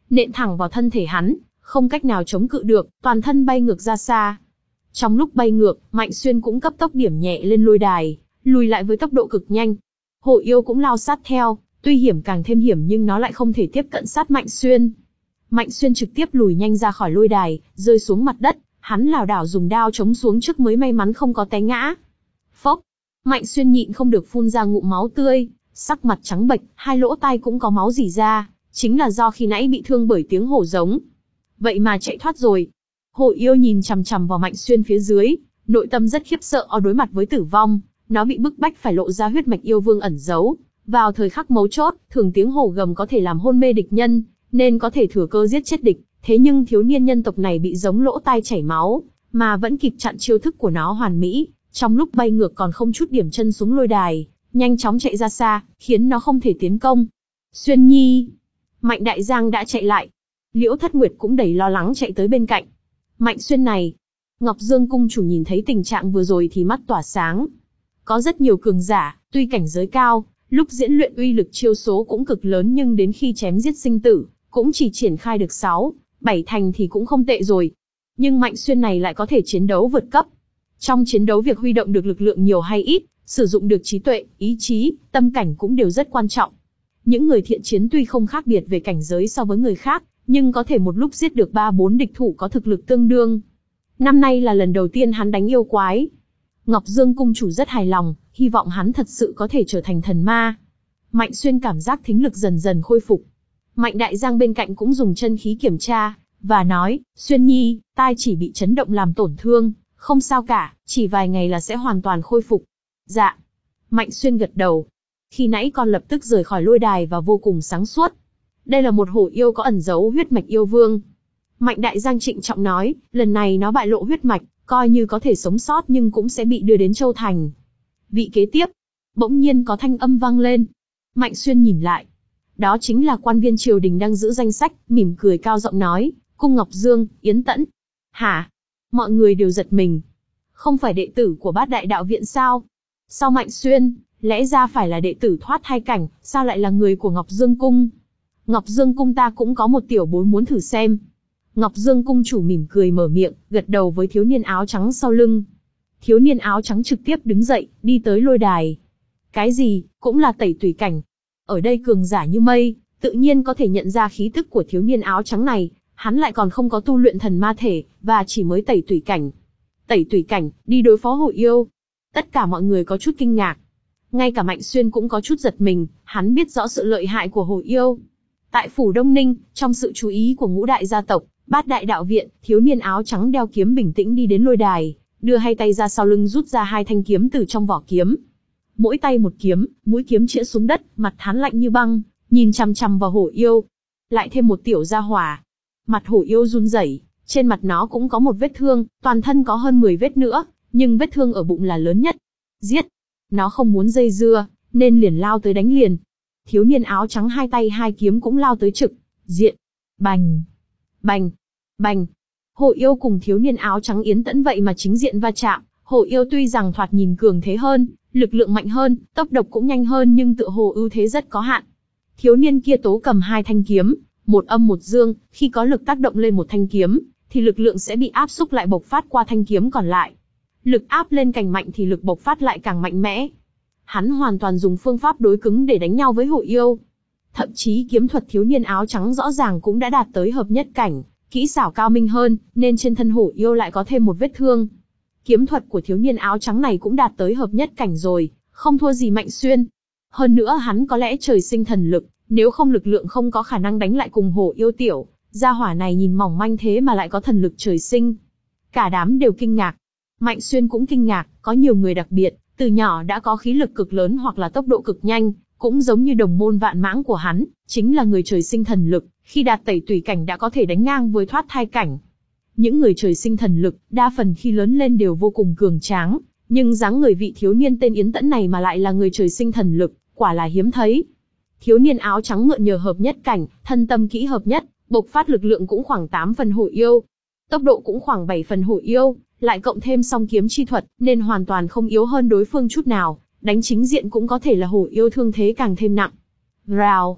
nện thẳng vào thân thể hắn, không cách nào chống cự được, toàn thân bay ngược ra xa. Trong lúc bay ngược, Mạnh Xuyên cũng cấp tốc điểm nhẹ lên lôi đài, lùi lại với tốc độ cực nhanh. Hổ yêu cũng lao sát theo, tuy hiểm càng thêm hiểm nhưng nó lại không thể tiếp cận sát Mạnh Xuyên. Mạnh Xuyên trực tiếp lùi nhanh ra khỏi lôi đài, rơi xuống mặt đất, hắn lảo đảo dùng đao chống xuống trước mới may mắn không có té ngã. Phốc, Mạnh Xuyên nhịn không được phun ra ngụm máu tươi, sắc mặt trắng bệch, hai lỗ tai cũng có máu rỉ ra, chính là do khi nãy bị thương bởi tiếng hổ giống. Vậy mà chạy thoát rồi. Hổ yêu nhìn chằm chằm vào Mạnh Xuyên phía dưới, nội tâm rất khiếp sợ ở đối mặt với tử vong, nó bị bức bách phải lộ ra huyết mạch yêu vương ẩn giấu. Vào thời khắc mấu chốt, thường tiếng hổ gầm có thể làm hôn mê địch nhân, nên có thể thừa cơ giết chết địch. Thế nhưng thiếu niên nhân tộc này bị giống lỗ tai chảy máu, mà vẫn kịp chặn chiêu thức của nó hoàn mỹ, trong lúc bay ngược còn không chút điểm chân xuống lôi đài, nhanh chóng chạy ra xa, khiến nó không thể tiến công. Xuyên Nhi, Mạnh Đại Giang đã chạy lại. Liễu Thất Nguyệt cũng đầy lo lắng chạy tới bên cạnh. Mạnh Xuyên này, Ngọc Dương cung chủ nhìn thấy tình trạng vừa rồi thì mắt tỏa sáng. Có rất nhiều cường giả, tuy cảnh giới cao, lúc diễn luyện uy lực chiêu số cũng cực lớn nhưng đến khi chém giết sinh tử, cũng chỉ triển khai được sáu, bảy thành thì cũng không tệ rồi. Nhưng Mạnh Xuyên này lại có thể chiến đấu vượt cấp. Trong chiến đấu việc huy động được lực lượng nhiều hay ít, sử dụng được trí tuệ, ý chí, tâm cảnh cũng đều rất quan trọng. Những người thiện chiến tuy không khác biệt về cảnh giới so với người khác, nhưng có thể một lúc giết được ba bốn địch thủ có thực lực tương đương. Năm nay là lần đầu tiên hắn đánh yêu quái. Ngọc Dương cung chủ rất hài lòng, hy vọng hắn thật sự có thể trở thành thần ma. Mạnh Xuyên cảm giác thính lực dần dần khôi phục. Mạnh Đại Giang bên cạnh cũng dùng chân khí kiểm tra, và nói, Xuyên Nhi, tai chỉ bị chấn động làm tổn thương, không sao cả, chỉ vài ngày là sẽ hoàn toàn khôi phục. Dạ. Mạnh Xuyên gật đầu. Khi nãy con lập tức rời khỏi lôi đài và vô cùng sáng suốt. Đây là một hổ yêu có ẩn giấu huyết mạch yêu vương. Mạnh Đại Giang trịnh trọng nói, lần này nó bại lộ huyết mạch, coi như có thể sống sót nhưng cũng sẽ bị đưa đến Châu Thành. Vị kế tiếp, bỗng nhiên có thanh âm vang lên. Mạnh Xuyên nhìn lại. Đó chính là quan viên triều đình đang giữ danh sách, mỉm cười cao giọng nói, Cung Ngọc Dương, Yến Tẫn. Hả? Mọi người đều giật mình. Không phải đệ tử của Bát Đại Đạo Viện sao? Sao Mạnh Xuyên, lẽ ra phải là đệ tử thoát thai cảnh, sao lại là người của Ngọc Dương Cung? Ngọc Dương Cung ta cũng có một tiểu bối muốn thử xem. Ngọc Dương Cung chủ mỉm cười mở miệng, gật đầu với thiếu niên áo trắng sau lưng. Thiếu niên áo trắng trực tiếp đứng dậy, đi tới lôi đài. Cái gì, cũng là tẩy tùy cảnh. Ở đây cường giả như mây, tự nhiên có thể nhận ra khí tức của thiếu niên áo trắng này, hắn lại còn không có tu luyện thần ma thể, và chỉ mới tẩy tùy cảnh. Tẩy tùy cảnh, đi đối phó hổ yêu. Tất cả mọi người có chút kinh ngạc. Ngay cả Mạnh Xuyên cũng có chút giật mình, hắn biết rõ sự lợi hại của hổ yêu. Tại phủ Đông Ninh, trong sự chú ý của ngũ đại gia tộc, Bát Đại Đạo Viện, thiếu niên áo trắng đeo kiếm bình tĩnh đi đến lôi đài, đưa hai tay ra sau lưng rút ra hai thanh kiếm từ trong vỏ kiếm. Mỗi tay một kiếm, mũi kiếm chĩa xuống đất, mặt hắn lạnh như băng, nhìn chằm chằm vào hổ yêu. Lại thêm một tiểu gia hỏa. Mặt hổ yêu run rẩy, trên mặt nó cũng có một vết thương, toàn thân có hơn mười vết nữa, nhưng vết thương ở bụng là lớn nhất. Giết! Nó không muốn dây dưa, nên liền lao tới đánh liền. Thiếu niên áo trắng hai tay hai kiếm cũng lao tới trực diện. Bành! Bành! Bành! Hổ yêu cùng thiếu niên áo trắng Yến Tẫn vậy mà chính diện va chạm. Hổ yêu tuy rằng thoạt nhìn cường thế hơn, lực lượng mạnh hơn, tốc độc cũng nhanh hơn nhưng tựa hồ ưu thế rất có hạn. Thiếu niên kia tố cầm hai thanh kiếm, một âm một dương, khi có lực tác động lên một thanh kiếm, thì lực lượng sẽ bị áp xúc lại bộc phát qua thanh kiếm còn lại. Lực áp lên càng mạnh thì lực bộc phát lại càng mạnh mẽ. Hắn hoàn toàn dùng phương pháp đối cứng để đánh nhau với hổ yêu. Thậm chí kiếm thuật thiếu niên áo trắng rõ ràng cũng đã đạt tới hợp nhất cảnh, kỹ xảo cao minh hơn, nên trên thân hổ yêu lại có thêm một vết thương. Kiếm thuật của thiếu niên áo trắng này cũng đạt tới hợp nhất cảnh rồi, không thua gì Mạnh Xuyên. Hơn nữa hắn có lẽ trời sinh thần lực, nếu không lực lượng không có khả năng đánh lại cùng hổ yêu tiểu. Gia hỏa này nhìn mỏng manh thế mà lại có thần lực trời sinh. Cả đám đều kinh ngạc. Mạnh Xuyên cũng kinh ngạc, có nhiều người đặc biệt, từ nhỏ đã có khí lực cực lớn hoặc là tốc độ cực nhanh, cũng giống như đồng môn Vạn Mãng của hắn, chính là người trời sinh thần lực, khi đạt tẩy tùy cảnh đã có thể đánh ngang với thoát thai cảnh. Những người trời sinh thần lực, đa phần khi lớn lên đều vô cùng cường tráng, nhưng dáng người vị thiếu niên tên Yến Tẫn này mà lại là người trời sinh thần lực, quả là hiếm thấy. Thiếu niên áo trắng mượn nhờ hợp nhất cảnh, thân tâm kỹ hợp nhất, bộc phát lực lượng cũng khoảng tám phần hổ yêu, tốc độ cũng khoảng bảy phần hổ yêu, lại cộng thêm song kiếm chi thuật, nên hoàn toàn không yếu hơn đối phương chút nào, đánh chính diện cũng có thể là hổ yêu thương thế càng thêm nặng. Rào,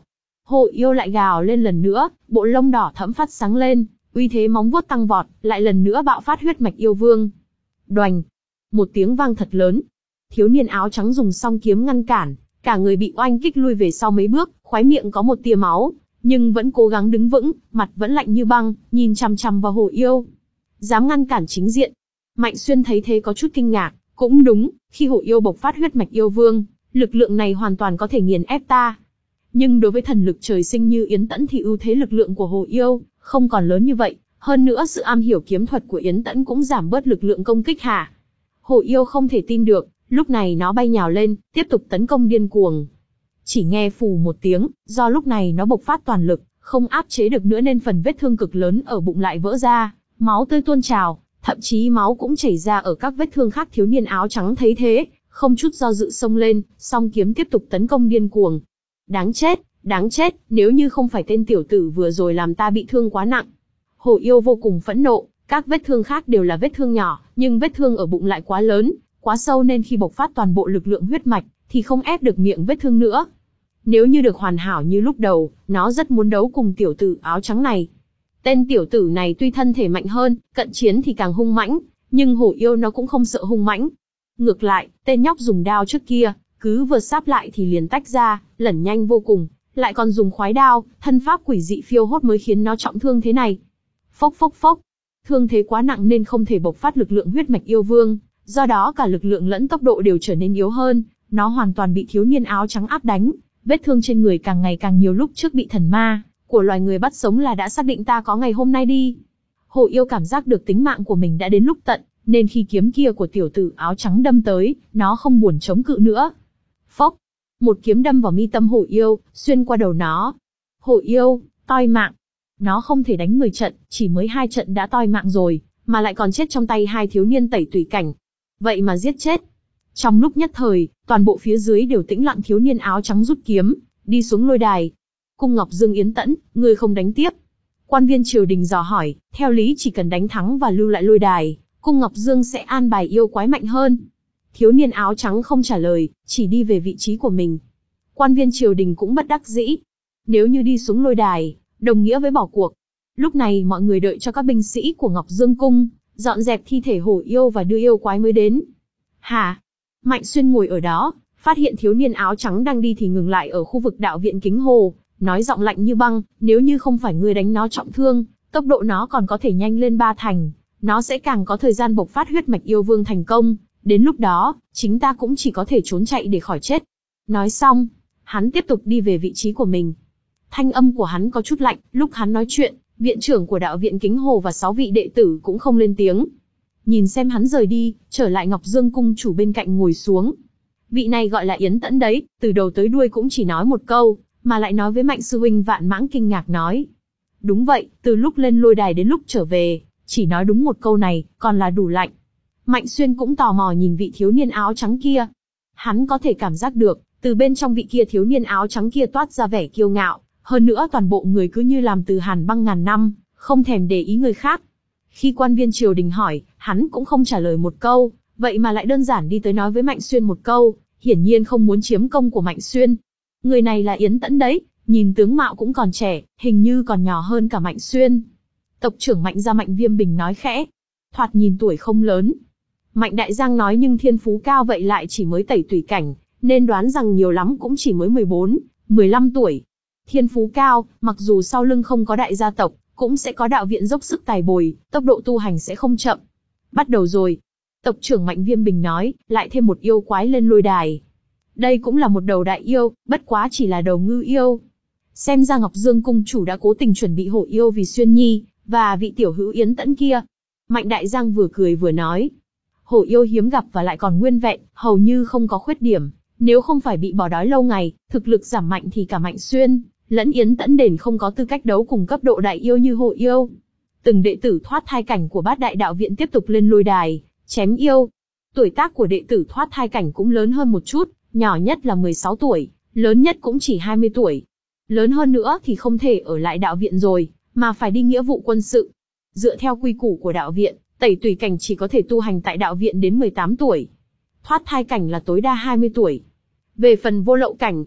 Hồ yêu lại gào lên lần nữa, bộ lông đỏ thẫm phát sáng lên, uy thế móng vuốt tăng vọt, lại lần nữa bạo phát huyết mạch yêu vương. Đoành! Một tiếng vang thật lớn. Thiếu niên áo trắng dùng song kiếm ngăn cản, cả người bị oanh kích lui về sau mấy bước, khóe miệng có một tia máu, nhưng vẫn cố gắng đứng vững, mặt vẫn lạnh như băng, nhìn chằm chằm vào Hồ yêu. Dám ngăn cản chính diện. Mạnh Xuyên thấy thế có chút kinh ngạc, cũng đúng, khi Hồ yêu bộc phát huyết mạch yêu vương, lực lượng này hoàn toàn có thể nghiền ép ta. Nhưng đối với thần lực trời sinh như Yến Tẫn thì ưu thế lực lượng của Hồ yêu không còn lớn như vậy, hơn nữa sự am hiểu kiếm thuật của Yến Tẫn cũng giảm bớt lực lượng công kích hả? Hồ yêu không thể tin được, lúc này nó bay nhào lên, tiếp tục tấn công điên cuồng. Chỉ nghe phù một tiếng, do lúc này nó bộc phát toàn lực, không áp chế được nữa nên phần vết thương cực lớn ở bụng lại vỡ ra, máu tươi tuôn trào, thậm chí máu cũng chảy ra ở các vết thương khác. Thiếu niên áo trắng thấy thế, không chút do dự xông lên, song kiếm tiếp tục tấn công điên cuồng. Đáng chết, đáng chết, nếu như không phải tên tiểu tử vừa rồi làm ta bị thương quá nặng. Hồ yêu vô cùng phẫn nộ, các vết thương khác đều là vết thương nhỏ, nhưng vết thương ở bụng lại quá lớn, quá sâu nên khi bộc phát toàn bộ lực lượng huyết mạch, thì không ép được miệng vết thương nữa. Nếu như được hoàn hảo như lúc đầu, nó rất muốn đấu cùng tiểu tử áo trắng này. Tên tiểu tử này tuy thân thể mạnh hơn, cận chiến thì càng hung mãnh, nhưng Hồ yêu nó cũng không sợ hung mãnh. Ngược lại, tên nhóc dùng đao trước kia, cứ vừa sáp lại thì liền tách ra, lẩn nhanh vô cùng, lại còn dùng khoái đao, thân pháp quỷ dị phiêu hốt mới khiến nó trọng thương thế này. Phốc phốc phốc, thương thế quá nặng nên không thể bộc phát lực lượng huyết mạch yêu vương, do đó cả lực lượng lẫn tốc độ đều trở nên yếu hơn, nó hoàn toàn bị thiếu niên áo trắng áp đánh, vết thương trên người càng ngày càng nhiều. Lúc trước bị thần ma của loài người bắt sống là đã xác định ta có ngày hôm nay đi. Hồ yêu cảm giác được tính mạng của mình đã đến lúc tận, nên khi kiếm kia của tiểu tử áo trắng đâm tới, nó không buồn chống cự nữa. Phốc, một kiếm đâm vào mi tâm Hồ yêu, xuyên qua đầu nó. Hồ yêu, toi mạng. Nó không thể đánh mười trận, chỉ mới hai trận đã toi mạng rồi, mà lại còn chết trong tay hai thiếu niên tẩy tùy cảnh. Vậy mà giết chết. Trong lúc nhất thời, toàn bộ phía dưới đều tĩnh lặng. Thiếu niên áo trắng rút kiếm, đi xuống lôi đài. Cung Ngọc Dương Yến Tẫn, ngươi không đánh tiếp. Quan viên triều đình dò hỏi, theo lý chỉ cần đánh thắng và lưu lại lôi đài, Cung Ngọc Dương sẽ an bài yêu quái mạnh hơn. Thiếu niên áo trắng không trả lời, chỉ đi về vị trí của mình. Quan viên triều đình cũng bất đắc dĩ. Nếu như đi xuống lôi đài, đồng nghĩa với bỏ cuộc. Lúc này mọi người đợi cho các binh sĩ của Ngọc Dương Cung dọn dẹp thi thể Hổ yêu và đưa yêu quái mới đến. Hả? Mạnh Xuyên ngồi ở đó, phát hiện thiếu niên áo trắng đang đi thì ngừng lại ở khu vực đạo viện Kính Hồ, nói giọng lạnh như băng, nếu như không phải ngươi đánh nó trọng thương, tốc độ nó còn có thể nhanh lên ba thành, nó sẽ càng có thời gian bộc phát huyết mạch yêu vương thành công, đến lúc đó, chính ta cũng chỉ có thể trốn chạy để khỏi chết. Nói xong, hắn tiếp tục đi về vị trí của mình. Thanh âm của hắn có chút lạnh, lúc hắn nói chuyện, viện trưởng của đạo viện Kính Hồ và sáu vị đệ tử cũng không lên tiếng. Nhìn xem hắn rời đi, trở lại Ngọc Dương cung chủ bên cạnh ngồi xuống. Vị này gọi là Yến Tẫn đấy, từ đầu tới đuôi cũng chỉ nói một câu, mà lại nói với Mạnh sư huynh. Vạn Mãng kinh ngạc nói. Đúng vậy, từ lúc lên lôi đài đến lúc trở về, chỉ nói đúng một câu này, còn là đủ lạnh. Mạnh Xuyên cũng tò mò nhìn vị thiếu niên áo trắng kia. Hắn có thể cảm giác được, từ bên trong vị kia thiếu niên áo trắng kia toát ra vẻ kiêu ngạo, hơn nữa toàn bộ người cứ như làm từ hàn băng ngàn năm, không thèm để ý người khác. Khi quan viên triều đình hỏi, hắn cũng không trả lời một câu, vậy mà lại đơn giản đi tới nói với Mạnh Xuyên một câu, hiển nhiên không muốn chiếm công của Mạnh Xuyên. Người này là Yến Tẫn đấy, nhìn tướng mạo cũng còn trẻ, hình như còn nhỏ hơn cả Mạnh Xuyên. Tộc trưởng Mạnh gia Mạnh Viêm Bình nói khẽ, thoạt nhìn tuổi không lớn. Mạnh Đại Giang nói nhưng thiên phú cao vậy lại chỉ mới tẩy tùy cảnh, nên đoán rằng nhiều lắm cũng chỉ mới mười bốn, mười lăm tuổi. Thiên phú cao, mặc dù sau lưng không có đại gia tộc, cũng sẽ có đạo viện dốc sức tài bồi, tốc độ tu hành sẽ không chậm. Bắt đầu rồi. Tộc trưởng Mạnh Viêm Bình nói, lại thêm một yêu quái lên lôi đài. Đây cũng là một đầu đại yêu, bất quá chỉ là đầu ngư yêu. Xem ra Ngọc Dương cung chủ đã cố tình chuẩn bị hổ yêu vì Xuyên Nhi, và vị tiểu hữu Yến Tẫn kia. Mạnh Đại Giang vừa cười vừa nói. Hổ yêu hiếm gặp và lại còn nguyên vẹn, hầu như không có khuyết điểm. Nếu không phải bị bỏ đói lâu ngày, thực lực giảm mạnh thì cả Mạnh Xuyên lẫn Yến Tẫn đền không có tư cách đấu cùng cấp độ đại yêu như Hổ yêu. Từng đệ tử thoát thai cảnh của bát đại đạo viện tiếp tục lên lôi đài, chém yêu. Tuổi tác của đệ tử thoát thai cảnh cũng lớn hơn một chút, nhỏ nhất là mười sáu tuổi, lớn nhất cũng chỉ hai mươi tuổi. Lớn hơn nữa thì không thể ở lại đạo viện rồi, mà phải đi nghĩa vụ quân sự. Dựa theo quy củ của đạo viện, tẩy tùy cảnh chỉ có thể tu hành tại đạo viện đến mười tám tuổi. Thoát thai cảnh là tối đa hai mươi tuổi. Về phần vô lậu cảnh,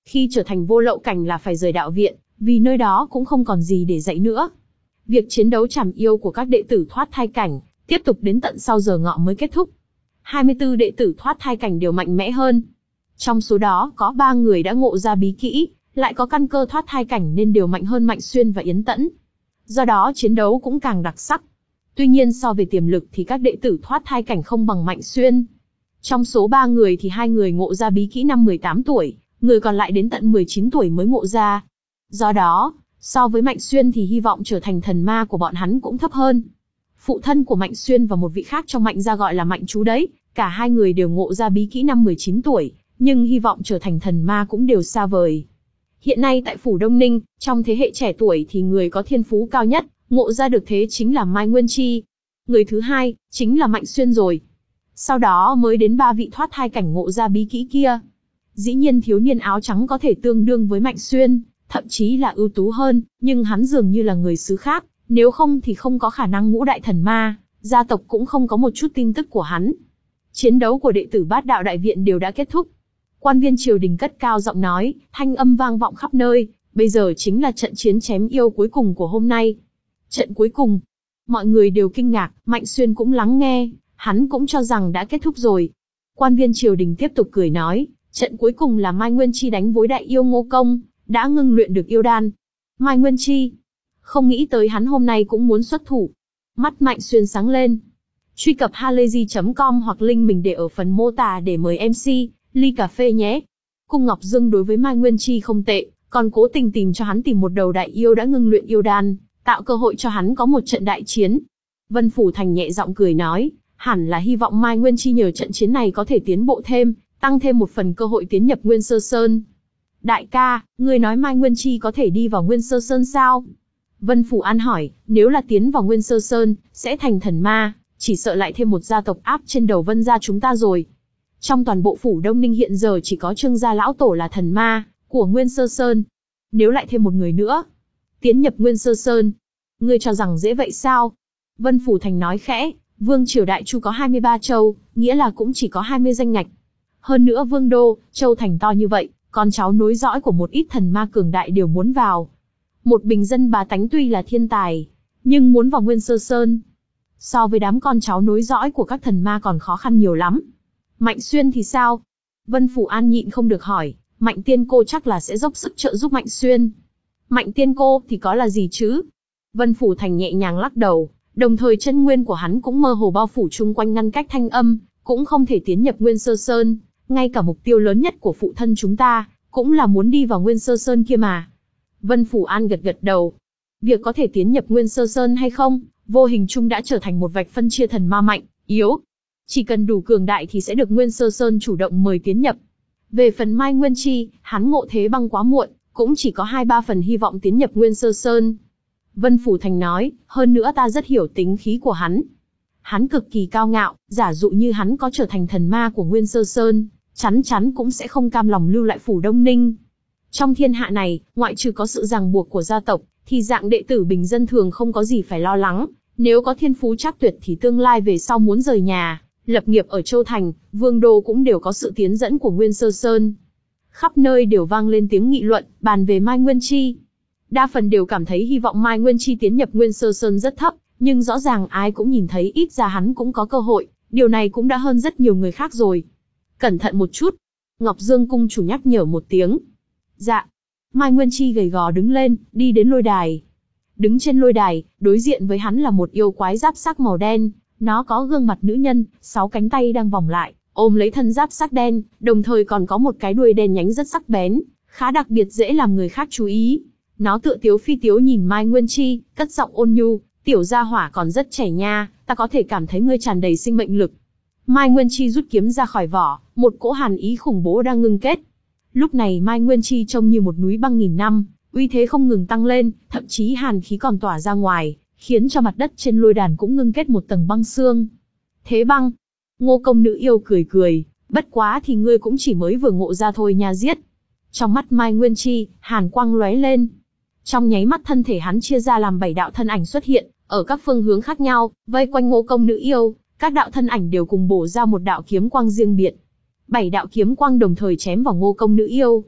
Khi trở thành vô lậu cảnh là phải rời đạo viện, vì nơi đó cũng không còn gì để dạy nữa. Việc chiến đấu trảm yêu của các đệ tử thoát thai cảnh, tiếp tục đến tận sau giờ ngọ mới kết thúc. hai mươi tư đệ tử thoát thai cảnh đều mạnh mẽ hơn. Trong số đó có ba người đã ngộ ra bí kỹ, lại có căn cơ thoát thai cảnh nên đều mạnh hơn Mạnh Xuyên và Yến Tẫn. Do đó chiến đấu cũng càng đặc sắc. Tuy nhiên so về tiềm lực thì các đệ tử thoát thai cảnh không bằng Mạnh Xuyên. Trong số ba người thì hai người ngộ ra bí kỹ năm mười tám tuổi, người còn lại đến tận mười chín tuổi mới ngộ ra. Do đó, so với Mạnh Xuyên thì hy vọng trở thành thần ma của bọn hắn cũng thấp hơn. Phụ thân của Mạnh Xuyên và một vị khác trong Mạnh gia gọi là Mạnh Chú đấy, cả hai người đều ngộ ra bí kỹ năm mười chín tuổi, nhưng hy vọng trở thành thần ma cũng đều xa vời. Hiện nay tại Phủ Đông Ninh, trong thế hệ trẻ tuổi thì người có thiên phú cao nhất, ngộ ra được thế chính là Mai Nguyên Chi. Người thứ hai, chính là Mạnh Xuyên rồi. Sau đó mới đến ba vị thoát thai cảnh ngộ ra bí kỹ kia. Dĩ nhiên thiếu niên áo trắng có thể tương đương với Mạnh Xuyên, thậm chí là ưu tú hơn, nhưng hắn dường như là người xứ khác, nếu không thì không có khả năng ngũ đại thần ma, gia tộc cũng không có một chút tin tức của hắn. Chiến đấu của đệ tử Bát Đạo Đại Viện đều đã kết thúc. Quan viên triều đình cất cao giọng nói, thanh âm vang vọng khắp nơi, bây giờ chính là trận chiến chém yêu cuối cùng của hôm nay. Trận cuối cùng. Mọi người đều kinh ngạc, Mạnh Xuyên cũng lắng nghe, hắn cũng cho rằng đã kết thúc rồi. Quan viên triều đình tiếp tục cười nói, trận cuối cùng là Mai Nguyên Chi đánh với đại yêu Ngô Công, đã ngưng luyện được yêu đan. Mai Nguyên Chi, không nghĩ tới hắn hôm nay cũng muốn xuất thủ. Mắt Mạnh Xuyên sáng lên. Truy cập halayzi chấm com hoặc link mình để ở phần mô tả để mời em xê, ly cà phê nhé. Cung Ngọc Dương đối với Mai Nguyên Chi không tệ, còn cố tình tìm cho hắn tìm một đầu đại yêu đã ngưng luyện yêu đan, tạo cơ hội cho hắn có một trận đại chiến. Vân Phủ Thành nhẹ giọng cười nói, hẳn là hy vọng Mai Nguyên Chi nhờ trận chiến này có thể tiến bộ thêm, tăng thêm một phần cơ hội tiến nhập Nguyên Sơ Sơn. Đại ca, ngươi nói Mai Nguyên Chi có thể đi vào Nguyên Sơ Sơn sao? Vân Phủ An hỏi, nếu là tiến vào Nguyên Sơ Sơn, sẽ thành thần ma, chỉ sợ lại thêm một gia tộc áp trên đầu Vân gia chúng ta rồi. Trong toàn bộ Phủ Đông Ninh hiện giờ chỉ có Trương gia lão tổ là thần ma của Nguyên Sơ Sơn. Nếu lại thêm một người nữa, tiến nhập Nguyên Sơ Sơn, ngươi cho rằng dễ vậy sao? Vân Phủ Thành nói khẽ, Vương triều Đại Chu có hai mươi ba châu, nghĩa là cũng chỉ có hai mươi danh ngạch. Hơn nữa Vương đô, châu thành to như vậy, con cháu nối dõi của một ít thần ma cường đại đều muốn vào. Một bình dân bá tánh tuy là thiên tài, nhưng muốn vào Nguyên Sơ Sơn, so với đám con cháu nối dõi của các thần ma còn khó khăn nhiều lắm. Mạnh Xuyên thì sao? Vân Phủ An nhịn không được hỏi, Mạnh Tiên Cô chắc là sẽ dốc sức trợ giúp Mạnh Xuyên. Mạnh Tiên Cô thì có là gì chứ? Vân Phủ Thành nhẹ nhàng lắc đầu, đồng thời chân nguyên của hắn cũng mơ hồ bao phủ chung quanh ngăn cách thanh âm, cũng không thể tiến nhập Nguyên Sơ Sơn. Ngay cả mục tiêu lớn nhất của phụ thân chúng ta, cũng là muốn đi vào Nguyên Sơ Sơn kia mà. Vân Phủ An gật gật đầu. Việc có thể tiến nhập Nguyên Sơ Sơn hay không, vô hình chung đã trở thành một vạch phân chia thần ma mạnh, yếu. Chỉ cần đủ cường đại thì sẽ được Nguyên Sơ Sơn chủ động mời tiến nhập. Về phần Mai Nguyên Chi, hắn ngộ thế băng quá muộn, cũng chỉ có hai ba phần hy vọng tiến nhập Nguyên Sơ Sơn. Vân Phủ Thành nói, hơn nữa ta rất hiểu tính khí của hắn. Hắn cực kỳ cao ngạo, giả dụ như hắn có trở thành thần ma của Nguyên Sơ Sơn, chắn chắn cũng sẽ không cam lòng lưu lại Phủ Đông Ninh. Trong thiên hạ này, ngoại trừ có sự ràng buộc của gia tộc, thì dạng đệ tử bình dân thường không có gì phải lo lắng. Nếu có thiên phú trắc tuyệt thì tương lai về sau muốn rời nhà, lập nghiệp ở Châu Thành, Vương Đô cũng đều có sự tiến dẫn của Nguyên Sơ Sơn. Khắp nơi đều vang lên tiếng nghị luận, bàn về Mai Nguyên Chi. Đa phần đều cảm thấy hy vọng Mai Nguyên Chi tiến nhập Nguyên Sơ Sơn rất thấp, nhưng rõ ràng ai cũng nhìn thấy ít ra hắn cũng có cơ hội, điều này cũng đã hơn rất nhiều người khác rồi. Cẩn thận một chút. Ngọc Dương cung chủ nhắc nhở một tiếng. Dạ. Mai Nguyên Chi gầy gò đứng lên, đi đến lôi đài. Đứng trên lôi đài, đối diện với hắn là một yêu quái giáp sắc màu đen, nó có gương mặt nữ nhân, sáu cánh tay đang vòng lại, ôm lấy thân giáp sắc đen, đồng thời còn có một cái đuôi đen nhánh rất sắc bén, khá đặc biệt dễ làm người khác chú ý. Nó tựa tiếu phi tiếu nhìn Mai Nguyên Chi, cất giọng ôn nhu, tiểu gia hỏa còn rất trẻ nha, ta có thể cảm thấy ngươi tràn đầy sinh mệnh lực. Mai Nguyên Chi rút kiếm ra khỏi vỏ, một cỗ hàn ý khủng bố đang ngưng kết. Lúc này Mai Nguyên Chi trông như một núi băng nghìn năm, uy thế không ngừng tăng lên, thậm chí hàn khí còn tỏa ra ngoài, khiến cho mặt đất trên lôi đàn cũng ngưng kết một tầng băng xương. Thế băng. Ngô công nữ yêu cười cười, bất quá thì ngươi cũng chỉ mới vừa ngộ ra thôi nha giết. Trong mắt Mai Nguyên Chi, hàn quang lóe lên. Trong nháy mắt thân thể hắn chia ra làm bảy đạo thân ảnh xuất hiện, ở các phương hướng khác nhau, vây quanh Ngô công nữ yêu, các đạo thân ảnh đều cùng bổ ra một đạo kiếm quang riêng biệt. Bảy đạo kiếm quang đồng thời chém vào Ngô công nữ yêu.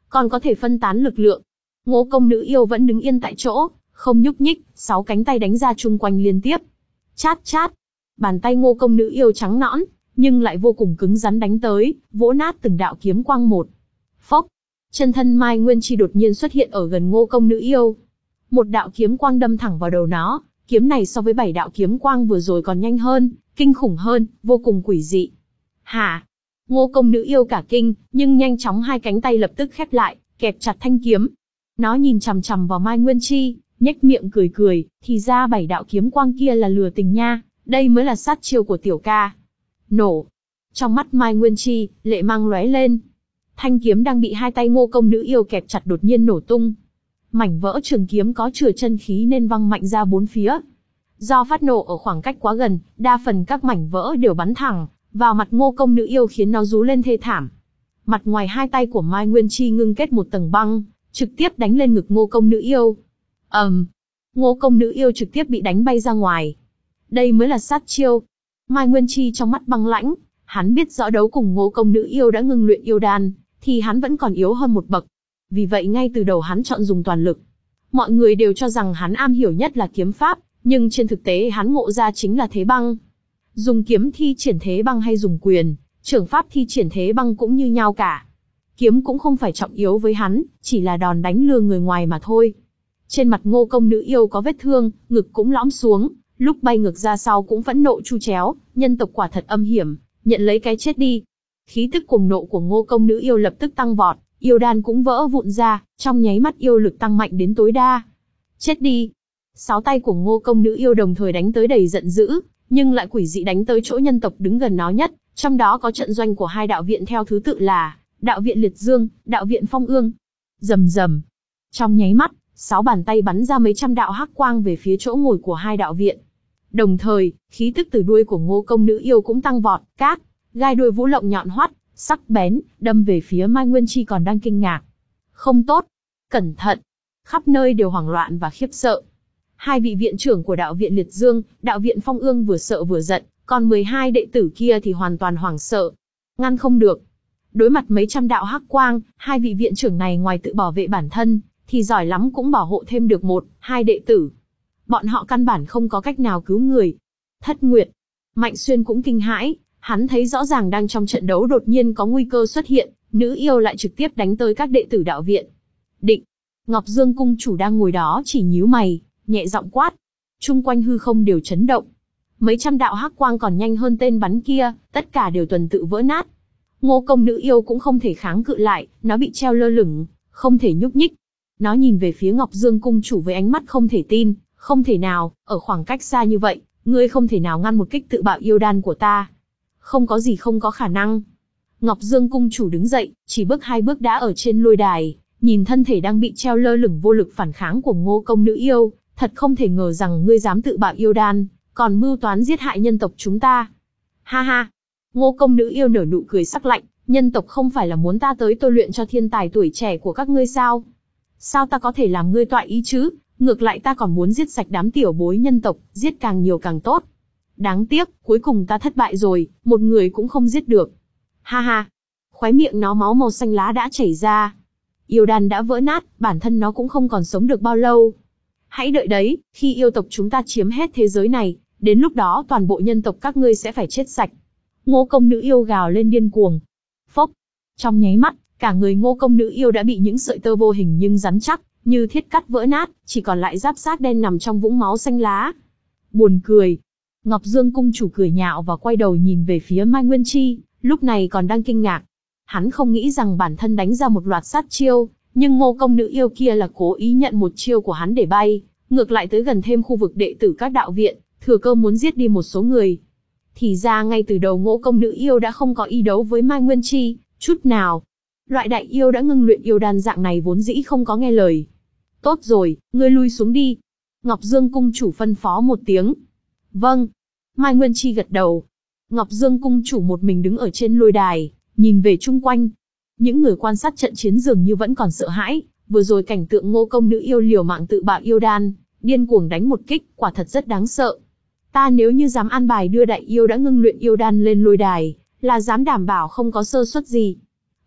còn có thể phân tán lực lượng. Ngô công nữ yêu vẫn đứng yên tại chỗ, không nhúc nhích, sáu cánh tay đánh ra chung quanh liên tiếp. Chát chát, bàn tay ngô công nữ yêu trắng nõn, nhưng lại vô cùng cứng rắn đánh tới, vỗ nát từng đạo kiếm quang một. Phốc, chân thân Mai Nguyên Chi đột nhiên xuất hiện ở gần ngô công nữ yêu. Một đạo kiếm quang đâm thẳng vào đầu nó, kiếm này so với bảy đạo kiếm quang vừa rồi còn nhanh hơn, kinh khủng hơn, vô cùng quỷ dị. Hả? Ngô công nữ yêu cả kinh, nhưng nhanh chóng hai cánh tay lập tức khép lại, kẹp chặt thanh kiếm. Nó nhìn chằm chằm vào Mai Nguyên Chi, nhếch miệng cười cười, thì ra bảy đạo kiếm quang kia là lừa tình nha, đây mới là sát chiêu của tiểu ca. Nổ. Trong mắt Mai Nguyên Chi, lệ mang lóe lên. Thanh kiếm đang bị hai tay ngô công nữ yêu kẹp chặt đột nhiên nổ tung. Mảnh vỡ trường kiếm có chứa chân khí nên văng mạnh ra bốn phía. Do phát nổ ở khoảng cách quá gần, đa phần các mảnh vỡ đều bắn thẳng vào mặt ngô công nữ yêu khiến nó rú lên thê thảm. Mặt ngoài hai tay của Mai Nguyên Chi ngưng kết một tầng băng, trực tiếp đánh lên ngực ngô công nữ yêu. ầm, um, ngô công nữ yêu trực tiếp bị đánh bay ra ngoài. Đây mới là sát chiêu. Mai Nguyên Chi trong mắt băng lãnh, hắn biết rõ đấu cùng ngô công nữ yêu đã ngưng luyện yêu đan, thì hắn vẫn còn yếu hơn một bậc. Vì vậy ngay từ đầu hắn chọn dùng toàn lực. Mọi người đều cho rằng hắn am hiểu nhất là kiếm pháp, nhưng trên thực tế hắn ngộ ra chính là thế băng. Dùng kiếm thi triển thế băng hay dùng quyền, trưởng pháp thi triển thế băng cũng như nhau cả. Kiếm cũng không phải trọng yếu với hắn, chỉ là đòn đánh lừa người ngoài mà thôi. Trên mặt ngô công nữ yêu có vết thương, ngực cũng lõm xuống, lúc bay ngược ra sau cũng phẫn nộ chu chéo, nhân tộc quả thật âm hiểm, nhận lấy cái chết đi. Khí tức cuồng nộ của ngô công nữ yêu lập tức tăng vọt, yêu đan cũng vỡ vụn ra, trong nháy mắt yêu lực tăng mạnh đến tối đa. Chết đi! Sáu tay của ngô công nữ yêu đồng thời đánh tới đầy giận dữ, nhưng lại quỷ dị đánh tới chỗ nhân tộc đứng gần nó nhất, trong đó có trận doanh của hai đạo viện theo thứ tự là đạo viện Liệt Dương, đạo viện Phong Ương. Rầm rầm. Trong nháy mắt, sáu bàn tay bắn ra mấy trăm đạo hắc quang về phía chỗ ngồi của hai đạo viện. Đồng thời, khí tức từ đuôi của ngô công nữ yêu cũng tăng vọt, cát, gai đuôi vũ lộng nhọn hoắt, sắc bén, đâm về phía Mai Nguyên Chi còn đang kinh ngạc. Không tốt! Cẩn thận! Khắp nơi đều hoảng loạn và khiếp sợ. Hai vị viện trưởng của đạo viện Liệt Dương, đạo viện Phong Ương vừa sợ vừa giận, còn mười hai đệ tử kia thì hoàn toàn hoảng sợ. Ngăn không được. Đối mặt mấy trăm đạo hắc quang, hai vị viện trưởng này ngoài tự bảo vệ bản thân, thì giỏi lắm cũng bảo hộ thêm được một, hai đệ tử. Bọn họ căn bản không có cách nào cứu người. Thất Nguyệt. Mạnh Xuyên cũng kinh hãi, hắn thấy rõ ràng đang trong trận đấu đột nhiên có nguy cơ xuất hiện, nữ yêu lại trực tiếp đánh tới các đệ tử đạo viện. Định. Ngọc Dương cung chủ đang ngồi đó chỉ nhíu mày, nhẹ giọng quát. Chung quanh hư không đều chấn động. Mấy trăm đạo hắc quang còn nhanh hơn tên bắn kia, tất cả đều tuần tự vỡ nát. Ngô công nữ yêu cũng không thể kháng cự lại, nó bị treo lơ lửng, không thể nhúc nhích. Nó nhìn về phía Ngọc Dương cung chủ với ánh mắt không thể tin, không thể nào, ở khoảng cách xa như vậy, ngươi không thể nào ngăn một kích tự bạo yêu đan của ta. Không có gì không có khả năng. Ngọc Dương cung chủ đứng dậy, chỉ bước hai bước đã ở trên lôi đài, nhìn thân thể đang bị treo lơ lửng vô lực phản kháng của ngô công nữ yêu, thật không thể ngờ rằng ngươi dám tự bạo yêu đan, còn mưu toán giết hại nhân tộc chúng ta. Ha ha! Ngô công nữ yêu nở nụ cười sắc lạnh, nhân tộc không phải là muốn ta tới tôi luyện cho thiên tài tuổi trẻ của các ngươi sao? Sao ta có thể làm ngươi tọa ý chứ? Ngược lại ta còn muốn giết sạch đám tiểu bối nhân tộc, giết càng nhiều càng tốt. Đáng tiếc, cuối cùng ta thất bại rồi, một người cũng không giết được. Ha ha! Khóe miệng nó máu màu xanh lá đã chảy ra. Yêu đan đã vỡ nát, bản thân nó cũng không còn sống được bao lâu. Hãy đợi đấy, khi yêu tộc chúng ta chiếm hết thế giới này, đến lúc đó toàn bộ nhân tộc các ngươi sẽ phải chết sạch. Ngô công nữ yêu gào lên điên cuồng. Phốc! Trong nháy mắt, cả người ngô công nữ yêu đã bị những sợi tơ vô hình nhưng rắn chắc, như thiết cắt vỡ nát, chỉ còn lại giáp xác đen nằm trong vũng máu xanh lá. Buồn cười. Ngọc Dương cung chủ cười nhạo và quay đầu nhìn về phía Mai Nguyên Chi, lúc này còn đang kinh ngạc. Hắn không nghĩ rằng bản thân đánh ra một loạt sát chiêu, nhưng ngô công nữ yêu kia là cố ý nhận một chiêu của hắn để bay, ngược lại tới gần thêm khu vực đệ tử các đạo viện, thừa cơ muốn giết đi một số người. Thì ra ngay từ đầu ngô công nữ yêu đã không có ý đấu với Mai Nguyên Chi, chút nào. Loại đại yêu đã ngưng luyện yêu đan dạng này vốn dĩ không có nghe lời. Tốt rồi, ngươi lui xuống đi. Ngọc Dương cung chủ phân phó một tiếng. Vâng. Mai Nguyên Chi gật đầu. Ngọc Dương cung chủ một mình đứng ở trên lôi đài, nhìn về chung quanh. Những người quan sát trận chiến dường như vẫn còn sợ hãi, vừa rồi cảnh tượng ngô công nữ yêu liều mạng tự bạo yêu đan, điên cuồng đánh một kích, quả thật rất đáng sợ. Ta nếu như dám an bài đưa đại yêu đã ngưng luyện yêu đan lên lôi đài, là dám đảm bảo không có sơ suất gì.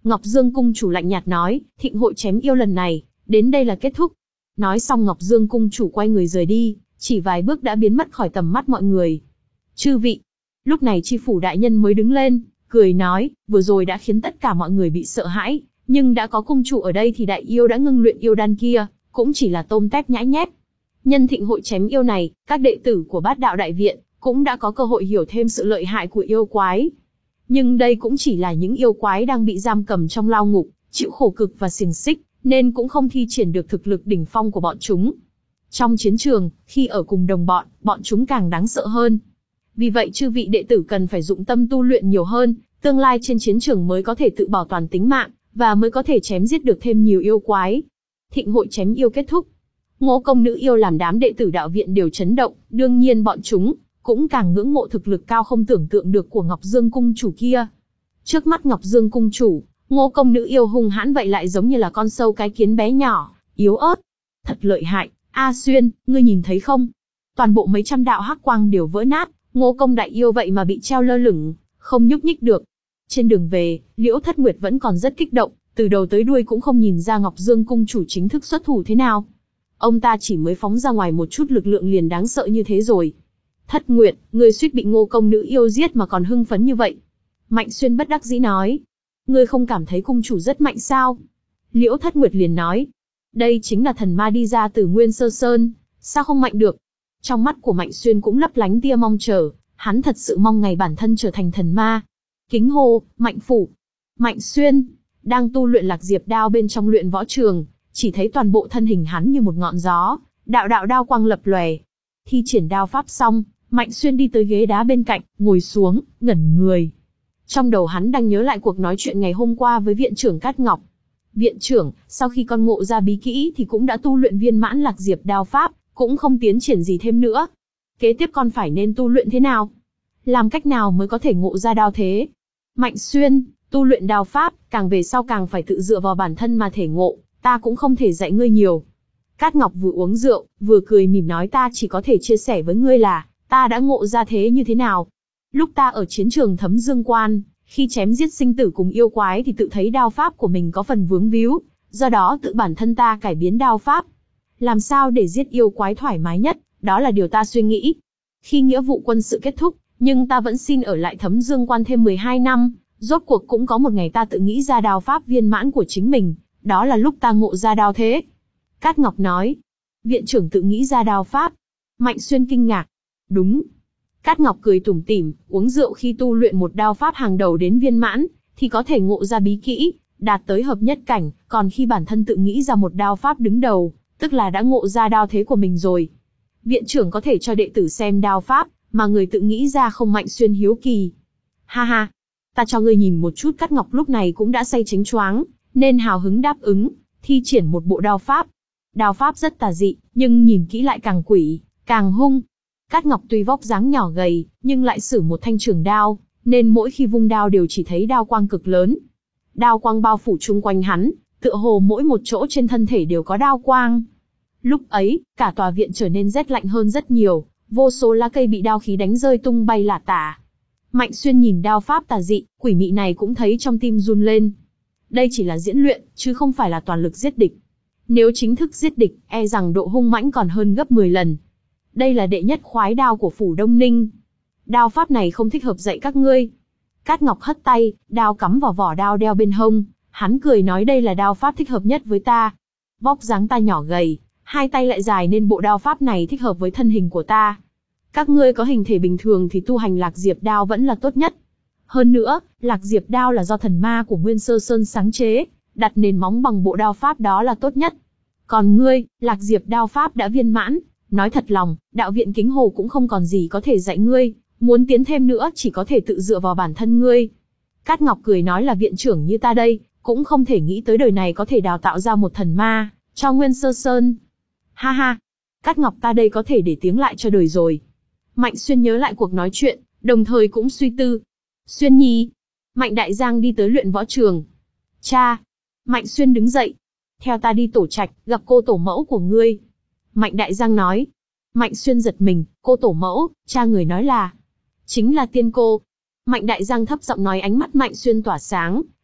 Ngọc Dương cung chủ lạnh nhạt nói, thịnh hội chém yêu lần này, đến đây là kết thúc. Nói xong Ngọc Dương cung chủ quay người rời đi, chỉ vài bước đã biến mất khỏi tầm mắt mọi người. Chư vị, lúc này tri phủ đại nhân mới đứng lên, cười nói, vừa rồi đã khiến tất cả mọi người bị sợ hãi, nhưng đã có cung chủ ở đây thì đại yêu đã ngưng luyện yêu đan kia, cũng chỉ là tôm tép nhãi nhép. Nhân thịnh hội chém yêu này, các đệ tử của Bát Đạo Đại Viện cũng đã có cơ hội hiểu thêm sự lợi hại của yêu quái. Nhưng đây cũng chỉ là những yêu quái đang bị giam cầm trong lao ngục, chịu khổ cực và xiềng xích, nên cũng không thi triển được thực lực đỉnh phong của bọn chúng. Trong chiến trường, khi ở cùng đồng bọn, bọn chúng càng đáng sợ hơn. Vì vậy chư vị đệ tử cần phải dụng tâm tu luyện nhiều hơn, tương lai trên chiến trường mới có thể tự bảo toàn tính mạng, và mới có thể chém giết được thêm nhiều yêu quái. Thịnh hội chém yêu kết thúc. Ngô công nữ yêu làm đám đệ tử đạo viện đều chấn động, đương nhiên bọn chúng cũng càng ngưỡng mộ thực lực cao không tưởng tượng được của Ngọc Dương cung chủ kia. Trước mắt Ngọc Dương cung chủ, Ngô công nữ yêu hung hãn vậy lại giống như là con sâu cái kiến bé nhỏ, yếu ớt. Thật lợi hại, A Xuyên, ngươi nhìn thấy không? Toàn bộ mấy trăm đạo hắc quang đều vỡ nát, Ngô công đại yêu vậy mà bị treo lơ lửng, không nhúc nhích được. Trên đường về, Liễu Thất Nguyệt vẫn còn rất kích động, từ đầu tới đuôi cũng không nhìn ra Ngọc Dương cung chủ chính thức xuất thủ thế nào. Ông ta chỉ mới phóng ra ngoài một chút lực lượng liền đáng sợ như thế rồi. Thất Nguyệt, ngươi suýt bị Ngô công nữ yêu giết mà còn hưng phấn như vậy. Mạnh Xuyên bất đắc dĩ nói. Ngươi không cảm thấy cung chủ rất mạnh sao? Liễu Thất Nguyệt liền nói. Đây chính là thần ma đi ra từ Nguyên Sơ Sơn, sao không mạnh được? Trong mắt của Mạnh Xuyên cũng lấp lánh tia mong chờ, hắn thật sự mong ngày bản thân trở thành thần ma. Kính hô, Mạnh phủ. Mạnh Xuyên đang tu luyện Lạc Diệp đao bên trong luyện võ trường, chỉ thấy toàn bộ thân hình hắn như một ngọn gió, đạo đạo đao quang lập lòe. Thi triển đao pháp xong, Mạnh Xuyên đi tới ghế đá bên cạnh, ngồi xuống, ngẩn người. Trong đầu hắn đang nhớ lại cuộc nói chuyện ngày hôm qua với viện trưởng Cát Ngọc. Viện trưởng, sau khi con ngộ ra bí kỹ thì cũng đã tu luyện viên mãn Lạc Diệp đao pháp, cũng không tiến triển gì thêm nữa. Kế tiếp con phải nên tu luyện thế nào? Làm cách nào mới có thể ngộ ra đao thế? Mạnh Xuyên, tu luyện đao pháp, càng về sau càng phải tự dựa vào bản thân mà thể ngộ, ta cũng không thể dạy ngươi nhiều. Cát Ngọc vừa uống rượu, vừa cười mỉm nói ta chỉ có thể chia sẻ với ngươi là, ta đã ngộ ra thế như thế nào. Lúc ta ở chiến trường Thấm Dương Quan, khi chém giết sinh tử cùng yêu quái thì tự thấy đao pháp của mình có phần vướng víu, do đó tự bản thân ta cải biến đao pháp. Làm sao để giết yêu quái thoải mái nhất, đó là điều ta suy nghĩ. Khi nghĩa vụ quân sự kết thúc, nhưng ta vẫn xin ở lại Thấm Dương Quan thêm mười hai năm, rốt cuộc cũng có một ngày ta tự nghĩ ra đao pháp viên mãn của chính mình, đó là lúc ta ngộ ra đao thế. Cát Ngọc nói, viện trưởng tự nghĩ ra đao pháp. Mạnh Xuyên kinh ngạc. Đúng. Cát Ngọc cười tủm tỉm, uống rượu khi tu luyện một đao pháp hàng đầu đến viên mãn, thì có thể ngộ ra bí kỹ, đạt tới hợp nhất cảnh, còn khi bản thân tự nghĩ ra một đao pháp đứng đầu, tức là đã ngộ ra đao thế của mình rồi. Viện trưởng có thể cho đệ tử xem đao pháp, mà người tự nghĩ ra không? Mạnh Xuyên hiếu kỳ. Ha ha, ta cho ngươi nhìn một chút. Cát Ngọc lúc này cũng đã say chánh choáng, nên hào hứng đáp ứng, thi triển một bộ đao pháp. Đao pháp rất tà dị, nhưng nhìn kỹ lại càng quỷ, càng hung. Cát Ngọc tuy vóc dáng nhỏ gầy, nhưng lại sử một thanh trường đao, nên mỗi khi vung đao đều chỉ thấy đao quang cực lớn. Đao quang bao phủ chung quanh hắn, tựa hồ mỗi một chỗ trên thân thể đều có đao quang. Lúc ấy, cả tòa viện trở nên rét lạnh hơn rất nhiều, vô số lá cây bị đao khí đánh rơi tung bay lả tả. Mạnh Xuyên nhìn đao pháp tà dị, quỷ mị này cũng thấy trong tim run lên. Đây chỉ là diễn luyện, chứ không phải là toàn lực giết địch. Nếu chính thức giết địch, e rằng độ hung mãnh còn hơn gấp mười lần. Đây là đệ nhất khoái đao của phủ Đông Ninh. Đao pháp này không thích hợp dạy các ngươi. Cát Ngọc hất tay, đao cắm vào vỏ đao đeo bên hông. Hắn cười nói đây là đao pháp thích hợp nhất với ta. Vóc dáng ta nhỏ gầy, hai tay lại dài nên bộ đao pháp này thích hợp với thân hình của ta. Các ngươi có hình thể bình thường thì tu hành Lạc Diệp đao vẫn là tốt nhất. Hơn nữa, Lạc Diệp đao là do thần ma của Nguyên Sơ Sơn sáng chế, đặt nền móng bằng bộ đao pháp đó là tốt nhất. Còn ngươi, Lạc Diệp đao pháp đã viên mãn, nói thật lòng, đạo viện Kính Hồ cũng không còn gì có thể dạy ngươi, muốn tiến thêm nữa chỉ có thể tự dựa vào bản thân ngươi. Cát Ngọc cười nói là viện trưởng như ta đây, cũng không thể nghĩ tới đời này có thể đào tạo ra một thần ma, cho Nguyên Sơ Sơn. Ha ha, Cát Ngọc ta đây có thể để tiếng lại cho đời rồi. Mạnh Xuyên nhớ lại cuộc nói chuyện, đồng thời cũng suy tư. Xuyên nhi. Mạnh Đại Giang đi tới luyện võ trường. Cha. Mạnh Xuyên đứng dậy. Theo ta đi tổ trạch, gặp cô tổ mẫu của ngươi. Mạnh Đại Giang nói. Mạnh Xuyên giật mình, cô tổ mẫu, cha người nói là. Chính là tiên cô. Mạnh Đại Giang thấp giọng nói, ánh mắt Mạnh Xuyên tỏa sáng,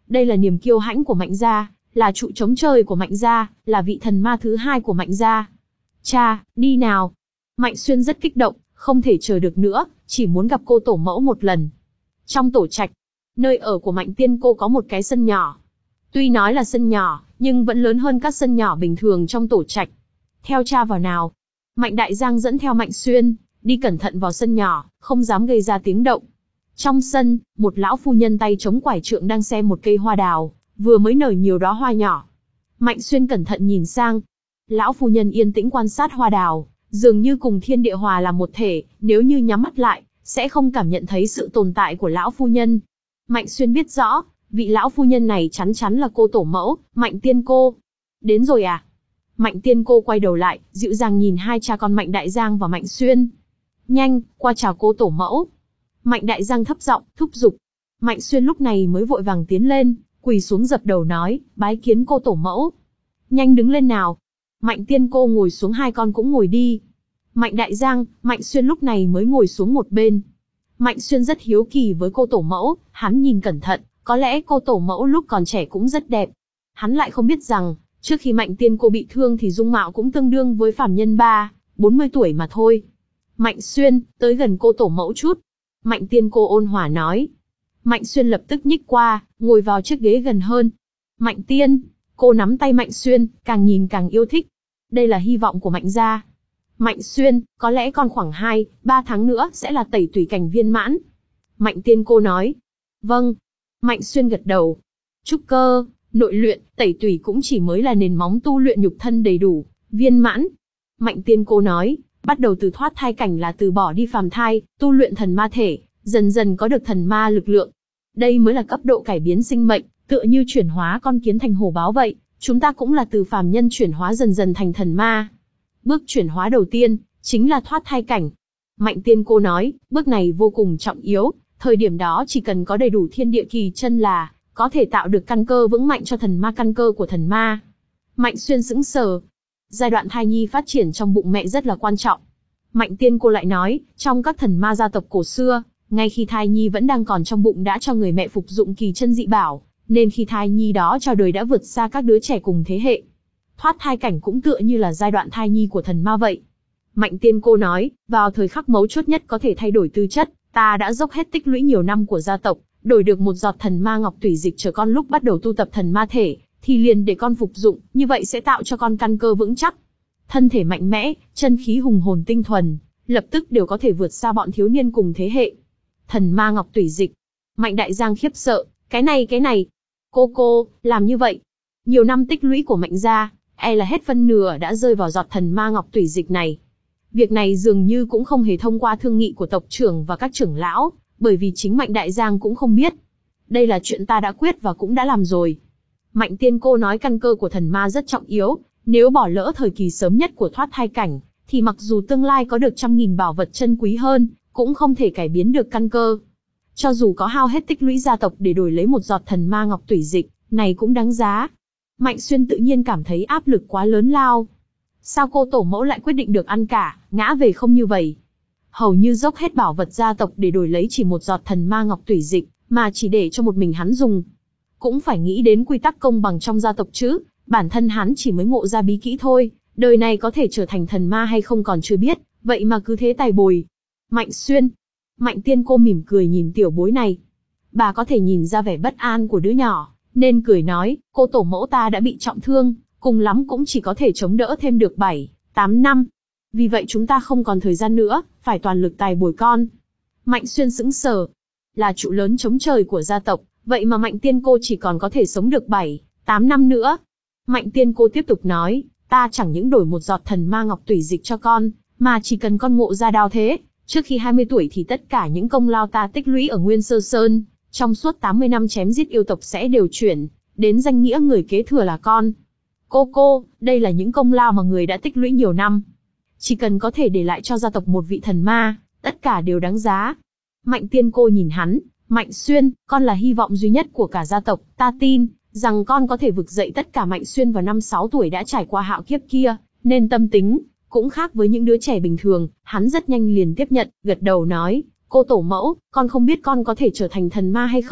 Đây là niềm kiêu hãnh của Mạnh gia, là trụ chống trời của Mạnh gia, là vị thần ma thứ hai của Mạnh gia. Cha, đi nào. Mạnh Xuyên rất kích động, không thể chờ được nữa, chỉ muốn gặp cô tổ mẫu một lần. Trong tổ trạch, nơi ở của Mạnh Tiên Cô có một cái sân nhỏ. Tuy nói là sân nhỏ, nhưng vẫn lớn hơn các sân nhỏ bình thường trong tổ trạch. Theo cha vào nào. Mạnh Đại Giang dẫn theo Mạnh Xuyên, đi cẩn thận vào sân nhỏ, không dám gây ra tiếng động. Trong sân, một lão phu nhân tay chống quải trượng đang xem một cây hoa đào, vừa mới nở nhiều đóa hoa nhỏ. Mạnh Xuyên cẩn thận nhìn sang. Lão phu nhân yên tĩnh quan sát hoa đào, dường như cùng thiên địa hòa làm một thể, nếu như nhắm mắt lại, sẽ không cảm nhận thấy sự tồn tại của lão phu nhân. Mạnh Xuyên biết rõ, vị lão phu nhân này chắn chắn là cô tổ mẫu, Mạnh Tiên Cô. Đến rồi à? Mạnh Tiên Cô quay đầu lại, dịu dàng nhìn hai cha con Mạnh Đại Giang và Mạnh Xuyên. Nhanh, qua chào cô tổ mẫu. Mạnh Đại Giang thấp giọng, thúc giục. Mạnh Xuyên lúc này mới vội vàng tiến lên, quỳ xuống dập đầu nói, bái kiến cô tổ mẫu. Nhanh đứng lên nào. Mạnh Tiên Cô ngồi xuống, hai con cũng ngồi đi. Mạnh Đại Giang, Mạnh Xuyên lúc này mới ngồi xuống một bên. Mạnh Xuyên rất hiếu kỳ với cô tổ mẫu, hắn nhìn cẩn thận, có lẽ cô tổ mẫu lúc còn trẻ cũng rất đẹp. Hắn lại không biết rằng, trước khi Mạnh Tiên Cô bị thương thì dung mạo cũng tương đương với phàm nhân ba, bốn mươi tuổi mà thôi. Mạnh Xuyên, tới gần cô tổ mẫu chút. Mạnh Tiên Cô ôn hòa nói. Mạnh Xuyên lập tức nhích qua, ngồi vào chiếc ghế gần hơn. Mạnh Tiên, cô nắm tay Mạnh Xuyên, càng nhìn càng yêu thích. Đây là hy vọng của Mạnh gia. Mạnh Xuyên, có lẽ còn khoảng hai, ba tháng nữa sẽ là tẩy tủy cảnh viên mãn. Mạnh Tiên Cô nói. Vâng. Mạnh Xuyên gật đầu. Trúc cơ, nội luyện, tẩy tủy cũng chỉ mới là nền móng tu luyện nhục thân đầy đủ, viên mãn. Mạnh Tiên Cô nói, bắt đầu từ thoát thai cảnh là từ bỏ đi phàm thai, tu luyện thần ma thể, dần dần có được thần ma lực lượng. Đây mới là cấp độ cải biến sinh mệnh, tựa như chuyển hóa con kiến thành hổ báo vậy, chúng ta cũng là từ phàm nhân chuyển hóa dần dần thành thần ma. Bước chuyển hóa đầu tiên, chính là thoát thai cảnh. Mạnh Tiên Cô nói, bước này vô cùng trọng yếu, thời điểm đó chỉ cần có đầy đủ thiên địa kỳ chân là, có thể tạo được căn cơ vững mạnh cho thần ma căn cơ của thần ma. Mạnh Xuyên sững sờ. Giai đoạn thai nhi phát triển trong bụng mẹ rất là quan trọng. Mạnh Tiên Cô lại nói, trong các thần ma gia tộc cổ xưa, ngay khi thai nhi vẫn đang còn trong bụng đã cho người mẹ phục dụng kỳ chân dị bảo, nên khi thai nhi đó cho đời đã vượt xa các đứa trẻ cùng thế hệ. Thoát thai cảnh cũng tựa như là giai đoạn thai nhi của thần ma vậy. Mạnh Tiên Cô nói, vào thời khắc mấu chốt nhất có thể thay đổi tư chất, ta đã dốc hết tích lũy nhiều năm của gia tộc, đổi được một giọt thần ma ngọc tủy dịch, chờ con lúc bắt đầu tu tập thần ma thể, thì liền để con phục dụng, như vậy sẽ tạo cho con căn cơ vững chắc. Thân thể mạnh mẽ, chân khí hùng hồn tinh thuần, lập tức đều có thể vượt xa bọn thiếu niên cùng thế hệ. Thần ma ngọc tủy dịch. Mạnh Đại Giang khiếp sợ, cái này cái này. Cô cô, làm như vậy. Nhiều năm tích lũy của Mạnh gia, e là hết phân nửa đã rơi vào giọt thần ma ngọc tủy dịch này. Việc này dường như cũng không hề thông qua thương nghị của tộc trưởng và các trưởng lão, bởi vì chính Mạnh Đại Giang cũng không biết. Đây là chuyện ta đã quyết và cũng đã làm rồi. Mạnh Tiên Cô nói căn cơ của thần ma rất trọng yếu, nếu bỏ lỡ thời kỳ sớm nhất của thoát thai cảnh, thì mặc dù tương lai có được trăm nghìn bảo vật chân quý hơn, cũng không thể cải biến được căn cơ. Cho dù có hao hết tích lũy gia tộc để đổi lấy một giọt thần ma ngọc tủy dịch, này cũng đáng giá. Mạnh Xuyên tự nhiên cảm thấy áp lực quá lớn lao. Sao cô tổ mẫu lại quyết định được ăn cả, ngã về không như vậy? Hầu như dốc hết bảo vật gia tộc để đổi lấy chỉ một giọt thần ma ngọc tủy dịch, mà chỉ để cho một mình hắn dùng. Cũng phải nghĩ đến quy tắc công bằng trong gia tộc chứ, bản thân hắn chỉ mới ngộ ra bí kỹ thôi, đời này có thể trở thành thần ma hay không còn chưa biết, vậy mà cứ thế tài bồi. Mạnh Xuyên. Mạnh Tiên Cô mỉm cười nhìn tiểu bối này. Bà có thể nhìn ra vẻ bất an của đứa nhỏ, nên cười nói, cô tổ mẫu ta đã bị trọng thương, cùng lắm cũng chỉ có thể chống đỡ thêm được bảy, tám năm. Vì vậy chúng ta không còn thời gian nữa, phải toàn lực tài bồi con. Mạnh Xuyên sững sờ. Là trụ lớn chống trời của gia tộc, vậy mà Mạnh Tiên Cô chỉ còn có thể sống được bảy, tám năm nữa. Mạnh Tiên Cô tiếp tục nói, ta chẳng những đổi một giọt thần ma ngọc tủy dịch cho con, mà chỉ cần con ngộ ra đao thế, trước khi hai mươi tuổi thì tất cả những công lao ta tích lũy ở Nguyên Sơ Sơn, trong suốt tám mươi năm chém giết yêu tộc sẽ đều chuyển đến danh nghĩa người kế thừa là con. Cô cô, đây là những công lao mà người đã tích lũy nhiều năm. Chỉ cần có thể để lại cho gia tộc một vị thần ma, tất cả đều đáng giá. Mạnh Tiên Cô nhìn hắn, Mạnh Xuyên, con là hy vọng duy nhất của cả gia tộc, ta tin rằng con có thể vực dậy tất cả. Mạnh Xuyên vào năm sáu tuổi đã trải qua hạo kiếp kia, nên tâm tính cũng khác với những đứa trẻ bình thường, hắn rất nhanh liền tiếp nhận, gật đầu nói, cô tổ mẫu, con không biết con có thể trở thành thần ma hay không,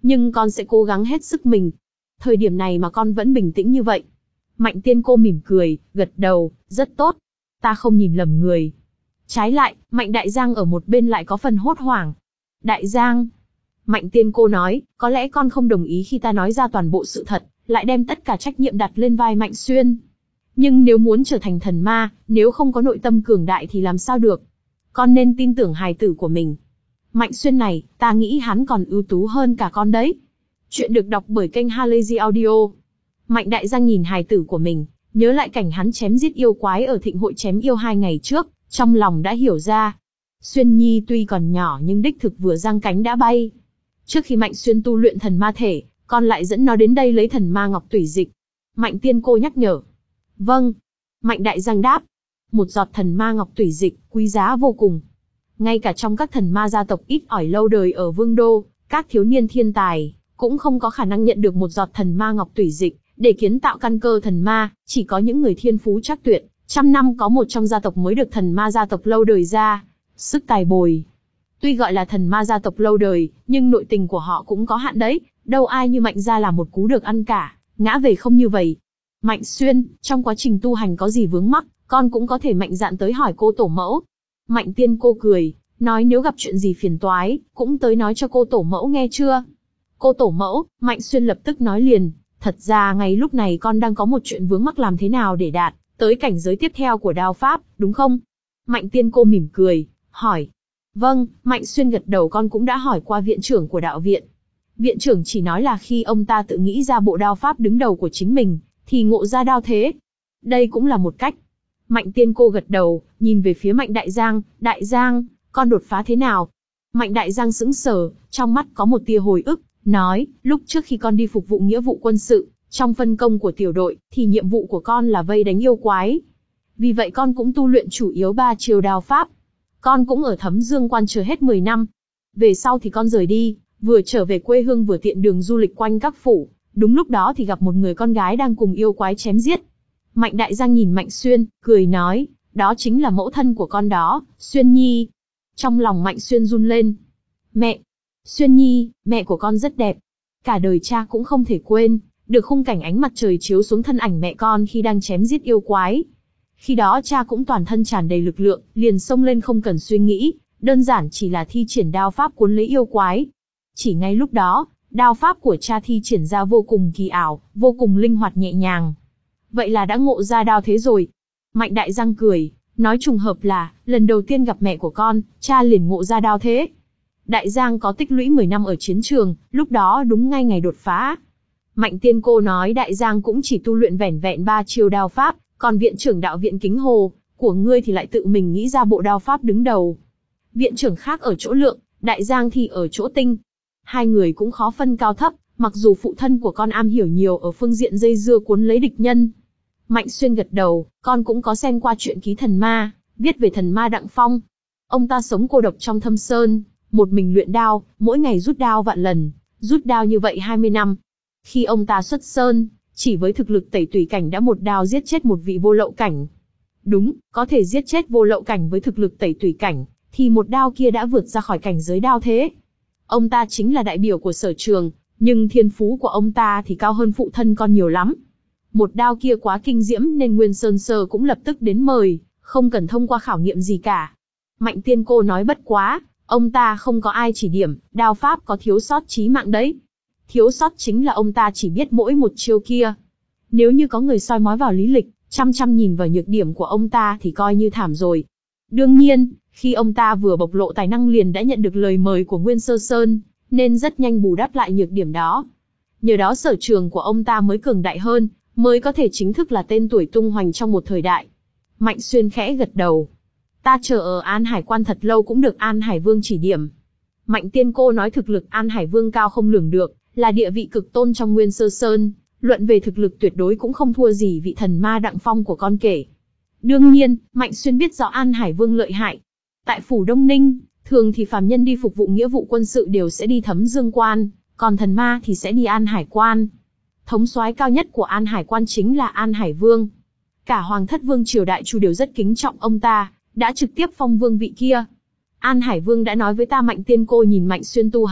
Nhưng con sẽ cố gắng hết sức mình. Thời điểm này mà con vẫn bình tĩnh như vậy. Mạnh Tiên Cô mỉm cười, gật đầu, rất tốt. Ta không nhìn lầm người. Trái lại, Mạnh Đại Giang ở một bên lại có phần hốt hoảng. Đại Giang. Mạnh Tiên Cô nói, có lẽ con không đồng ý khi ta nói ra toàn bộ sự thật, lại đem tất cả trách nhiệm đặt lên vai Mạnh Xuyên. Nhưng nếu muốn trở thành thần ma, nếu không có nội tâm cường đại thì làm sao được? Con nên tin tưởng hài tử của mình. Mạnh Xuyên này, ta nghĩ hắn còn ưu tú hơn cả con đấy. Chuyện được đọc bởi kênh Halazy Audio. Mạnh Đại Giang nhìn hài tử của mình, nhớ lại cảnh hắn chém giết yêu quái ở thịnh hội chém yêu hai ngày trước, trong lòng đã hiểu ra. Xuyên Nhi tuy còn nhỏ nhưng đích thực vừa giang cánh đã bay. Trước khi Mạnh Xuyên tu luyện thần ma thể, con lại dẫn nó đến đây lấy thần ma ngọc tủy dịch. Mạnh Tiên Cô nhắc nhở. Vâng. Mạnh Đại Giang đáp. Một giọt thần ma ngọc tủy dịch, quý giá vô cùng. Ngay cả trong các thần ma gia tộc ít ỏi lâu đời ở Vương Đô, các thiếu niên thiên tài, cũng không có khả năng nhận được một giọt thần ma ngọc tủy dịch, để kiến tạo căn cơ thần ma, chỉ có những người thiên phú chắc tuyệt, trăm năm có một trong gia tộc mới được thần ma gia tộc lâu đời ra. Sức tài bồi. Tuy gọi là thần ma gia tộc lâu đời, nhưng nội tình của họ cũng có hạn đấy, đâu ai như Mạnh gia là một cú được ăn cả, ngã về không như vậy. Mạnh Xuyên, trong quá trình tu hành có gì vướng mắc, con cũng có thể mạnh dạn tới hỏi cô tổ mẫu. Mạnh Tiên Cô cười, nói nếu gặp chuyện gì phiền toái, cũng tới nói cho cô tổ mẫu nghe chưa? Cô tổ mẫu, Mạnh Xuyên lập tức nói liền, thật ra ngay lúc này con đang có một chuyện vướng mắc làm thế nào để đạt tới cảnh giới tiếp theo của đao pháp, đúng không? Mạnh Tiên Cô mỉm cười, hỏi. Vâng, Mạnh Xuyên gật đầu, con cũng đã hỏi qua viện trưởng của đạo viện. Viện trưởng chỉ nói là khi ông ta tự nghĩ ra bộ đao pháp đứng đầu của chính mình, thì ngộ ra đao thế. Đây cũng là một cách. Mạnh Tiên Cô gật đầu, nhìn về phía Mạnh Đại Giang, Đại Giang, con đột phá thế nào? Mạnh Đại Giang sững sờ, trong mắt có một tia hồi ức, nói, lúc trước khi con đi phục vụ nghĩa vụ quân sự, trong phân công của tiểu đội, thì nhiệm vụ của con là vây đánh yêu quái. Vì vậy con cũng tu luyện chủ yếu ba chiêu đao pháp. Con cũng ở Thấm Dương Quan chờ hết mười năm. Về sau thì con rời đi, vừa trở về quê hương vừa tiện đường du lịch quanh các phủ. Đúng lúc đó thì gặp một người con gái đang cùng yêu quái chém giết. Mạnh Đại Giang nhìn Mạnh Xuyên, cười nói, đó chính là mẫu thân của con đó, Xuyên Nhi. Trong lòng Mạnh Xuyên run lên. Mẹ! Xuyên Nhi, mẹ của con rất đẹp. Cả đời cha cũng không thể quên, được khung cảnh ánh mặt trời chiếu xuống thân ảnh mẹ con khi đang chém giết yêu quái. Khi đó cha cũng toàn thân tràn đầy lực lượng, liền xông lên không cần suy nghĩ, đơn giản chỉ là thi triển đao pháp cuốn lấy yêu quái. Chỉ ngay lúc đó, đao pháp của cha thi triển ra vô cùng kỳ ảo, vô cùng linh hoạt nhẹ nhàng. Vậy là đã ngộ ra đao thế rồi. Mạnh Đại Giang cười, nói trùng hợp là, lần đầu tiên gặp mẹ của con, cha liền ngộ ra đao thế. Đại Giang có tích lũy mười năm ở chiến trường, lúc đó đúng ngay ngày đột phá. Mạnh Tiên Cô nói Đại Giang cũng chỉ tu luyện vẻn vẹn ba chiêu đao pháp, còn viện trưởng đạo viện Kính Hồ của ngươi thì lại tự mình nghĩ ra bộ đao pháp đứng đầu. Viện trưởng khác ở chỗ lượng, Đại Giang thì ở chỗ tinh. Hai người cũng khó phân cao thấp, mặc dù phụ thân của con am hiểu nhiều ở phương diện dây dưa cuốn lấy địch nhân. Mạnh Xuyên gật đầu, con cũng có xem qua truyện ký thần ma, viết về thần ma Đặng Phong. Ông ta sống cô độc trong thâm sơn, một mình luyện đao, mỗi ngày rút đao vạn lần, rút đao như vậy hai mươi năm. Khi ông ta xuất sơn, chỉ với thực lực tẩy tùy cảnh đã một đao giết chết một vị vô lậu cảnh. Đúng, có thể giết chết vô lậu cảnh với thực lực tẩy tùy cảnh, thì một đao kia đã vượt ra khỏi cảnh giới đao thế. Ông ta chính là đại biểu của sở trường, nhưng thiên phú của ông ta thì cao hơn phụ thân con nhiều lắm. Một đao kia quá kinh diễm nên Nguyên Sơn Sơ cũng lập tức đến mời, không cần thông qua khảo nghiệm gì cả. Mạnh Tiên Cô nói bất quá, ông ta không có ai chỉ điểm, đao pháp có thiếu sót chí mạng đấy. Thiếu sót chính là ông ta chỉ biết mỗi một chiêu kia. Nếu như có người soi mói vào lý lịch, chăm chăm nhìn vào nhược điểm của ông ta thì coi như thảm rồi. Đương nhiên, khi ông ta vừa bộc lộ tài năng liền đã nhận được lời mời của Nguyên Sơ Sơn, nên rất nhanh bù đắp lại nhược điểm đó. Nhờ đó sở trường của ông ta mới cường đại hơn, mới có thể chính thức là tên tuổi tung hoành trong một thời đại. Mạnh Xuyên khẽ gật đầu. Ta chờ ở An Hải Quan thật lâu cũng được An Hải Vương chỉ điểm. Mạnh Tiên Cô nói thực lực An Hải Vương cao không lường được, là địa vị cực tôn trong Nguyên Sơ Sơn, luận về thực lực tuyệt đối cũng không thua gì vị thần ma Đặng Phong của con kể. Đương nhiên, Mạnh Xuyên biết rõ An Hải Vương lợi hại. Tại phủ Đông Ninh, thường thì phàm nhân đi phục vụ nghĩa vụ quân sự đều sẽ đi Thấm Dương Quan, còn thần ma thì sẽ đi An Hải Quan. Thống soái cao nhất của An Hải Quan chính là An Hải Vương. Cả Hoàng thất Vương triều Đại Chu đều rất kính trọng ông ta, đã trực tiếp phong vương vị kia. An Hải Vương đã nói với ta Mạnh Tiên Cô nhìn Mạnh Xuyên tu hành,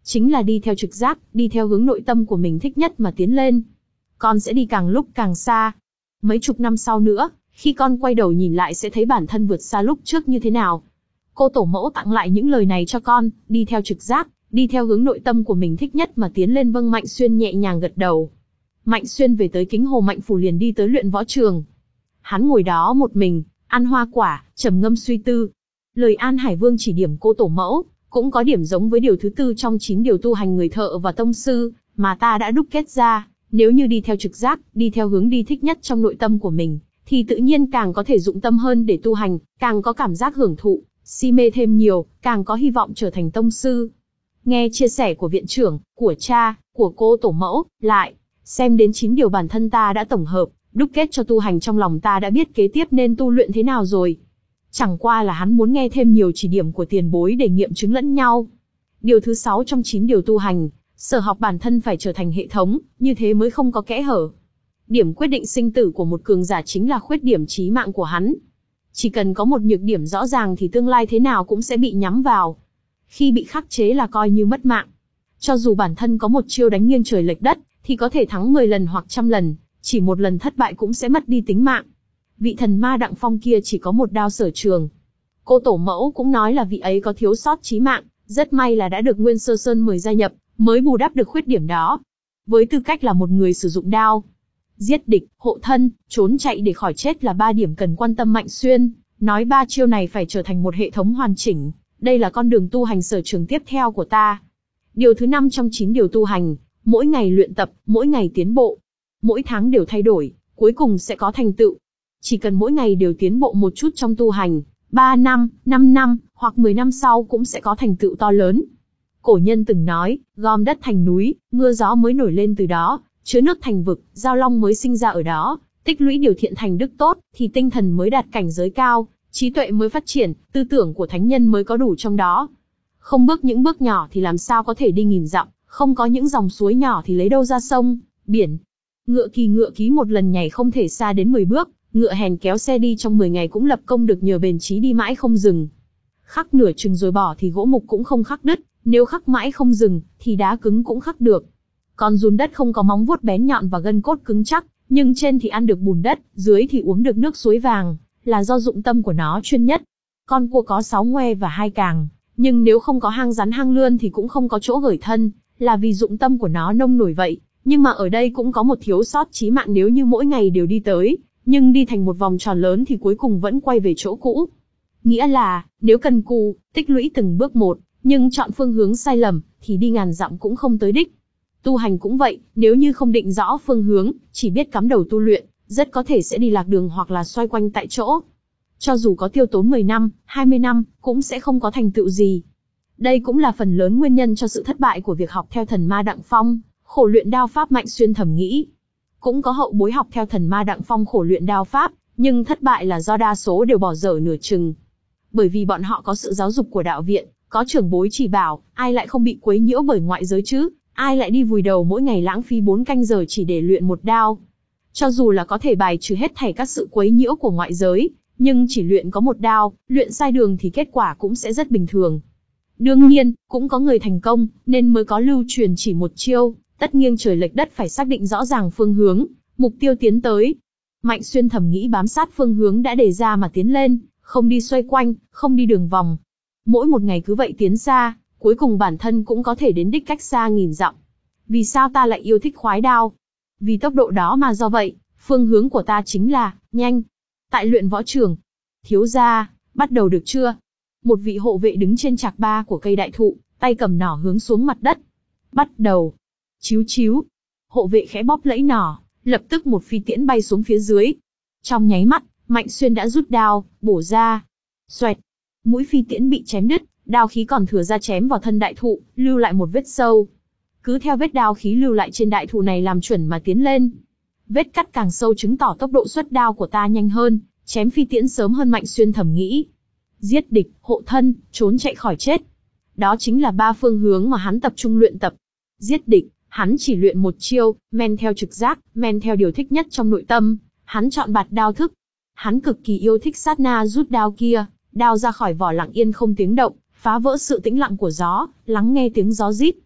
Chính là đi theo trực giác, đi theo hướng nội tâm của mình thích nhất mà tiến lên. Con sẽ đi càng lúc càng xa. Mấy chục năm sau nữa, khi con quay đầu nhìn lại sẽ thấy bản thân vượt xa lúc trước như thế nào. Cô tổ mẫu tặng lại những lời này cho con, đi theo trực giác, đi theo hướng nội tâm của mình thích nhất mà tiến lên. Vâng. Mạnh Xuyên nhẹ nhàng gật đầu. Mạnh Xuyên về tới Kính Hồ Mạnh Phủ liền đi tới luyện võ trường. Hắn ngồi đó một mình, ăn hoa quả, trầm ngâm suy tư. Lời An Hải Vương chỉ điểm cô tổ mẫu, cũng có điểm giống với điều thứ tư trong chín điều tu hành người thợ và tông sư, mà ta đã đúc kết ra. Nếu như đi theo trực giác, đi theo hướng đi thích nhất trong nội tâm của mình, thì tự nhiên càng có thể dụng tâm hơn để tu hành, càng có cảm giác hưởng thụ, si mê thêm nhiều, càng có hy vọng trở thành tông sư. Nghe chia sẻ của viện trưởng, của cha, của cô tổ mẫu, lại xem đến chín điều bản thân ta đã tổng hợp, đúc kết cho tu hành trong lòng ta đã biết kế tiếp nên tu luyện thế nào rồi. Chẳng qua là hắn muốn nghe thêm nhiều chỉ điểm của tiền bối để nghiệm chứng lẫn nhau. Điều thứ sáu trong chín điều tu hành, sở học bản thân phải trở thành hệ thống, như thế mới không có kẽ hở. Điểm quyết định sinh tử của một cường giả chính là khuyết điểm chí mạng của hắn. Chỉ cần có một nhược điểm rõ ràng thì tương lai thế nào cũng sẽ bị nhắm vào. Khi bị khắc chế là coi như mất mạng. Cho dù bản thân có một chiêu đánh nghiêng trời lệch đất, thì có thể thắng mười lần hoặc trăm lần, chỉ một lần thất bại cũng sẽ mất đi tính mạng. Vị thần ma Đặng Phong kia chỉ có một đao sở trường. Cô tổ mẫu cũng nói là vị ấy có thiếu sót chí mạng, rất may là đã được Nguyên Sơ Sơn mời gia nhập, mới bù đắp được khuyết điểm đó. Với tư cách là một người sử dụng đao, giết địch, hộ thân, trốn chạy để khỏi chết là ba điểm cần quan tâm. Mạnh Xuyên nói ba chiêu này phải trở thành một hệ thống hoàn chỉnh, đây là con đường tu hành sở trường tiếp theo của ta. Điều thứ năm trong chín điều tu hành, mỗi ngày luyện tập, mỗi ngày tiến bộ, mỗi tháng đều thay đổi, cuối cùng sẽ có thành tựu. Chỉ cần mỗi ngày đều tiến bộ một chút trong tu hành, ba năm, năm năm, hoặc mười năm sau cũng sẽ có thành tựu to lớn. Cổ nhân từng nói, gom đất thành núi, mưa gió mới nổi lên từ đó, chứa nước thành vực, giao long mới sinh ra ở đó, tích lũy điều thiện thành đức tốt, thì tinh thần mới đạt cảnh giới cao, trí tuệ mới phát triển, tư tưởng của thánh nhân mới có đủ trong đó. Không bước những bước nhỏ thì làm sao có thể đi nghìn dặm, không có những dòng suối nhỏ thì lấy đâu ra sông, biển. Ngựa kỳ ngựa ký một lần nhảy không thể xa đến mười bước, ngựa hèn kéo xe đi trong mười ngày cũng lập công được nhờ bền chí đi mãi không dừng. Khắc nửa chừng rồi bỏ thì gỗ mục cũng không khắc đứt, nếu khắc mãi không dừng, thì đá cứng cũng khắc được. Con giun đất không có móng vuốt bén nhọn và gân cốt cứng chắc, nhưng trên thì ăn được bùn đất, dưới thì uống được nước suối vàng, là do dụng tâm của nó chuyên nhất. Con cua có sáu ngoe và hai càng, nhưng nếu không có hang rắn hang lươn thì cũng không có chỗ gởi thân, là vì dụng tâm của nó nông nổi vậy. Nhưng mà ở đây cũng có một thiếu sót chí mạng, nếu như mỗi ngày đều đi tới, nhưng đi thành một vòng tròn lớn thì cuối cùng vẫn quay về chỗ cũ. Nghĩa là, nếu cần cù, tích lũy từng bước một, nhưng chọn phương hướng sai lầm, thì đi ngàn dặm cũng không tới đích. Tu hành cũng vậy, nếu như không định rõ phương hướng, chỉ biết cắm đầu tu luyện, rất có thể sẽ đi lạc đường hoặc là xoay quanh tại chỗ. Cho dù có tiêu tốn mười năm, hai mươi năm, cũng sẽ không có thành tựu gì. Đây cũng là phần lớn nguyên nhân cho sự thất bại của việc học theo thần ma Đặng Phong, khổ luyện đao pháp. Mạnh Xuyên thầm nghĩ. Cũng có hậu bối học theo thần ma Đặng Phong khổ luyện đao pháp, nhưng thất bại là do đa số đều bỏ dở nửa chừng. Bởi vì bọn họ có sự giáo dục của đạo viện, có trưởng bối chỉ bảo, ai lại không bị quấy nhiễu bởi ngoại giới chứ, ai lại đi vùi đầu mỗi ngày lãng phí bốn canh giờ chỉ để luyện một đao. Cho dù là có thể bài trừ hết thảy các sự quấy nhiễu của ngoại giới, nhưng chỉ luyện có một đao, luyện sai đường thì kết quả cũng sẽ rất bình thường. Đương nhiên, cũng có người thành công, nên mới có lưu truyền chỉ một chiêu, tất nghiêng trời lệch đất. Phải xác định rõ ràng phương hướng, mục tiêu tiến tới. Mạnh Xuyên thầm nghĩ bám sát phương hướng đã đề ra mà tiến lên, không đi xoay quanh, không đi đường vòng. Mỗi một ngày cứ vậy tiến xa, cuối cùng bản thân cũng có thể đến đích cách xa nghìn dặm. Vì sao ta lại yêu thích khoái đao? Vì tốc độ đó mà. Do vậy, phương hướng của ta chính là nhanh. Tại luyện võ trường, thiếu gia, bắt đầu được chưa? Một vị hộ vệ đứng trên trạc ba của cây đại thụ, tay cầm nỏ hướng xuống mặt đất. Bắt đầu. Chíu chíu. Hộ vệ khẽ bóp lẫy nỏ, lập tức một phi tiễn bay xuống phía dưới. Trong nháy mắt, Mạnh Xuyên đã rút đao, bổ ra. Xoẹt. Mũi phi tiễn bị chém đứt, đao khí còn thừa ra chém vào thân đại thụ, lưu lại một vết sâu. Cứ theo vết đao khí lưu lại trên đại thụ này làm chuẩn mà tiến lên. Vết cắt càng sâu chứng tỏ tốc độ xuất đao của ta nhanh hơn, chém phi tiễn sớm hơn. Mạnh Xuyên thầm nghĩ. Giết địch, hộ thân, trốn chạy khỏi chết. Đó chính là ba phương hướng mà hắn tập trung luyện tập. Giết địch, hắn chỉ luyện một chiêu, men theo trực giác, men theo điều thích nhất trong nội tâm, hắn chọn bạt đao thức. Hắn cực kỳ yêu thích sát na rút đao kia, đao ra khỏi vỏ lặng yên không tiếng động, phá vỡ sự tĩnh lặng của gió, lắng nghe tiếng gió rít.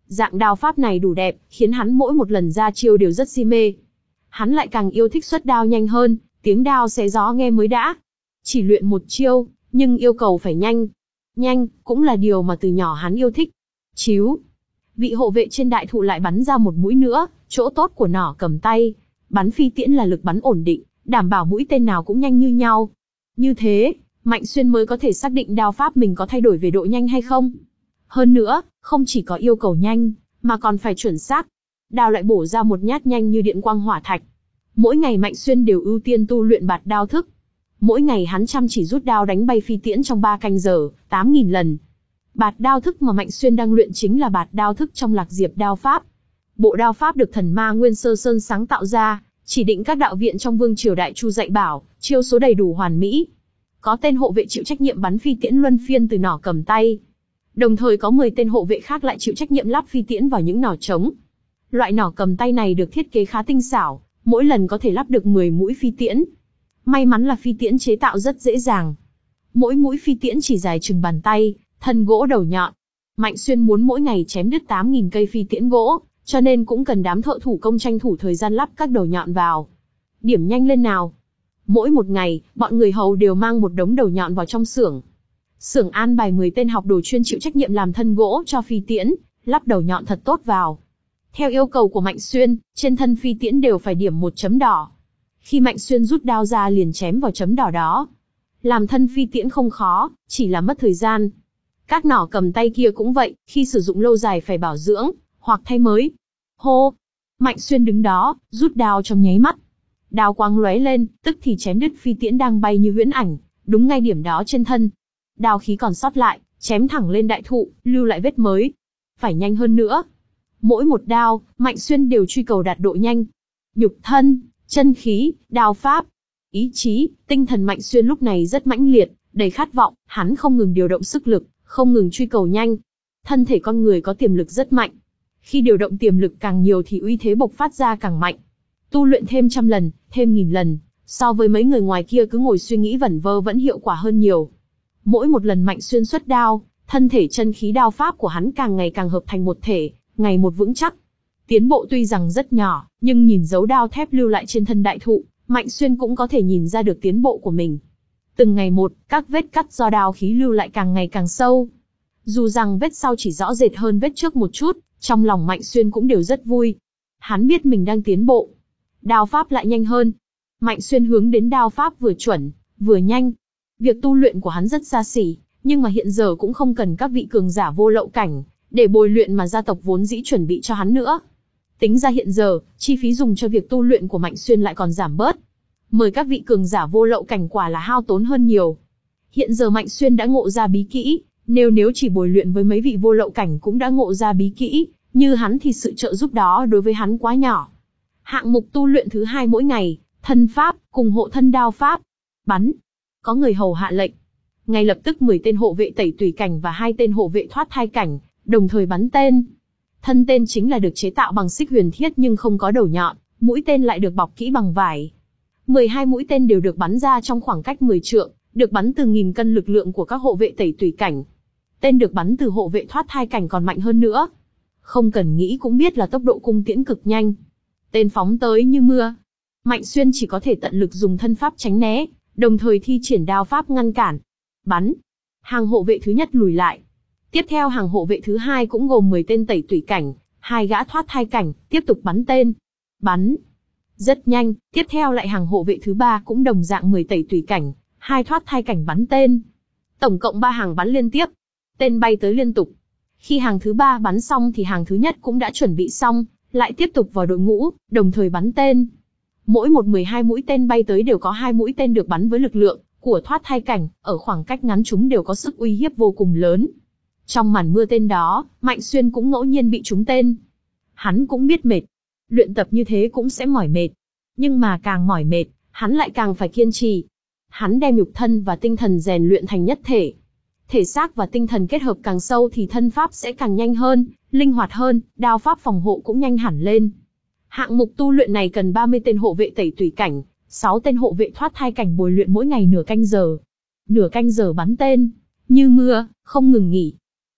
Dạng đao pháp này đủ đẹp, khiến hắn mỗi một lần ra chiêu đều rất si mê. Hắn lại càng yêu thích xuất đao nhanh hơn, tiếng đao xé gió nghe mới đã. Chỉ luyện một chiêu, nhưng yêu cầu phải nhanh. Nhanh, cũng là điều mà từ nhỏ hắn yêu thích. Chíu. Vị hộ vệ trên đại thụ lại bắn ra một mũi nữa, chỗ tốt của nỏ cầm tay. Bắn phi tiễn là lực bắn ổn định, đảm bảo mũi tên nào cũng nhanh như nhau. Như thế, Mạnh Xuyên mới có thể xác định đao pháp mình có thay đổi về độ nhanh hay không. Hơn nữa, không chỉ có yêu cầu nhanh, mà còn phải chuẩn xác. Đao lại bổ ra một nhát nhanh như điện quang hỏa thạch. Mỗi ngày Mạnh Xuyên đều ưu tiên tu luyện bạt đao thức. Mỗi ngày hắn chăm chỉ rút đao đánh bay phi tiễn trong ba canh giờ, tám nghìn lần. Bạt đao thức mà Mạnh Xuyên đang luyện chính là bạt đao thức trong Lạc Diệp đao pháp. Bộ đao pháp được thần ma Nguyên Sơ Sơn sáng tạo ra, chỉ định các đạo viện trong vương triều Đại Chu dạy bảo, chiêu số đầy đủ hoàn mỹ. Có tên hộ vệ chịu trách nhiệm bắn phi tiễn luân phiên từ nỏ cầm tay. Đồng thời có mười tên hộ vệ khác lại chịu trách nhiệm lắp phi tiễn vào những nỏ trống. Loại nỏ cầm tay này được thiết kế khá tinh xảo, mỗi lần có thể lắp được mười mũi phi tiễn. May mắn là phi tiễn chế tạo rất dễ dàng. Mỗi mũi phi tiễn chỉ dài chừng bàn tay, thân gỗ đầu nhọn. Mạnh Xuyên muốn mỗi ngày chém đứt tám nghìn cây phi tiễn gỗ, cho nên cũng cần đám thợ thủ công tranh thủ thời gian lắp các đầu nhọn vào. Điểm nhanh lên nào. Mỗi một ngày, bọn người hầu đều mang một đống đầu nhọn vào trong xưởng. Xưởng an bài mười tên học đồ chuyên chịu trách nhiệm làm thân gỗ cho phi tiễn, lắp đầu nhọn thật tốt vào. Theo yêu cầu của Mạnh Xuyên, trên thân phi tiễn đều phải điểm một chấm đỏ. Khi Mạnh Xuyên rút đao ra liền chém vào chấm đỏ đó. Làm thân phi tiễn không khó, chỉ là mất thời gian. Các nỏ cầm tay kia cũng vậy, khi sử dụng lâu dài phải bảo dưỡng, hoặc thay mới. Hô! Mạnh Xuyên đứng đó, rút đao trong nháy mắt. Đao quang lóe lên, tức thì chém đứt phi tiễn đang bay như huyễn ảnh, đúng ngay điểm đó trên thân. Đao khí còn sót lại, chém thẳng lên đại thụ, lưu lại vết mới. Phải nhanh hơn nữa. Mỗi một đao, Mạnh Xuyên đều truy cầu đạt độ nhanh. Nhục thân, chân khí, đao pháp, ý chí, tinh thần Mạnh Xuyên lúc này rất mãnh liệt, đầy khát vọng, hắn không ngừng điều động sức lực, không ngừng truy cầu nhanh. Thân thể con người có tiềm lực rất mạnh. Khi điều động tiềm lực càng nhiều thì uy thế bộc phát ra càng mạnh. Tu luyện thêm trăm lần, thêm nghìn lần, so với mấy người ngoài kia cứ ngồi suy nghĩ vẩn vơ vẫn hiệu quả hơn nhiều. Mỗi một lần Mạnh Xuyên xuất đao, thân thể chân khí đao pháp của hắn càng ngày càng hợp thành một thể, ngày một vững chắc. Tiến bộ tuy rằng rất nhỏ, nhưng nhìn dấu đao thép lưu lại trên thân đại thụ, Mạnh Xuyên cũng có thể nhìn ra được tiến bộ của mình. Từng ngày một, các vết cắt do đao khí lưu lại càng ngày càng sâu. Dù rằng vết sau chỉ rõ rệt hơn vết trước một chút, trong lòng Mạnh Xuyên cũng đều rất vui. Hắn biết mình đang tiến bộ. Đao pháp lại nhanh hơn. Mạnh Xuyên hướng đến đao pháp vừa chuẩn, vừa nhanh. Việc tu luyện của hắn rất xa xỉ, nhưng mà hiện giờ cũng không cần các vị cường giả vô lậu cảnh, để bồi luyện mà gia tộc vốn dĩ chuẩn bị cho hắn nữa. Tính ra hiện giờ, chi phí dùng cho việc tu luyện của Mạnh Xuyên lại còn giảm bớt. Mời các vị cường giả vô lậu cảnh quả là hao tốn hơn nhiều. Hiện giờ Mạnh Xuyên đã ngộ ra bí kỹ, nếu nếu chỉ bồi luyện với mấy vị vô lậu cảnh cũng đã ngộ ra bí kỹ, như hắn thì sự trợ giúp đó đối với hắn quá nhỏ. Hạng mục tu luyện thứ hai mỗi ngày, thân pháp, cùng hộ thân đao pháp. Bắn. Có người hầu hạ lệnh. Ngay lập tức mười tên hộ vệ tẩy tùy cảnh và hai tên hộ vệ thoát thai cảnh, đồng thời bắn tên. Thân tên chính là được chế tạo bằng xích huyền thiết nhưng không có đầu nhọn, mũi tên lại được bọc kỹ bằng vải. mười hai mũi tên đều được bắn ra trong khoảng cách mười trượng, được bắn từ nghìn cân lực lượng của các hộ vệ tẩy tùy cảnh. Tên được bắn từ hộ vệ thoát thai cảnh còn mạnh hơn nữa. Không cần nghĩ cũng biết là tốc độ cung tiễn cực nhanh. Tên phóng tới như mưa. Mạnh Xuyên chỉ có thể tận lực dùng thân pháp tránh né, đồng thời thi triển đao pháp ngăn cản. Bắn. Hàng hộ vệ thứ nhất lùi lại. Tiếp theo hàng hộ vệ thứ hai cũng gồm mười tên tẩy tùy cảnh, hai gã thoát thai cảnh, tiếp tục bắn tên. Bắn. Rất nhanh, tiếp theo lại hàng hộ vệ thứ ba cũng đồng dạng mười tẩy tùy cảnh, hai thoát thai cảnh bắn tên. Tổng cộng ba hàng bắn liên tiếp. Tên bay tới liên tục. Khi hàng thứ ba bắn xong thì hàng thứ nhất cũng đã chuẩn bị xong, lại tiếp tục vào đội ngũ, đồng thời bắn tên. Mỗi một mười hai mũi tên bay tới đều có hai mũi tên được bắn với lực lượng của thoát thai cảnh, ở khoảng cách ngắn chúng đều có sức uy hiếp vô cùng lớn. Trong màn mưa tên đó, Mạnh Xuyên cũng ngẫu nhiên bị trúng tên. Hắn cũng biết mệt. Luyện tập như thế cũng sẽ mỏi mệt. Nhưng mà càng mỏi mệt, hắn lại càng phải kiên trì. Hắn đem nhục thân và tinh thần rèn luyện thành nhất thể. Thể xác và tinh thần kết hợp càng sâu thì thân pháp sẽ càng nhanh hơn, linh hoạt hơn, đao pháp phòng hộ cũng nhanh hẳn lên. Hạng mục tu luyện này cần ba mươi tên hộ vệ tẩy tùy cảnh, sáu tên hộ vệ thoát thai cảnh bồi luyện mỗi ngày nửa canh giờ. Nửa canh giờ bắn tên, như mưa, không ngừng nghỉ.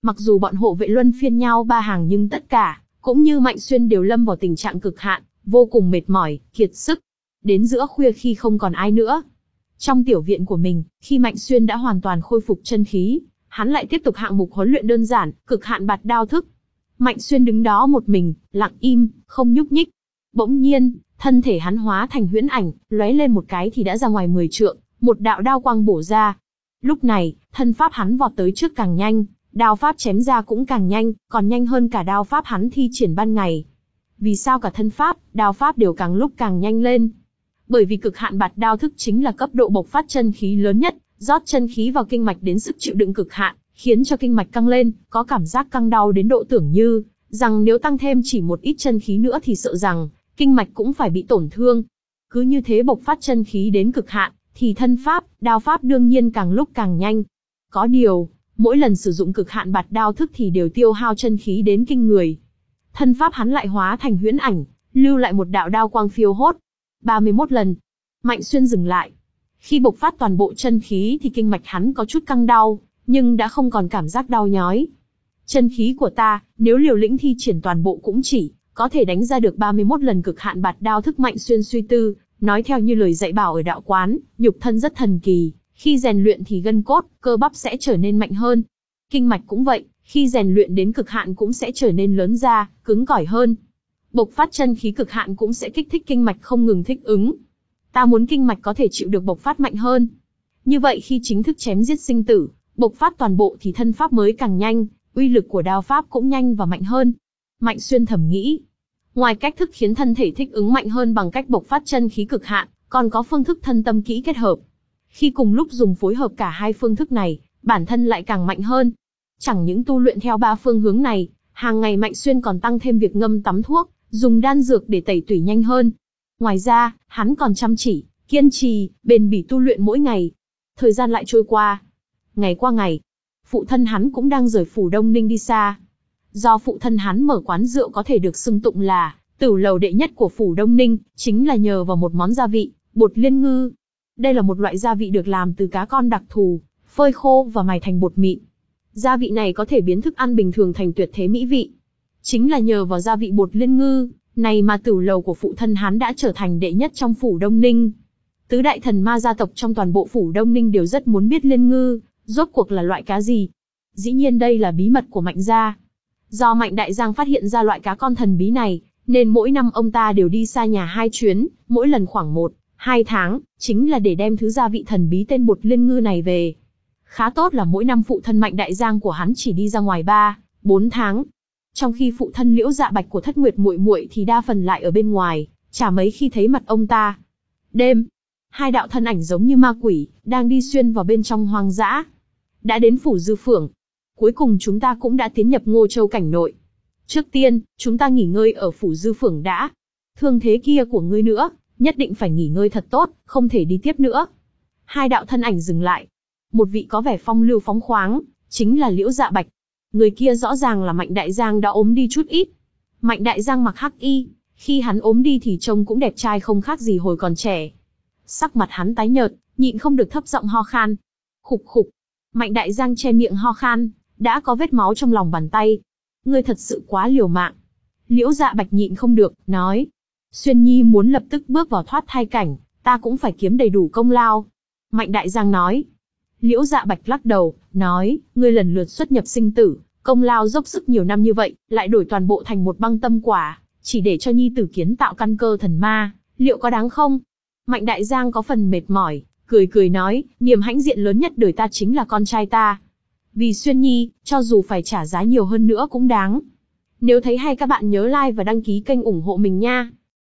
Mặc dù bọn hộ vệ luân phiên nhau ba hàng nhưng tất cả, cũng như Mạnh Xuyên đều lâm vào tình trạng cực hạn, vô cùng mệt mỏi, kiệt sức. Đến giữa khuya khi không còn ai nữa. Trong tiểu viện của mình, khi Mạnh Xuyên đã hoàn toàn khôi phục chân khí, hắn lại tiếp tục hạng mục huấn luyện đơn giản, cực hạn bạt đao thức. Mạnh Xuyên đứng đó một mình, lặng im, không nhúc nhích. Bỗng nhiên, thân thể hắn hóa thành huyễn ảnh, lóe lên một cái thì đã ra ngoài mười trượng, một đạo đao quang bổ ra. Lúc này, thân pháp hắn vọt tới trước càng nhanh, đao pháp chém ra cũng càng nhanh, còn nhanh hơn cả đao pháp hắn thi triển ban ngày. Vì sao cả thân pháp, đao pháp đều càng lúc càng nhanh lên? Bởi vì cực hạn bạt đao thức chính là cấp độ bộc phát chân khí lớn nhất, rót chân khí vào kinh mạch đến sức chịu đựng cực hạn, khiến cho kinh mạch căng lên, có cảm giác căng đau đến độ tưởng như rằng nếu tăng thêm chỉ một ít chân khí nữa thì sợ rằng kinh mạch cũng phải bị tổn thương. Cứ như thế bộc phát chân khí đến cực hạn, thì thân pháp, đao pháp đương nhiên càng lúc càng nhanh. Có điều, mỗi lần sử dụng cực hạn bạt đao thức thì đều tiêu hao chân khí đến kinh người. Thân pháp hắn lại hóa thành huyễn ảnh, lưu lại một đạo đao quang phiêu hốt. ba mươi mốt lần. Mạnh Xuyên dừng lại. Khi bộc phát toàn bộ chân khí thì kinh mạch hắn có chút căng đau, nhưng đã không còn cảm giác đau nhói. Chân khí của ta, nếu liều lĩnh thi triển toàn bộ cũng chỉ có thể đánh ra được ba mươi mốt lần cực hạn bạt đao thức. Mạnh Xuyên suy tư, nói theo như lời dạy bảo ở đạo quán, nhục thân rất thần kỳ, khi rèn luyện thì gân cốt, cơ bắp sẽ trở nên mạnh hơn. Kinh mạch cũng vậy, khi rèn luyện đến cực hạn cũng sẽ trở nên lớn ra, cứng cỏi hơn. Bộc phát chân khí cực hạn cũng sẽ kích thích kinh mạch không ngừng thích ứng. Ta muốn kinh mạch có thể chịu được bộc phát mạnh hơn. Như vậy khi chính thức chém giết sinh tử, bộc phát toàn bộ thì thân pháp mới càng nhanh, uy lực của đao pháp cũng nhanh và mạnh hơn. Mạnh Xuyên thầm nghĩ. Ngoài cách thức khiến thân thể thích ứng mạnh hơn bằng cách bộc phát chân khí cực hạn, còn có phương thức thân tâm kỹ kết hợp. Khi cùng lúc dùng phối hợp cả hai phương thức này, bản thân lại càng mạnh hơn. Chẳng những tu luyện theo ba phương hướng này, hàng ngày Mạnh Xuyên còn tăng thêm việc ngâm tắm thuốc, dùng đan dược để tẩy tủy nhanh hơn. Ngoài ra, hắn còn chăm chỉ, kiên trì, bền bỉ tu luyện mỗi ngày. Thời gian lại trôi qua. Ngày qua ngày, phụ thân hắn cũng đang rời phủ Đông Ninh đi xa. Do phụ thân hắn mở quán rượu có thể được xưng tụng là tửu lầu đệ nhất của phủ Đông Ninh, chính là nhờ vào một món gia vị, bột liên ngư. Đây là một loại gia vị được làm từ cá con đặc thù, phơi khô và mài thành bột mịn. Gia vị này có thể biến thức ăn bình thường thành tuyệt thế mỹ vị. Chính là nhờ vào gia vị bột liên ngư này mà tửu lầu của phụ thân hắn đã trở thành đệ nhất trong phủ Đông Ninh. Tứ đại thần ma gia tộc trong toàn bộ phủ Đông Ninh đều rất muốn biết liên ngư rốt cuộc là loại cá gì. Dĩ nhiên đây là bí mật của Mạnh gia. Do Mạnh Đại Giang phát hiện ra loại cá con thần bí này, nên mỗi năm ông ta đều đi xa nhà hai chuyến, mỗi lần khoảng một, hai tháng, chính là để đem thứ gia vị thần bí tên bột liên ngư này về. Khá tốt là mỗi năm phụ thân Mạnh Đại Giang của hắn chỉ đi ra ngoài ba, bốn tháng. Trong khi phụ thân Liễu Dạ Bạch của Thất Nguyệt muội muội thì đa phần lại ở bên ngoài, chả mấy khi thấy mặt ông ta. Đêm, hai đạo thân ảnh giống như ma quỷ, đang đi xuyên vào bên trong hoang dã. Đã đến phủ Dư Phưởng. Cuối cùng chúng ta cũng đã tiến nhập Ngô Châu cảnh nội. Trước tiên, chúng ta nghỉ ngơi ở phủ Dư Phưởng đã. Thương thế kia của ngươi nữa, nhất định phải nghỉ ngơi thật tốt, không thể đi tiếp nữa. Hai đạo thân ảnh dừng lại. Một vị có vẻ phong lưu phóng khoáng, chính là Liễu Dạ Bạch. Người kia rõ ràng là Mạnh Đại Giang đã ốm đi chút ít. Mạnh Đại Giang mặc hắc y, khi hắn ốm đi thì trông cũng đẹp trai không khác gì hồi còn trẻ. Sắc mặt hắn tái nhợt, nhịn không được thấp giọng ho khan. Khục khục. Mạnh Đại Giang che miệng ho khan, đã có vết máu trong lòng bàn tay. Ngươi thật sự quá liều mạng. Liễu Dạ Bạch nhịn không được, nói. Xuyên Nhi muốn lập tức bước vào thoát thai cảnh, ta cũng phải kiếm đầy đủ công lao. Mạnh Đại Giang nói. Liễu Dạ Bạch lắc đầu, nói, ngươi lần lượt xuất nhập sinh tử, công lao dốc sức nhiều năm như vậy, lại đổi toàn bộ thành một băng tâm quả, chỉ để cho Nhi tử kiến tạo căn cơ thần ma, liệu có đáng không? Mạnh Đại Giang có phần mệt mỏi, cười cười nói, niềm hãnh diện lớn nhất đời ta chính là con trai ta. Vì Xuyên Nhi, cho dù phải trả giá nhiều hơn nữa cũng đáng. Nếu thấy hay các bạn nhớ like và đăng ký kênh ủng hộ mình nha.